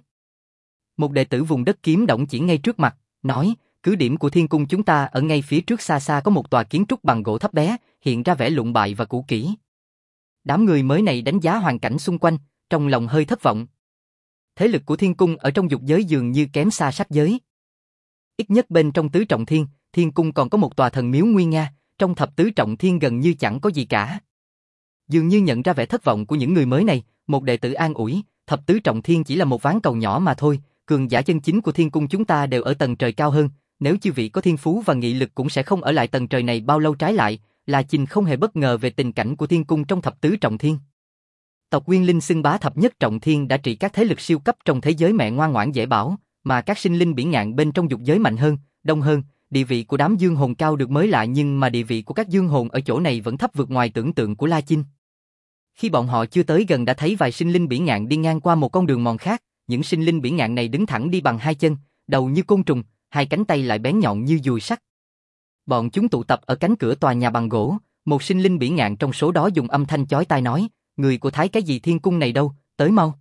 Một đệ tử vùng đất Kiếm Đổng chỉ ngay trước mặt, nói, cứ điểm của Thiên Cung chúng ta ở ngay phía trước, xa xa có một tòa kiến trúc bằng gỗ thấp bé, hiện ra vẻ lụng bại và cũ kỹ. Đám người mới này đánh giá hoàn cảnh xung quanh, trong lòng hơi thất vọng. Thế lực của Thiên Cung ở trong dục giới dường như kém xa sắc giới. Ít nhất bên trong tứ trọng thiên, Thiên Cung còn có một tòa thần miếu nguy nga, trong thập tứ trọng thiên gần như chẳng có gì cả. Dường như nhận ra vẻ thất vọng của những người mới này, một đệ tử an ủi, thập tứ trọng thiên chỉ là một ván cầu nhỏ mà thôi, cường giả chân chính của Thiên Cung chúng ta đều ở tầng trời cao hơn, nếu chư vị có thiên phú và nghị lực cũng sẽ không ở lại tầng trời này bao lâu. Trái lại, là Chinh không hề bất ngờ về tình cảnh của Thiên Cung trong thập tứ trọng thiên. Tộc Uyên Linh xưng bá thập nhất trọng thiên đã trị các thế lực siêu cấp trong thế giới mẹ, ngoan ngoãn dễ bảo, mà các sinh linh bỉ ngạn bên trong dục giới mạnh hơn, đông hơn, địa vị của đám dương hồn cao được mới lạ, nhưng mà địa vị của các dương hồn ở chỗ này vẫn thấp vượt ngoài tưởng tượng của La Chinh. Khi bọn họ chưa tới gần đã thấy vài sinh linh bỉ ngạn đi ngang qua một con đường mòn khác, những sinh linh bỉ ngạn này đứng thẳng đi bằng hai chân, đầu như côn trùng, hai cánh tay lại bén nhọn như dùi sắt. Bọn chúng tụ tập ở cánh cửa tòa nhà bằng gỗ, một sinh linh bỉ ngạn trong số đó dùng âm thanh chói tai nói, người của Thái cái gì Thiên Cung này đâu, tới mau.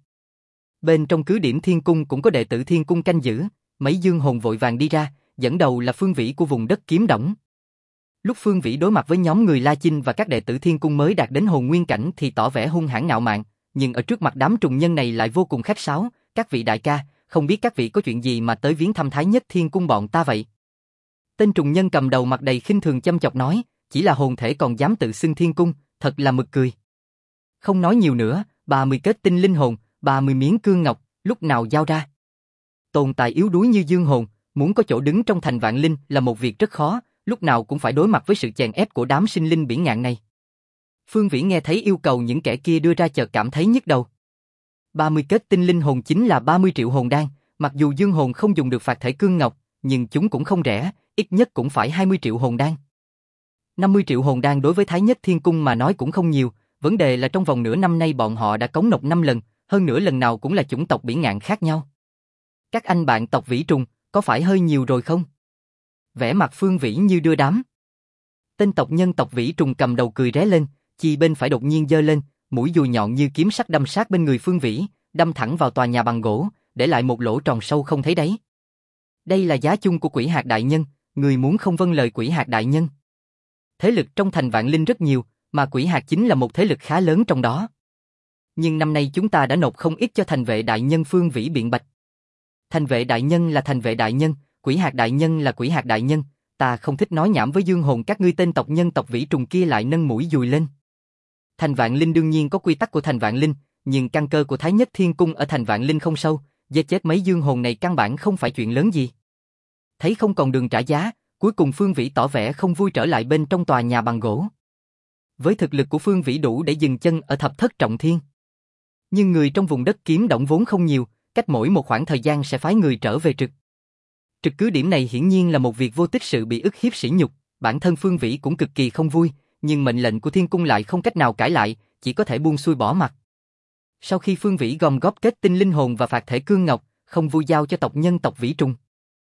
Bên trong cứ điểm Thiên Cung cũng có đệ tử Thiên Cung canh giữ, mấy dương hồn vội vàng đi ra, dẫn đầu là Phương Vĩ của vùng đất Kiếm Đổng. Lúc Phương Vĩ đối mặt với nhóm người La Chinh và các đệ tử Thiên Cung mới đạt đến hồn nguyên cảnh thì tỏ vẻ hung hãn ngạo mạn, nhưng ở trước mặt đám trùng nhân này lại vô cùng khách sáo, các vị đại ca, không biết các vị có chuyện gì mà tới viếng thăm Thái nhất Thiên Cung bọn ta vậy? Tên trùng nhân cầm đầu mặt đầy khinh thường châm chọc nói, chỉ là hồn thể còn dám tự xưng Thiên Cung, thật là mực cười. Không nói nhiều nữa, 30 kết tinh linh hồn, 30 miếng cương ngọc, lúc nào giao ra? Tồn tại yếu đuối như dương hồn, muốn có chỗ đứng trong thành vạn linh là một việc rất khó, lúc nào cũng phải đối mặt với sự chèn ép của đám sinh linh bỉ ngạn này. Phương Vĩ nghe thấy yêu cầu những kẻ kia đưa ra chợt cảm thấy nhức đầu. 30 kết tinh linh hồn chính là 30 triệu hồn đan, mặc dù dương hồn không dùng được phạt thể cương ngọc, nhưng chúng cũng không rẻ, ít nhất cũng phải 20 triệu hồn đan. 50 triệu hồn đan đối với Thái nhất Thiên Cung mà nói cũng không nhiều, vấn đề là trong vòng nửa năm nay bọn họ đã cống nộp 5 lần, hơn nữa lần nào cũng là chủng tộc bỉ ngạn khác nhau. Các anh bạn tộc Vĩ Trùng, có phải hơi nhiều rồi không? Vẻ mặt Phương Vĩ như đưa đám. Tên tộc nhân tộc Vĩ Trùng cầm đầu cười ré lên, chi bên phải đột nhiên giơ lên, mũi dùi nhọn như kiếm sắc đâm sát bên người Phương Vĩ, đâm thẳng vào tòa nhà bằng gỗ, để lại một lỗ tròn sâu không thấy đáy. Đây là giá chung của Quỷ Hạc đại nhân, người muốn không vâng lời Quỷ Hạc đại nhân. Thế lực trong thành vạn linh rất nhiều, mà Quỷ Hạc chính là một thế lực khá lớn trong đó. Nhưng năm nay chúng ta đã nộp không ít cho thành vệ đại nhân. Phương Vĩ biện bạch. Thành vệ đại nhân là thành vệ đại nhân, Quỷ Hạc đại nhân là Quỷ Hạc đại nhân, ta không thích nói nhảm với dương hồn các ngươi. Tên tộc nhân tộc Vĩ Trùng kia lại nâng mũi dùi lên. Thành vạn linh đương nhiên có quy tắc của thành vạn linh, nhưng căn cơ của Thái nhất Thiên Cung ở thành vạn linh không sâu, giết chết mấy dương hồn này căn bản không phải chuyện lớn gì. Thấy không còn đường trả giá, cuối cùng Phương Vĩ tỏ vẻ không vui trở lại bên trong tòa nhà bằng gỗ. Với thực lực của Phương Vĩ đủ để dừng chân ở thập thất trọng thiên. Nhưng người trong vùng đất kiếm động vốn không nhiều, cách mỗi một khoảng thời gian sẽ phái người trở về trực. Trực cứ điểm này hiển nhiên là một việc vô tích sự bị ức hiếp sỉ nhục, bản thân Phương Vĩ cũng cực kỳ không vui, nhưng mệnh lệnh của Thiên Cung lại không cách nào cãi lại, chỉ có thể buông xuôi bỏ mặc. Sau khi Phương Vĩ gom góp kết tinh linh hồn và phạt thể cương ngọc, không vui giao cho tộc nhân tộc Vĩ Trùng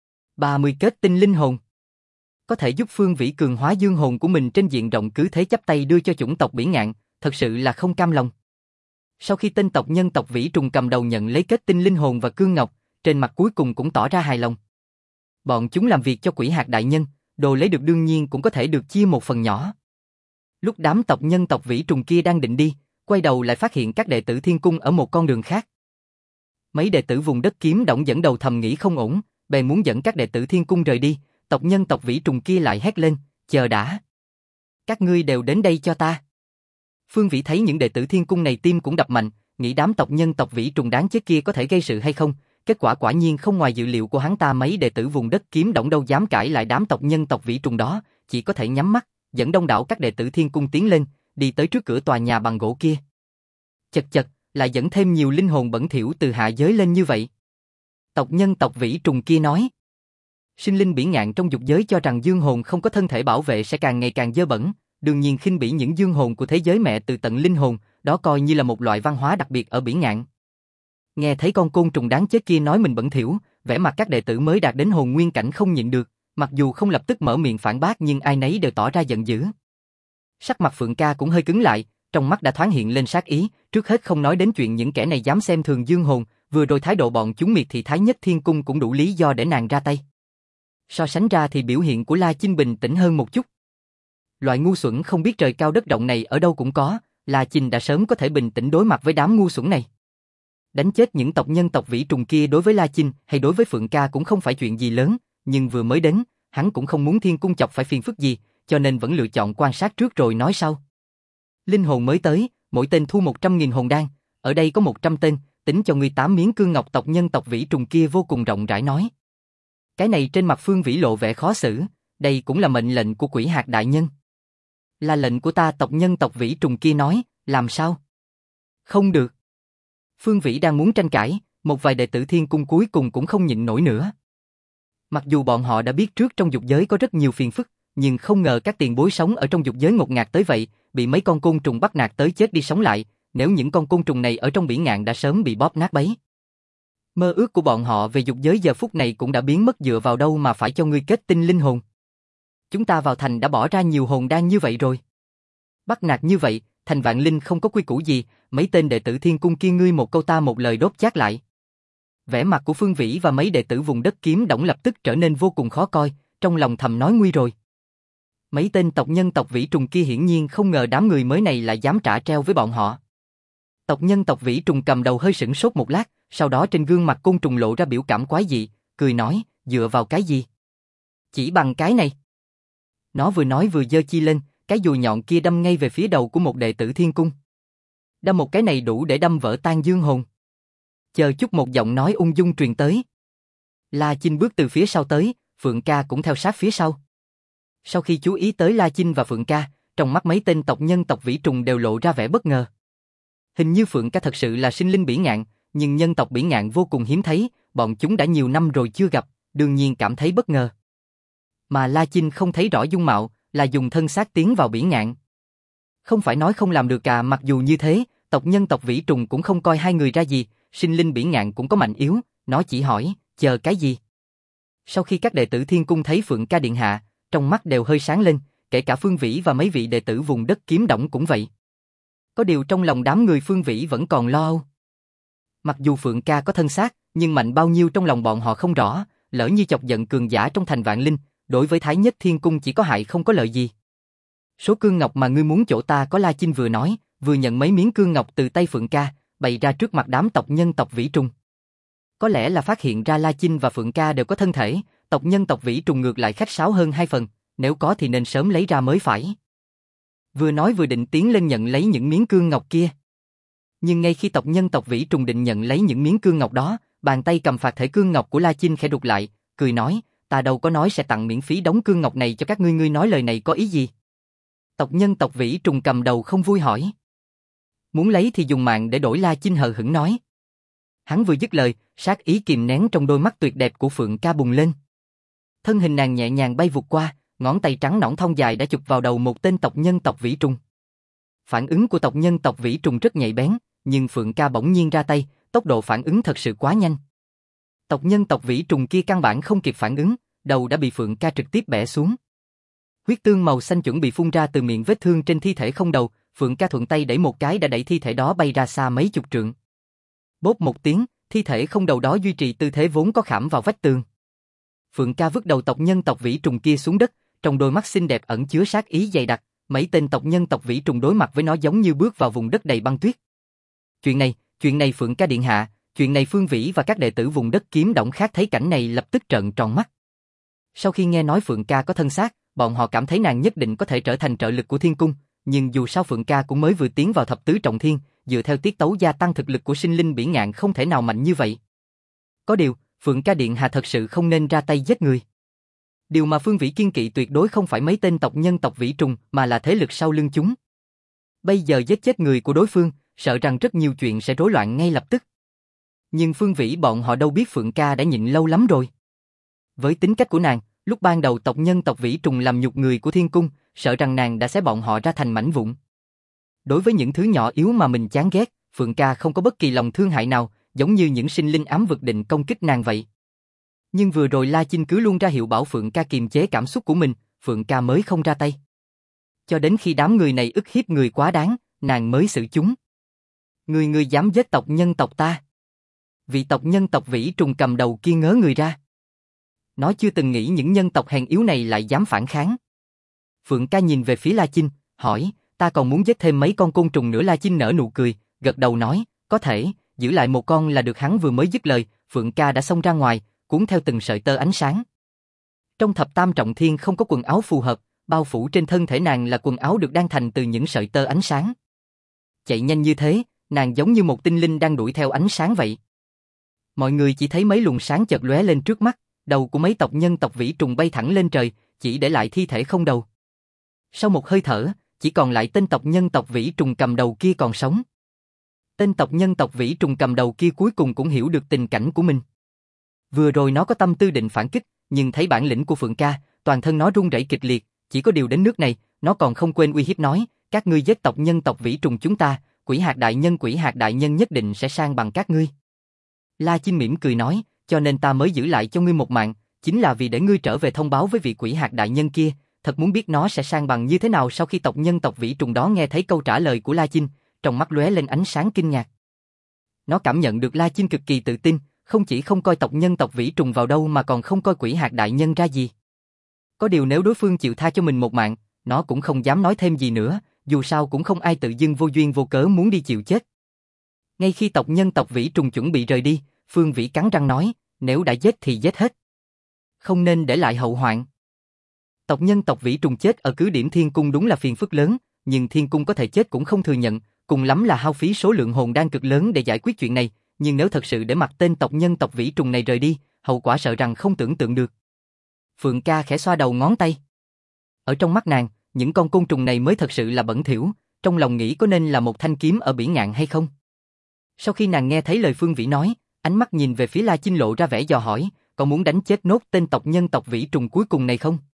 30 kết tinh linh hồn. Có thể giúp Phương Vĩ cường hóa dương hồn của mình trên diện rộng, cứ thế chắp tay đưa cho chủng tộc Biển Ngạn, thật sự là không cam lòng. Sau khi tên tộc nhân tộc Vĩ Trùng cầm đầu nhận lấy kết tinh linh hồn và cương ngọc, trên mặt cuối cùng cũng tỏ ra hài lòng. Bọn chúng làm việc cho Quỷ Hạc đại nhân, đồ lấy được đương nhiên cũng có thể được chia một phần nhỏ. Lúc đám tộc nhân tộc Vĩ Trùng kia đang định đi, quay đầu lại phát hiện các đệ tử Thiên Cung ở một con đường khác. Mấy đệ tử vùng đất kiếm động dẫn đầu thầm nghĩ không ổn, bèn muốn dẫn các đệ tử Thiên Cung rời đi, tộc nhân tộc Vĩ Trùng kia lại hét lên, chờ đã. Các ngươi đều đến đây cho ta. Phương Vĩ thấy những đệ tử Thiên Cung này tim cũng đập mạnh, nghĩ đám tộc nhân tộc Vĩ Trùng đáng chết kia có thể gây sự hay không, kết quả quả nhiên không ngoài dự liệu của hắn ta. Mấy đệ tử vùng đất kiếm động đâu dám cãi lại đám tộc nhân tộc Vĩ Trùng đó, chỉ có thể nhắm mắt, dẫn đông đảo các đệ tử Thiên Cung tiến lên, đi tới trước cửa tòa nhà bằng gỗ kia. Chật chật, lại dẫn thêm nhiều linh hồn bẩn thỉu từ hạ giới lên như vậy. Tộc nhân tộc Vĩ Trùng kia nói. Sinh linh Biển Ngạn trong dục giới cho rằng dương hồn không có thân thể bảo vệ sẽ càng ngày càng dơ bẩn, đương nhiên khinh bỉ những dương hồn của thế giới mẹ từ tận linh hồn, đó coi như là một loại văn hóa đặc biệt ở Biển Ngạn. Nghe thấy con côn trùng đáng chết kia nói mình bẩn thỉu, vẻ mặt các đệ tử mới đạt đến hồn nguyên cảnh không nhịn được, mặc dù không lập tức mở miệng phản bác nhưng ai nấy đều tỏ ra giận dữ. Sắc mặt Phượng Ca cũng hơi cứng lại, trong mắt đã thoáng hiện lên sát ý, trước hết không nói đến chuyện những kẻ này dám xem thường dương hồn, vừa rồi thái độ bọn chúng miệt thị Thái Nhất Thiên Cung cũng đủ lý do để nàng ra tay. So sánh ra thì biểu hiện của La Chinh bình tĩnh hơn một chút. Loại ngu xuẩn không biết trời cao đất rộng này ở đâu cũng có, La Chinh đã sớm có thể bình tĩnh đối mặt với đám ngu xuẩn này. Đánh chết những tộc nhân tộc Vĩ Trùng kia đối với La Chinh hay đối với Phượng Ca cũng không phải chuyện gì lớn, nhưng vừa mới đến, hắn cũng không muốn Thiên Cung chọc phải phiền phức gì, cho nên vẫn lựa chọn quan sát trước rồi nói sau. Linh hồn mới tới, mỗi tên thu 100.000 hồn đan, ở đây có 100 tên, tính cho ngươi 8 miếng cương ngọc. Tộc nhân tộc Vĩ Trùng kia vô cùng rộng rãi nói. Cái này trên mặt Phương Vĩ lộ vẻ khó xử, đây cũng là mệnh lệnh của Quỷ Hạc đại nhân. Là lệnh của ta. Tộc nhân tộc Vĩ Trùng kia nói, làm sao? Không được. Phương Vĩ đang muốn tranh cãi, một vài đệ tử Thiên Cung cuối cùng cũng không nhịn nổi nữa. Mặc dù bọn họ đã biết trước trong dục giới có rất nhiều phiền phức, nhưng không ngờ các tiền bối sống ở trong dục giới ngột ngạt tới vậy, bị mấy con côn trùng bắt nạt tới chết đi sống lại, nếu những con côn trùng này ở trong Biển Ngạn đã sớm bị bóp nát bấy. Mơ ước của bọn họ về dục giới giờ phút này cũng đã biến mất, dựa vào đâu mà phải cho ngươi kết tinh linh hồn. Chúng ta vào thành đã bỏ ra nhiều hồn đan như vậy rồi. Bắt nạt như vậy, thành Vạn Linh không có quy củ gì, mấy tên đệ tử Thiên Cung kia ngươi một câu ta một lời đốt chát lại. Vẻ mặt của Phương Vĩ và mấy đệ tử vùng đất kiếm động lập tức trở nên vô cùng khó coi, trong lòng thầm nói nguy rồi. Mấy tên tộc nhân tộc Vĩ Trùng kia hiển nhiên không ngờ đám người mới này lại dám trả treo với bọn họ. Tộc nhân tộc Vĩ Trùng cầm đầu hơi sửng sốt một lát, sau đó trên gương mặt côn trùng lộ ra biểu cảm quái dị, cười nói, dựa vào cái gì? Chỉ bằng cái này. Nó vừa nói vừa giơ chi lên, cái dùi nhọn kia đâm ngay về phía đầu của một đệ tử Thiên Cung. Đâm một cái này đủ để đâm vỡ tan dương hồn. Chờ chút, một giọng nói ung dung truyền tới. La Chinh bước từ phía sau tới, Phượng Ca cũng theo sát phía sau. Sau khi chú ý tới La Chinh và Phượng Ca, trong mắt mấy tên tộc nhân tộc Vĩ Trùng đều lộ ra vẻ bất ngờ. Hình như Phượng Ca thật sự là sinh linh Biển Ngạn, nhưng nhân tộc Biển Ngạn vô cùng hiếm thấy, bọn chúng đã nhiều năm rồi chưa gặp, đương nhiên cảm thấy bất ngờ. Mà La Chinh không thấy rõ dung mạo, là dùng thân xác tiến vào Biển Ngạn. Không phải nói không làm được à, mặc dù như thế, tộc nhân tộc Vĩ Trùng cũng không coi hai người ra gì, sinh linh Biển Ngạn cũng có mạnh yếu, nó chỉ hỏi, chờ cái gì? Sau khi các đệ tử Thiên Cung thấy Phượng Ca điện hạ, trong mắt đều hơi sáng lên, kể cả Phương Vĩ và mấy vị đệ tử vùng đất kiếm động cũng vậy. Có điều trong lòng đám người Phương Vĩ vẫn còn lo âu. Mặc dù Phượng Ca có thân xác, nhưng mạnh bao nhiêu trong lòng bọn họ không rõ, lỡ như chọc giận cường giả trong thành Vạn Linh, đối với Thái Nhất Thiên Cung chỉ có hại không có lợi gì. Số cương ngọc mà ngươi muốn chỗ ta có. La Chinh vừa nói, vừa nhận mấy miếng cương ngọc từ tay Phượng Ca, bày ra trước mặt đám tộc nhân tộc Vĩ Trùng. Có lẽ là phát hiện ra La Chinh và Phượng Ca đều có thân thể, tộc nhân tộc Vĩ Trùng ngược lại khách sáo hơn 2 phần, nếu có thì nên sớm lấy ra mới phải. Vừa nói vừa định tiến lên nhận lấy những miếng cương ngọc kia. Nhưng ngay khi tộc nhân tộc Vĩ Trùng định nhận lấy những miếng cương ngọc đó, bàn tay cầm phạt thể cương ngọc của La Chinh khẽ rụt lại, cười nói, ta đâu có nói sẽ tặng miễn phí đống cương ngọc này cho các ngươi, ngươi nói lời này có ý gì? Tộc nhân tộc Vĩ Trùng cầm đầu không vui hỏi. Muốn lấy thì dùng mạng để đổi, La Chinh hờ hững nói. Hắn vừa dứt lời, sát ý kìm nén trong đôi mắt tuyệt đẹp của Phượng Ca bùng lên. Thân hình nàng nhẹ nhàng bay vụt qua, ngón tay trắng nõn thon dài đã chụp vào đầu một tên tộc nhân tộc Vĩ Trùng. Phản ứng của tộc nhân tộc Vĩ Trùng rất nhạy bén, nhưng Phượng Ca bỗng nhiên ra tay, tốc độ phản ứng thật sự quá nhanh. Tộc nhân tộc Vĩ Trùng kia căn bản không kịp phản ứng, đầu đã bị Phượng Ca trực tiếp bẻ xuống. Huyết tương màu xanh chuẩn bị phun ra từ miệng vết thương trên thi thể không đầu, Phượng Ca thuận tay đẩy một cái đã đẩy thi thể đó bay ra xa mấy chục trượng. Bốp một tiếng, thi thể không đầu đó duy trì tư thế vốn có khảm vào vách tường. Phượng Ca vứt đầu tộc nhân tộc Vĩ Trùng kia xuống đất, trong đôi mắt xinh đẹp ẩn chứa sát ý dày đặc, mấy tên tộc nhân tộc Vĩ Trùng đối mặt với nó giống như bước vào vùng đất đầy băng tuyết. Chuyện này Phượng Ca điện hạ, chuyện này Phương Vĩ và các đệ tử vùng đất Kiếm Động khác thấy cảnh này lập tức trợn tròn mắt. Sau khi nghe nói Phượng Ca có thân xác, bọn họ cảm thấy nàng nhất định có thể trở thành trợ lực của Thiên Cung, nhưng dù sao Phượng Ca cũng mới vừa tiến vào thập tứ trọng thiên, dựa theo tiết tấu gia tăng thực lực của sinh linh biển ngạn không thể nào mạnh như vậy. Có điều, Phượng Ca điện hạ thật sự không nên ra tay giết người. Điều mà Phương Vĩ kiên kỵ tuyệt đối không phải mấy tên tộc nhân tộc Vĩ Trùng mà là thế lực sau lưng chúng. Bây giờ giết chết người của đối phương, sợ rằng rất nhiều chuyện sẽ rối loạn ngay lập tức. Nhưng Phương Vĩ bọn họ đâu biết Phượng Ca đã nhịn lâu lắm rồi. Với tính cách của nàng, lúc ban đầu tộc nhân tộc Vĩ Trùng làm nhục người của Thiên Cung, sợ rằng nàng đã xé bọn họ ra thành mảnh vụn. Đối với những thứ nhỏ yếu mà mình chán ghét, Phượng Ca không có bất kỳ lòng thương hại nào, giống như những sinh linh ám vực định công kích nàng vậy. Nhưng vừa rồi La Chinh cứ luôn ra hiệu bảo Phượng Ca kiềm chế cảm xúc của mình, Phượng Ca mới không ra tay. Cho đến khi đám người này ức hiếp người quá đáng, nàng mới xử chúng. Người dám giết tộc nhân tộc ta. Vị tộc nhân tộc Vĩ Trùng cầm đầu kia ngớ người ra. Nó chưa từng nghĩ những nhân tộc hèn yếu này lại dám phản kháng. Phượng Ca nhìn về phía La Chinh, hỏi, ta còn muốn giết thêm mấy con côn trùng nữa. La Chinh nở nụ cười, gật đầu nói, có thể, giữ lại một con là được. Hắn vừa mới dứt lời, Phượng Ca đã xông ra ngoài, cuốn theo từng sợi tơ ánh sáng. Trong thập tam trọng thiên không có quần áo phù hợp, bao phủ trên thân thể nàng là quần áo được đan thành từ những sợi tơ ánh sáng. Chạy nhanh như thế, nàng giống như một tinh linh đang đuổi theo ánh sáng vậy. Mọi người chỉ thấy mấy luồng sáng chợt lóe lên trước mắt, đầu của mấy tộc nhân tộc Vĩ Trùng bay thẳng lên trời, chỉ để lại thi thể không đầu. Sau một hơi thở, chỉ còn lại tên tộc nhân tộc Vĩ Trùng cầm đầu kia còn sống. Tên tộc nhân tộc Vĩ Trùng cầm đầu kia cuối cùng cũng hiểu được tình cảnh của mình. Vừa rồi nó có tâm tư định phản kích, nhưng thấy bản lĩnh của Phượng Ca, toàn thân nó run rẩy kịch liệt, chỉ có điều đến nước này, nó còn không quên uy hiếp nói, các ngươi giết tộc nhân tộc Vĩ Trùng chúng ta, Quỷ Hạc đại nhân nhất định sẽ san bằng các ngươi. La Chinh mỉm cười nói, cho nên ta mới giữ lại cho ngươi một mạng, chính là vì để ngươi trở về thông báo với vị Quỷ Hạc đại nhân kia, thật muốn biết nó sẽ san bằng như thế nào. Sau khi tộc nhân tộc Vĩ Trùng đó nghe thấy câu trả lời của La Chinh, trong mắt lóe lên ánh sáng kinh ngạc. Nó cảm nhận được La Chinh cực kỳ tự tin, không chỉ không coi tộc nhân tộc Vĩ Trùng vào đâu mà còn không coi Quỷ Hạc đại nhân ra gì. Có điều nếu đối phương chịu tha cho mình một mạng, nó cũng không dám nói thêm gì nữa, dù sao cũng không ai tự dưng vô duyên vô cớ muốn đi chịu chết. Ngay khi tộc nhân tộc Vĩ Trùng chuẩn bị rời đi, Phương Vĩ cắn răng nói, nếu đã giết thì giết hết. Không nên để lại hậu hoạn. Tộc nhân tộc Vĩ Trùng chết ở cứ điểm Thiên Cung đúng là phiền phức lớn, nhưng Thiên Cung có thể chết cũng không thừa nhận, cùng lắm là hao phí số lượng hồn đan cực lớn để giải quyết chuyện này, nhưng nếu thật sự để mặc tên tộc nhân tộc Vĩ Trùng này rời đi, hậu quả sợ rằng không tưởng tượng được. Phượng Ca khẽ xoa đầu ngón tay. Ở trong mắt nàng, những con côn trùng này mới thật sự là bẩn thỉu, trong lòng nghĩ có nên là một thanh kiếm ở biển ngạn hay không. Sau khi nàng nghe thấy lời Phương Vĩ nói, ánh mắt nhìn về phía La Chinh lộ ra vẻ dò hỏi, có muốn đánh chết nốt tên tộc nhân tộc Vĩ Trùng cuối cùng này không?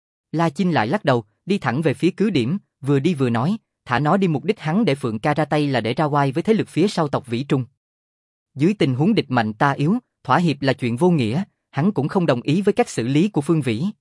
La Chinh lại lắc đầu, đi thẳng về phía cứ điểm, vừa đi vừa nói, thả nó đi. Mục đích hắn để Phượng Ca ra tay là để ra oai với thế lực phía sau tộc Vĩ Trùng. Dưới tình huống địch mạnh ta yếu, thỏa hiệp là chuyện vô nghĩa, hắn cũng không đồng ý với cách xử lý của Phương Vĩ.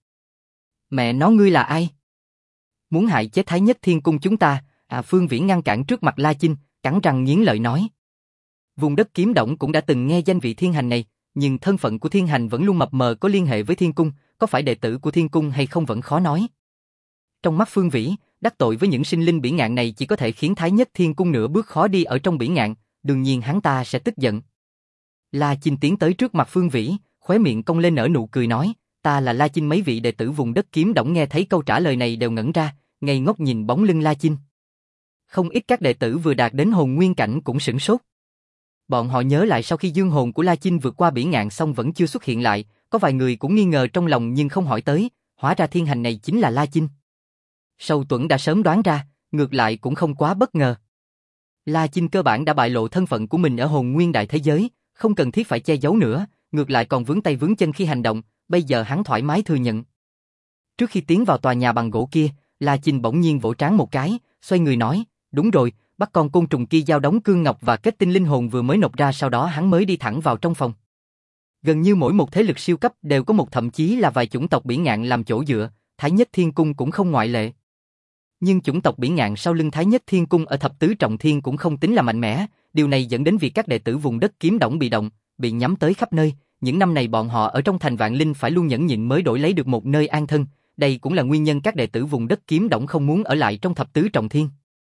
Mẹ nó, ngươi là ai? Muốn hại chết Thái Nhất Thiên Cung chúng ta? Phương Vĩ ngăn cản trước mặt La Chinh, cắn răng nghiến lợi nói. Vùng đất Kiếm Động cũng đã từng nghe danh vị Thiên Hành này, nhưng thân phận của Thiên Hành vẫn luôn mập mờ, có liên hệ với Thiên Cung, có phải đệ tử của Thiên Cung hay không vẫn khó nói. Trong mắt Phương Vĩ, đắc tội với những sinh linh biển ngạn này chỉ có thể khiến Thái Nhất Thiên Cung nửa bước khó đi ở trong biển ngạn, đương nhiên hắn ta sẽ tức giận. La Chinh tiến tới trước mặt Phương Vĩ, khóe miệng cong lên nở nụ cười nói, ta là La Chinh. Mấy vị đệ tử vùng đất Kiếm Động nghe thấy câu trả lời này đều ngẩn ra, ngây ngốc nhìn bóng lưng La Chinh. Không ít các đệ tử vừa đạt đến hồn nguyên cảnh cũng sửng sốt. Bọn họ nhớ lại sau khi dương hồn của La Chinh vượt qua biển ngạn xong vẫn chưa xuất hiện lại, có vài người cũng nghi ngờ trong lòng nhưng không hỏi tới, hóa ra Thiên Hành này chính là La Chinh. Sầu Tuẫn đã sớm đoán ra, ngược lại cũng không quá bất ngờ. La Chinh cơ bản đã bại lộ thân phận của mình ở hồn nguyên đại thế giới, không cần thiết phải che giấu nữa, ngược lại còn vướng tay vướng chân khi hành động, bây giờ hắn thoải mái thừa nhận. Trước khi tiến vào tòa nhà bằng gỗ kia, La Chinh bỗng nhiên vỗ trán một cái, xoay người nói, đúng rồi, bắt con côn trùng kia giao đóng cương ngọc và kết tinh linh hồn vừa mới nộp ra, sau đó hắn mới đi thẳng vào trong phòng. Gần như mỗi một thế lực siêu cấp đều có một, thậm chí là vài chủng tộc biển ngạn làm chỗ dựa, Thái Nhất Thiên Cung cũng không ngoại lệ. Nhưng chủng tộc biển ngạn sau lưng Thái Nhất Thiên Cung ở thập tứ trọng thiên cũng không tính là mạnh mẽ, điều này dẫn đến việc các đệ tử vùng đất Kiếm Đổng bị động, bị nhắm tới khắp nơi. Những năm này bọn họ ở trong thành Vạn Linh phải luôn nhẫn nhịn mới đổi lấy được một nơi an thân, đây cũng là nguyên nhân các đệ tử vùng đất Kiếm Đổng không muốn ở lại trong thập tứ trọng thiên.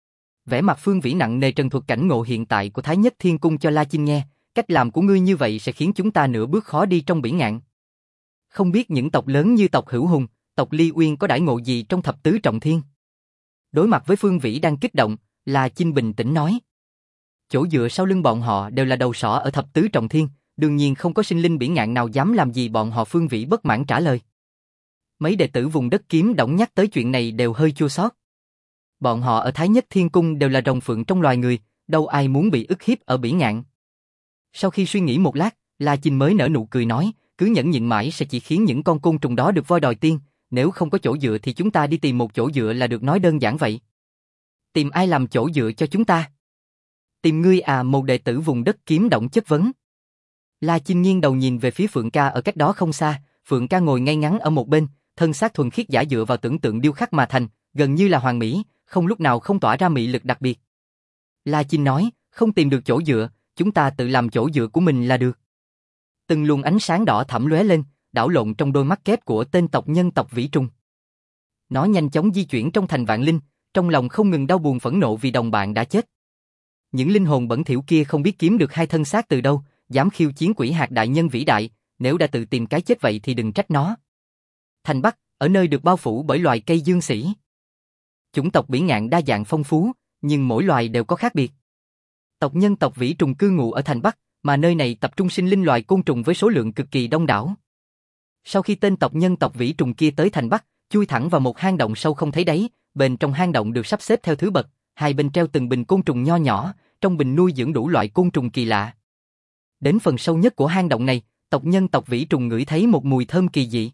Vẻ mặt Phương Vĩ nặng nề trần thuật cảnh ngộ hiện tại của Thái Nhất Thiên Cung cho La Chinh nghe, cách làm của ngươi như vậy sẽ khiến chúng ta nửa bước khó đi trong biển ngạn. Không biết những tộc lớn như tộc Hữu Hùng, tộc Ly Uyên có đãi ngộ gì trong thập tứ trọng thiên? Đối mặt với Phương Vĩ đang kích động, La Chinh bình tĩnh nói. Chỗ dựa sau lưng bọn họ đều là đầu sỏ ở thập tứ trọng thiên, đương nhiên không có sinh linh biển ngạn nào dám làm gì bọn họ. Phương Vĩ bất mãn trả lời. Mấy đệ tử vùng đất Kiếm Đổng nhắc tới chuyện này đều hơi chua xót. Bọn họ ở Thái Nhất Thiên Cung đều là rồng phượng trong loài người, đâu ai muốn bị ức hiếp ở biển ngạn. Sau khi suy nghĩ một lát, La Chinh mới nở nụ cười nói, cứ nhẫn nhịn mãi sẽ chỉ khiến những con côn trùng đó được voi đòi tiên, nếu không có chỗ dựa thì chúng ta đi tìm một chỗ dựa là được, nói đơn giản vậy. Tìm ai làm chỗ dựa cho chúng ta? Tìm ngươi à? Một đệ tử vùng đất Kiếm Đổng chất vấn. La Chinh nghiêng đầu nhìn về phía Phượng Ca ở cách đó không xa, Phượng Ca ngồi ngay ngắn ở một bên, thân xác thuần khiết giả dựa vào tưởng tượng điêu khắc mà thành, gần như là hoàn mỹ, không lúc nào không tỏa ra mị lực đặc biệt. La Chinh nói, không tìm được chỗ dựa, chúng ta tự làm chỗ dựa của mình là được. Từng luồng ánh sáng đỏ thẫm lóe lên, đảo lộn trong đôi mắt kép của tên tộc nhân tộc Vĩ Trùng. Nó nhanh chóng di chuyển trong thành Vạn Linh, trong lòng không ngừng đau buồn phẫn nộ vì đồng bạn đã chết. Những linh hồn bẩn thỉu kia không biết kiếm được hai thân xác từ đâu, dám khiêu chiến Quỷ Hạc đại nhân vĩ đại, nếu đã tự tìm cái chết vậy thì đừng trách nó. Thành Bắc, ở nơi được bao phủ bởi loài cây dương sĩ. Chủng tộc biển ngạn đa dạng phong phú, nhưng mỗi loài đều có khác biệt. Tộc nhân tộc Vĩ Trùng cư ngụ ở thành Bắc, mà nơi này tập trung sinh linh loài côn trùng với số lượng cực kỳ đông đảo. Sau khi tên tộc nhân tộc Vĩ Trùng kia tới thành Bắc, chui thẳng vào một hang động sâu không thấy đáy, bên trong hang động được sắp xếp theo thứ bậc, hai bên treo từng bình côn trùng nho nhỏ, trong bình nuôi dưỡng đủ loại côn trùng kỳ lạ. Đến phần sâu nhất của hang động này, tộc nhân tộc Vĩ Trùng ngửi thấy một mùi thơm kỳ dị.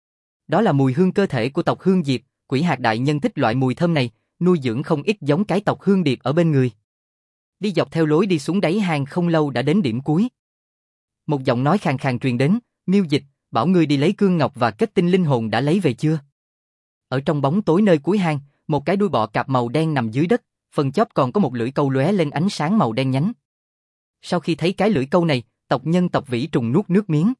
Đó là mùi hương cơ thể của tộc Hương Diệp, Quỷ Hạc đại nhân thích loại mùi thơm này, nuôi dưỡng không ít giống cái tộc Hương Điệp ở bên người. Đi dọc theo lối đi xuống đáy hang không lâu đã đến điểm cuối. Một giọng nói khàn khàn truyền đến, Miêu Dịch, bảo ngươi đi lấy cương ngọc và kết tinh linh hồn đã lấy về chưa? Ở trong bóng tối nơi cuối hang, một cái đuôi bọ cạp màu đen nằm dưới đất, phần chóp còn có một lưỡi câu lóe lên ánh sáng màu đen nhánh. Sau khi thấy cái lưỡi câu này, tộc nhân tộc Vĩ Trùng nuốt nước miếng.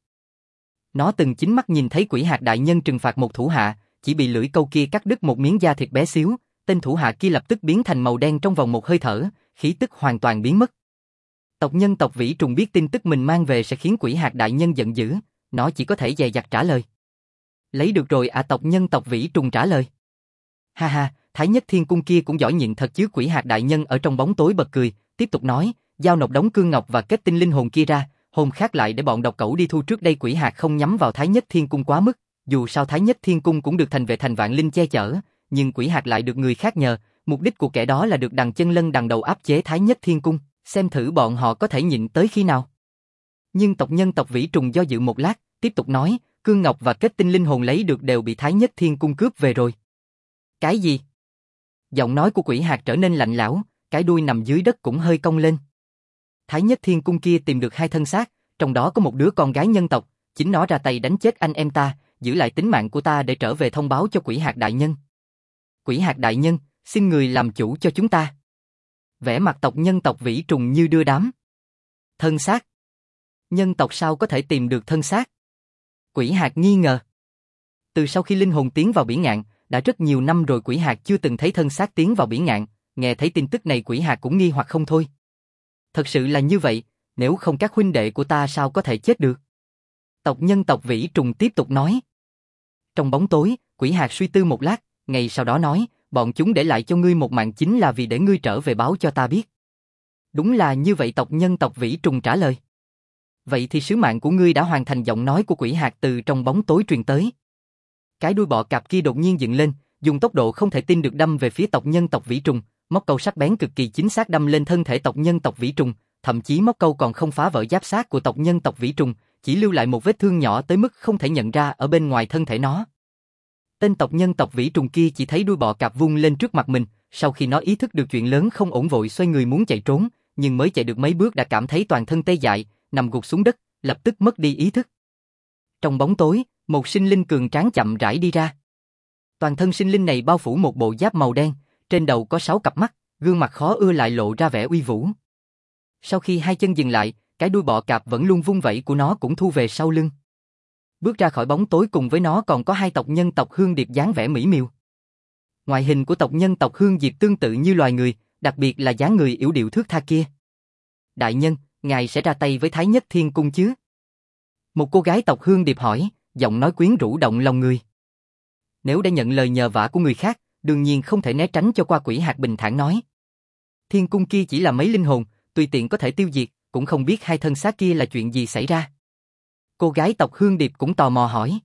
Nó từng chính mắt nhìn thấy Quỷ Hạc đại nhân trừng phạt một thủ hạ, chỉ bị lưỡi câu kia cắt đứt một miếng da thịt bé xíu, tên thủ hạ kia lập tức biến thành màu đen trong vòng một hơi thở, khí tức hoàn toàn biến mất. Tộc nhân tộc Vĩ Trùng biết tin tức mình mang về sẽ khiến Quỷ Hạc đại nhân giận dữ, nó chỉ có thể dè dặt trả lời. Lấy được rồi à? Tộc nhân tộc Vĩ Trùng trả lời. Ha ha, Thái Nhất Thiên Cung kia cũng giỏi nhịn thật chứ. Quỷ Hạc đại nhân ở trong bóng tối bật cười, tiếp tục nói, giao nộp đống cương ngọc và kết tinh linh hồn kia ra, hôm khác lại để bọn độc cẩu đi thu. Trước đây Quỷ Hạc không nhắm vào Thái Nhất Thiên Cung quá mức, dù sao Thái Nhất Thiên Cung cũng được thành vệ thành Vạn Linh che chở, nhưng Quỷ Hạc lại được người khác nhờ, mục đích của kẻ đó là được đằng chân lân đằng đầu áp chế Thái Nhất Thiên Cung, xem thử bọn họ có thể nhịn tới khi nào. Nhưng tộc nhân tộc Vĩ Trùng do dự một lát, tiếp tục nói, cương ngọc và kết tinh linh hồn lấy được đều bị Thái Nhất Thiên Cung cướp về rồi. Cái gì? Giọng nói của Quỷ Hạc trở nên lạnh lẽo, cái đuôi nằm dưới đất cũng hơi cong lên. Thái Nhất Thiên Cung kia tìm được hai thân xác, trong đó có một đứa con gái nhân tộc, chính nó ra tay đánh chết anh em ta, giữ lại tính mạng của ta để trở về thông báo cho Quỷ Hạc đại nhân. Quỷ Hạc đại nhân, xin người làm chủ cho chúng ta. Vẻ mặt tộc nhân tộc Vĩ Trùng như đưa đám. Thân xác? Nhân tộc sao có thể tìm được thân xác? Quỷ Hạc nghi ngờ. Từ sau khi linh hồn tiến vào biển ngạn, đã rất nhiều năm rồi Quỷ Hạc chưa từng thấy thân xác tiến vào biển ngạn, nghe thấy tin tức này Quỷ Hạc cũng nghi hoặc không thôi. Thật sự là như vậy, nếu không các huynh đệ của ta sao có thể chết được? Tộc nhân tộc Vĩ Trùng tiếp tục nói. Trong bóng tối, Quỷ Hạc suy tư một lát, ngày sau đó nói, bọn chúng để lại cho ngươi một mạng chính là vì để ngươi trở về báo cho ta biết. Đúng là như vậy, tộc nhân tộc Vĩ Trùng trả lời. Vậy thì sứ mạng của ngươi đã hoàn thành. Giọng nói của Quỷ Hạc từ trong bóng tối truyền tới. Cái đuôi bọ cạp kia đột nhiên dựng lên, dùng tốc độ không thể tin được đâm về phía tộc nhân tộc Vĩ Trùng, móc câu sắc bén cực kỳ chính xác đâm lên thân thể tộc nhân tộc Vĩ Trùng, thậm chí móc câu còn không phá vỡ giáp xác của tộc nhân tộc Vĩ Trùng, chỉ lưu lại một vết thương nhỏ tới mức không thể nhận ra ở bên ngoài thân thể nó. Tên tộc nhân tộc Vĩ Trùng kia chỉ thấy đuôi bọ cạp vung lên trước mặt mình, sau khi nó ý thức được chuyện lớn không ổn vội xoay người muốn chạy trốn, nhưng mới chạy được mấy bước đã cảm thấy toàn thân tê dại, nằm gục xuống đất, lập tức mất đi ý thức. Trong bóng tối, một sinh linh cường tráng chậm rãi đi ra. Toàn thân sinh linh này bao phủ một bộ giáp màu đen, trên đầu có 6 cặp mắt, gương mặt khó ưa lại lộ ra vẻ uy vũ. Sau khi hai chân dừng lại, cái đuôi bọ cạp vẫn luôn vung vẩy của nó cũng thu về sau lưng. Bước ra khỏi bóng tối cùng với nó còn có hai tộc nhân tộc Hương Điệp dáng vẻ mỹ miều. Ngoại hình của tộc nhân tộc Hương Diệp tương tự như loài người, đặc biệt là dáng người yểu điệu thướt tha kia. Đại nhân, ngài sẽ ra tay với Thái Nhất Thiên Cung chứ? Một cô gái tộc Hương Điệp hỏi, giọng nói quyến rũ động lòng người. Nếu đã nhận lời nhờ vả của người khác, đương nhiên không thể né tránh cho qua. Quỷ Hạc bình thản nói. Thiên cung kia chỉ là mấy linh hồn, tùy tiện có thể tiêu diệt, cũng không biết hai thân xác kia là chuyện gì xảy ra. Cô gái tộc Hương Điệp cũng tò mò hỏi.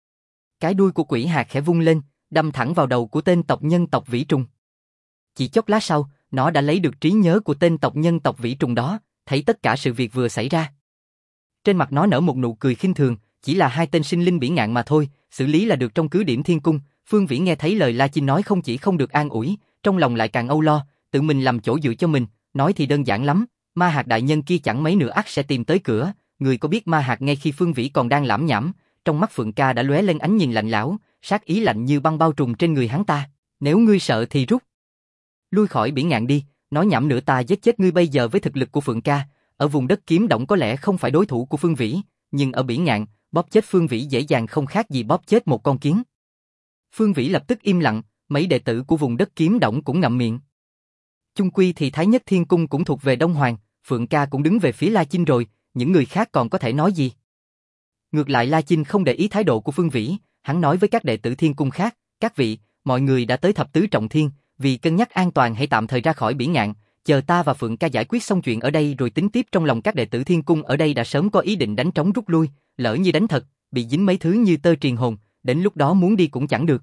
Cái đuôi của Quỷ Hạc khẽ vung lên, đâm thẳng vào đầu của tên tộc nhân tộc Vĩ Trùng. Chỉ chốc lát sau, nó đã lấy được trí nhớ của tên tộc nhân tộc Vĩ Trùng đó, thấy tất cả sự việc vừa xảy ra. Trên mặt nó nở một nụ cười khinh thường, chỉ là hai tên sinh linh bỉ ngạn mà thôi, xử lý là được. Trong cứ điểm thiên cung, Phương Vĩ nghe thấy lời La Chinh nói không chỉ không được an ủi, trong lòng lại càng âu lo, tự mình làm chỗ dựa cho mình, nói thì đơn giản lắm, Ma Hạc đại nhân kia chẳng mấy nữa ắt sẽ tìm tới cửa, người có biết Ma Hạc ngay khi Phương Vĩ còn đang lảm nhảm, trong mắt Phượng Ca đã lóe lên ánh nhìn lạnh lẽo, sát ý lạnh như băng bao trùm trên người hắn ta, nếu ngươi sợ thì rút lui khỏi biển ngạn đi, nói nhảm nữa ta giết chết ngươi. Bây giờ với thực lực của Phượng Ca, ở vùng đất kiếm động có lẽ không phải đối thủ của Phương Vĩ, nhưng ở biển ngạn, bóp chết Phương Vĩ dễ dàng không khác gì bóp chết một con kiến. Phương Vĩ lập tức im lặng, mấy đệ tử của vùng đất kiếm động cũng ngậm miệng. Chung quy thì Thái Nhất Thiên Cung cũng thuộc về Đông Hoàng, Phượng Ca cũng đứng về phía La Chinh rồi, những người khác còn có thể nói gì? Ngược lại La Chinh không để ý thái độ của Phương Vĩ, hắn nói với các đệ tử Thiên Cung khác, các vị, mọi người đã tới thập tứ trọng thiên, vì cân nhắc an toàn hãy tạm thời ra khỏi biển ngạn, chờ ta và Phượng Ca giải quyết xong chuyện ở đây rồi tính tiếp. Trong lòng các đệ tử Thiên Cung ở đây đã sớm có ý định đánh trống rút lui, lỡ như đánh thật, bị dính mấy thứ như tơ triền hồn, đến lúc đó muốn đi cũng chẳng được.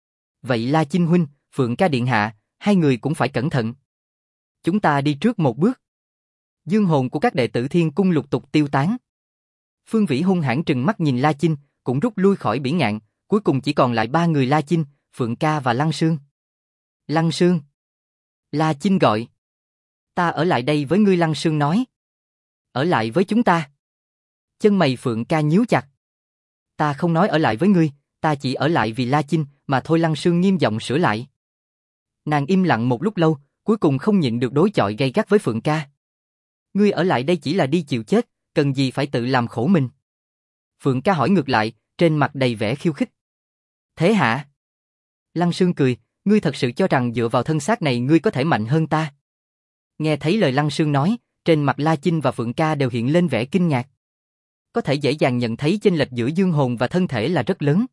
Vậy La Chinh huynh, Phượng Ca điện hạ, hai người cũng phải cẩn thận. Chúng ta đi trước một bước. Dương hồn của các đệ tử Thiên Cung lục tục tiêu tán. Phương Vĩ hung hãn trừng mắt nhìn La Chinh, cũng rút lui khỏi biển ngạn, cuối cùng chỉ còn lại ba người La Chinh, Phượng Ca và Lăng Sương. Lăng Sương. La Chinh gọi. Ta ở lại đây với ngươi. Lăng Sương nói. Ở lại với chúng ta. Chân mày Phượng Ca nhíu chặt. Ta không nói ở lại với ngươi, ta chỉ ở lại vì La Chinh mà thôi. Lăng Sương nghiêm giọng sửa lại. Nàng im lặng một lúc lâu, cuối cùng không nhịn được đối chọi gay gắt với Phượng Ca. Ngươi ở lại đây chỉ là đi chịu chết, cần gì phải tự làm khổ mình? Phượng Ca hỏi ngược lại, trên mặt đầy vẻ khiêu khích. Thế hả? Lăng Sương cười, ngươi thật sự cho rằng dựa vào thân xác này ngươi có thể mạnh hơn ta? Nghe thấy lời Lăng Sương nói, trên mặt La Chinh và Phượng Ca đều hiện lên vẻ kinh ngạc. Có thể dễ dàng nhận thấy chênh lệch giữa dương hồn và thân thể là rất lớn.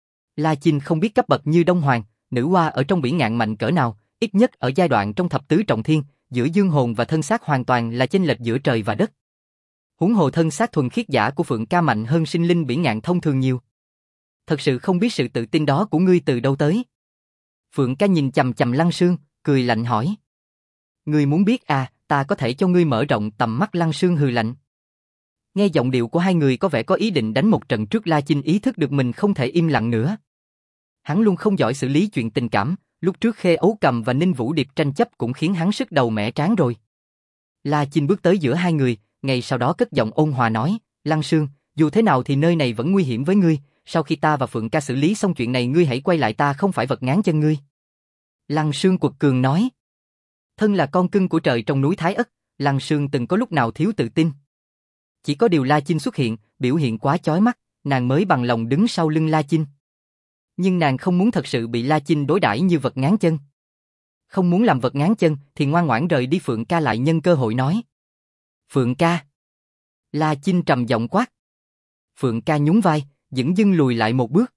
La Chinh không biết cấp bậc như Đông Hoàng, nữ hoa ở trong biển ngạn mạnh cỡ nào, ít nhất ở giai đoạn trong thập tứ trọng thiên, giữa dương hồn và thân xác hoàn toàn là chênh lệch giữa trời và đất. Huống hồ thân xác thuần khiết giả của Phượng Ca mạnh hơn sinh linh biển ngạn thông thường nhiều. Thật sự không biết sự tự tin đó của ngươi từ đâu tới. Phượng Ca nhìn chằm chằm Lăng Sương, cười lạnh hỏi. Ngươi muốn biết à, ta có thể cho ngươi mở rộng tầm mắt. Lăng Sương hừ lạnh. Nghe giọng điệu của hai người có vẻ có ý định đánh một trận trước. La Chinh ý thức được mình không thể im lặng nữa. Hắn luôn không giỏi xử lý chuyện tình cảm, lúc trước Khê Ấu Cầm và Ninh Vũ Điệp tranh chấp cũng khiến hắn sức đầu mẻ trán rồi. La Chinh bước tới giữa hai người, ngay sau đó cất giọng ôn hòa nói, Lăng Sương, dù thế nào thì nơi này vẫn nguy hiểm với ngươi, sau khi ta và Phượng Ca xử lý xong chuyện này ngươi hãy quay lại, ta không phải vật ngáng chân ngươi. Lăng Sương quật cường nói. Thân là con cưng của trời trong núi Thái Ất, Lăng Sương từng có lúc nào thiếu tự tin. Chỉ có điều La Chinh xuất hiện, biểu hiện quá chói mắt, nàng mới bằng lòng đứng sau lưng La Chinh. Nhưng nàng không muốn thật sự bị La Chinh đối đãi như vật ngáng chân. Không muốn làm vật ngáng chân thì ngoan ngoãn rời đi. Phượng Ca lại nhân cơ hội nói. Phượng Ca. La Chinh trầm giọng quát. Phượng Ca nhún vai, dửng dưng lùi lại một bước.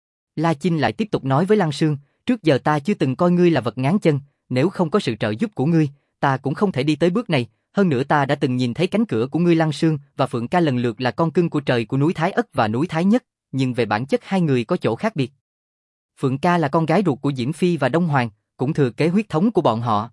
La Chinh lại tiếp tục nói với Lăng Sương, trước giờ ta chưa từng coi ngươi là vật ngáng chân, nếu không có sự trợ giúp của ngươi, ta cũng không thể đi tới bước này, hơn nữa ta đã từng nhìn thấy cánh cửa của ngươi. Lăng Sương và Phượng Ca lần lượt là con cưng của trời của núi Thái Ất và núi Thái Nhất, nhưng về bản chất hai người có chỗ khác biệt. Phượng Ca là con gái ruột của Diễm Phi và Đông Hoàng, cũng thừa kế huyết thống của bọn họ.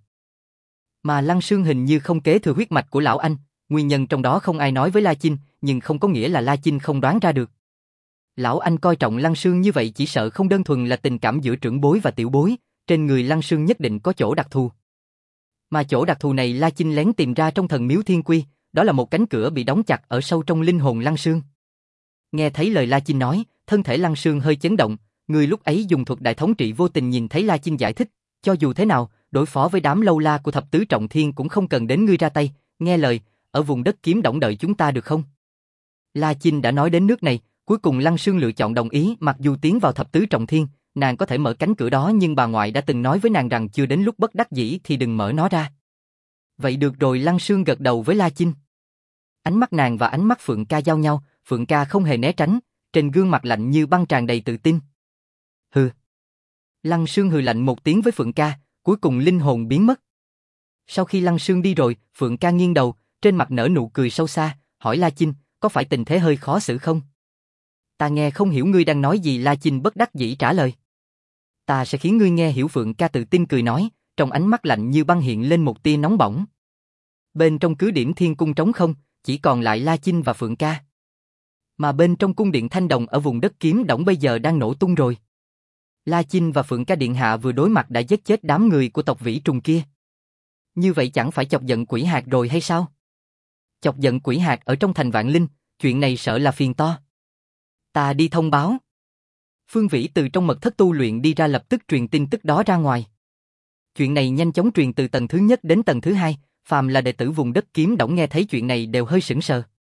Mà Lăng Sương hình như không kế thừa huyết mạch của lão anh, nguyên nhân trong đó không ai nói với La Chinh, nhưng không có nghĩa là La Chinh không đoán ra được. Lão anh coi trọng Lăng Sương như vậy chỉ sợ không đơn thuần là tình cảm giữa trưởng bối và tiểu bối, trên người Lăng Sương nhất định có chỗ đặc thù. Mà chỗ đặc thù này La Chinh lén tìm ra trong thần miếu Thiên Quy, đó là một cánh cửa bị đóng chặt ở sâu trong linh hồn Lăng Sương. Nghe thấy lời La Chinh nói, thân thể Lăng Sương hơi chấn động, người lúc ấy dùng thuật đại thống trị vô tình nhìn thấy La Chinh giải thích, cho dù thế nào, đối phó với đám lâu la của thập tứ trọng thiên cũng không cần đến ngươi ra tay, nghe lời, ở vùng đất kiếm đổng đợi chúng ta được không? La Chinh đã nói đến nước này, cuối cùng Lăng Sương lựa chọn đồng ý, mặc dù tiến vào thập tứ trọng thiên, nàng có thể mở cánh cửa đó nhưng bà ngoại đã từng nói với nàng rằng chưa đến lúc bất đắc dĩ thì đừng mở nó ra. Vậy được rồi, Lăng Sương gật đầu với La Chinh. Ánh mắt nàng và ánh mắt Phượng Ca giao nhau, Phượng Ca không hề né tránh, trên gương mặt lạnh như băng tràn đầy tự tin. Hừ. Lăng Sương hừ lạnh một tiếng với Phượng Ca, cuối cùng linh hồn biến mất. Sau khi Lăng Sương đi rồi, Phượng Ca nghiêng đầu, trên mặt nở nụ cười sâu xa, hỏi La Chinh, có phải tình thế hơi khó xử không? Ta nghe không hiểu ngươi đang nói gì. La Chinh bất đắc dĩ trả lời. Ta sẽ khiến ngươi nghe hiểu. Phượng Ca tự tin cười nói, trong ánh mắt lạnh như băng hiện lên một tia nóng bỏng. Bên trong cứ điểm thiên cung trống không, chỉ còn lại La Chinh và Phượng Ca. Mà bên trong cung điện Thanh Đồng ở vùng đất kiếm đổng bây giờ đang nổ tung rồi. La Chinh và Phượng Ca điện hạ vừa đối mặt đã giết chết đám người của tộc Vĩ Trùng kia. Như vậy chẳng phải chọc giận Quỷ Hạc rồi hay sao? Chọc giận Quỷ Hạc ở trong thành Vạn Linh, chuyện này sợ là phiền to. Ta đi thông báo. Phương Vĩ từ trong mật thất tu luyện đi ra lập tức truyền tin tức đó ra ngoài. Chuyện này nhanh chóng truyền từ tầng thứ nhất đến tầng thứ hai, phàm là đệ tử vùng đất kiếm đổng nghe thấy chuyện này đều hơi sững sờ.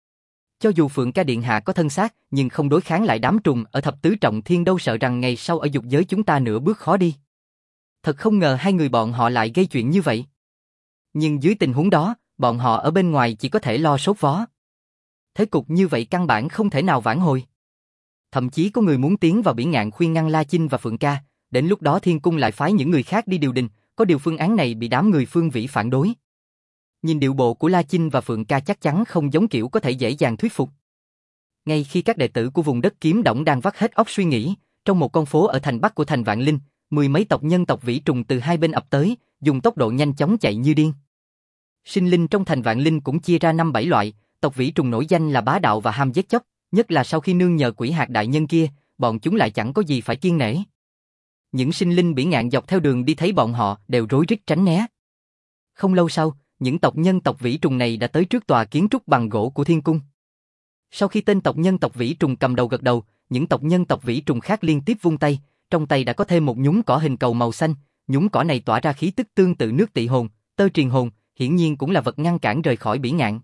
Cho dù Phượng Ca điện hạ có thân xác, nhưng không đối kháng lại đám trùng ở thập tứ trọng thiên đâu, sợ rằng ngày sau ở dục giới chúng ta nửa bước khó đi. Thật không ngờ hai người bọn họ lại gây chuyện như vậy. Nhưng dưới tình huống đó, bọn họ ở bên ngoài chỉ có thể lo sốt vó. Thế cục như vậy căn bản không thể nào vãn hồi. Thậm chí có người muốn tiến vào Bỉ Ngạn khuyên ngăn La Chinh và Phượng Ca, đến lúc đó Thiên Cung lại phái những người khác đi điều đình, có điều phương án này bị đám người Phương Vĩ phản đối. Nhìn điệu bộ của La Chinh và Phượng Ca chắc chắn không giống kiểu có thể dễ dàng thuyết phục. Ngay khi các đệ tử của vùng đất kiếm đổng đang vắt hết óc suy nghĩ, trong một con phố ở thành Bắc của thành Vạn Linh, mười mấy tộc nhân tộc Vĩ Trùng từ hai bên ập tới, dùng tốc độ nhanh chóng chạy như điên. Sinh linh trong thành Vạn Linh cũng chia ra 5-7 loại, tộc Vĩ Trùng nổi danh là bá đạo và ham giết chóc, nhất là sau khi nương nhờ Quỷ Hạc đại nhân kia, bọn chúng lại chẳng có gì phải kiêng nể. Những sinh linh Bỉ Ngạn dọc theo đường đi thấy bọn họ đều rối rít tránh né. Không lâu sau, những tộc nhân tộc Vĩ Trùng này đã tới trước tòa kiến trúc bằng gỗ của Thiên Cung. Sau khi tên tộc nhân tộc Vĩ Trùng cầm đầu gật đầu, những tộc nhân tộc Vĩ Trùng khác liên tiếp vung tay, trong tay đã có thêm một nhúm cỏ hình cầu màu xanh, nhúm cỏ này tỏa ra khí tức tương tự nước tị hồn, tơ triền hồn, hiển nhiên cũng là vật ngăn cản rời khỏi Bỉ Ngạn.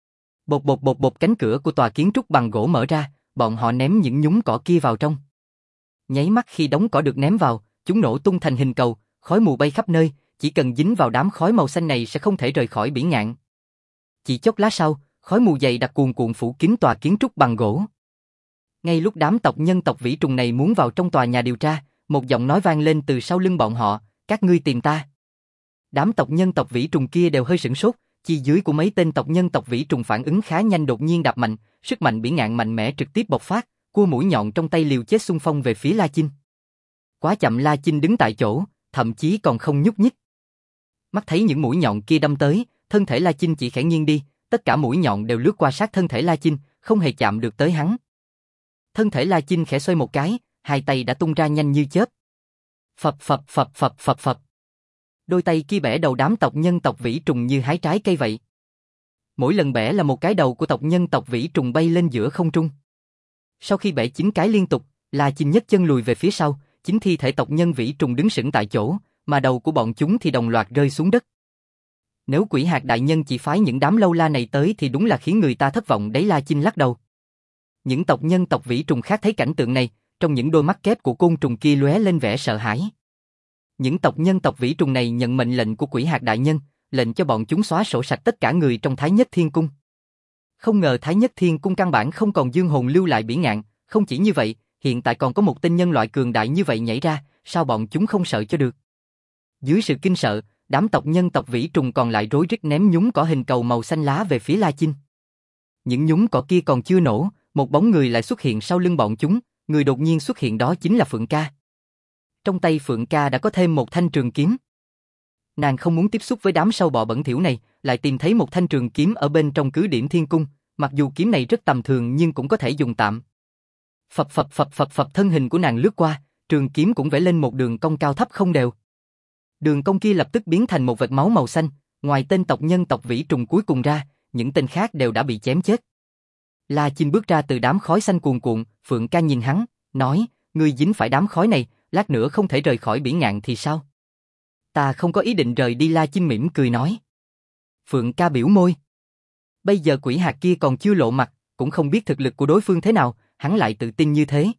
Bột bột bột bột, cánh cửa của tòa kiến trúc bằng gỗ mở ra, bọn họ ném những nhúm cỏ kia vào trong. Nháy mắt khi đống cỏ được ném vào, chúng nổ tung thành hình cầu, khói mù bay khắp nơi, chỉ cần dính vào đám khói màu xanh này sẽ không thể rời khỏi Bỉ Ngạn. Chỉ chốc lát sau, khói mù dày đặc cuồn cuộn phủ kín tòa kiến trúc bằng gỗ. Ngay lúc đám tộc nhân tộc Vĩ Trùng này muốn vào trong tòa nhà điều tra, một giọng nói vang lên từ sau lưng bọn họ, các ngươi tìm ta. Đám tộc nhân tộc Vĩ Trùng kia đều hơi sửng sốt, chi dưới của mấy tên tộc nhân tộc Vĩ Trùng phản ứng khá nhanh, đột nhiên đạp mạnh, sức mạnh Bỉ Ngạn mạnh mẽ trực tiếp bộc phát, cua mũi nhọn trong tay liều chết xung phong về phía La Chinh. Quá chậm, La Chinh đứng tại chỗ, thậm chí còn không nhúc nhích. Mắt thấy những mũi nhọn kia đâm tới, thân thể La Chinh chỉ khẽ nghiêng đi, tất cả mũi nhọn đều lướt qua sát thân thể La Chinh, không hề chạm được tới hắn. Thân thể La Chinh khẽ xoay một cái, hai tay đã tung ra nhanh như chớp. Phập phập phập phập phập phập. Đôi tay kia bẻ đầu đám tộc nhân tộc Vĩ Trùng như hái trái cây vậy. Mỗi lần bẻ là một cái đầu của tộc nhân tộc Vĩ Trùng bay lên giữa không trung. Sau khi bẻ 9 cái liên tục, La Chinh nhấc chân lùi về phía sau, chính thi thể tộc nhân Vĩ Trùng đứng sững tại chỗ, mà đầu của bọn chúng thì đồng loạt rơi xuống đất. Nếu Quỷ Hạc đại nhân chỉ phái những đám lâu la này tới thì đúng là khiến người ta thất vọng đấy. La Chinh lắc đầu. Những tộc nhân tộc Vĩ Trùng khác thấy cảnh tượng này, trong những đôi mắt kép của côn trùng kia lóe lên vẻ sợ hãi. Những tộc nhân tộc Vĩ Trùng này nhận mệnh lệnh của Quỷ Hạc đại nhân, lệnh cho bọn chúng xóa sổ sạch tất cả người trong Thái Nhất Thiên Cung. Không ngờ Thái Nhất Thiên Cung căn bản không còn dương hồn lưu lại Bỉ Ngạn, không chỉ như vậy, hiện tại còn có một tên nhân loại cường đại như vậy nhảy ra, sao bọn chúng không sợ cho được. Dưới sự kinh sợ, đám tộc nhân tộc Vĩ Trùng còn lại rối rít ném nhúm cỏ hình cầu màu xanh lá về phía La Chinh. Những nhúm cỏ kia còn chưa nổ, một bóng người lại xuất hiện sau lưng bọn chúng, người đột nhiên xuất hiện đó chính là Phượng Ca. Trong tay Phượng Ca đã có thêm một thanh trường kiếm. Nàng không muốn tiếp xúc với đám sâu bọ bẩn thỉu này, lại tìm thấy một thanh trường kiếm ở bên trong cứ điểm thiên cung, mặc dù kiếm này rất tầm thường nhưng cũng có thể dùng tạm. Phập phập phập phập phập, thân hình của nàng lướt qua, trường kiếm cũng vẽ lên một đường cong cao thấp không đều. Đường cong kia lập tức biến thành một vệt máu màu xanh, ngoài tên tộc nhân tộc Vĩ Trùng cuối cùng ra, những tên khác đều đã bị chém chết. La Chinh bước ra từ đám khói xanh cuồn cuộn, Phượng Ca nhìn hắn, nói, ngươi dính phải đám khói này, lát nữa không thể rời khỏi Bỉ Ngạn thì sao? Ta không có ý định rời đi, La Chinh mỉm cười nói. Phượng Ca biểu môi. Bây giờ quỷ hạt kia còn chưa lộ mặt, cũng không biết thực lực của đối phương thế nào, hắn lại tự tin như thế.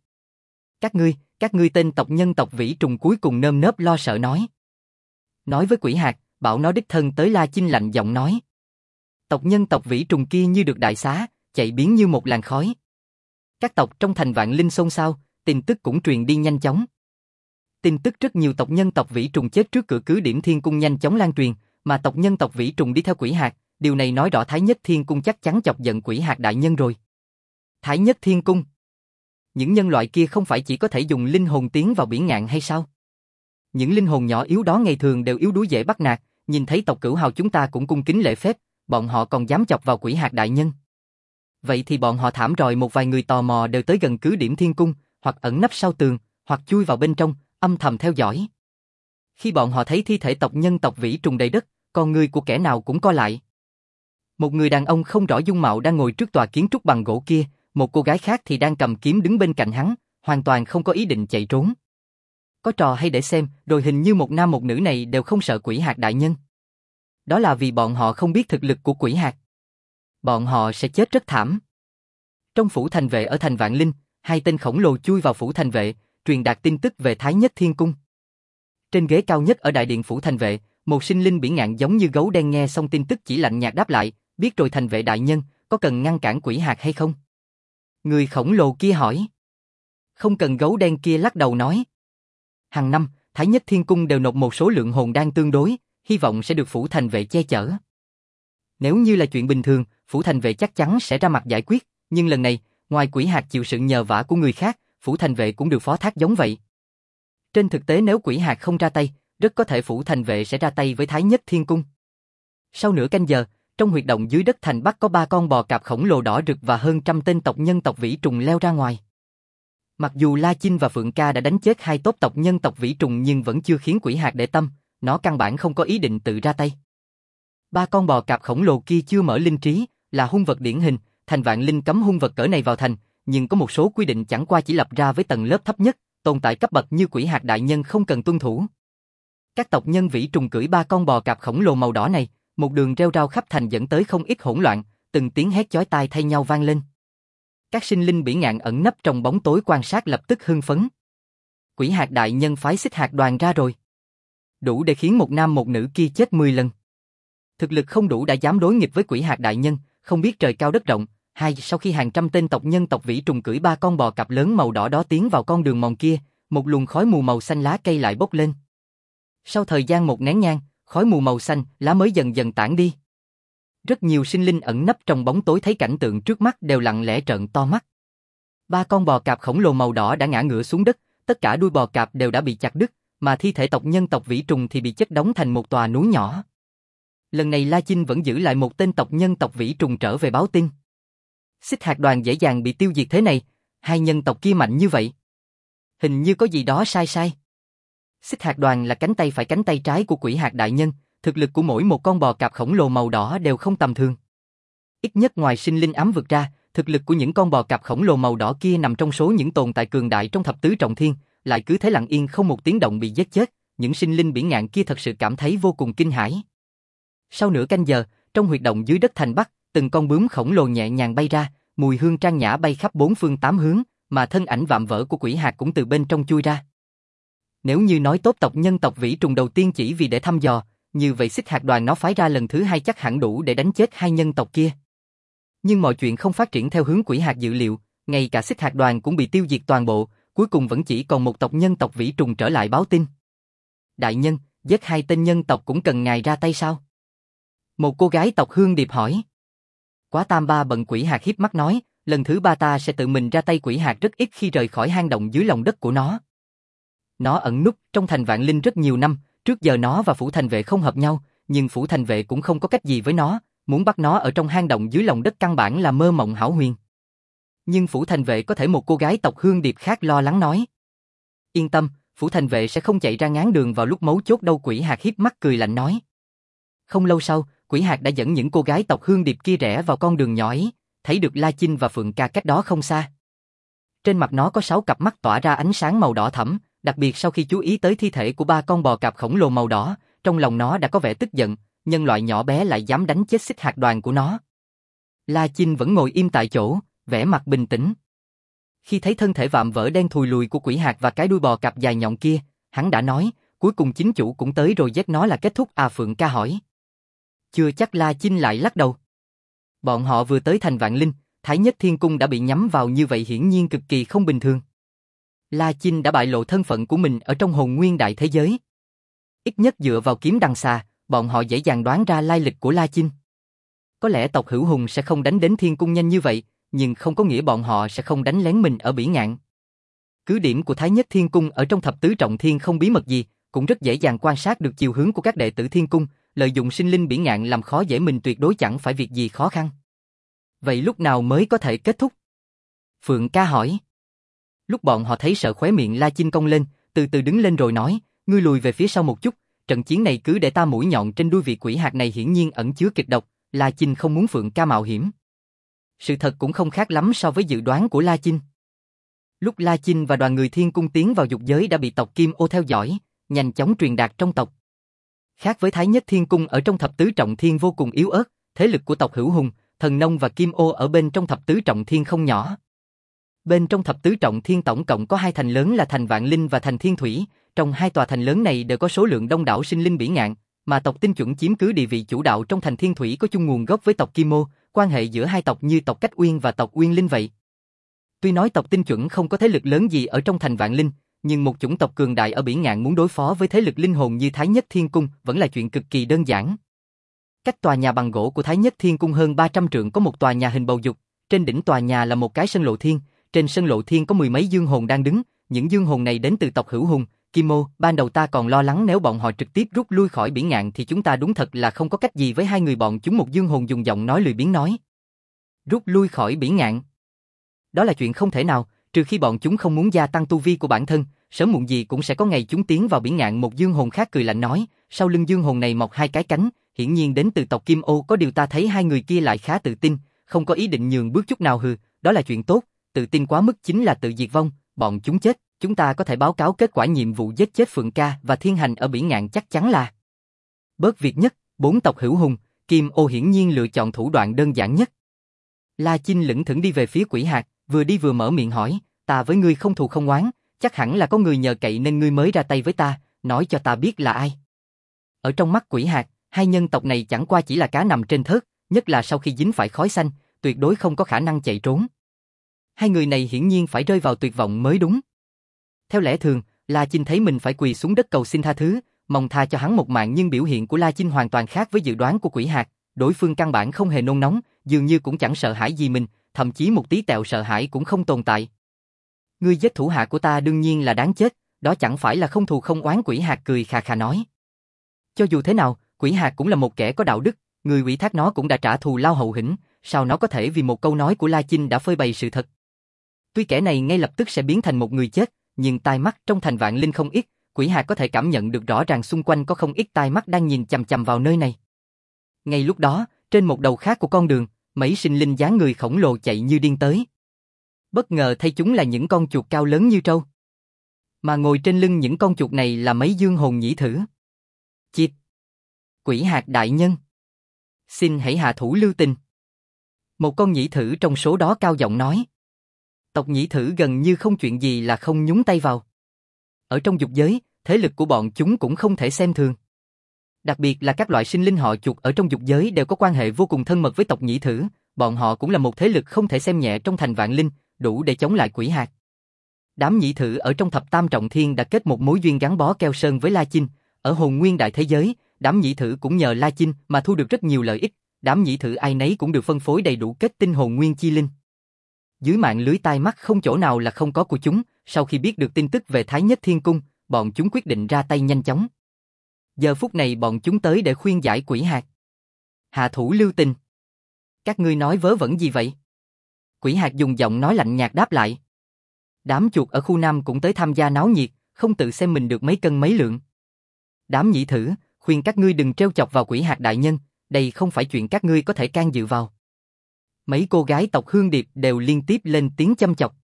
Các ngươi tên tộc nhân tộc Vĩ Trùng cuối cùng nơm nớp lo sợ nói. Nói với quỷ hạt, bảo nó đích thân tới. La Chinh lạnh giọng nói. Tộc nhân tộc Vĩ Trùng kia như được đại xá, chạy biến như một làn khói. Các tộc trong thành Vạn Linh xôn xao, tin tức cũng truyền đi nhanh chóng. Tin tức rất nhiều tộc nhân tộc Vĩ Trùng chết trước cửa cứ điểm thiên cung nhanh chóng lan truyền, mà tộc nhân tộc Vĩ Trùng đi theo quỷ hạt, điều này nói rõ Thái Nhất Thiên Cung chắc chắn chọc giận quỷ hạt đại nhân rồi. Thái Nhất Thiên Cung? Những nhân loại kia không phải chỉ có thể dùng linh hồn tiến vào biển ngạn hay sao? Những linh hồn nhỏ yếu đó ngày thường đều yếu đuối dễ bắt nạt, nhìn thấy tộc Cửu Hào chúng ta cũng cung kính lễ phép, bọn họ còn dám chọc vào quỷ hạt đại nhân. Vậy thì bọn họ thảm rồi, một vài người tò mò đều tới gần cứ điểm thiên cung, hoặc ẩn nấp sau tường, hoặc chui vào bên trong, âm thầm theo dõi. Khi bọn họ thấy thi thể tộc nhân tộc Vĩ Trùng đầy đất, con người của kẻ nào cũng co lại. Một người đàn ông không rõ dung mạo đang ngồi trước tòa kiến trúc bằng gỗ kia, một cô gái khác thì đang cầm kiếm đứng bên cạnh hắn, hoàn toàn không có ý định chạy trốn. Có trò hay để xem, rồi hình như một nam một nữ này đều không sợ quỷ hạt đại nhân. Đó là vì bọn họ không biết thực lực của quỷ hạt. Bọn họ sẽ chết rất thảm. Trong phủ thành vệ ở thành Vạn Linh, hai tên khổng lồ chui vào phủ thành vệ, truyền đạt tin tức về Thái Nhất Thiên Cung. Trên ghế cao nhất ở đại điện phủ thành vệ, một sinh linh biển ngạn giống như gấu đen nghe xong tin tức chỉ lạnh nhạt đáp lại, biết rồi thành vệ đại nhân, có cần ngăn cản quỷ hạt hay không? Người khổng lồ kia hỏi. Không cần, gấu đen kia lắc đầu nói. Hàng năm, Thái Nhất Thiên Cung đều nộp một số lượng hồn đan tương đối, hy vọng sẽ được phủ thành vệ che chở. Nếu như là chuyện bình thường, phủ thành vệ chắc chắn sẽ ra mặt giải quyết, nhưng lần này, ngoài quỷ hạt chịu sự nhờ vả của người khác, phủ thành vệ cũng được phó thác giống vậy. Trên thực tế nếu quỷ hạt không ra tay, rất có thể phủ thành vệ sẽ ra tay với Thái Nhất Thiên Cung. Sau nửa canh giờ, trong huyệt động dưới đất thành Bắc có 3 con bò cạp khổng lồ đỏ rực và hơn trăm tên tộc nhân tộc Vĩ Trùng leo ra ngoài. Mặc dù La Chinh và Phượng Ca đã đánh chết 2 tốt tộc nhân tộc Vĩ Trùng nhưng vẫn chưa khiến quỷ hạt để tâm, nó căn bản không có ý định tự ra tay. 3 con bò cạp khổng lồ kia chưa mở linh trí, là hung vật điển hình, thành Vạn Linh cấm hung vật cỡ này vào thành, nhưng có một số quy định chẳng qua chỉ lập ra với tầng lớp thấp nhất, tồn tại cấp bậc như quỷ hạt đại nhân không cần tuân thủ. Các tộc nhân Vĩ Trùng cưỡi 3 con bò cạp khổng lồ màu đỏ này, một đường rêu rao khắp thành dẫn tới không ít hỗn loạn, từng tiếng hét chói tai thay nhau vang lên. Các sinh linh biển ngạn ẩn nấp trong bóng tối quan sát lập tức hưng phấn. Quỷ hạt đại nhân phái Xích Hạt đoàn ra rồi. Đủ để khiến một nam một nữ kia chết 10 lần. Thực lực không đủ đã dám đối nghịch với quỷ hạt đại nhân, không biết trời cao đất rộng. Sau khi hàng trăm tên tộc nhân tộc Vĩ Trùng cưỡi 3 con bò cạp lớn màu đỏ đó tiến vào con đường mòn kia, một luồng khói mù màu xanh lá cây lại bốc lên. Sau thời gian một nén nhang, khói mù màu xanh lá mới dần dần tản đi. Rất nhiều sinh linh ẩn nấp trong bóng tối thấy cảnh tượng trước mắt đều lặng lẽ trợn to mắt. 3 con bò cạp khổng lồ màu đỏ đã ngã ngửa xuống đất, tất cả đuôi bò cạp đều đã bị chặt đứt, mà thi thể tộc nhân tộc Vĩ Trùng thì bị chất đống thành một tòa núi nhỏ. Lần này La Chinh vẫn giữ lại một tên tộc nhân tộc Vĩ Trùng trở về báo tin. Xích Hạt đoàn dễ dàng bị tiêu diệt thế này, hai nhân tộc kia mạnh như vậy. Hình như có gì đó sai sai. Xích Hạt đoàn là cánh tay phải cánh tay trái của quỷ hạt đại nhân, thực lực của mỗi một con bò cạp khổng lồ màu đỏ đều không tầm thường. Ít nhất ngoài sinh linh ám vực ra, thực lực của những con bò cạp khổng lồ màu đỏ kia nằm trong số những tồn tại cường đại trong thập tứ trọng thiên, lại cứ thế lặng yên không một tiếng động bị giết chết, những sinh linh biển ngạn kia thật sự cảm thấy vô cùng kinh hãi. Sau nửa canh giờ, trong huyệt động dưới đất thành Bắc, từng con bướm khổng lồ nhẹ nhàng bay ra, mùi hương trang nhã bay khắp 4 phương 8 hướng, mà thân ảnh vạm vỡ của quỷ hạt cũng từ bên trong chui ra. Nếu như nói tốt tộc nhân tộc Vĩ Trùng đầu tiên chỉ vì để thăm dò, như vậy Xích Hạt đoàn nó phái ra lần thứ 2 chắc hẳn đủ để đánh chết hai nhân tộc kia. Nhưng mọi chuyện không phát triển theo hướng quỷ hạt dự liệu, ngay cả Xích Hạt đoàn cũng bị tiêu diệt toàn bộ, cuối cùng vẫn chỉ còn một tộc nhân tộc Vĩ Trùng trở lại báo tin. Đại nhân, giết 2 tên nhân tộc cũng cần ngài ra tay sao? Một cô gái tộc Hương Điệp hỏi. Quá Tam Ba bận quỷ hạt hiếp mắt nói, lần thứ 3 ta sẽ tự mình ra tay, quỷ hạt rất ít khi rời khỏi hang động dưới lòng đất của nó. Nó ẩn núp trong thành Vạn Linh rất nhiều năm, trước giờ nó và Phủ Thành Vệ không hợp nhau, nhưng Phủ Thành Vệ cũng không có cách gì với nó, muốn bắt nó ở trong hang động dưới lòng đất căn bản là mơ mộng hão huyền. Nhưng Phủ Thành Vệ có thể một cô gái tộc Hương Điệp khác lo lắng nói. Yên tâm, Phủ Thành Vệ sẽ không chạy ra ngáng đường vào lúc mấu chốt đâu. Quỷ Hạc hiếp mắt cười lạnh nói. Không lâu sau, Quỷ Hạc đã dẫn những cô gái tộc Hương Điệp kia rẽ vào con đường nhỏ ấy, thấy được La Chinh và Phượng Ca cách đó không xa. Trên mặt nó có 6 cặp mắt tỏa ra ánh sáng màu đỏ thẫm, đặc biệt sau khi chú ý tới thi thể của 3 con bò cạp khổng lồ màu đỏ, trong lòng nó đã có vẻ tức giận, nhân loại nhỏ bé lại dám đánh chết Xích Hạc đoàn của nó. La Chinh vẫn ngồi im tại chỗ, vẻ mặt bình tĩnh. Khi thấy thân thể vạm vỡ đen thùi lùi của Quỷ Hạc và cái đuôi bò cạp dài nhọn kia, hắn đã nói, cuối cùng chính chủ cũng tới rồi, giết nó là kết thúc à? Phượng Ca hỏi. Chưa chắc. La Chinh lại lắc đầu. Bọn họ vừa tới thành Vạn Linh, Thái Nhất Thiên Cung đã bị nhắm vào như vậy hiển nhiên cực kỳ không bình thường. La Chinh đã bại lộ thân phận của mình ở trong hồn nguyên đại thế giới. Ít nhất dựa vào kiếm đằng xà, bọn họ dễ dàng đoán ra lai lịch của La Chinh. Có lẽ tộc Hữu Hùng sẽ không đánh đến Thiên Cung nhanh như vậy, nhưng không có nghĩa bọn họ sẽ không đánh lén mình ở Bỉ Ngạn. Cứ điểm của Thái Nhất Thiên Cung ở trong thập tứ trọng thiên không bí mật gì, cũng rất dễ dàng quan sát được chiều hướng của các đệ tử Thiên Cung, lợi dụng sinh linh Bỉ Ngạn làm khó dễ mình tuyệt đối chẳng phải việc gì khó khăn. Vậy lúc nào mới có thể kết thúc? Phượng Ca hỏi. Lúc bọn họ thấy sợ khóe miệng La Chinh cong lên, từ từ đứng lên rồi nói, ngươi lùi về phía sau một chút, trận chiến này cứ để ta mũi nhọn trên đuôi vị Quỷ Hạc này hiển nhiên ẩn chứa kịch độc, La Chinh không muốn Phượng Ca mạo hiểm. Sự thật cũng không khác lắm so với dự đoán của La Chinh. Lúc La Chinh và đoàn người Thiên Cung tiến vào dục giới đã bị tộc Kim Ô theo dõi, nhanh chóng truyền đạt trong tộc. Khác với Thái Nhất Thiên Cung ở trong thập tứ trọng thiên vô cùng yếu ớt, thế lực của tộc Hữu Hùng, Thần Nông và Kim Ô ở bên trong thập tứ trọng thiên không nhỏ. Bên trong thập tứ trọng thiên tổng cộng có 2 thành lớn là thành Vạn Linh và thành Thiên Thủy, trong 2 tòa thành lớn này đều có số lượng đông đảo sinh linh Bỉ Ngạn, mà tộc Tinh Chuẩn chiếm cứ địa vị chủ đạo trong thành Thiên Thủy có chung nguồn gốc với tộc Kim Ô, quan hệ giữa hai tộc như tộc Cách Uyên và tộc Uyên Linh vậy. Tuy nói tộc Tinh Chuẩn không có thế lực lớn gì ở trong thành Vạn Linh, nhưng một chủng tộc cường đại ở Bỉ Ngạn muốn đối phó với thế lực linh hồn như Thái Nhất Thiên Cung vẫn là chuyện cực kỳ đơn giản. Cách tòa nhà bằng gỗ của Thái Nhất Thiên Cung hơn 300 trượng có một tòa nhà hình bầu dục, trên đỉnh tòa nhà là một cái sân lộ thiên, trên sân lộ thiên có 10 mấy dương hồn đang đứng, những dương hồn này đến từ tộc Hữu Hùng, Kim Ô. Ban đầu ta còn lo lắng nếu bọn họ trực tiếp rút lui khỏi Bỉ Ngạn thì chúng ta đúng thật là không có cách gì với hai người bọn chúng. Một dương hồn dùng giọng nói lười biếng nói. Rút lui khỏi Bỉ Ngạn? Đó là chuyện không thể nào, trừ khi bọn chúng không muốn gia tăng tu vi của bản thân, sớm muộn gì cũng sẽ có ngày chúng tiến vào Bỉ Ngạn. Một dương hồn khác cười lạnh nói, sau lưng dương hồn này mọc 2 cái cánh, hiển nhiên đến từ tộc Kim Ô. Có điều ta thấy hai người kia lại khá tự tin, không có ý định nhường bước chút nào. Hừ, đó là chuyện tốt, tự tin quá mức chính là tự diệt vong, bọn chúng chết, chúng ta có thể báo cáo kết quả nhiệm vụ giết chết Phượng Ca và Thiên Hành ở Bỉ Ngạn chắc chắn là bớt việc nhất. 4 tộc Hữu Hùng, Kim Ô hiển nhiên lựa chọn thủ đoạn đơn giản nhất. La Chinh lững thững đi về phía Quỷ Hạc, vừa đi vừa mở miệng hỏi, ta với ngươi không thù không oán, chắc hẳn là có người nhờ cậy nên ngươi mới ra tay với ta, nói cho ta biết là ai. Ở trong mắt Quỷ Hạc, hai nhân tộc này chẳng qua chỉ là cá nằm trên thớt, nhất là sau khi dính phải khói xanh, tuyệt đối không có khả năng chạy trốn. Hai người này hiển nhiên phải rơi vào tuyệt vọng mới đúng. Theo lẽ thường, La Chinh thấy mình phải quỳ xuống đất cầu xin tha thứ, mong tha cho hắn một mạng, nhưng biểu hiện của La Chinh hoàn toàn khác với dự đoán của Quỷ Hạc, đối phương căn bản không hề nôn nóng, dường như cũng chẳng sợ hãi gì mình, thậm chí một tí tẹo sợ hãi cũng không tồn tại. Ngươi giết thủ hạ của ta đương nhiên là đáng chết, đó chẳng phải là không thù không oán. Quỷ Hạc cười khà khà nói. Cho dù thế nào, Quỷ Hạc cũng là một kẻ có đạo đức, người ủy thác nó cũng đã trả thù lao hậu hĩnh, sao nó có thể vì một câu nói của La Chinh đã phơi bày sự thật. Tuy kẻ này ngay lập tức sẽ biến thành một người chết, nhưng tai mắt trong thành Vạn Linh không ít, Quỷ Hạc có thể cảm nhận được rõ ràng xung quanh có không ít tai mắt đang nhìn chằm chằm vào nơi này. Ngay lúc đó, trên một đầu khác của con đường, mấy sinh linh dáng người khổng lồ chạy như điên tới. Bất ngờ thay chúng là những con chuột cao lớn như trâu. Mà ngồi trên lưng những con chuột này là mấy dương hồn nhĩ thử. Chịp! Quỷ Hạc đại nhân! Xin hãy hạ thủ lưu tình. Một con nhĩ thử trong số đó cao giọng nói. Tộc nhĩ thử gần như không chuyện gì là không nhúng tay vào. Ở trong dục giới, thế lực của bọn chúng cũng không thể xem thường. Đặc biệt là các loại sinh linh họ chuột ở trong dục giới đều có quan hệ vô cùng thân mật với tộc nhĩ thử, bọn họ cũng là một thế lực không thể xem nhẹ trong thành Vạn Linh, đủ để chống lại Quỷ Hạc. Đám nhĩ thử ở trong thập tam trọng thiên đã kết một mối duyên gắn bó keo sơn với La Chinh, ở hồn nguyên đại thế giới, đám nhĩ thử cũng nhờ La Chinh mà thu được rất nhiều lợi ích, đám nhĩ thử ai nấy cũng được phân phối đầy đủ kết tinh hồn nguyên chi linh. Dưới mạng lưới tai mắt không chỗ nào là không có của chúng, sau khi biết được tin tức về Thái Nhất Thiên Cung, bọn chúng quyết định ra tay nhanh chóng. Giờ phút này bọn chúng tới để khuyên giải quỷ hạt. Hạ thủ lưu tình. Các ngươi nói vớ vẩn gì vậy? Quỷ hạt dùng giọng nói lạnh nhạt đáp lại. Đám chuột ở khu Nam cũng tới tham gia náo nhiệt, không tự xem mình được mấy cân mấy lượng. Đám nhị thử, khuyên các ngươi đừng trêu chọc vào quỷ hạt đại nhân, đây không phải chuyện các ngươi có thể can dự vào. Mấy cô gái tộc Hương Điệp đều liên tiếp lên tiếng châm chọc.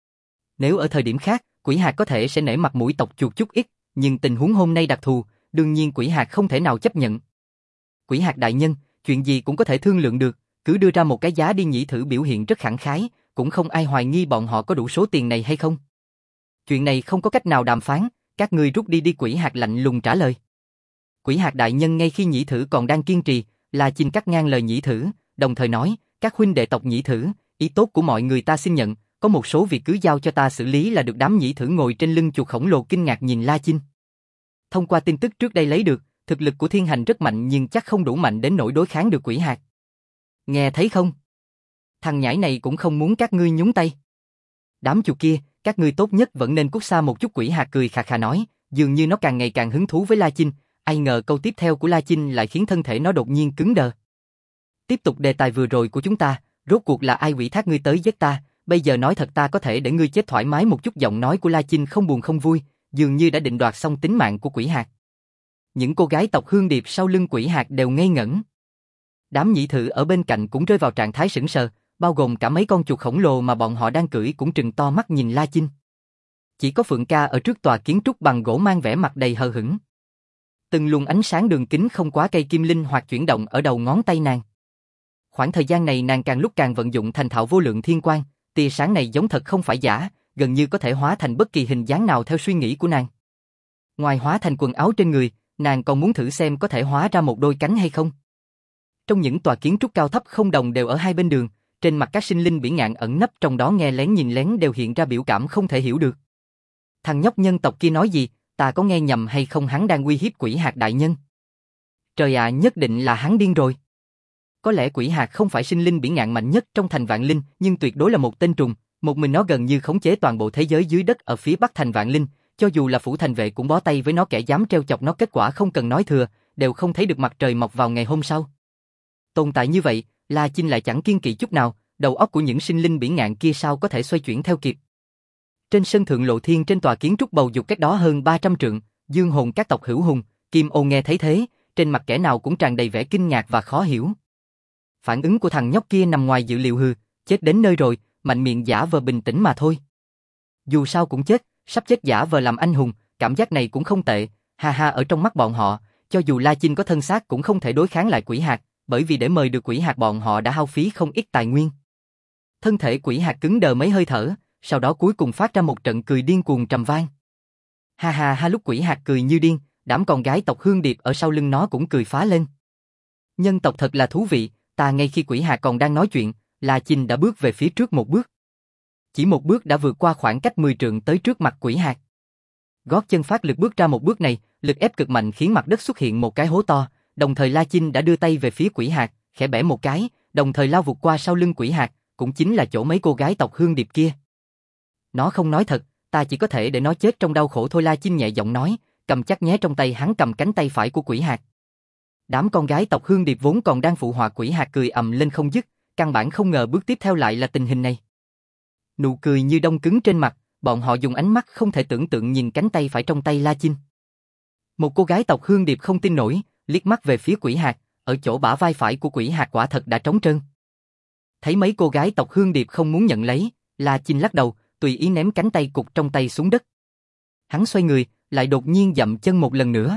Nếu ở thời điểm khác, quỷ hạt có thể sẽ nể mặt mũi tộc chuột chút ít, nhưng tình huống hôm nay đặc thù, đương nhiên quỷ hạt không thể nào chấp nhận. Quỷ hạt đại nhân, chuyện gì cũng có thể thương lượng được, cứ đưa ra một cái giá đi. Nhị thử biểu hiện rất khẳng khái, cũng không ai hoài nghi bọn họ có đủ số tiền này hay không. Chuyện này không có cách nào đàm phán, các ngươi rút đi. Quỷ hạt lạnh lùng trả lời. Quỷ hạt đại nhân ngay khi nhị thử còn đang kiên trì, La Chinh cắt ngang lời nhị thử, đồng thời nói, các huynh đệ tộc nhị thử, ý tốt của mọi người ta xin nhận, có một số việc cứ giao cho ta xử lý là được. Đám nhị thử ngồi trên lưng chuột khổng lồ kinh ngạc nhìn La Chinh. Thông qua tin tức trước đây lấy được, thực lực của Thiên Hành rất mạnh nhưng chắc không đủ mạnh đến nỗi đối kháng được quỷ hạt. Nghe thấy không? Thằng nhãi này cũng không muốn các ngươi nhúng tay. Đám chuột kia, các ngươi tốt nhất vẫn nên cút xa một chút. Quỷ hạt cười khà khà nói, dường như nó càng ngày càng hứng thú với La Chinh. Ai ngờ câu tiếp theo của La Chinh lại khiến thân thể nó đột nhiên cứng đờ. Tiếp tục đề tài vừa rồi của chúng ta, rốt cuộc là ai ủy thác ngươi tới giết ta, bây giờ nói thật ta có thể để ngươi chết thoải mái một chút. Giọng nói của La Chinh không buồn không vui, dường như đã định đoạt xong tính mạng của quỷ hạt. Những cô gái tộc Hương Điệp sau lưng quỷ hạt đều ngây ngẩn. Đám nhị thử ở bên cạnh cũng rơi vào trạng thái sững sờ, bao gồm cả mấy con chuột khổng lồ mà bọn họ đang cưỡi cũng trừng to mắt nhìn La Chinh. Chỉ có Phượng Ca ở trước tòa kiến trúc bằng gỗ mang vẻ mặt đầy hờ hững. Từng luồng ánh sáng đường kính không quá cây kim linh hoạt chuyển động ở đầu ngón tay nàng. Khoảng thời gian này nàng càng lúc càng vận dụng thành thạo vô lượng thiên quang, tia sáng này giống thật không phải giả, gần như có thể hóa thành bất kỳ hình dáng nào theo suy nghĩ của nàng. Ngoài hóa thành quần áo trên người, nàng còn muốn thử xem có thể hóa ra một đôi cánh hay không. Trong những tòa kiến trúc cao thấp không đồng đều ở hai bên đường, trên mặt các sinh linh bỉ ngạn ẩn nấp trong đó nghe lén nhìn lén đều hiện ra biểu cảm không thể hiểu được. Thằng nhóc nhân tộc kia nói gì, ta có nghe nhầm hay không? Hắn đang uy hiếp quỷ hạt đại nhân. Trời ạ, nhất định là hắn điên rồi. Có lẽ quỷ hạt không phải sinh linh bỉ ngạn mạnh nhất trong thành Vạn Linh, nhưng tuyệt đối là một tên trùng, một mình nó gần như khống chế toàn bộ thế giới dưới đất ở phía bắc thành Vạn Linh, cho dù là phủ thành vệ cũng bó tay với nó. Kẻ dám trêu chọc nó kết quả không cần nói thừa, đều không thấy được mặt trời mọc vào ngày hôm sau. Tồn tại như vậy, La Chinh lại chẳng kiêng kỵ chút nào, đầu óc của những sinh linh bỉ ngạn kia sao có thể xoay chuyển theo kịp. Trên sân thượng lộ thiên trên tòa kiến trúc bầu dục cách đó hơn 300 trượng, dương hồn các tộc hữu hùng, Kim Ô nghe thấy thế, trên mặt kẻ nào cũng tràn đầy vẻ kinh ngạc và khó hiểu. Phản ứng của thằng nhóc kia nằm ngoài dự liệu. Hừ, chết đến nơi rồi, mạnh miệng giả vờ bình tĩnh mà thôi. Dù sao cũng chết, sắp chết giả vờ làm anh hùng, cảm giác này cũng không tệ. Ha ha, ở trong mắt bọn họ, cho dù La Chinh có thân xác cũng không thể đối kháng lại quỷ hạt, bởi vì để mời được quỷ hạt bọn họ đã hao phí không ít tài nguyên. Thân thể quỷ hạt cứng đờ mấy hơi thở, sau đó cuối cùng phát ra một trận cười điên cuồng trầm vang. Ha ha ha, lúc quỷ hạt cười như điên, đám con gái tộc Hương Điệp ở sau lưng nó cũng cười phá lên. Nhân tộc thật là thú vị, ngay khi quỷ hạt còn đang nói chuyện, La Chinh đã bước về phía trước một bước. Chỉ một bước đã vượt qua khoảng cách 10 trượng tới trước mặt quỷ hạt. Gót chân phát lực bước ra một bước này, lực ép cực mạnh khiến mặt đất xuất hiện một cái hố to, đồng thời La Chinh đã đưa tay về phía quỷ hạt, khẽ bẻ một cái, đồng thời lao vụt qua sau lưng quỷ hạt, cũng chính là chỗ mấy cô gái tộc Hương Điệp kia. Nó không nói thật, ta chỉ có thể để nó chết trong đau khổ thôi. La Chinh nhẹ giọng nói, cầm chắc nhé. Trong tay hắn cầm cánh tay phải của quỷ hạt. Đám con gái tộc Hương Điệp vốn còn đang phụ họa quỷ hạt cười ầm lên không dứt, căn bản không ngờ bước tiếp theo lại là tình hình này. Nụ cười như đông cứng trên mặt, bọn họ dùng ánh mắt không thể tưởng tượng nhìn cánh tay phải trong tay La Chinh. Một cô gái tộc Hương Điệp không tin nổi, liếc mắt về phía quỷ hạt, ở chỗ bả vai phải của quỷ hạt quả thật đã trống trơn. Thấy mấy cô gái tộc Hương Điệp không muốn nhận lấy, La Chinh lắc đầu, tùy ý ném cánh tay cục trong tay xuống đất. Hắn xoay người, lại đột nhiên dậm chân một lần nữa.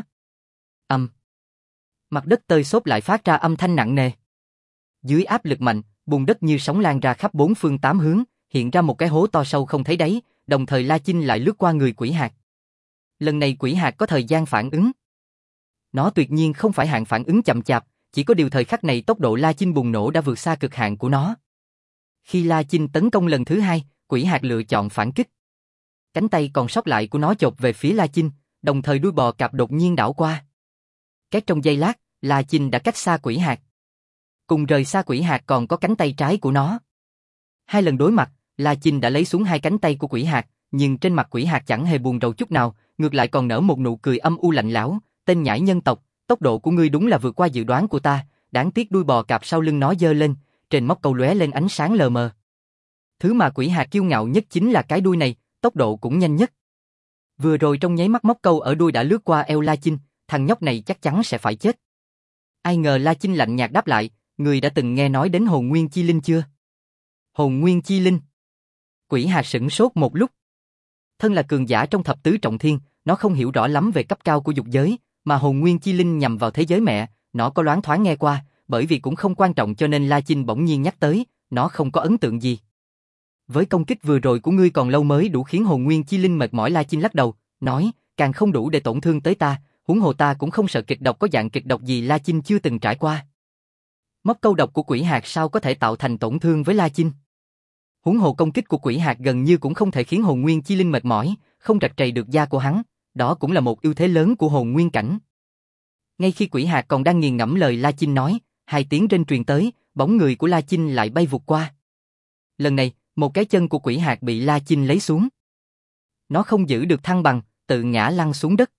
Mặt đất tơi xốp lại phát ra âm thanh nặng nề. Dưới áp lực mạnh, bùn đất như sóng lan ra khắp bốn phương tám hướng, hiện ra một cái hố to sâu không thấy đáy, đồng thời La Chinh lại lướt qua người quỷ hạt. Lần này quỷ hạt có thời gian phản ứng. Nó tuyệt nhiên không phải hạng phản ứng chậm chạp, chỉ có điều thời khắc này tốc độ La Chinh bùng nổ đã vượt xa cực hạn của nó. Khi La Chinh tấn công lần thứ hai, quỷ hạt lựa chọn phản kích. Cánh tay còn sót lại của nó chộp về phía La Chinh, đồng thời đuôi bò cạp đột nhiên đảo qua. Két trong giây lát, La Chinh đã cách xa quỷ hạt. Cùng rời xa quỷ hạt còn có cánh tay trái của nó. Hai lần đối mặt, La Chinh đã lấy xuống hai cánh tay của quỷ hạt, nhưng trên mặt quỷ hạt chẳng hề buồn rầu chút nào, ngược lại còn nở một nụ cười âm u lạnh lẽo, tên nhãi nhân tộc, tốc độ của ngươi đúng là vượt qua dự đoán của ta, đáng tiếc đuôi bò cạp sau lưng nó giơ lên, trên móc câu lóe lên ánh sáng lờ mờ. Thứ mà quỷ hạt kiêu ngạo nhất chính là cái đuôi này, tốc độ cũng nhanh nhất. Vừa rồi trong nháy mắt móc câu ở đuôi đã lướt qua eo La Chinh, thằng nhóc này chắc chắn sẽ phải chết. Ai ngờ La Chinh lạnh nhạt đáp lại, người đã từng nghe nói đến hồn nguyên chi linh chưa? Hồn nguyên chi linh? Quỷ hạt sửng sốt một lúc. Thân là cường giả trong thập tứ trọng thiên, nó không hiểu rõ lắm về cấp cao của dục giới, mà hồn nguyên chi linh nhằm vào thế giới mẹ, nó có loáng thoáng nghe qua, bởi vì cũng không quan trọng cho nên La Chinh bỗng nhiên nhắc tới, nó không có ấn tượng gì. Với công kích vừa rồi của ngươi còn lâu mới đủ khiến hồn nguyên chi linh mệt mỏi. La Chinh lắc đầu, nói, càng không đủ để tổn thương tới ta, huống hồ ta cũng không sợ kịch độc. Có dạng kịch độc gì La Chinh chưa từng trải qua. Móc câu độc của quỷ hạt sao có thể tạo thành tổn thương với La Chinh? Huống hồ công kích của quỷ hạt gần như cũng không thể khiến hồn nguyên chi linh mệt mỏi, không rạch rầy được da của hắn, đó cũng là một ưu thế lớn của hồn nguyên cảnh. Ngay khi quỷ hạt còn đang nghiền ngẫm lời La Chinh nói, hai tiếng rên truyền tới, bóng người của La Chinh lại bay vụt qua. Lần này, một cái chân của quỷ hạt bị La Chinh lấy xuống. Nó không giữ được thăng bằng, tự ngã lăn xuống đất.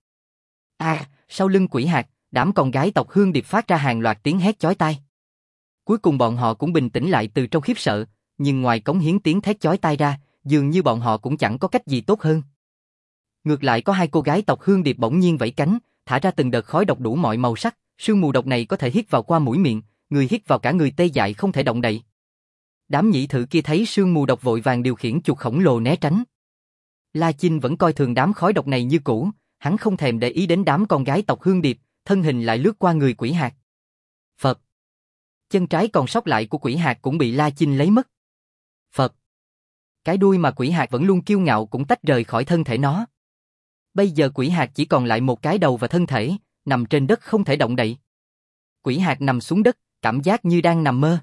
Sau lưng quỷ hạt, đám con gái tộc Hương Điệp phát ra hàng loạt tiếng hét chói tai. Cuối cùng bọn họ cũng bình tĩnh lại từ trong khiếp sợ, nhưng ngoài cống hiến tiếng thét chói tai ra, dường như bọn họ cũng chẳng có cách gì tốt hơn. Ngược lại có hai cô gái tộc Hương Điệp bỗng nhiên vẫy cánh, thả ra từng đợt khói độc đủ mọi màu sắc, sương mù độc này có thể hít vào qua mũi miệng, người hít vào cả người tê dại không thể động đậy. Đám nhị thử kia thấy sương mù độc vội vàng điều khiển chuột khổng lồ né tránh. La Chinh vẫn coi thường đám khói độc này như cũ, hắn không thèm để ý đến đám con gái tộc Hương Điệp, thân hình lại lướt qua người quỷ hạt. Phật. Chân trái còn sót lại của quỷ hạt cũng bị La Chinh lấy mất. Phật. Cái đuôi mà quỷ hạt vẫn luôn kiêu ngạo cũng tách rời khỏi thân thể nó. Bây giờ quỷ hạt chỉ còn lại một cái đầu và thân thể, nằm trên đất không thể động đậy. Quỷ hạt nằm xuống đất, cảm giác như đang nằm mơ.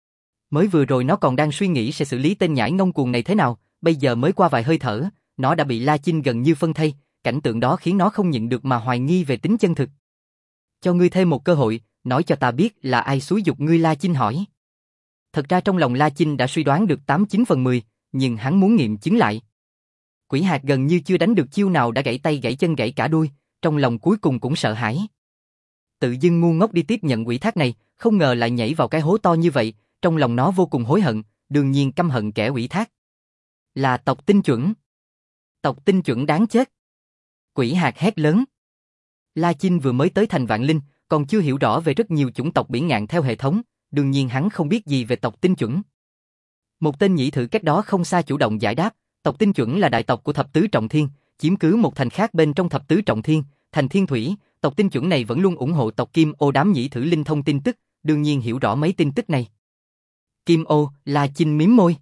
Mới vừa rồi nó còn đang suy nghĩ sẽ xử lý tên nhãi ngông cuồng này thế nào, bây giờ mới qua vài hơi thở, nó đã bị La Chinh gần như phân thây, cảnh tượng đó khiến nó không nhịn được mà hoài nghi về tính chân thực. Cho ngươi thêm một cơ hội, nói cho ta biết là ai xúi giục ngươi. La Chinh hỏi. Thật ra trong lòng La Chinh đã suy đoán được 89 phần 10, nhưng hắn muốn nghiệm chứng lại. Quỷ hạt gần như chưa đánh được chiêu nào đã gãy tay gãy chân gãy cả đuôi, trong lòng cuối cùng cũng sợ hãi. Tự dưng ngu ngốc đi tiếp nhận quỷ thác này, không ngờ lại nhảy vào cái hố to như vậy, trong lòng nó vô cùng hối hận, đương nhiên căm hận kẻ quỷ thác. Là tộc tinh chuẩn. Tộc tinh chuẩn đáng chết. Quỷ hạt hét lớn. La Chinh vừa mới tới thành Vạn Linh, còn chưa hiểu rõ về rất nhiều chủng tộc biển ngạn theo hệ thống, đương nhiên hắn không biết gì về tộc tinh chuẩn. Một tên nhị thử cách đó không xa chủ động giải đáp, tộc tinh chuẩn là đại tộc của thập tứ trọng thiên, chiếm cứ một thành khác bên trong thập tứ trọng thiên, thành Thiên Thủy, tộc tinh chuẩn này vẫn luôn ủng hộ tộc Kim Ô. Đám nhị thử linh thông tin tức, đương nhiên hiểu rõ mấy tin tức này. Kim Ô, La Chinh mím môi.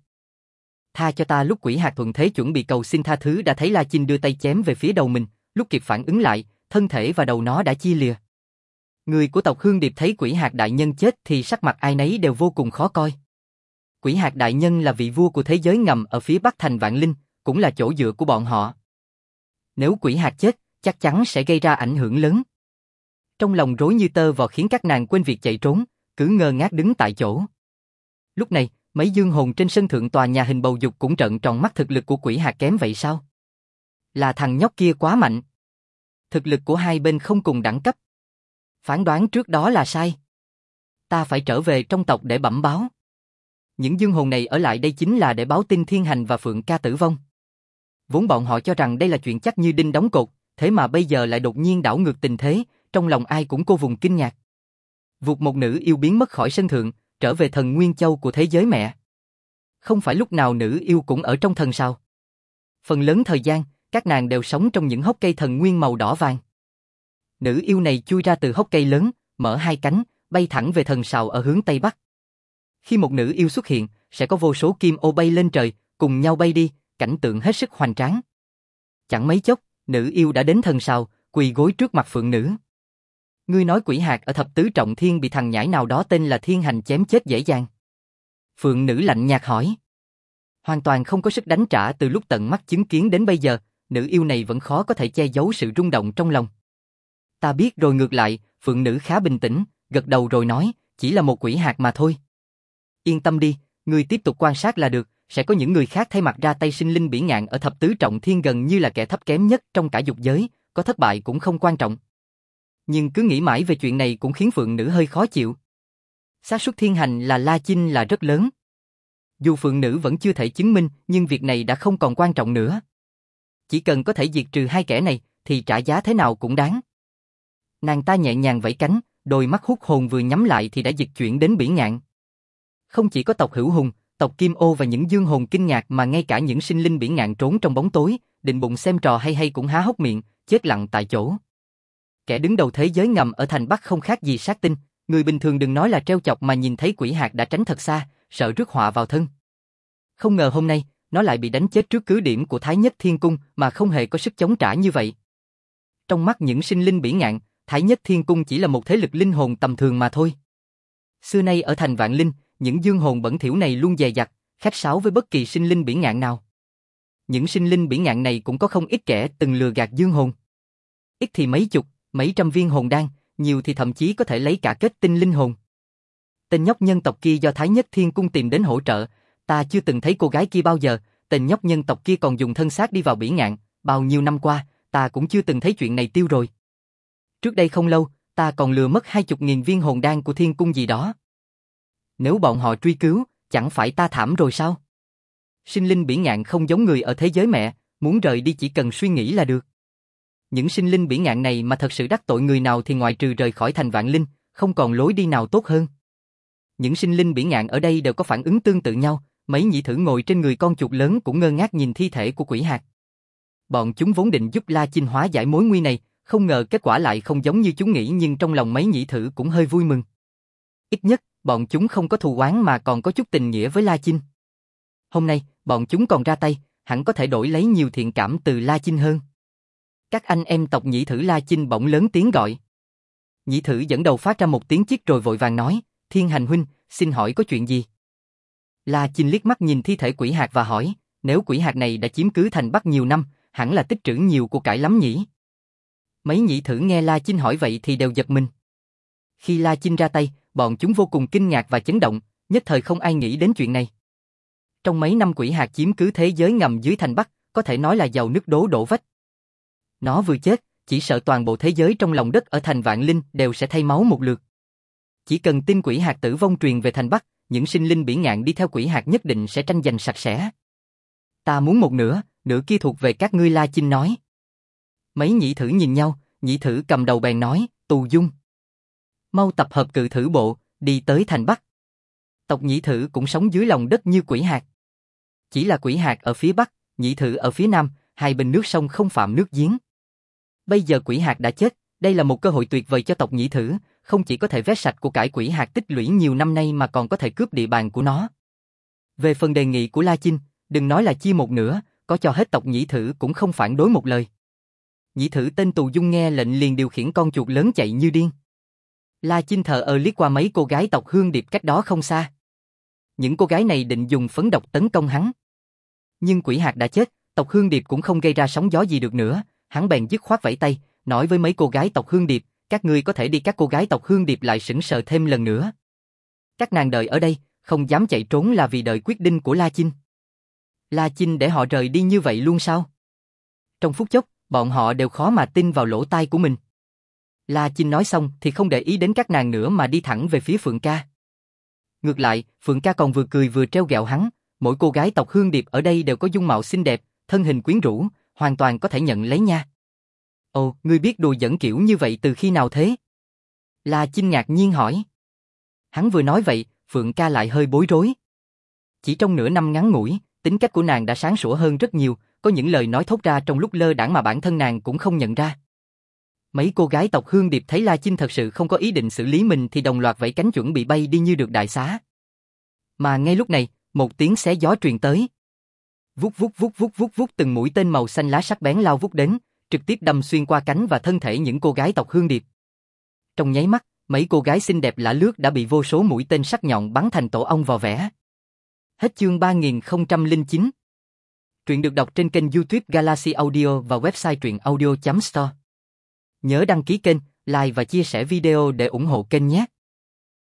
Tha cho ta. Lúc quỷ hạt thuận thế chuẩn bị cầu xin tha thứ đã thấy La Chinh đưa tay chém về phía đầu mình, lúc kịp phản ứng lại, thân thể và đầu nó đã chia lìa. Người của tộc Hương Điệp thấy quỷ hạt đại nhân chết thì sắc mặt ai nấy đều vô cùng khó coi. Quỷ hạt đại nhân là vị vua của thế giới ngầm ở phía bắc thành Vạn Linh, cũng là chỗ dựa của bọn họ. Nếu quỷ hạt chết, chắc chắn sẽ gây ra ảnh hưởng lớn. Trong lòng rối như tơ vò khiến các nàng quên việc chạy trốn, cứ ngơ ngác đứng tại chỗ. Lúc này, mấy dương hồn trên sân thượng tòa nhà hình bầu dục cũng trợn tròn mắt. Thực lực của quỷ hạt kém vậy sao? Là thằng nhóc kia quá mạnh. Thực lực của hai bên không cùng đẳng cấp. Phán đoán trước đó là sai. Ta phải trở về trong tộc để bẩm báo. Những dương hồn này ở lại đây chính là để báo tin Thiên Hành và Phượng Ca tử vong. Vốn bọn họ cho rằng đây là chuyện chắc như đinh đóng cột, thế mà bây giờ lại đột nhiên đảo ngược tình thế, trong lòng ai cũng cô vùng kinh ngạc. Vụt một nữ yêu biến mất khỏi sân thượng, trở về thần Nguyên Châu của thế giới mẹ. Không phải lúc nào nữ yêu cũng ở trong thần sao? Phần lớn thời gian, các nàng đều sống trong những hốc cây thần nguyên màu đỏ vàng. Nữ yêu này chui ra từ hốc cây lớn, mở hai cánh, bay thẳng về thần sào ở hướng Tây Bắc. Khi một nữ yêu xuất hiện, sẽ có vô số kim ô bay lên trời, cùng nhau bay đi, cảnh tượng hết sức hoành tráng. Chẳng mấy chốc, nữ yêu đã đến thần sào, quỳ gối trước mặt phượng nữ. Ngươi nói quỷ hạt ở thập tứ trọng thiên bị thằng nhãi nào đó tên là Thiên Hành chém chết dễ dàng. Phượng nữ lạnh nhạt hỏi. Hoàn toàn không có sức đánh trả. Từ lúc tận mắt chứng kiến đến bây giờ, nữ yêu này vẫn khó có thể che giấu sự rung động trong lòng. Ta biết rồi. Ngược lại, phượng nữ khá bình tĩnh, gật đầu rồi nói, chỉ là một quỷ hạt mà thôi. Yên tâm đi, ngươi tiếp tục quan sát là được, sẽ có những người khác thay mặt ra tay. Sinh linh bỉ ngạn ở thập tứ trọng thiên gần như là kẻ thấp kém nhất trong cả dục giới, có thất bại cũng không quan trọng. Nhưng cứ nghĩ mãi về chuyện này cũng khiến Phượng Nữ hơi khó chịu. Xác suất thiên hành là La Chinh là rất lớn. Dù Phượng Nữ vẫn chưa thể chứng minh, nhưng việc này đã không còn quan trọng nữa. Chỉ cần có thể diệt trừ hai kẻ này, thì trả giá thế nào cũng đáng. Nàng ta nhẹ nhàng vẫy cánh, đôi mắt hút hồn vừa nhắm lại thì đã dịch chuyển đến bỉ ngạn. Không chỉ có tộc Hữu Hùng, tộc Kim Ô và những dương hồn kinh ngạc mà ngay cả những sinh linh bỉ ngạn trốn trong bóng tối, định bụng xem trò hay cũng há hốc miệng, chết lặng tại chỗ. Kẻ đứng đầu thế giới ngầm ở thành Bắc không khác gì sát tinh, người bình thường đừng nói là trêu chọc mà nhìn thấy quỷ hạt đã tránh thật xa, sợ rước họa vào thân. Không ngờ hôm nay, nó lại bị đánh chết trước cứ điểm của Thái Nhất Thiên Cung mà không hề có sức chống trả như vậy. Trong mắt những sinh linh bỉ ngạn, Thái Nhất Thiên Cung chỉ là một thế lực linh hồn tầm thường mà thôi. Xưa nay ở thành Vạn Linh, những dương hồn bẩn thỉu này luôn dè dặt, khách sáo với bất kỳ sinh linh bỉ ngạn nào. Những sinh linh bỉ ngạn này cũng có không ít kẻ từng lừa gạt dương hồn. Ít thì mấy chục, mấy trăm viên hồn đan, nhiều thì thậm chí có thể lấy cả kết tinh linh hồn. Tên nhóc nhân tộc kia do Thái Nhất Thiên Cung tìm đến hỗ trợ, ta chưa từng thấy cô gái kia bao giờ, tên nhóc nhân tộc kia còn dùng thân xác đi vào bỉ ngạn, bao nhiêu năm qua, ta cũng chưa từng thấy chuyện này tiêu rồi. Trước đây không lâu, ta còn lừa mất 20.000 viên hồn đan của Thiên Cung gì đó. Nếu bọn họ truy cứu, chẳng phải ta thảm rồi sao? Sinh linh bỉ ngạn không giống người ở thế giới mẹ, muốn rời đi chỉ cần suy nghĩ là được. Những sinh linh bỉ ngạn này mà thật sự đắc tội người nào thì ngoại trừ rời khỏi thành Vạn Linh, không còn lối đi nào tốt hơn. Những sinh linh bỉ ngạn ở đây đều có phản ứng tương tự nhau, mấy nhị thử ngồi trên người con chuột lớn cũng ngơ ngác nhìn thi thể của quỷ hạt. Bọn chúng vốn định giúp La Chinh hóa giải mối nguy này, không ngờ kết quả lại không giống như chúng nghĩ, nhưng trong lòng mấy nhị thử cũng hơi vui mừng. Ít nhất, bọn chúng không có thù oán mà còn có chút tình nghĩa với La Chinh. Hôm nay, bọn chúng còn ra tay, hẳn có thể đổi lấy nhiều thiện cảm từ La Chinh hơn. Các anh em tộc nhị thử. La Chinh bỗng lớn tiếng gọi. Nhị thử dẫn đầu phát ra một tiếng chít rồi vội vàng nói, Thiên Hành huynh, xin hỏi có chuyện gì? La Chinh liếc mắt nhìn thi thể quỷ hạt và hỏi, nếu quỷ hạt này đã chiếm cứ thành Bắc nhiều năm, hẳn là tích trữ nhiều của cải lắm nhỉ? Mấy nhị thử nghe La Chinh hỏi vậy thì đều giật mình. Khi La Chinh ra tay, bọn chúng vô cùng kinh ngạc và chấn động, nhất thời không ai nghĩ đến chuyện này. Trong mấy năm quỷ hạt chiếm cứ thế giới ngầm dưới thành Bắc, có thể nói là giàu nứt đổ vách. Nó vừa chết, chỉ sợ toàn bộ thế giới trong lòng đất ở thành Vạn Linh đều sẽ thay máu một lượt. Chỉ cần tin quỷ hạt tử vong truyền về thành Bắc, những sinh linh bỉ ngạn đi theo quỷ hạt nhất định sẽ tranh giành sạch sẽ. Ta muốn một nửa, nửa kia thuộc về các ngươi. La Chinh nói. Mấy nhị thử nhìn nhau, nhị thử cầm đầu bèn nói, Tù Dung. Mau tập hợp cự thử bộ, đi tới thành Bắc. Tộc nhị thử cũng sống dưới lòng đất như quỷ hạt. Chỉ là quỷ hạt ở phía Bắc, nhị thử ở phía Nam, hai bên nước sông không phạm nước giếng. Bây giờ quỷ hạt đã chết, đây là một cơ hội tuyệt vời cho tộc nhị thử, không chỉ có thể vét sạch của cải quỷ hạt tích lũy nhiều năm nay mà còn có thể cướp địa bàn của nó. Về phần đề nghị của La Chinh, đừng nói là chia một nửa, có cho hết tộc nhị thử cũng không phản đối một lời. Nhị thử tên Tù Dung nghe lệnh liền điều khiển con chuột lớn chạy như điên. La Chinh thờ ơ liếc qua mấy cô gái tộc Hương Điệp cách đó không xa. Những cô gái này định dùng phấn độc tấn công hắn. Nhưng quỷ hạt đã chết, tộc Hương Điệp cũng không gây ra sóng gió gì được nữa, hắn bèn dứt khoát vẫy tay, nói với mấy cô gái tộc Hương Điệp, các ngươi có thể đi. Các cô gái tộc Hương Điệp lại sững sờ thêm lần nữa. Các nàng đợi ở đây, không dám chạy trốn là vì đợi quyết định của La Chinh. La Chinh để họ rời đi như vậy luôn sao? Trong phút chốc, bọn họ đều khó mà tin vào lỗ tai của mình. La Chinh nói xong thì không để ý đến các nàng nữa mà đi thẳng về phía Phượng Ca. Ngược lại, Phượng Ca còn vừa cười vừa trêu ghẹo hắn, mỗi cô gái tộc Hương Điệp ở đây đều có dung mạo xinh đẹp, thân hình quyến rũ, hoàn toàn có thể nhận lấy nha. Ồ, ngươi biết đùa giỡn kiểu như vậy từ khi nào thế? La Chinh ngạc nhiên hỏi. Hắn vừa nói vậy, Phượng Ca lại hơi bối rối. Chỉ trong nửa năm ngắn ngủi, tính cách của nàng đã sáng sủa hơn rất nhiều, có những lời nói thốt ra trong lúc lơ đãng mà bản thân nàng cũng không nhận ra. Mấy cô gái tộc Hương Điệp thấy La Chinh thật sự không có ý định xử lý mình thì đồng loạt vẫy cánh chuẩn bị bay đi như được đại xá. Mà ngay lúc này, một tiếng xé gió truyền tới. Vút vút vút vút vút vút, từng mũi tên màu xanh lá sắc bén lao vút đến, trực tiếp đâm xuyên qua cánh và thân thể những cô gái tộc Hương Điệp. Trong nháy mắt, mấy cô gái xinh đẹp lả lướt đã bị vô số mũi tên sắc nhọn bắn thành tổ ong vò vẽ. Hết chương 3009. Truyện được đọc trên kênh YouTube Galaxy Audio và website truyệnaudio.store. Nhớ đăng ký kênh, like và chia sẻ video để ủng hộ kênh nhé.